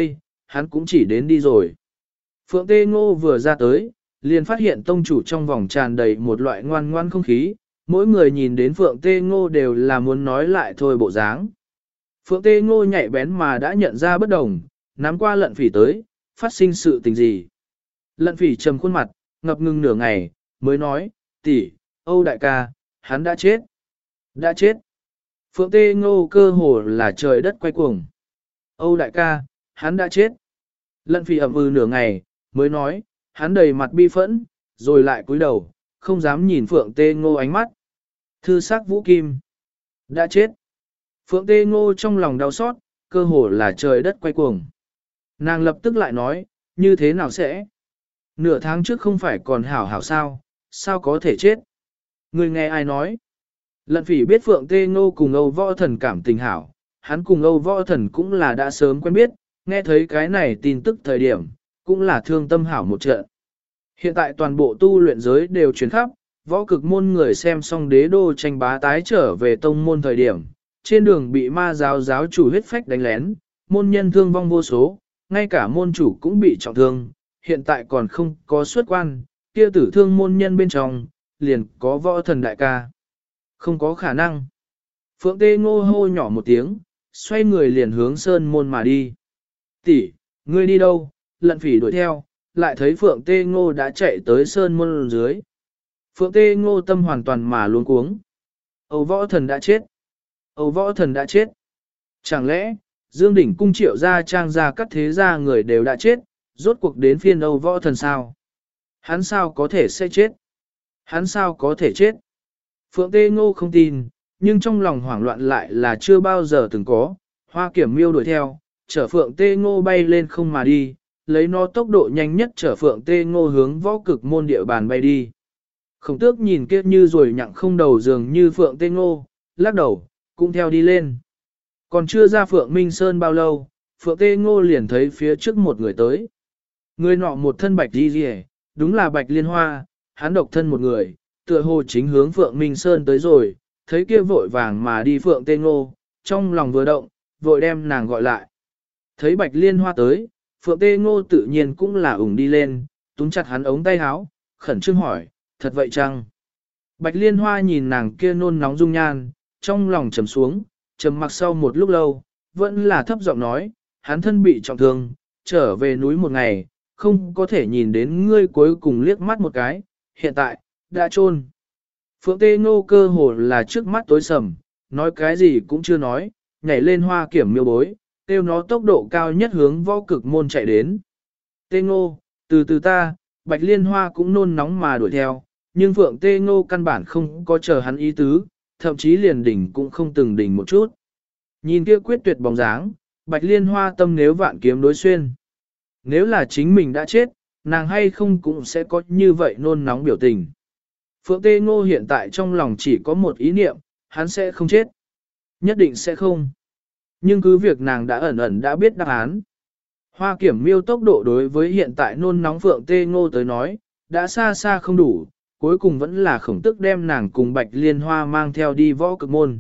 hắn cũng chỉ đến đi rồi. Phượng Tê Ngô vừa ra tới, liền phát hiện tông chủ trong vòng tràn đầy một loại ngoan ngoan không khí, mỗi người nhìn đến Phượng Tê Ngô đều là muốn nói lại thôi bộ dáng. Phượng Tê Ngô nhạy bén mà đã nhận ra bất đồng, nắm qua lận phỉ tới, phát sinh sự tình gì. Lận phỉ trầm khuôn mặt, ngập ngừng nửa ngày, mới nói, tỷ, Âu đại ca, hắn đã chết. Đã chết. Phượng Tê Ngô cơ hồ là trời đất quay cuồng. Âu đại ca, hắn đã chết. Lận phỉ ậm nửa ngày, mới nói, hắn đầy mặt bi phẫn, rồi lại cúi đầu, không dám nhìn Phượng Tê Ngô ánh mắt. Thư sắc Vũ Kim. Đã chết. Phượng Tê Ngô trong lòng đau xót, cơ hồ là trời đất quay cuồng. Nàng lập tức lại nói, như thế nào sẽ? Nửa tháng trước không phải còn hảo hảo sao, sao có thể chết? Người nghe ai nói? Lận phỉ biết Phượng Tê Ngô cùng Âu Võ Thần cảm tình hảo, hắn cùng Âu Võ Thần cũng là đã sớm quen biết, nghe thấy cái này tin tức thời điểm, cũng là thương tâm hảo một trận. Hiện tại toàn bộ tu luyện giới đều truyền khắp, võ cực môn người xem xong đế đô tranh bá tái trở về tông môn thời điểm, trên đường bị ma giáo giáo chủ huyết phách đánh lén, môn nhân thương vong vô số, ngay cả môn chủ cũng bị trọng thương, hiện tại còn không có xuất quan, kia tử thương môn nhân bên trong, liền có võ thần đại ca. Không có khả năng. Phượng Tê Ngô hô nhỏ một tiếng, xoay người liền hướng sơn môn mà đi. Tỷ, ngươi đi đâu? Lận phỉ đuổi theo, lại thấy Phượng Tê Ngô đã chạy tới sơn môn dưới. Phượng Tê Ngô tâm hoàn toàn mà luống cuống. Âu võ thần đã chết. Âu võ thần đã chết. Chẳng lẽ, Dương Đỉnh cung triệu gia trang gia các thế gia người đều đã chết, rốt cuộc đến phiên Âu võ thần sao? Hắn sao có thể sẽ chết? Hắn sao có thể chết? Phượng Tê Ngô không tin, nhưng trong lòng hoảng loạn lại là chưa bao giờ từng có. Hoa Kiểm Miêu đuổi theo, chở Phượng Tê Ngô bay lên không mà đi, lấy nó tốc độ nhanh nhất chở Phượng Tê Ngô hướng võ cực môn địa bàn bay đi. Khổng tước nhìn kia như rồi nhặng không đầu dường như Phượng Tê Ngô, lắc đầu, cũng theo đi lên. Còn chưa ra Phượng Minh Sơn bao lâu, Phượng Tê Ngô liền thấy phía trước một người tới. Người nọ một thân bạch đi rìa, đúng là bạch liên hoa, hắn độc thân một người, tựa hồ chính hướng Phượng Minh Sơn tới rồi, thấy kia vội vàng mà đi Phượng Tê Ngô, trong lòng vừa động, vội đem nàng gọi lại. Thấy bạch liên hoa tới, Phượng Tê Ngô tự nhiên cũng là ủng đi lên, túm chặt hắn ống tay áo, khẩn trương hỏi, thật vậy chăng? Bạch liên hoa nhìn nàng kia nôn nóng dung nhan, trong lòng trầm xuống, trầm mặc sau một lúc lâu, vẫn là thấp giọng nói, hắn thân bị trọng thương, trở về núi một ngày, không có thể nhìn đến ngươi cuối cùng liếc mắt một cái, hiện tại, đã chôn. Phượng Tê Ngô cơ hồ là trước mắt tối sầm, nói cái gì cũng chưa nói, nhảy lên Hoa Kiểm Miêu bối, kêu nó tốc độ cao nhất hướng võ cực môn chạy đến. Tê Ngô, từ từ ta, Bạch Liên Hoa cũng nôn nóng mà đuổi theo, nhưng Phượng Tê Ngô căn bản không có chờ hắn ý tứ, thậm chí liền đỉnh cũng không từng đỉnh một chút. Nhìn kia quyết tuyệt bóng dáng, Bạch Liên Hoa tâm nếu vạn kiếm đối xuyên. Nếu là chính mình đã chết, nàng hay không cũng sẽ có như vậy nôn nóng biểu tình. Phượng Tê Ngô hiện tại trong lòng chỉ có một ý niệm, hắn sẽ không chết. Nhất định sẽ không. Nhưng cứ việc nàng đã ẩn ẩn đã biết đáp án. Hoa Kiểm Miêu tốc độ đối với hiện tại nôn nóng Phượng Tê Ngô tới nói, đã xa xa không đủ, cuối cùng vẫn là khổng tức đem nàng cùng Bạch Liên Hoa mang theo đi võ cực môn.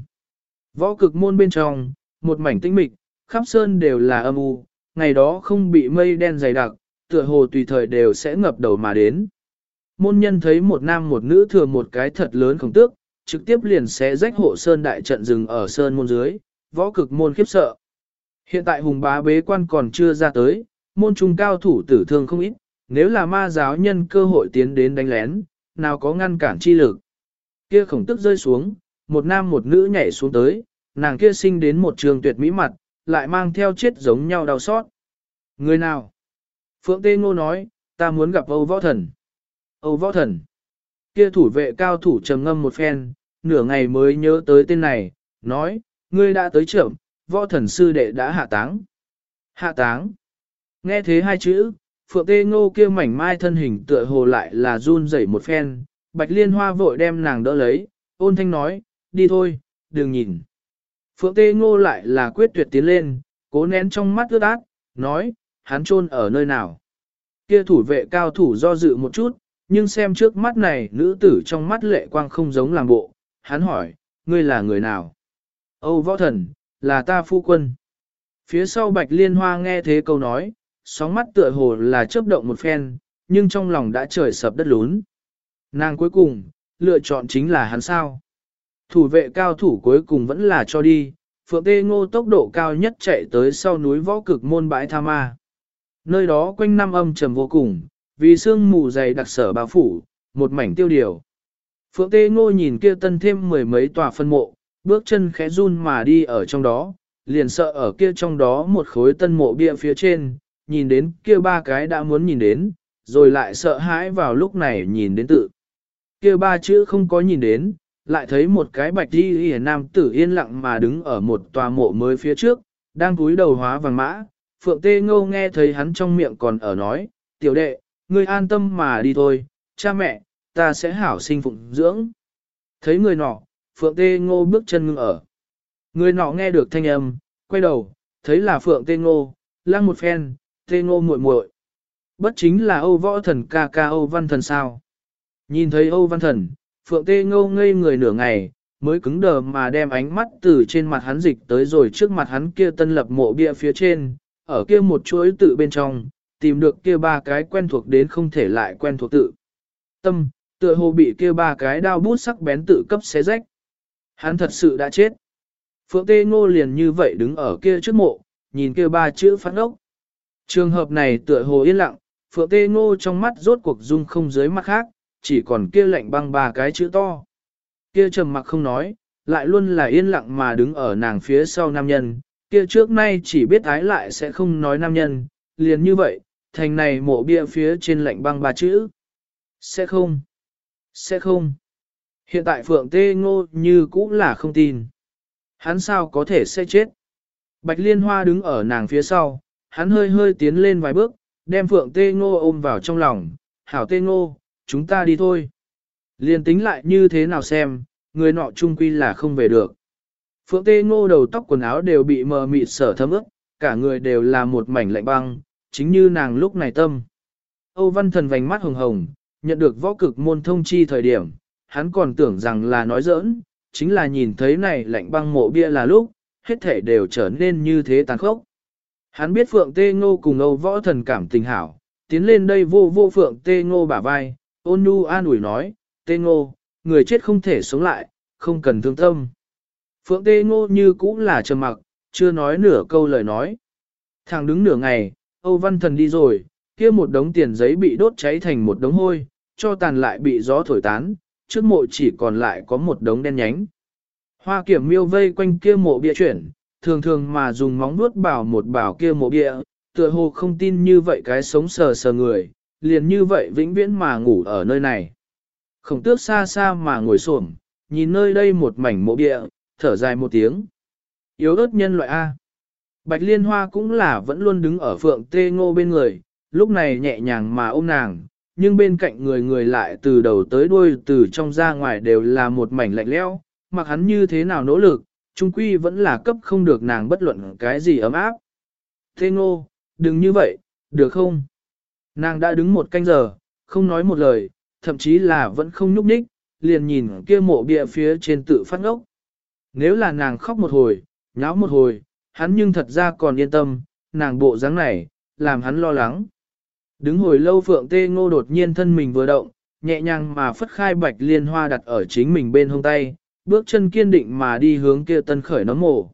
Võ cực môn bên trong, một mảnh tĩnh mịch, khắp sơn đều là âm u, ngày đó không bị mây đen dày đặc, tựa hồ tùy thời đều sẽ ngập đầu mà đến. Môn nhân thấy một nam một nữ thừa một cái thật lớn khổng tước, trực tiếp liền sẽ rách hộ sơn đại trận rừng ở sơn môn dưới, võ cực môn khiếp sợ. Hiện tại hùng bá bế quan còn chưa ra tới, môn trung cao thủ tử thương không ít, nếu là ma giáo nhân cơ hội tiến đến đánh lén, nào có ngăn cản chi lực. Kia khổng tước rơi xuống, một nam một nữ nhảy xuống tới, nàng kia sinh đến một trường tuyệt mỹ mặt, lại mang theo chết giống nhau đau xót. Người nào? Phượng Tê Ngô nói, ta muốn gặp Âu Võ Thần. Âu Võ Thần. Kia thủ vệ cao thủ trầm ngâm một phen, nửa ngày mới nhớ tới tên này, nói, ngươi đã tới trưởng, Võ Thần sư đệ đã hạ táng. Hạ táng. Nghe thế hai chữ, Phượng Tê Ngô kia mảnh mai thân hình tựa hồ lại là run rẩy một phen, Bạch Liên Hoa vội đem nàng đỡ lấy, ôn thanh nói, đi thôi, đừng nhìn. Phượng Tê Ngô lại là quyết tuyệt tiến lên, cố nén trong mắt ướt át, nói, hắn chôn ở nơi nào. Kia thủ vệ cao thủ do dự một chút, nhưng xem trước mắt này nữ tử trong mắt lệ quang không giống làm bộ, hắn hỏi, ngươi là người nào? Âu Võ Thần, là ta phu quân. Phía sau Bạch Liên Hoa nghe thế câu nói, sóng mắt tựa hồ là chớp động một phen, nhưng trong lòng đã trời sập đất lún. Nàng cuối cùng, lựa chọn chính là hắn sao. Thủ vệ cao thủ cuối cùng vẫn là cho đi, Phượng Tê Ngô tốc độ cao nhất chạy tới sau núi võ cực môn bãi tha ma. Nơi đó quanh năm âm trầm vô cùng, vì sương mù dày đặc sở bao phủ, một mảnh tiêu điều. Phượng Tê Ngô nhìn kia tân thêm mười mấy tòa phân mộ, bước chân khẽ run mà đi ở trong đó, liền sợ ở kia trong đó một khối tân mộ bia phía trên, nhìn đến kia ba cái đã muốn nhìn đến, rồi lại sợ hãi vào lúc này nhìn đến tự. Kia ba chữ không có nhìn đến, lại thấy một cái bạch đi hề nam tử yên lặng mà đứng ở một tòa mộ mới phía trước, đang cúi đầu hóa vàng mã. Phượng Tê Ngô nghe thấy hắn trong miệng còn ở nói, tiểu đệ, ngươi an tâm mà đi thôi, cha mẹ, ta sẽ hảo sinh phụng dưỡng. Thấy người nọ, Phượng Tê Ngô bước chân ngưng ở. Người nọ nghe được thanh âm, quay đầu, thấy là Phượng Tê Ngô, lăng một phen, Tê Ngô muội muội. Bất chính là Âu Võ Thần ca ca Âu Văn Thần sao? Nhìn thấy Âu Văn Thần, Phượng Tê Ngô ngây người nửa ngày, mới cứng đờ mà đem ánh mắt từ trên mặt hắn dịch tới rồi trước mặt hắn kia tân lập mộ bia phía trên, ở kia một chuỗi tự bên trong, tìm được kia ba cái quen thuộc đến không thể lại quen thuộc tự. Tâm, tựa hồ bị kia ba cái đao bút sắc bén tự cấp xé rách. Hắn thật sự đã chết. Phượng Tê Ngô liền như vậy đứng ở kia trước mộ, nhìn kia ba chữ phát ốc. Trường hợp này tựa hồ yên lặng, Phượng Tê Ngô trong mắt rốt cuộc dung không dưới mắt khác, chỉ còn kia lạnh băng ba cái chữ to. Kia trầm mặc không nói, lại luôn là yên lặng mà đứng ở nàng phía sau nam nhân, kia trước nay chỉ biết ái lại sẽ không nói nam nhân, liền như vậy, thành này mộ bia phía trên lạnh băng ba chữ. Sẽ không. Sẽ không. Hiện tại Phượng Tê Ngô như cũ là không tin. Hắn sao có thể sẽ chết. Bạch Liên Hoa đứng ở nàng phía sau, hắn hơi hơi tiến lên vài bước, đem Phượng Tê Ngô ôm vào trong lòng. Hảo Tê Ngô, chúng ta đi thôi. Liên tính lại như thế nào xem, người nọ chung quy là không về được. Phượng Tê Ngô đầu tóc quần áo đều bị mờ mịt sở thấm ướt, cả người đều là một mảnh lạnh băng, chính như nàng lúc này tâm. Âu Văn Thần vành mắt hồng hồng, nhận được võ cực môn thông chi thời điểm, hắn còn tưởng rằng là nói giỡn, chính là nhìn thấy này lạnh băng mộ bia là lúc, hết thể đều trở nên như thế tàn khốc. Hắn biết Phượng Tê Ngô cùng Âu Võ Thần cảm tình hảo, tiến lên đây vô vô Phượng Tê Ngô bả vai, ôn nhu an ủi nói, Tê Ngô, người chết không thể sống lại, không cần thương tâm. Phượng Tê Ngô như cũ là trầm mặc, chưa nói nửa câu lời nói. Thằng đứng nửa ngày, Âu Văn Thần đi rồi, kia một đống tiền giấy bị đốt cháy thành một đống hôi, cho tàn lại bị gió thổi tán, trước mộ chỉ còn lại có một đống đen nhánh. Hoa Kiểm Miêu vây quanh kia mộ bia chuyển, thường thường mà dùng móng vuốt bảo một bảo kia mộ bia, tựa hồ không tin như vậy cái sống sờ sờ người, liền như vậy vĩnh viễn mà ngủ ở nơi này. Khổng Tước xa xa mà ngồi xổm, nhìn nơi đây một mảnh mộ bia, thở dài một tiếng. Yếu ớt nhân loại A. Bạch Liên Hoa cũng là vẫn luôn đứng ở Phượng Tê Ngô bên người, lúc này nhẹ nhàng mà ôm nàng, nhưng bên cạnh người lại từ đầu tới đuôi từ trong ra ngoài đều là một mảnh lạnh lẽo, mặc hắn như thế nào nỗ lực, chung quy vẫn là cấp không được nàng bất luận cái gì ấm áp. Tê Ngô, đừng như vậy, được không? Nàng đã đứng một canh giờ, không nói một lời, thậm chí là vẫn không nhúc nhích, liền nhìn kia mộ bia phía trên tự phát ngốc. Nếu là nàng khóc một hồi, nháo một hồi, hắn nhưng thật ra còn yên tâm, nàng bộ dáng này, làm hắn lo lắng. Đứng hồi lâu Phượng Tê Ngô đột nhiên thân mình vừa động, nhẹ nhàng mà phất khai Bạch Liên Hoa đặt ở chính mình bên hông tay, bước chân kiên định mà đi hướng kia tân khởi nấm mộ.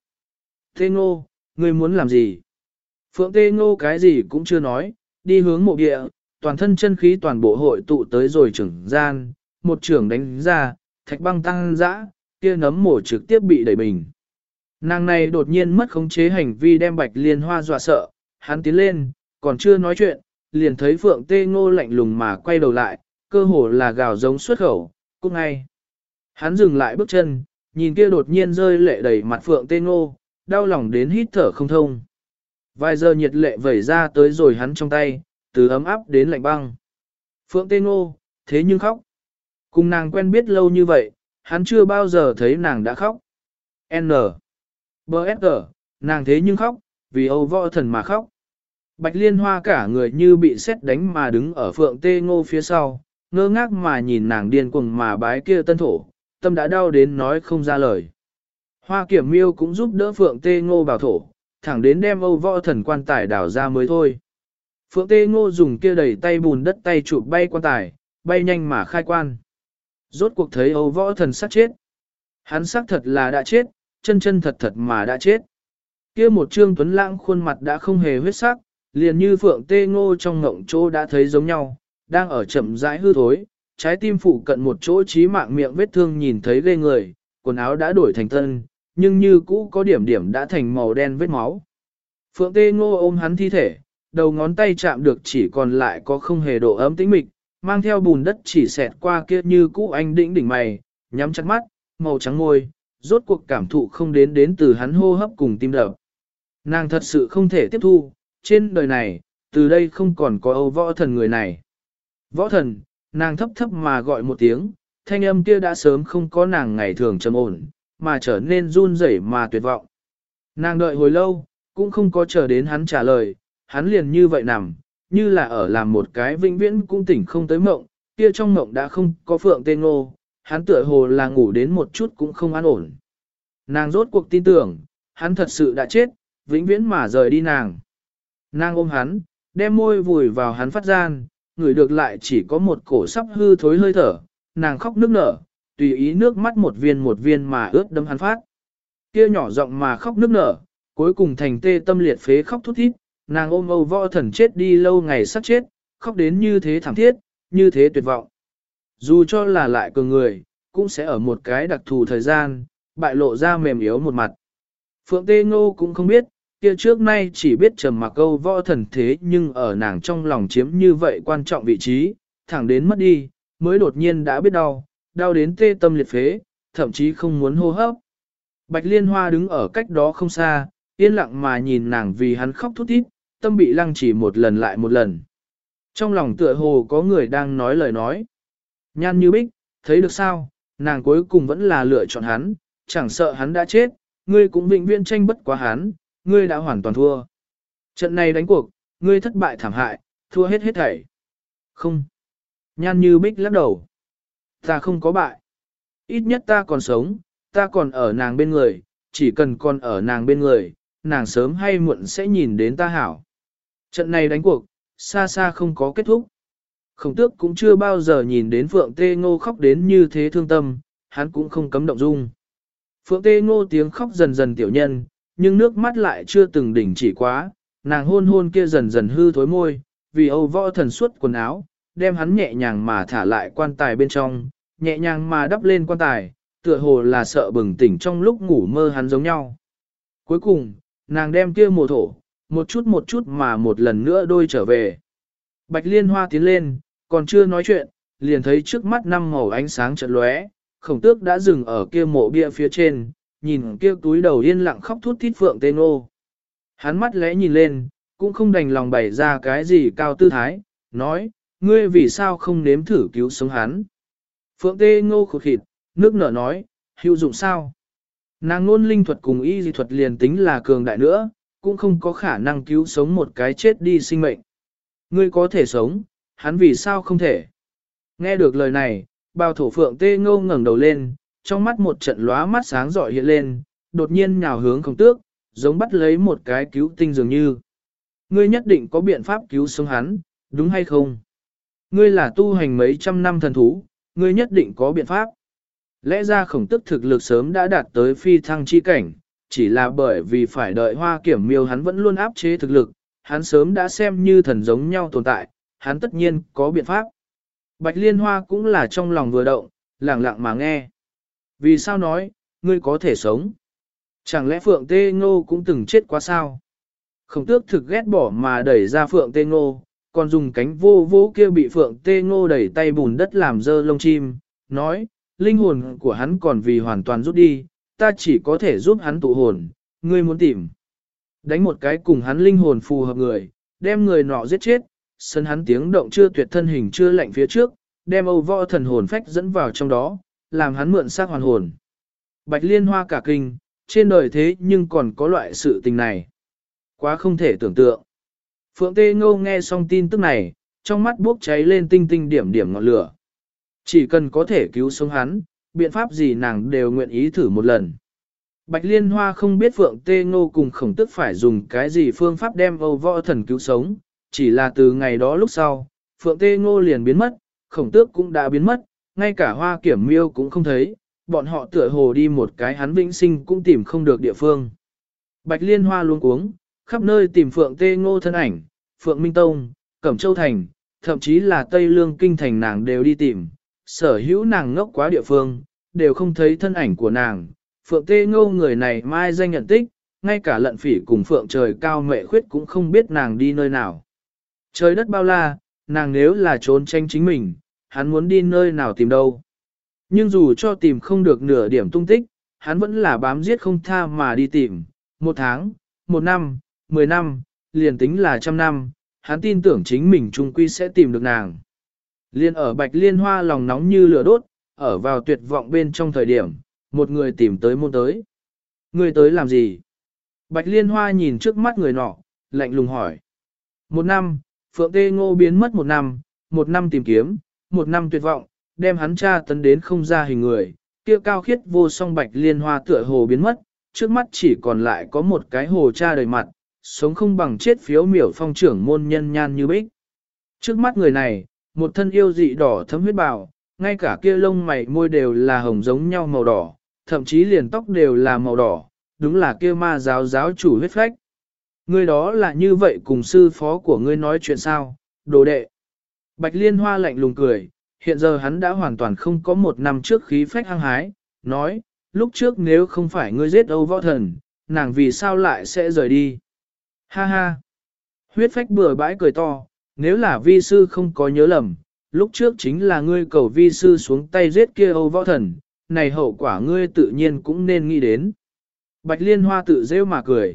Tê Ngô, ngươi muốn làm gì? Phượng Tê Ngô cái gì cũng chưa nói, đi hướng mộ địa, toàn thân chân khí toàn bộ hội tụ tới rồi trưởng gian, một trưởng đánh ra, thạch băng tăng dã, kia nấm mộ trực tiếp bị đẩy bình. Nàng này đột nhiên mất khống chế hành vi đem Bạch Liên Hoa dọa sợ, hắn tiến lên, còn chưa nói chuyện, liền thấy Phượng Tê Ngô lạnh lùng mà quay đầu lại, cơ hồ là gào giống xuất khẩu, cút ngay. Hắn dừng lại bước chân, nhìn kia đột nhiên rơi lệ đầy mặt Phượng Tê Ngô, đau lòng đến hít thở không thông. Vài giờ nhiệt lệ vẩy ra tới rồi hắn trong tay, từ ấm áp đến lạnh băng. Phượng Tê Ngô, thế nhưng khóc. Cùng nàng quen biết lâu như vậy, hắn chưa bao giờ thấy nàng đã khóc. N. B.S.G. Nàng thế nhưng khóc, vì Âu Võ Thần mà khóc. Bạch Liên Hoa cả người như bị sét đánh mà đứng ở Phượng Tê Ngô phía sau, ngơ ngác mà nhìn nàng điên cuồng mà bái kia tân thổ, tâm đã đau đến nói không ra lời. Hoa Kiểm Miêu cũng giúp đỡ Phượng Tê Ngô bảo thổ, thẳng đến đem Âu Võ Thần quan tài đào ra mới thôi. Phượng Tê Ngô dùng kia đẩy tay bùn đất tay chụp bay quan tài, bay nhanh mà khai quan. Rốt cuộc thấy Âu Võ Thần sát chết. Hắn xác thật là đã chết, chân chân thật thật mà đã chết. Kia một trương tuấn lãng khuôn mặt đã không hề huyết sắc, liền như Phượng Tê Ngô trong ngộng chỗ đã thấy giống nhau, đang ở chậm rãi hư thối, trái tim phụ cận một chỗ chí mạng miệng vết thương nhìn thấy ghê người, quần áo đã đổi thành tân, nhưng như cũ có điểm điểm đã thành màu đen vết máu. Phượng Tê Ngô ôm hắn thi thể, đầu ngón tay chạm được chỉ còn lại có không hề độ ấm tĩnh mịch, mang theo bùn đất chỉ xẹt qua kia như cũ anh đĩnh đỉnh mày, nhắm chặt mắt, màu trắng môi, rốt cuộc cảm thụ không đến từ hắn hô hấp cùng tim đập. Nàng thật sự không thể tiếp thu, trên đời này, từ đây không còn có Âu Võ Thần người này. Võ Thần, nàng thấp thấp mà gọi một tiếng, thanh âm kia đã sớm không có nàng ngày thường trầm ổn, mà trở nên run rẩy mà tuyệt vọng. Nàng đợi hồi lâu, cũng không có chờ đến hắn trả lời, hắn liền như vậy nằm, như là ở làm một cái vĩnh viễn cũng tỉnh không tới mộng, kia trong mộng đã không có Phượng Tê Ngô, hắn tựa hồ là ngủ đến một chút cũng không an ổn. Nàng rốt cuộc tin tưởng, hắn thật sự đã chết, vĩnh viễn mà rời đi nàng. Nàng ôm hắn, đem môi vùi vào hắn phát gian, ngửi được lại chỉ có một cổ sắp hư thối hơi thở, nàng khóc nức nở, tùy ý nước mắt một viên mà ướt đẫm hắn phát. Kia nhỏ giọng mà khóc nức nở, cuối cùng thành tê tâm liệt phế khóc thút thít, nàng ôm Âu Võ Thần chết đi lâu ngày sắp chết, khóc đến như thế thảm thiết, như thế tuyệt vọng. Dù cho là lại cường người, cũng sẽ ở một cái đặc thù thời gian, bại lộ ra mềm yếu một mặt. Phượng Tê Ngô cũng không biết, kia trước nay chỉ biết trầm mặc Âu Võ Thần thế nhưng ở nàng trong lòng chiếm như vậy quan trọng vị trí, thẳng đến mất đi, mới đột nhiên đã biết đau, đau đến tê tâm liệt phế, thậm chí không muốn hô hấp. Bạch Liên Hoa đứng ở cách đó không xa, yên lặng mà nhìn nàng vì hắn khóc thút thít, tâm bị lăng chỉ một lần lại một lần. Trong lòng tựa hồ có người đang nói lời nói. Nhan Như Bích, thấy được sao, nàng cuối cùng vẫn là lựa chọn hắn, chẳng sợ hắn đã chết, ngươi cũng vĩnh viễn tranh bất quá hắn, ngươi đã hoàn toàn thua. Trận này đánh cuộc, ngươi thất bại thảm hại, thua hết thảy. Không. Nhan Như Bích lắc đầu. Ta không có bại. Ít nhất ta còn sống, ta còn ở nàng bên người, chỉ cần còn ở nàng bên người, nàng sớm hay muộn sẽ nhìn đến ta hảo. Trận này đánh cuộc, xa xa không có kết thúc. Khổng Tước cũng chưa bao giờ nhìn đến Phượng Tê Ngô khóc đến như thế thương tâm, hắn cũng không cấm động dung. Phượng Tê Ngô tiếng khóc dần dần tiểu nhân, nhưng nước mắt lại chưa từng đỉnh chỉ quá, nàng hôn hôn kia dần dần hư thối môi, vì Âu Võ Thần suốt quần áo, đem hắn nhẹ nhàng mà thả lại quan tài bên trong, nhẹ nhàng mà đắp lên quan tài, tựa hồ là sợ bừng tỉnh trong lúc ngủ mơ hắn giống nhau. Cuối cùng, nàng đem kia mồ thổ, một chút mà một lần nữa đôi trở về. Bạch Liên Hoa tiến lên, còn chưa nói chuyện, liền thấy trước mắt năm màu ánh sáng chợt lóe, Khổng Tước đã dừng ở kia mộ bia phía trên, nhìn kia túi đầu yên lặng khóc thút thít Phượng Tê Ngô. Hắn mắt lẽ nhìn lên, cũng không đành lòng bày ra cái gì cao tư thái, nói, ngươi vì sao không nếm thử cứu sống hắn. Phượng Tê Ngô khụt khịt, nước nở nói, hữu dụng sao? Nàng ngôn linh thuật cùng y dị thuật liền tính là cường đại nữa, cũng không có khả năng cứu sống một cái chết đi sinh mệnh. Ngươi có thể sống, hắn vì sao không thể? Nghe được lời này, bào thổ Phượng Tê Ngô ngẩng đầu lên, trong mắt một trận lóa mắt sáng rọi hiện lên, đột nhiên nhào hướng Khổng Tước, giống bắt lấy một cái cứu tinh dường như. Ngươi nhất định có biện pháp cứu sống hắn, đúng hay không? Ngươi là tu hành mấy trăm năm thần thú, ngươi nhất định có biện pháp. Lẽ ra Khổng Tước thực lực sớm đã đạt tới phi thăng chi cảnh, chỉ là bởi vì phải đợi Hoa Kiểm Miêu hắn vẫn luôn áp chế thực lực, hắn sớm đã xem như thần giống nhau tồn tại, hắn tất nhiên có biện pháp. Bạch Liên Hoa cũng là trong lòng vừa động, lặng lặng mà nghe. Vì sao nói, ngươi có thể sống? Chẳng lẽ Phượng Tê Ngô cũng từng chết quá sao? Khổng Tước thực ghét bỏ mà đẩy ra Phượng Tê Ngô, còn dùng cánh vô vô kia bị Phượng Tê Ngô đẩy tay bùn đất làm dơ lông chim, nói, linh hồn của hắn còn vì hoàn toàn rút đi, ta chỉ có thể giúp hắn tụ hồn, ngươi muốn tìm. Đánh một cái cùng hắn linh hồn phù hợp người, đem người nọ giết chết, sân hắn tiếng động chưa tuyệt thân hình chưa lạnh phía trước, đem Âu Võ Thần hồn phách dẫn vào trong đó, làm hắn mượn xác hoàn hồn. Bạch Liên Hoa cả kinh, trên đời thế nhưng còn có loại sự tình này. Quá không thể tưởng tượng. Phượng Tê Ngô nghe xong tin tức này, trong mắt bốc cháy lên tinh tinh điểm điểm ngọn lửa. Chỉ cần có thể cứu sống hắn, biện pháp gì nàng đều nguyện ý thử một lần. Bạch Liên Hoa không biết Phượng Tê Ngô cùng Khổng Tước phải dùng cái gì phương pháp đem Âu Võ Thần cứu sống, chỉ là từ ngày đó lúc sau, Phượng Tê Ngô liền biến mất, Khổng Tước cũng đã biến mất, ngay cả Hoa Kiểm Miêu cũng không thấy, bọn họ tựa hồ đi một cái hắn vĩnh sinh cũng tìm không được địa phương. Bạch Liên Hoa luống cuống, khắp nơi tìm Phượng Tê Ngô thân ảnh, Phượng Minh Tông, Cẩm Châu Thành, thậm chí là Tây Lương Kinh Thành nàng đều đi tìm, sở hữu nàng ngốc quá địa phương, đều không thấy thân ảnh của nàng. Phượng Tê Ngô người này mai danh nhận tích, ngay cả lận phỉ cùng Phượng Trời Cao Mệ Khuyết cũng không biết nàng đi nơi nào. Trời đất bao la, nàng nếu là trốn tranh chính mình, hắn muốn đi nơi nào tìm đâu. Nhưng dù cho tìm không được nửa điểm tung tích, hắn vẫn là bám giết không tha mà đi tìm. 1 tháng, 1 năm, 10 năm, liền tính là 100 năm, hắn tin tưởng chính mình chung quy sẽ tìm được nàng. Liên ở Bạch Liên Hoa lòng nóng như lửa đốt, ở vào tuyệt vọng bên trong thời điểm, một người tìm tới môn tới. Người tới làm gì? Bạch Liên Hoa nhìn trước mắt người nọ, lạnh lùng hỏi. 1 năm, Phượng Tê Ngô biến mất 1 năm, 1 năm tìm kiếm, 1 năm tuyệt vọng, đem hắn tra tấn đến không ra hình người, kia cao khiết vô song Bạch Liên Hoa tựa hồ biến mất, trước mắt chỉ còn lại có một cái hồ cha đầy mặt, sống không bằng chết phiếu miểu phong trưởng môn nhân Nhan Như Bích. Trước mắt người này, một thân yêu dị đỏ thấm huyết bào, ngay cả kia lông mày môi đều là hồng giống nhau màu đỏ, thậm chí liền tóc đều là màu đỏ, đúng là kia ma giáo giáo chủ huyết phách. Ngươi đó là như vậy cùng sư phó của ngươi nói chuyện sao, đồ đệ. Bạch Liên Hoa lạnh lùng cười, hiện giờ hắn đã hoàn toàn không có 1 năm trước khí phách hăng hái, nói, lúc trước nếu không phải ngươi giết Âu Võ Thần, nàng vì sao lại sẽ rời đi. Ha ha! Huyết phách bừa bãi cười to, nếu là vi sư không có nhớ lầm, lúc trước chính là ngươi cầu vi sư xuống tay giết kia Âu Võ Thần, này hậu quả ngươi tự nhiên cũng nên nghĩ đến. Bạch Liên Hoa tự rêu mà cười.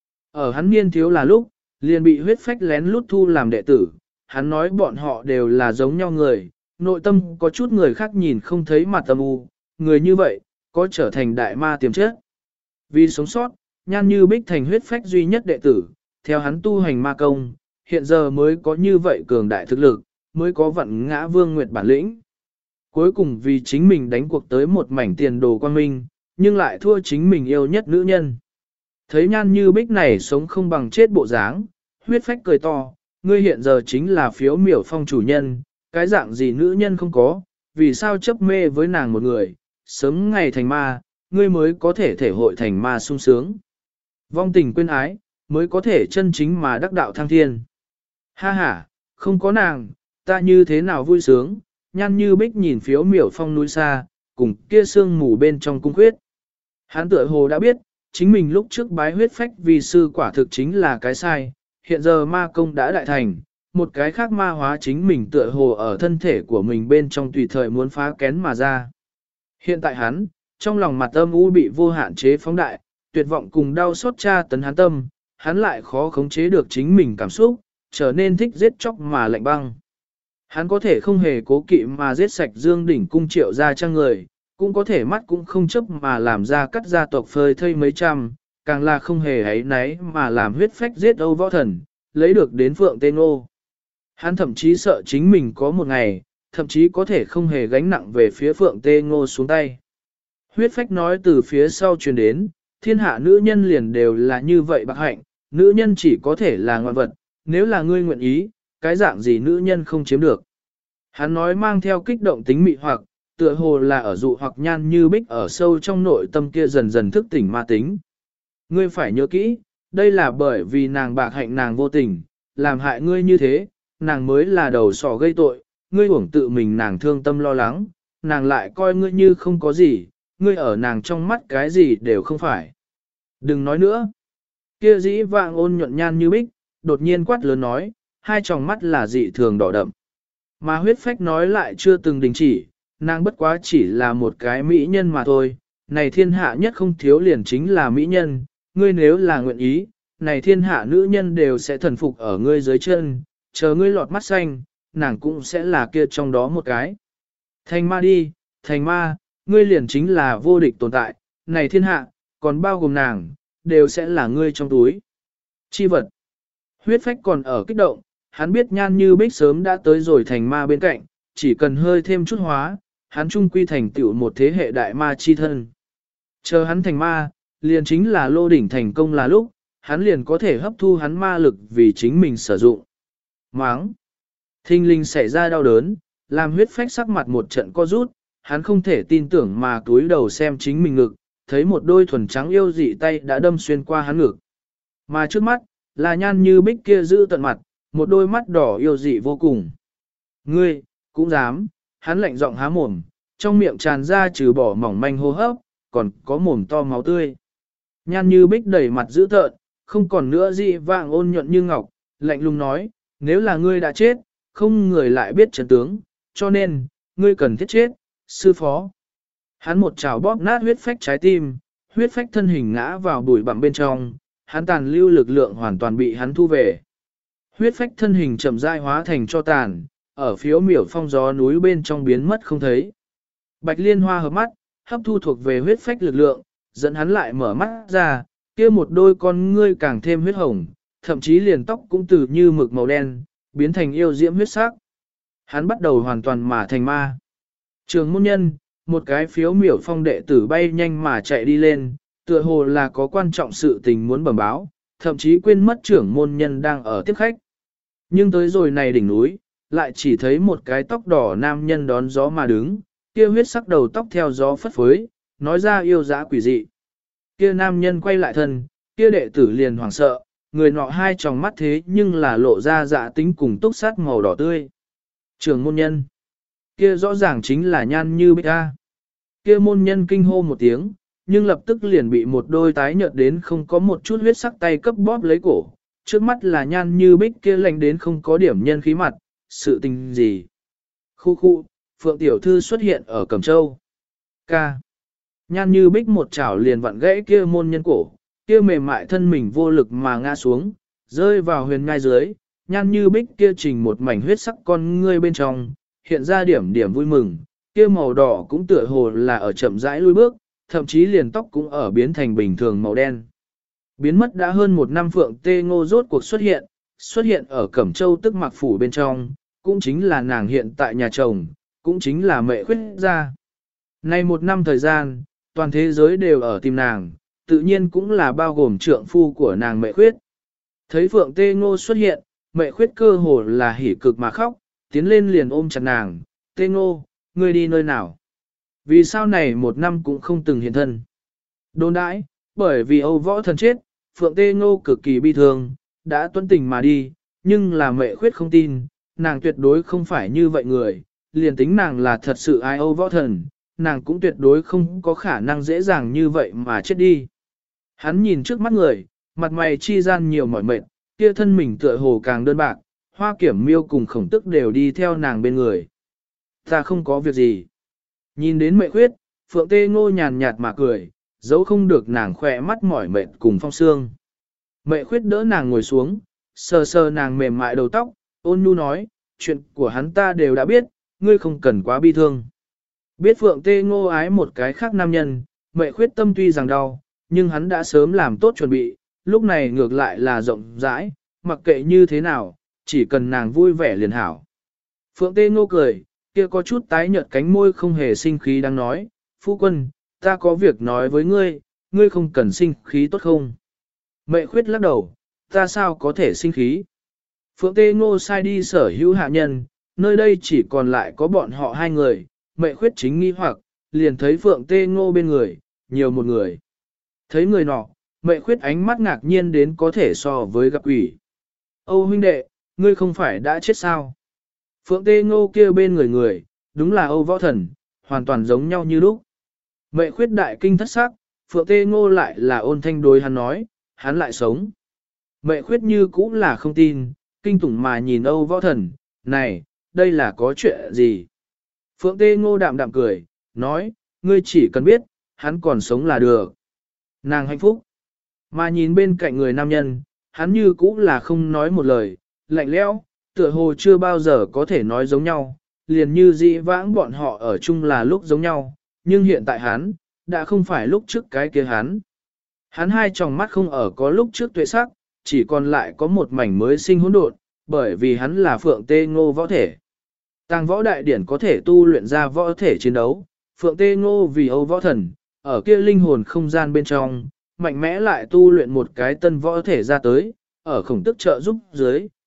Ở hắn niên thiếu là lúc, liền bị huyết phách lén lút thu làm đệ tử, hắn nói bọn họ đều là giống nhau người, nội tâm có chút người khác nhìn không thấy mặt âm u, người như vậy, có trở thành đại ma tiềm chất. Vì sống sót, Nhan Như Bích thành huyết phách duy nhất đệ tử, theo hắn tu hành ma công, hiện giờ mới có như vậy cường đại thực lực, mới có vận ngã vương nguyệt bản lĩnh. Cuối cùng vì chính mình đánh cuộc tới một mảnh tiền đồ quang minh, nhưng lại thua chính mình yêu nhất nữ nhân. Thấy Nhan Như Bích này sống không bằng chết bộ dáng, huyết phách cười to, ngươi hiện giờ chính là phiếu miểu phong chủ nhân, cái dạng gì nữ nhân không có, vì sao chấp mê với nàng một người, sớm ngày thành ma, ngươi mới có thể thể hội thành ma sung sướng. Vong tình quên ái, mới có thể chân chính mà đắc đạo thăng thiên. Ha ha, không có nàng, ta như thế nào vui sướng, Nhan Như Bích nhìn phiếu miểu phong núi xa, cùng kia sương mù bên trong cung khuyết. Hắn tựa hồ đã biết, chính mình lúc trước bái huyết phách vì sư quả thực chính là cái sai, hiện giờ ma công đã đại thành, một cái khác ma hóa chính mình tựa hồ ở thân thể của mình bên trong tùy thời muốn phá kén mà ra. Hiện tại hắn, trong lòng mặt âm u bị vô hạn chế phóng đại, tuyệt vọng cùng đau xót tra tấn hắn tâm, hắn lại khó khống chế được chính mình cảm xúc, trở nên thích giết chóc mà lạnh băng. Hắn có thể không hề cố kỵ mà giết sạch Dương Đỉnh cung Triệu gia trang người, cũng có thể mắt cũng không chấp mà làm ra cắt gia tộc phơi thây mấy trăm, càng là không hề ấy náy mà làm huyết phách giết Âu Võ Thần, lấy được đến Phượng Tê Ngô. Hắn thậm chí sợ chính mình có một ngày, thậm chí có thể không hề gánh nặng về phía Phượng Tê Ngô xuống tay. Huyết phách nói từ phía sau truyền đến, thiên hạ nữ nhân liền đều là như vậy bạc hạnh, nữ nhân chỉ có thể là ngoại vật, nếu là ngươi nguyện ý, cái dạng gì nữ nhân không chiếm được. Hắn nói mang theo kích động tính mị hoặc, tựa hồ là ở dụ hoặc Nhan Như Bích ở sâu trong nội tâm kia dần dần thức tỉnh ma tính. Ngươi phải nhớ kỹ, đây là bởi vì nàng bạc hạnh nàng vô tình, làm hại ngươi như thế, nàng mới là đầu sỏ gây tội, ngươi uổng tự mình nàng thương tâm lo lắng, nàng lại coi ngươi như không có gì, ngươi ở nàng trong mắt cái gì đều không phải. Đừng nói nữa. Kia dĩ vạng ôn nhuận Nhan Như Bích, đột nhiên quát lớn nói, hai tròng mắt là dị thường đỏ đậm. Mà huyết phách nói lại chưa từng đình chỉ, nàng bất quá chỉ là một cái mỹ nhân mà thôi, này thiên hạ nhất không thiếu liền chính là mỹ nhân, ngươi nếu là nguyện ý, này thiên hạ nữ nhân đều sẽ thần phục ở ngươi dưới chân, chờ ngươi lọt mắt xanh, nàng cũng sẽ là kia trong đó một cái. Thành ma đi, thành ma, ngươi liền chính là vô địch tồn tại, này thiên hạ, còn bao gồm nàng, đều sẽ là ngươi trong túi. Chi vật. Huyết phách còn ở kích động, hắn biết Nhan Như Bích sớm đã tới rồi thành ma bên cạnh, chỉ cần hơi thêm chút hóa, hắn trung quy thành tựu một thế hệ đại ma chi thân. Chờ hắn thành ma, liền chính là lô đỉnh thành công là lúc, hắn liền có thể hấp thu hắn ma lực vì chính mình sử dụng. Máng. Thinh linh xảy ra đau đớn, làm huyết phách sắc mặt một trận co rút, hắn không thể tin tưởng mà túi đầu xem chính mình ngực, thấy một đôi thuần trắng yêu dị tay đã đâm xuyên qua hắn ngực. Mà trước mắt, là Nhan Như Bích kia giữ tận mặt, một đôi mắt đỏ yêu dị vô cùng. Ngươi, cũng dám, hắn lạnh giọng há mồm, trong miệng tràn ra trừ bỏ mỏng manh hô hấp, còn có mồm to máu tươi. Nhan Như Bích đẩy mặt dữ tợn, không còn nữa dị vạng ôn nhuận như ngọc, lạnh lùng nói, nếu là ngươi đã chết, không người lại biết trận tướng, cho nên, ngươi cần thiết chết, sư phó. Hắn một chảo bóp nát huyết phách trái tim, huyết phách thân hình ngã vào bụi bặm bên trong, hắn tàn lưu lực lượng hoàn toàn bị hắn thu về. Huyết phách thân hình chậm rãi hóa thành cho tàn, ở phiếu miểu phong gió núi bên trong biến mất không thấy. Bạch Liên Hoa hợp mắt, hấp thu thuộc về huyết phách lực lượng, dẫn hắn lại mở mắt ra, kia một đôi con ngươi càng thêm huyết hồng, thậm chí liền tóc cũng từ như mực màu đen, biến thành yêu diễm huyết sắc. Hắn bắt đầu hoàn toàn mà thành ma. Trường môn nhân, một cái phiếu miểu phong đệ tử bay nhanh mà chạy đi lên, tựa hồ là có quan trọng sự tình muốn bẩm báo, thậm chí quên mất trưởng môn nhân đang ở tiếp khách. Nhưng tới rồi này đỉnh núi, lại chỉ thấy một cái tóc đỏ nam nhân đón gió mà đứng, kia huyết sắc đầu tóc theo gió phất phới, nói ra yêu dã quỷ dị. Kia nam nhân quay lại thân, kia đệ tử liền hoảng sợ, người nọ hai tròng mắt thế nhưng là lộ ra dạ tính cùng túc sát màu đỏ tươi. Trưởng môn nhân, kia rõ ràng chính là Nhan Như Bích A. Kia môn nhân kinh hô một tiếng, nhưng lập tức liền bị một đôi tái nhợt đến không có một chút huyết sắc tay cấp bóp lấy cổ. Trước mắt là Nhan Như Bích kia lạnh đến không có điểm nhân khí mặt, sự tình gì. Khu, Phượng Tiểu Thư xuất hiện ở Cẩm Châu. Ca. Nhan Như Bích một chảo liền vặn gãy kia môn nhân cổ, kia mềm mại thân mình vô lực mà ngã xuống, rơi vào huyền ngai dưới. Nhan Như Bích kia trình một mảnh huyết sắc con ngươi bên trong, hiện ra điểm điểm vui mừng, kia màu đỏ cũng tựa hồ là ở chậm rãi lui bước, thậm chí liền tóc cũng ở biến thành bình thường màu đen. Biến mất đã hơn một năm Phượng Tê Ngô rốt cuộc xuất hiện ở Cẩm Châu tức Mạc Phủ bên trong, cũng chính là nàng hiện tại nhà chồng, cũng chính là Mệ Khuyết gia. Nay một năm thời gian, toàn thế giới đều ở tìm nàng, tự nhiên cũng là bao gồm trượng phu của nàng Mệ Khuyết. Thấy Phượng Tê Ngô xuất hiện, Mệ Khuyết cơ hồ là hỉ cực mà khóc, tiến lên liền ôm chặt nàng, Tê Ngô, ngươi đi nơi nào? Vì sao này một năm cũng không từng hiện thân? Đồn đãi, bởi vì Âu Võ Thần chết, Phượng Tê Ngô cực kỳ bi thương, đã tuân tình mà đi, nhưng là Mệ Khuyết không tin, nàng tuyệt đối không phải như vậy người, liền tính nàng là thật sự ai Âu Võ Thần, nàng cũng tuyệt đối không có khả năng dễ dàng như vậy mà chết đi. Hắn nhìn trước mắt người, mặt mày chi gian nhiều mỏi mệt, kia thân mình tựa hồ càng đơn bạc, Hoa Kiểm Miêu cùng Khổng Tức đều đi theo nàng bên người. Ta không có việc gì. Nhìn đến Mệ Khuyết, Phượng Tê Ngô nhàn nhạt mà cười, dẫu không được nàng khỏe mắt mỏi mệt cùng phong sương. Mệ Khuyết đỡ nàng ngồi xuống, sờ sờ nàng mềm mại đầu tóc, ôn nhu nói, chuyện của hắn ta đều đã biết, ngươi không cần quá bi thương. Biết Phượng Tê Ngô ái một cái khác nam nhân, Mệ Khuyết tâm tuy rằng đau, nhưng hắn đã sớm làm tốt chuẩn bị, lúc này ngược lại là rộng rãi, mặc kệ như thế nào, chỉ cần nàng vui vẻ liền hảo. Phượng Tê Ngô cười, kia có chút tái nhợt cánh môi không hề sinh khí đang nói, phu quân, ta có việc nói với ngươi, ngươi không cần sinh khí tốt không? Mệ Khuyết lắc đầu, ta sao có thể sinh khí? Phượng Tê Ngô sai đi sở hữu hạ nhân, nơi đây chỉ còn lại có bọn họ hai người, Mệ Khuyết chính nghi hoặc, liền thấy Phượng Tê Ngô bên người, nhiều một người. Thấy người nọ, Mệ Khuyết ánh mắt ngạc nhiên đến có thể so với gặp quỷ. Âu huynh đệ, ngươi không phải đã chết sao? Phượng Tê Ngô kia bên người, đúng là Âu Võ Thần, hoàn toàn giống nhau như lúc. Mệ Khuyết đại kinh thất sắc, Phượng Tê Ngô lại là ôn thanh đối hắn nói, hắn lại sống. Mệ Khuyết như cũng là không tin, kinh tủng mà nhìn Âu Võ Thần, này, đây là có chuyện gì? Phượng Tê Ngô đạm đạm cười, nói, ngươi chỉ cần biết, hắn còn sống là được. Nàng hạnh phúc. Mà nhìn bên cạnh người nam nhân, hắn như cũng là không nói một lời, lạnh lẽo, tựa hồ chưa bao giờ có thể nói giống nhau, liền như dĩ vãng bọn họ ở chung là lúc giống nhau, nhưng hiện tại hắn, đã không phải lúc trước cái kia hắn. Hắn hai tròng mắt không ở có lúc trước tuệ sắc, chỉ còn lại có một mảnh mới sinh hỗn độn, bởi vì hắn là Phượng Tê Ngô võ thể. Tàng võ đại điển có thể tu luyện ra võ thể chiến đấu, Phượng Tê Ngô vì Âu Võ Thần, ở kia linh hồn không gian bên trong, mạnh mẽ lại tu luyện một cái tân võ thể ra tới, ở Khổng Tức trợ giúp dưới,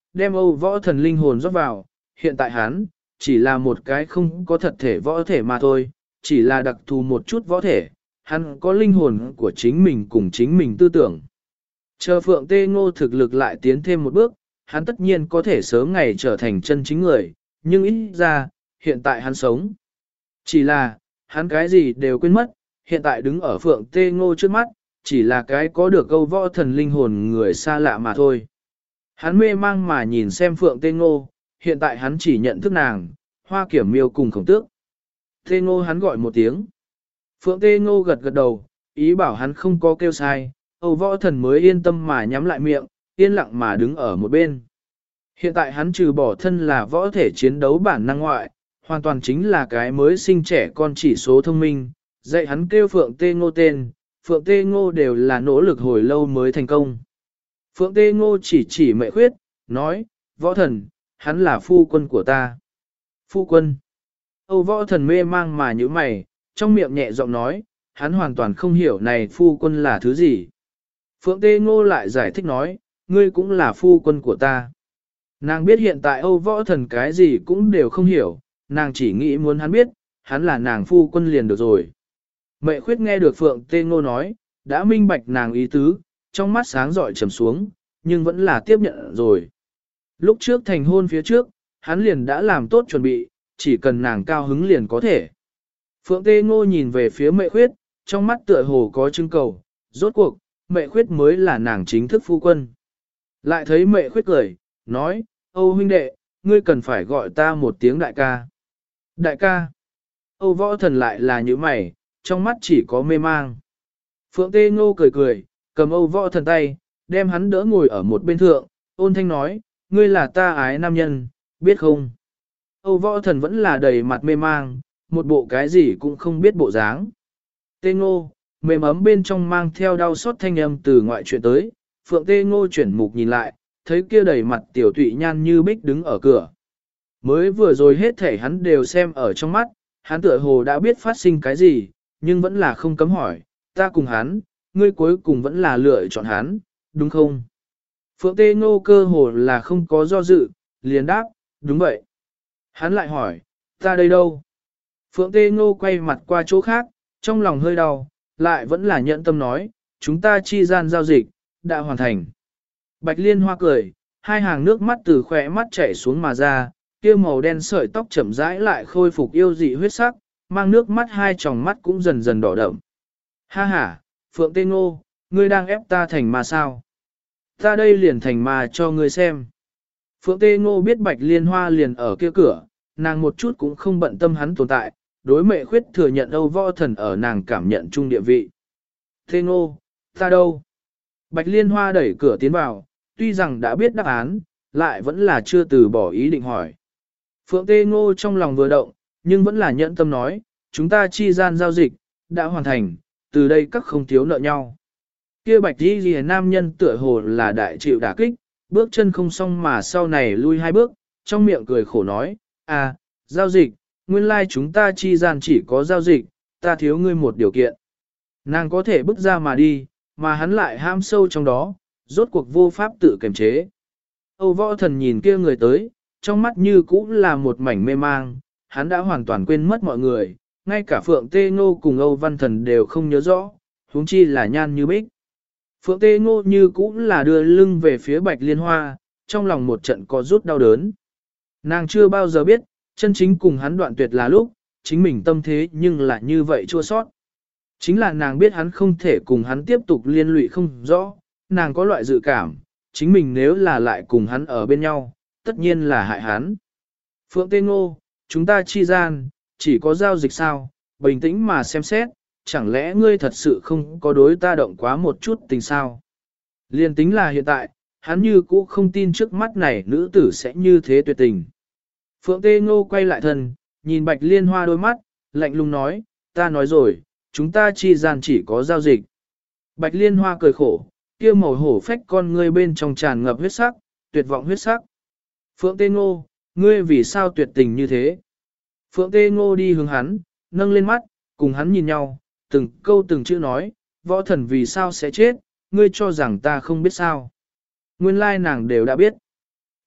đem Âu Võ Thần linh hồn rót vào, hiện tại hắn, chỉ là một cái không có thật thể võ thể mà thôi, chỉ là đặc thù một chút võ thể, hắn có linh hồn của chính mình cùng chính mình tư tưởng. Chờ Phượng Tê Ngô thực lực lại tiến thêm một bước, hắn tất nhiên có thể sớm ngày trở thành chân chính người, nhưng ít ra, hiện tại hắn sống. Chỉ là, hắn cái gì đều quên mất, hiện tại đứng ở Phượng Tê Ngô trước mắt, chỉ là cái có được Âu Võ Thần linh hồn người xa lạ mà thôi. Hắn mê mang mà nhìn xem Phượng Tê Ngô, hiện tại hắn chỉ nhận thức nàng, Hoa Kiểm Miêu cùng Khổng Tước. Tê Ngô hắn gọi một tiếng. Phượng Tê Ngô gật gật đầu, ý bảo hắn không có kêu sai, Âu Võ Thần mới yên tâm mà nhắm lại miệng, yên lặng mà đứng ở một bên. Hiện tại hắn trừ bỏ thân là võ thể chiến đấu bản năng ngoại, hoàn toàn chính là cái mới sinh trẻ con chỉ số thông minh, dạy hắn kêu Phượng Tê Ngô tên, Phượng Tê Ngô đều là nỗ lực hồi lâu mới thành công. Phượng Tê Ngô chỉ Mệ Khuyết, nói, Võ Thần, hắn là phu quân của ta. Phu quân. Âu Võ Thần mê mang mà như mày, trong miệng nhẹ giọng nói, hắn hoàn toàn không hiểu này phu quân là thứ gì. Phượng Tê Ngô lại giải thích nói, ngươi cũng là phu quân của ta. Nàng biết hiện tại Âu Võ Thần cái gì cũng đều không hiểu, nàng chỉ nghĩ muốn hắn biết, hắn là nàng phu quân liền được rồi. Mệ Khuyết nghe được Phượng Tê Ngô nói, đã minh bạch nàng ý tứ, trong mắt sáng rọi trầm xuống, nhưng vẫn là tiếp nhận rồi. Lúc trước thành hôn phía trước, hắn liền đã làm tốt chuẩn bị, chỉ cần nàng cao hứng liền có thể. Phượng Tê Ngô nhìn về phía Mệ Khuyết, trong mắt tựa hồ có trưng cầu, rốt cuộc, Mệ Khuyết mới là nàng chính thức phu quân. Lại thấy Mệ Khuyết cười, nói, Âu huynh đệ, ngươi cần phải gọi ta một tiếng đại ca. Đại ca. Âu Võ Thần lại là như mày, trong mắt chỉ có mê mang. Phượng Tê Ngô cười cười, cầm Âu Võ Thần tay, đem hắn đỡ ngồi ở một bên thượng, ôn thanh nói, ngươi là ta ái nam nhân, biết không? Âu Võ Thần vẫn là đầy mặt mê mang, một bộ cái gì cũng không biết bộ dáng. Tê Ngô, mềm ấm bên trong mang theo đau xót thanh âm từ ngoại chuyện tới, Phượng Tê Ngô chuyển mục nhìn lại, thấy kia đầy mặt tiểu tụy nhan như bích đứng ở cửa. Mới vừa rồi hết thể hắn đều xem ở trong mắt, hắn tựa hồ đã biết phát sinh cái gì, nhưng vẫn là không cấm hỏi, ta cùng hắn, ngươi cuối cùng vẫn là lựa chọn hắn, đúng không? Phượng Tê Ngô cơ hồ là không có do dự, liền đáp, đúng vậy. Hắn lại hỏi, ta đây đâu? Phượng Tê Ngô quay mặt qua chỗ khác, trong lòng hơi đau, lại vẫn là nhận tâm nói, chúng ta chi gian giao dịch, đã hoàn thành. Bạch Liên Hoa cười, hai hàng nước mắt từ khỏe mắt chảy xuống mà ra, kia màu đen sợi tóc chậm rãi lại khôi phục yêu dị huyết sắc, mang nước mắt hai tròng mắt cũng dần dần đỏ đậm. Ha ha, Phượng Tê Ngô, ngươi đang ép ta thành ma sao? Ta đây liền thành ma cho ngươi xem. Phượng Tê Ngô biết Bạch Liên Hoa liền ở kia cửa, nàng một chút cũng không bận tâm hắn tồn tại, đối Mệ Khuyết thừa nhận Âu Võ Thần ở nàng cảm nhận chung địa vị. Tê Ngô, ta đâu? Bạch Liên Hoa đẩy cửa tiến vào, tuy rằng đã biết đáp án, lại vẫn là chưa từ bỏ ý định hỏi. Phượng Tê Ngô trong lòng vừa động, nhưng vẫn là nhẫn tâm nói, chúng ta chi gian giao dịch, đã hoàn thành, từ đây các không thiếu nợ nhau. Kia Bạch Di Ghi nam nhân tựa hồ là đại chịu đả kích, bước chân không xong mà sau này lui hai bước, trong miệng cười khổ nói, à, giao dịch, nguyên lai chúng ta chi gian chỉ có giao dịch, ta thiếu ngươi một điều kiện. Nàng có thể bước ra mà đi, mà hắn lại ham sâu trong đó, rốt cuộc vô pháp tự kiềm chế. Âu Võ Thần nhìn kia người tới, trong mắt như cũ là một mảnh mê mang, hắn đã hoàn toàn quên mất mọi người, ngay cả Phượng Tê Ngô cùng Âu Văn Thần đều không nhớ rõ, huống chi là Nhan Như Bích. Phượng Tê Ngô như cũ là đưa lưng về phía Bạch Liên Hoa, trong lòng một trận có rút đau đớn. Nàng chưa bao giờ biết, chân chính cùng hắn đoạn tuyệt là lúc, chính mình tâm thế nhưng lại như vậy chua sót. Chính là nàng biết hắn không thể cùng hắn tiếp tục liên lụy không rõ, nàng có loại dự cảm, chính mình nếu là lại cùng hắn ở bên nhau, tất nhiên là hại hắn. Phượng Tê Ngô, chúng ta chi gian, chỉ có giao dịch sao, bình tĩnh mà xem xét, chẳng lẽ ngươi thật sự không có đối ta động quá một chút tình sao? Liên tính là hiện tại, hắn như cũ không tin trước mắt này nữ tử sẽ như thế tuyệt tình. Phượng Tê Ngô quay lại thân, nhìn Bạch Liên Hoa đôi mắt, lạnh lùng nói, ta nói rồi, chúng ta chi gian chỉ có giao dịch. Bạch Liên Hoa cười khổ, kia màu hổ phách con ngươi bên trong tràn ngập huyết sắc, tuyệt vọng huyết sắc. Phượng Tê Ngô, ngươi vì sao tuyệt tình như thế? Phượng Tê Ngô đi hướng hắn, nâng lên mắt, cùng hắn nhìn nhau, từng câu từng chữ nói, võ thần vì sao sẽ chết, ngươi cho rằng ta không biết sao. Nguyên lai nàng đều đã biết.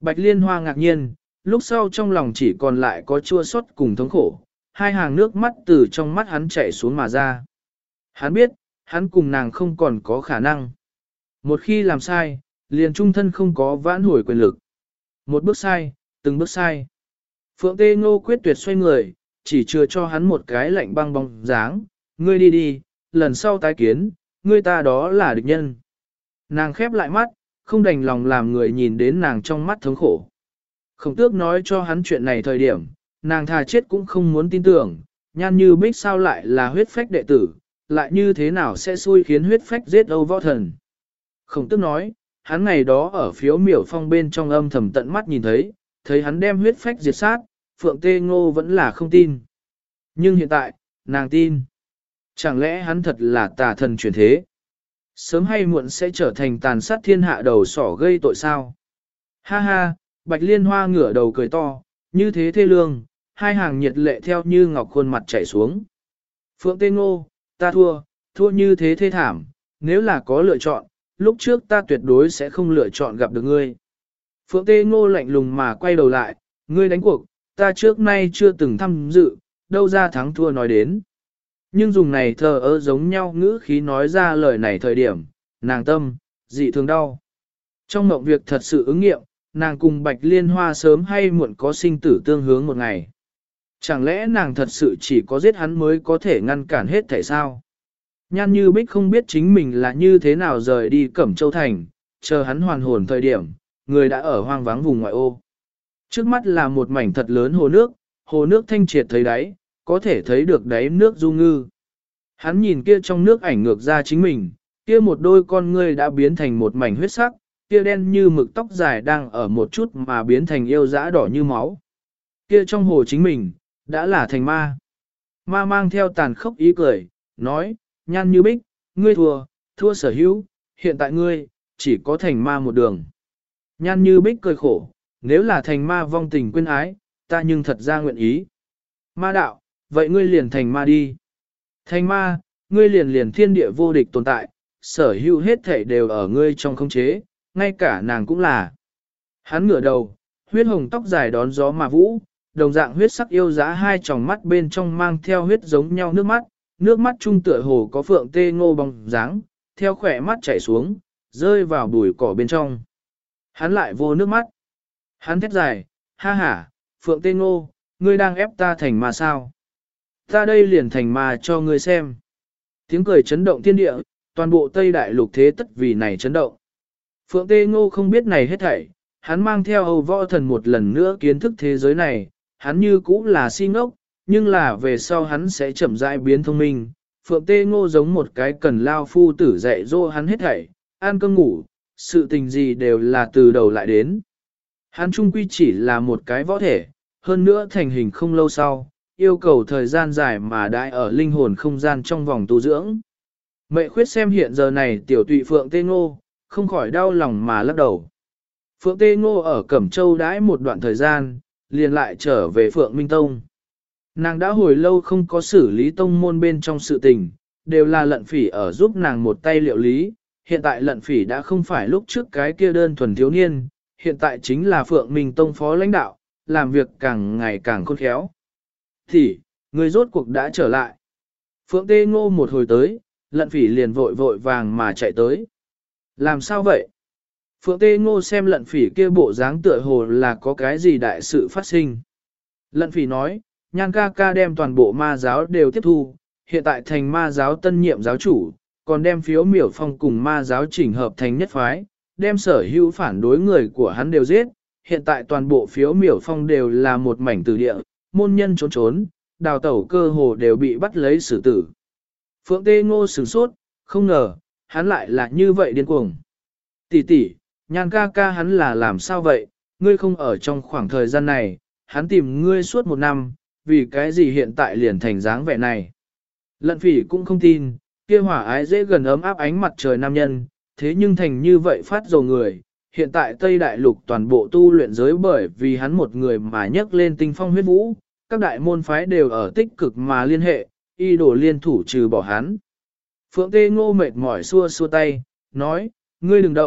Bạch Liên Hoa ngạc nhiên, lúc sau trong lòng chỉ còn lại có chua xót cùng thống khổ, hai hàng nước mắt từ trong mắt hắn chảy xuống mà ra. Hắn biết, hắn cùng nàng không còn có khả năng. Một khi làm sai, liền trung thân không có vãn hồi quyền lực. Một bước sai, từng bước sai. Phượng Tê Ngô quyết tuyệt xoay người, chỉ chừa cho hắn một cái lạnh băng bóng dáng, ngươi đi đi, lần sau tái kiến, ngươi ta đó là địch nhân. Nàng khép lại mắt, không đành lòng làm người nhìn đến nàng trong mắt thống khổ. Khổng tước nói cho hắn chuyện này thời điểm, nàng thà chết cũng không muốn tin tưởng, Nhan Như Bích sao lại là huyết phách đệ tử, lại như thế nào sẽ xui khiến huyết phách giết Âu Võ Thần. Khổng tước nói, hắn ngày đó ở phiếu miểu phong bên trong âm thầm tận mắt nhìn thấy, thấy hắn đem huyết phách diệt sát, Phượng Tê Ngô vẫn là không tin. Nhưng hiện tại, nàng tin. Chẳng lẽ hắn thật là tà thần chuyển thế? Sớm hay muộn sẽ trở thành tàn sát thiên hạ đầu sỏ gây tội sao? Ha ha, Bạch Liên Hoa ngửa đầu cười to, như thế thê lương, hai hàng nhiệt lệ theo như ngọc khuôn mặt chảy xuống. Phượng Tê Ngô, ta thua như thế thê thảm, nếu là có lựa chọn, lúc trước ta tuyệt đối sẽ không lựa chọn gặp được ngươi. Phượng Tê Ngô lạnh lùng mà quay đầu lại, ngươi đánh cuộc, ta trước nay chưa từng tham dự, đâu ra thắng thua nói đến. Nhưng dùng này thờ ơ giống nhau ngữ khí nói ra lời này thời điểm, nàng tâm, dị thường đau. Trong mộng việc thật sự ứng nghiệm, nàng cùng Bạch Liên Hoa sớm hay muộn có sinh tử tương hướng một ngày. Chẳng lẽ nàng thật sự chỉ có giết hắn mới có thể ngăn cản hết thể sao? Nhan Như Bích không biết chính mình là như thế nào rời đi Cẩm Châu Thành, chờ hắn hoàn hồn thời điểm, người đã ở hoang vắng vùng ngoại ô. Trước mắt là một mảnh thật lớn hồ nước thanh triệt thấy đáy, có thể thấy được đáy nước du ngư. Hắn nhìn kia trong nước ảnh ngược ra chính mình, kia một đôi con ngươi đã biến thành một mảnh huyết sắc, kia đen như mực tóc dài đang ở một chút mà biến thành yêu dã đỏ như máu. Kia trong hồ chính mình, đã là thành ma. Ma mang theo tàn khốc ý cười, nói, Nhan Như Bích, ngươi thua sở hữu, hiện tại ngươi, chỉ có thành ma một đường. Nhan Như Bích cười khổ, nếu là thành ma vong tình quên ái, ta nhưng thật ra nguyện ý. Ma đạo, vậy ngươi liền thành ma đi. Thành ma, ngươi liền thiên địa vô địch tồn tại, sở hữu hết thể đều ở ngươi trong khống chế, ngay cả nàng cũng là. Hắn ngửa đầu, huyết hồng tóc dài đón gió mà vũ, đồng dạng huyết sắc yêu dã hai tròng mắt bên trong mang theo huyết giống nhau nước mắt trung tựa hồ có Phượng Tê Ngô bóng dáng, theo khỏe mắt chảy xuống, rơi vào bụi cỏ bên trong. Hắn lại vô nước mắt. Hắn thét dài, ha ha, Phượng Tê Ngô, ngươi đang ép ta thành ma sao? Ta đây liền thành ma cho ngươi xem. Tiếng cười chấn động thiên địa, toàn bộ Tây Đại Lục thế tất vì này chấn động. Phượng Tê Ngô không biết này hết thảy, hắn mang theo Âu Võ Thần một lần nữa kiến thức thế giới này, hắn như cũ là si ngốc, nhưng là về sau hắn sẽ chậm rãi biến thông minh. Phượng Tê Ngô giống một cái cần lao phu tử dạy dỗ hắn hết thảy, ăn cơm ngủ, sự tình gì đều là từ đầu lại đến. Hắn trung quy chỉ là một cái võ thể, hơn nữa thành hình không lâu sau, yêu cầu thời gian dài mà đại ở linh hồn không gian trong vòng tu dưỡng. Mệ khuyết xem hiện giờ này tiểu tụy Phượng Tê Ngô, không khỏi đau lòng mà lắc đầu. Phượng Tê Ngô ở Cẩm Châu đãi một đoạn thời gian, liền lại trở về Phượng Minh Tông. Nàng đã hồi lâu không có xử lý tông môn bên trong sự tình, đều là lận phỉ ở giúp nàng một tay liệu lý. Hiện tại lận phỉ đã không phải lúc trước cái kia đơn thuần thiếu niên, hiện tại chính là Phượng Minh Tông phó lãnh đạo, làm việc càng ngày càng khôn khéo. Thì, người rốt cuộc đã trở lại. Phượng Tê Ngô một hồi tới, lận phỉ liền vội vội vàng mà chạy tới. Làm sao vậy? Phượng Tê Ngô xem lận phỉ kia bộ dáng tựa hồ là có cái gì đại sự phát sinh. Lận phỉ nói, Nhan ca ca đem toàn bộ ma giáo đều tiếp thu, hiện tại thành ma giáo tân nhiệm giáo chủ, còn đem phiếu miểu phong cùng ma giáo chỉnh hợp thành nhất phái, đem sở hữu phản đối người của hắn đều giết, hiện tại toàn bộ phiếu miểu phong đều là một mảnh tử địa, môn nhân trốn trốn, đào tẩu cơ hồ đều bị bắt lấy xử tử. Phượng Tê Ngô sửng sốt, không ngờ, hắn lại là như vậy điên cuồng. Tỷ tỷ, Nhan ca ca hắn là làm sao vậy, ngươi không ở trong khoảng thời gian này, hắn tìm ngươi suốt một năm, vì cái gì hiện tại liền thành dáng vẻ này. Lận phỉ cũng không tin, kia hỏa ái dễ gần ấm áp ánh mặt trời nam nhân, thế nhưng thành như vậy phát dầu người. Hiện tại Tây Đại Lục toàn bộ tu luyện giới bởi vì hắn một người mà nhấc lên tinh phong huyết vũ, các đại môn phái đều ở tích cực mà liên hệ, y đổ liên thủ trừ bỏ hắn. Phượng Tê Ngô mệt mỏi xua xua tay, nói, ngươi đừng động,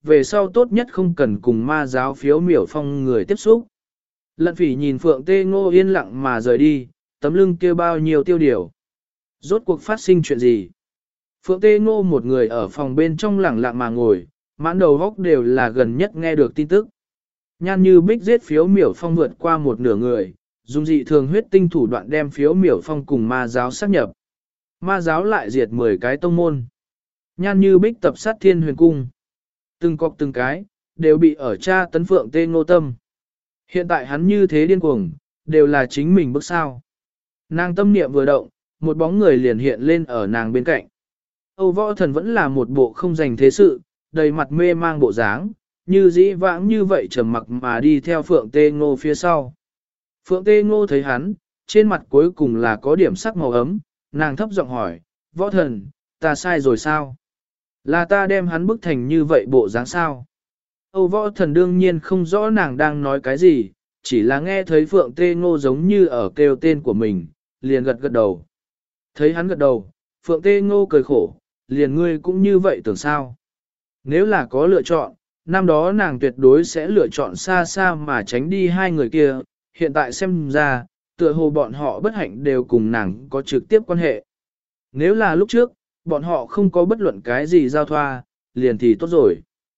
về sau tốt nhất không cần cùng ma giáo phiếu miểu phong người tiếp xúc. Lận Phỉ nhìn Phượng Tê Ngô yên lặng mà rời đi, tấm lưng kia bao nhiêu tiêu điều. Rốt cuộc phát sinh chuyện gì? Phượng Tê Ngô một người ở phòng bên trong lẳng lặng mà ngồi, mãn đầu góc đều là gần nhất nghe được tin tức. Nhan Như Bích giết phiếu miểu phong vượt qua một nửa người, dùng dị thường huyết tinh thủ đoạn đem phiếu miểu phong cùng ma giáo sát nhập. Ma giáo lại diệt 10 cái tông môn. Nhan Như Bích tập sát Thiên Huyền Cung. Từng cọc từng cái, đều bị ở tra tấn Phượng Tê Ngô tâm. Hiện tại hắn như thế điên cuồng, đều là chính mình bức sao. Nàng tâm niệm vừa động, một bóng người liền hiện lên ở nàng bên cạnh. Âu Võ Thần vẫn là một bộ không dành thế sự, đầy mặt mê mang bộ dáng, như dĩ vãng như vậy trầm mặc mà đi theo Phượng Tê Ngô phía sau. Phượng Tê Ngô thấy hắn, trên mặt cuối cùng là có điểm sắc màu ấm, nàng thấp giọng hỏi, Võ Thần, ta sai rồi sao? Là ta đem hắn bức thành như vậy bộ dáng sao? Âu Võ Thần đương nhiên không rõ nàng đang nói cái gì, chỉ là nghe thấy Phượng Tê Ngô giống như ở kêu tên của mình, liền gật gật đầu. Thấy hắn gật đầu, Phượng Tê Ngô cười khổ, liền ngươi cũng như vậy tưởng sao? Nếu là có lựa chọn, năm đó nàng tuyệt đối sẽ lựa chọn xa xa mà tránh đi hai người kia, hiện tại xem ra, tựa hồ bọn họ bất hạnh đều cùng nàng có trực tiếp quan hệ. Nếu là lúc trước, bọn họ không có bất luận cái gì giao thoa, liền thì tốt rồi.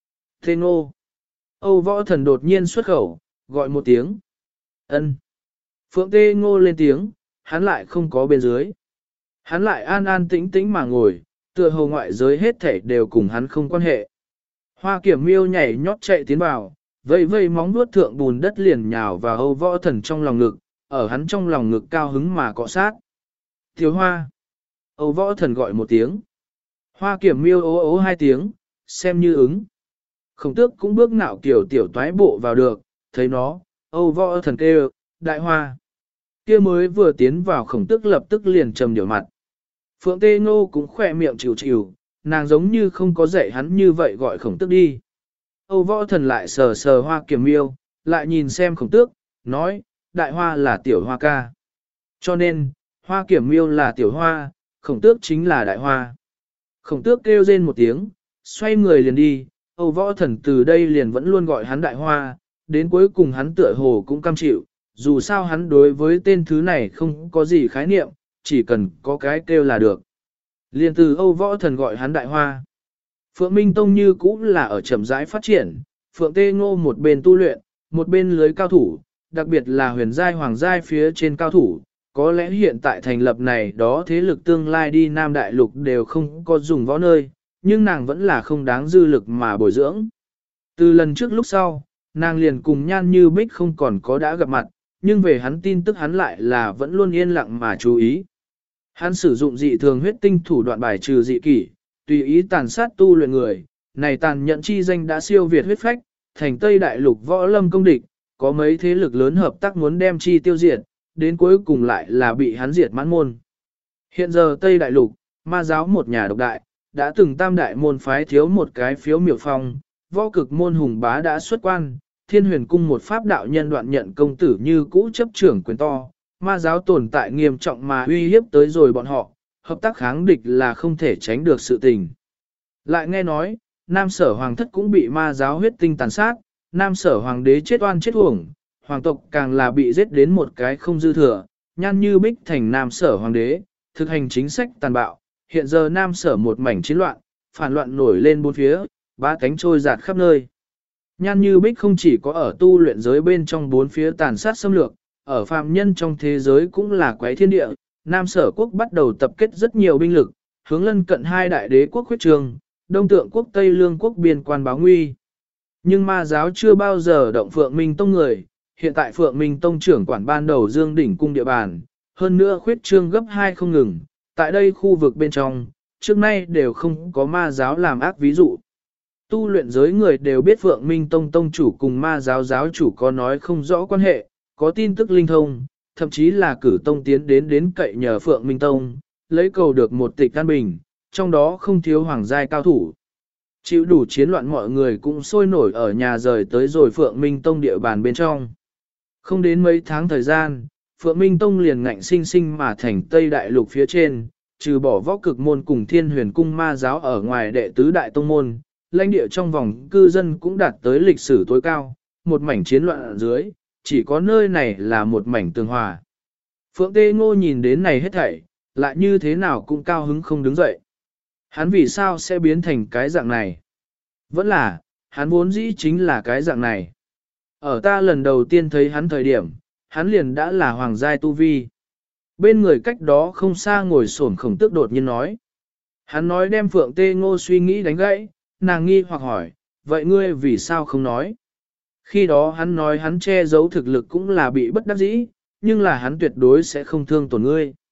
Tê Ngô. Âu Võ Thần đột nhiên xuất khẩu, gọi một tiếng. Ân. Phượng Tê Ngô lên tiếng, hắn lại không có bên dưới. Hắn lại an an tĩnh tĩnh mà ngồi, tựa hồ ngoại giới hết thảy đều cùng hắn không quan hệ. Hoa Kiểm Miêu nhảy nhót chạy tiến vào, vây vây móng vuốt thượng bùn đất liền nhào vào Âu Võ Thần trong lòng ngực, ở hắn trong lòng ngực cao hứng mà cọ sát. Tiểu Hoa. Âu Võ Thần gọi một tiếng. Hoa Kiểm Miêu ố ố hai tiếng, xem như ứng. Khổng Tước cũng bước nạo kiểu tiểu toái bộ vào được, thấy nó, Âu Võ Thần kêu, Đại Hoa. Kia mới vừa tiến vào Khổng Tước lập tức liền trầm điều mặt. Phượng Tê Ngô cũng khỏe miệng chịu chịu, nàng giống như không có dạy hắn như vậy gọi Khổng Tước đi. Âu Võ Thần lại sờ sờ Hoa Kiểm Miêu, lại nhìn xem Khổng Tước, nói, Đại Hoa là tiểu Hoa ca. Cho nên, Hoa Kiểm Miêu là tiểu Hoa, Khổng Tước chính là Đại Hoa. Khổng Tước kêu rên một tiếng, xoay người liền đi, Âu Võ Thần từ đây liền vẫn luôn gọi hắn Đại Hoa, đến cuối cùng hắn tựa hồ cũng cam chịu, dù sao hắn đối với tên thứ này không có gì khái niệm, chỉ cần có cái kêu là được. Liền từ Âu Võ Thần gọi hắn Đại Hoa. Phượng Minh Tông như cũ là ở chậm rãi phát triển, Phượng Tê Ngô một bên tu luyện, một bên lưới cao thủ, đặc biệt là huyền giai hoàng giai phía trên cao thủ, có lẽ hiện tại thành lập này đó thế lực tương lai đi Nam Đại Lục đều không có dùng võ nơi, nhưng nàng vẫn là không đáng dư lực mà bồi dưỡng. Từ lần trước lúc sau, nàng liền cùng Nhan Như Bích không còn có đã gặp mặt, nhưng về hắn tin tức hắn lại là vẫn luôn yên lặng mà chú ý. Hắn sử dụng dị thường huyết tinh thủ đoạn bài trừ dị kỷ, tùy ý tàn sát tu luyện người, này tàn nhận chi danh đã siêu việt huyết phách, thành Tây Đại Lục võ lâm công địch, có mấy thế lực lớn hợp tác muốn đem chi tiêu diệt, đến cuối cùng lại là bị hắn diệt mãn môn. Hiện giờ Tây Đại Lục, ma giáo một nhà độc đại, đã từng tam đại môn phái thiếu một cái phiếu miểu phong, võ cực môn hùng bá đã xuất quan, Thiên Huyền Cung một pháp đạo nhân đoạn nhận công tử như cũ chấp trưởng quyền to, ma giáo tồn tại nghiêm trọng mà uy hiếp tới rồi bọn họ, hợp tác kháng địch là không thể tránh được sự tình. Lại nghe nói, Nam Sở Hoàng thất cũng bị ma giáo huyết tinh tàn sát, Nam Sở Hoàng đế chết oan chết uổng, hoàng tộc càng là bị giết đến một cái không dư thừa, Nhan Như Bích thành Nam Sở Hoàng đế, thực hành chính sách tàn bạo, hiện giờ Nam Sở một mảnh chiến loạn, phản loạn nổi lên bốn phía, ba cánh trôi giạt khắp nơi. Nhan Như Bích không chỉ có ở tu luyện giới bên trong bốn phía tàn sát xâm lược, ở phàm nhân trong thế giới cũng là quái thiên địa, Nam Sở quốc bắt đầu tập kết rất nhiều binh lực, hướng lân cận hai đại đế quốc huyết trường, Đông Tượng quốc Tây Lương quốc biên quan báo nguy. Nhưng ma giáo chưa bao giờ động Phượng Minh Tông người, hiện tại Phượng Minh Tông trưởng quản ban đầu Dương Đỉnh cung địa bàn, hơn nữa khuyết trương gấp 2 không ngừng, tại đây khu vực bên trong, trước nay đều không có ma giáo làm ác ví dụ. Tu luyện giới người đều biết Phượng Minh Tông tông chủ cùng ma giáo giáo chủ có nói không rõ quan hệ, có tin tức linh thông, thậm chí là cử tông tiến đến cậy nhờ Phượng Minh Tông, lấy cầu được một tịch an bình, trong đó không thiếu hoàng giai cao thủ. Chịu đủ chiến loạn mọi người cũng sôi nổi ở nhà rời tới rồi Phượng Minh Tông địa bàn bên trong. Không đến mấy tháng thời gian, Phượng Minh Tông liền ngạnh sinh sinh mà thành Tây Đại Lục phía trên, trừ bỏ võ cực môn cùng Thiên Huyền Cung ma giáo ở ngoài đệ tứ đại tông môn, lãnh địa trong vòng cư dân cũng đạt tới lịch sử tối cao, một mảnh chiến loạn ở dưới, chỉ có nơi này là một mảnh tường hòa. Phượng Tê Ngô nhìn đến này hết thảy, lại như thế nào cũng cao hứng không đứng dậy. Hắn vì sao sẽ biến thành cái dạng này? Vẫn là, hắn vốn dĩ chính là cái dạng này. Ở ta lần đầu tiên thấy hắn thời điểm, hắn liền đã là hoàng giai tu vi. Bên người cách đó không xa ngồi xổm Khổng Tước đột nhiên nói. Hắn nói đem Phượng Tê Ngô suy nghĩ đánh gãy, nàng nghi hoặc hỏi, vậy ngươi vì sao không nói? Khi đó hắn nói hắn che giấu thực lực cũng là bị bất đắc dĩ, nhưng là hắn tuyệt đối sẽ không thương tổn ngươi.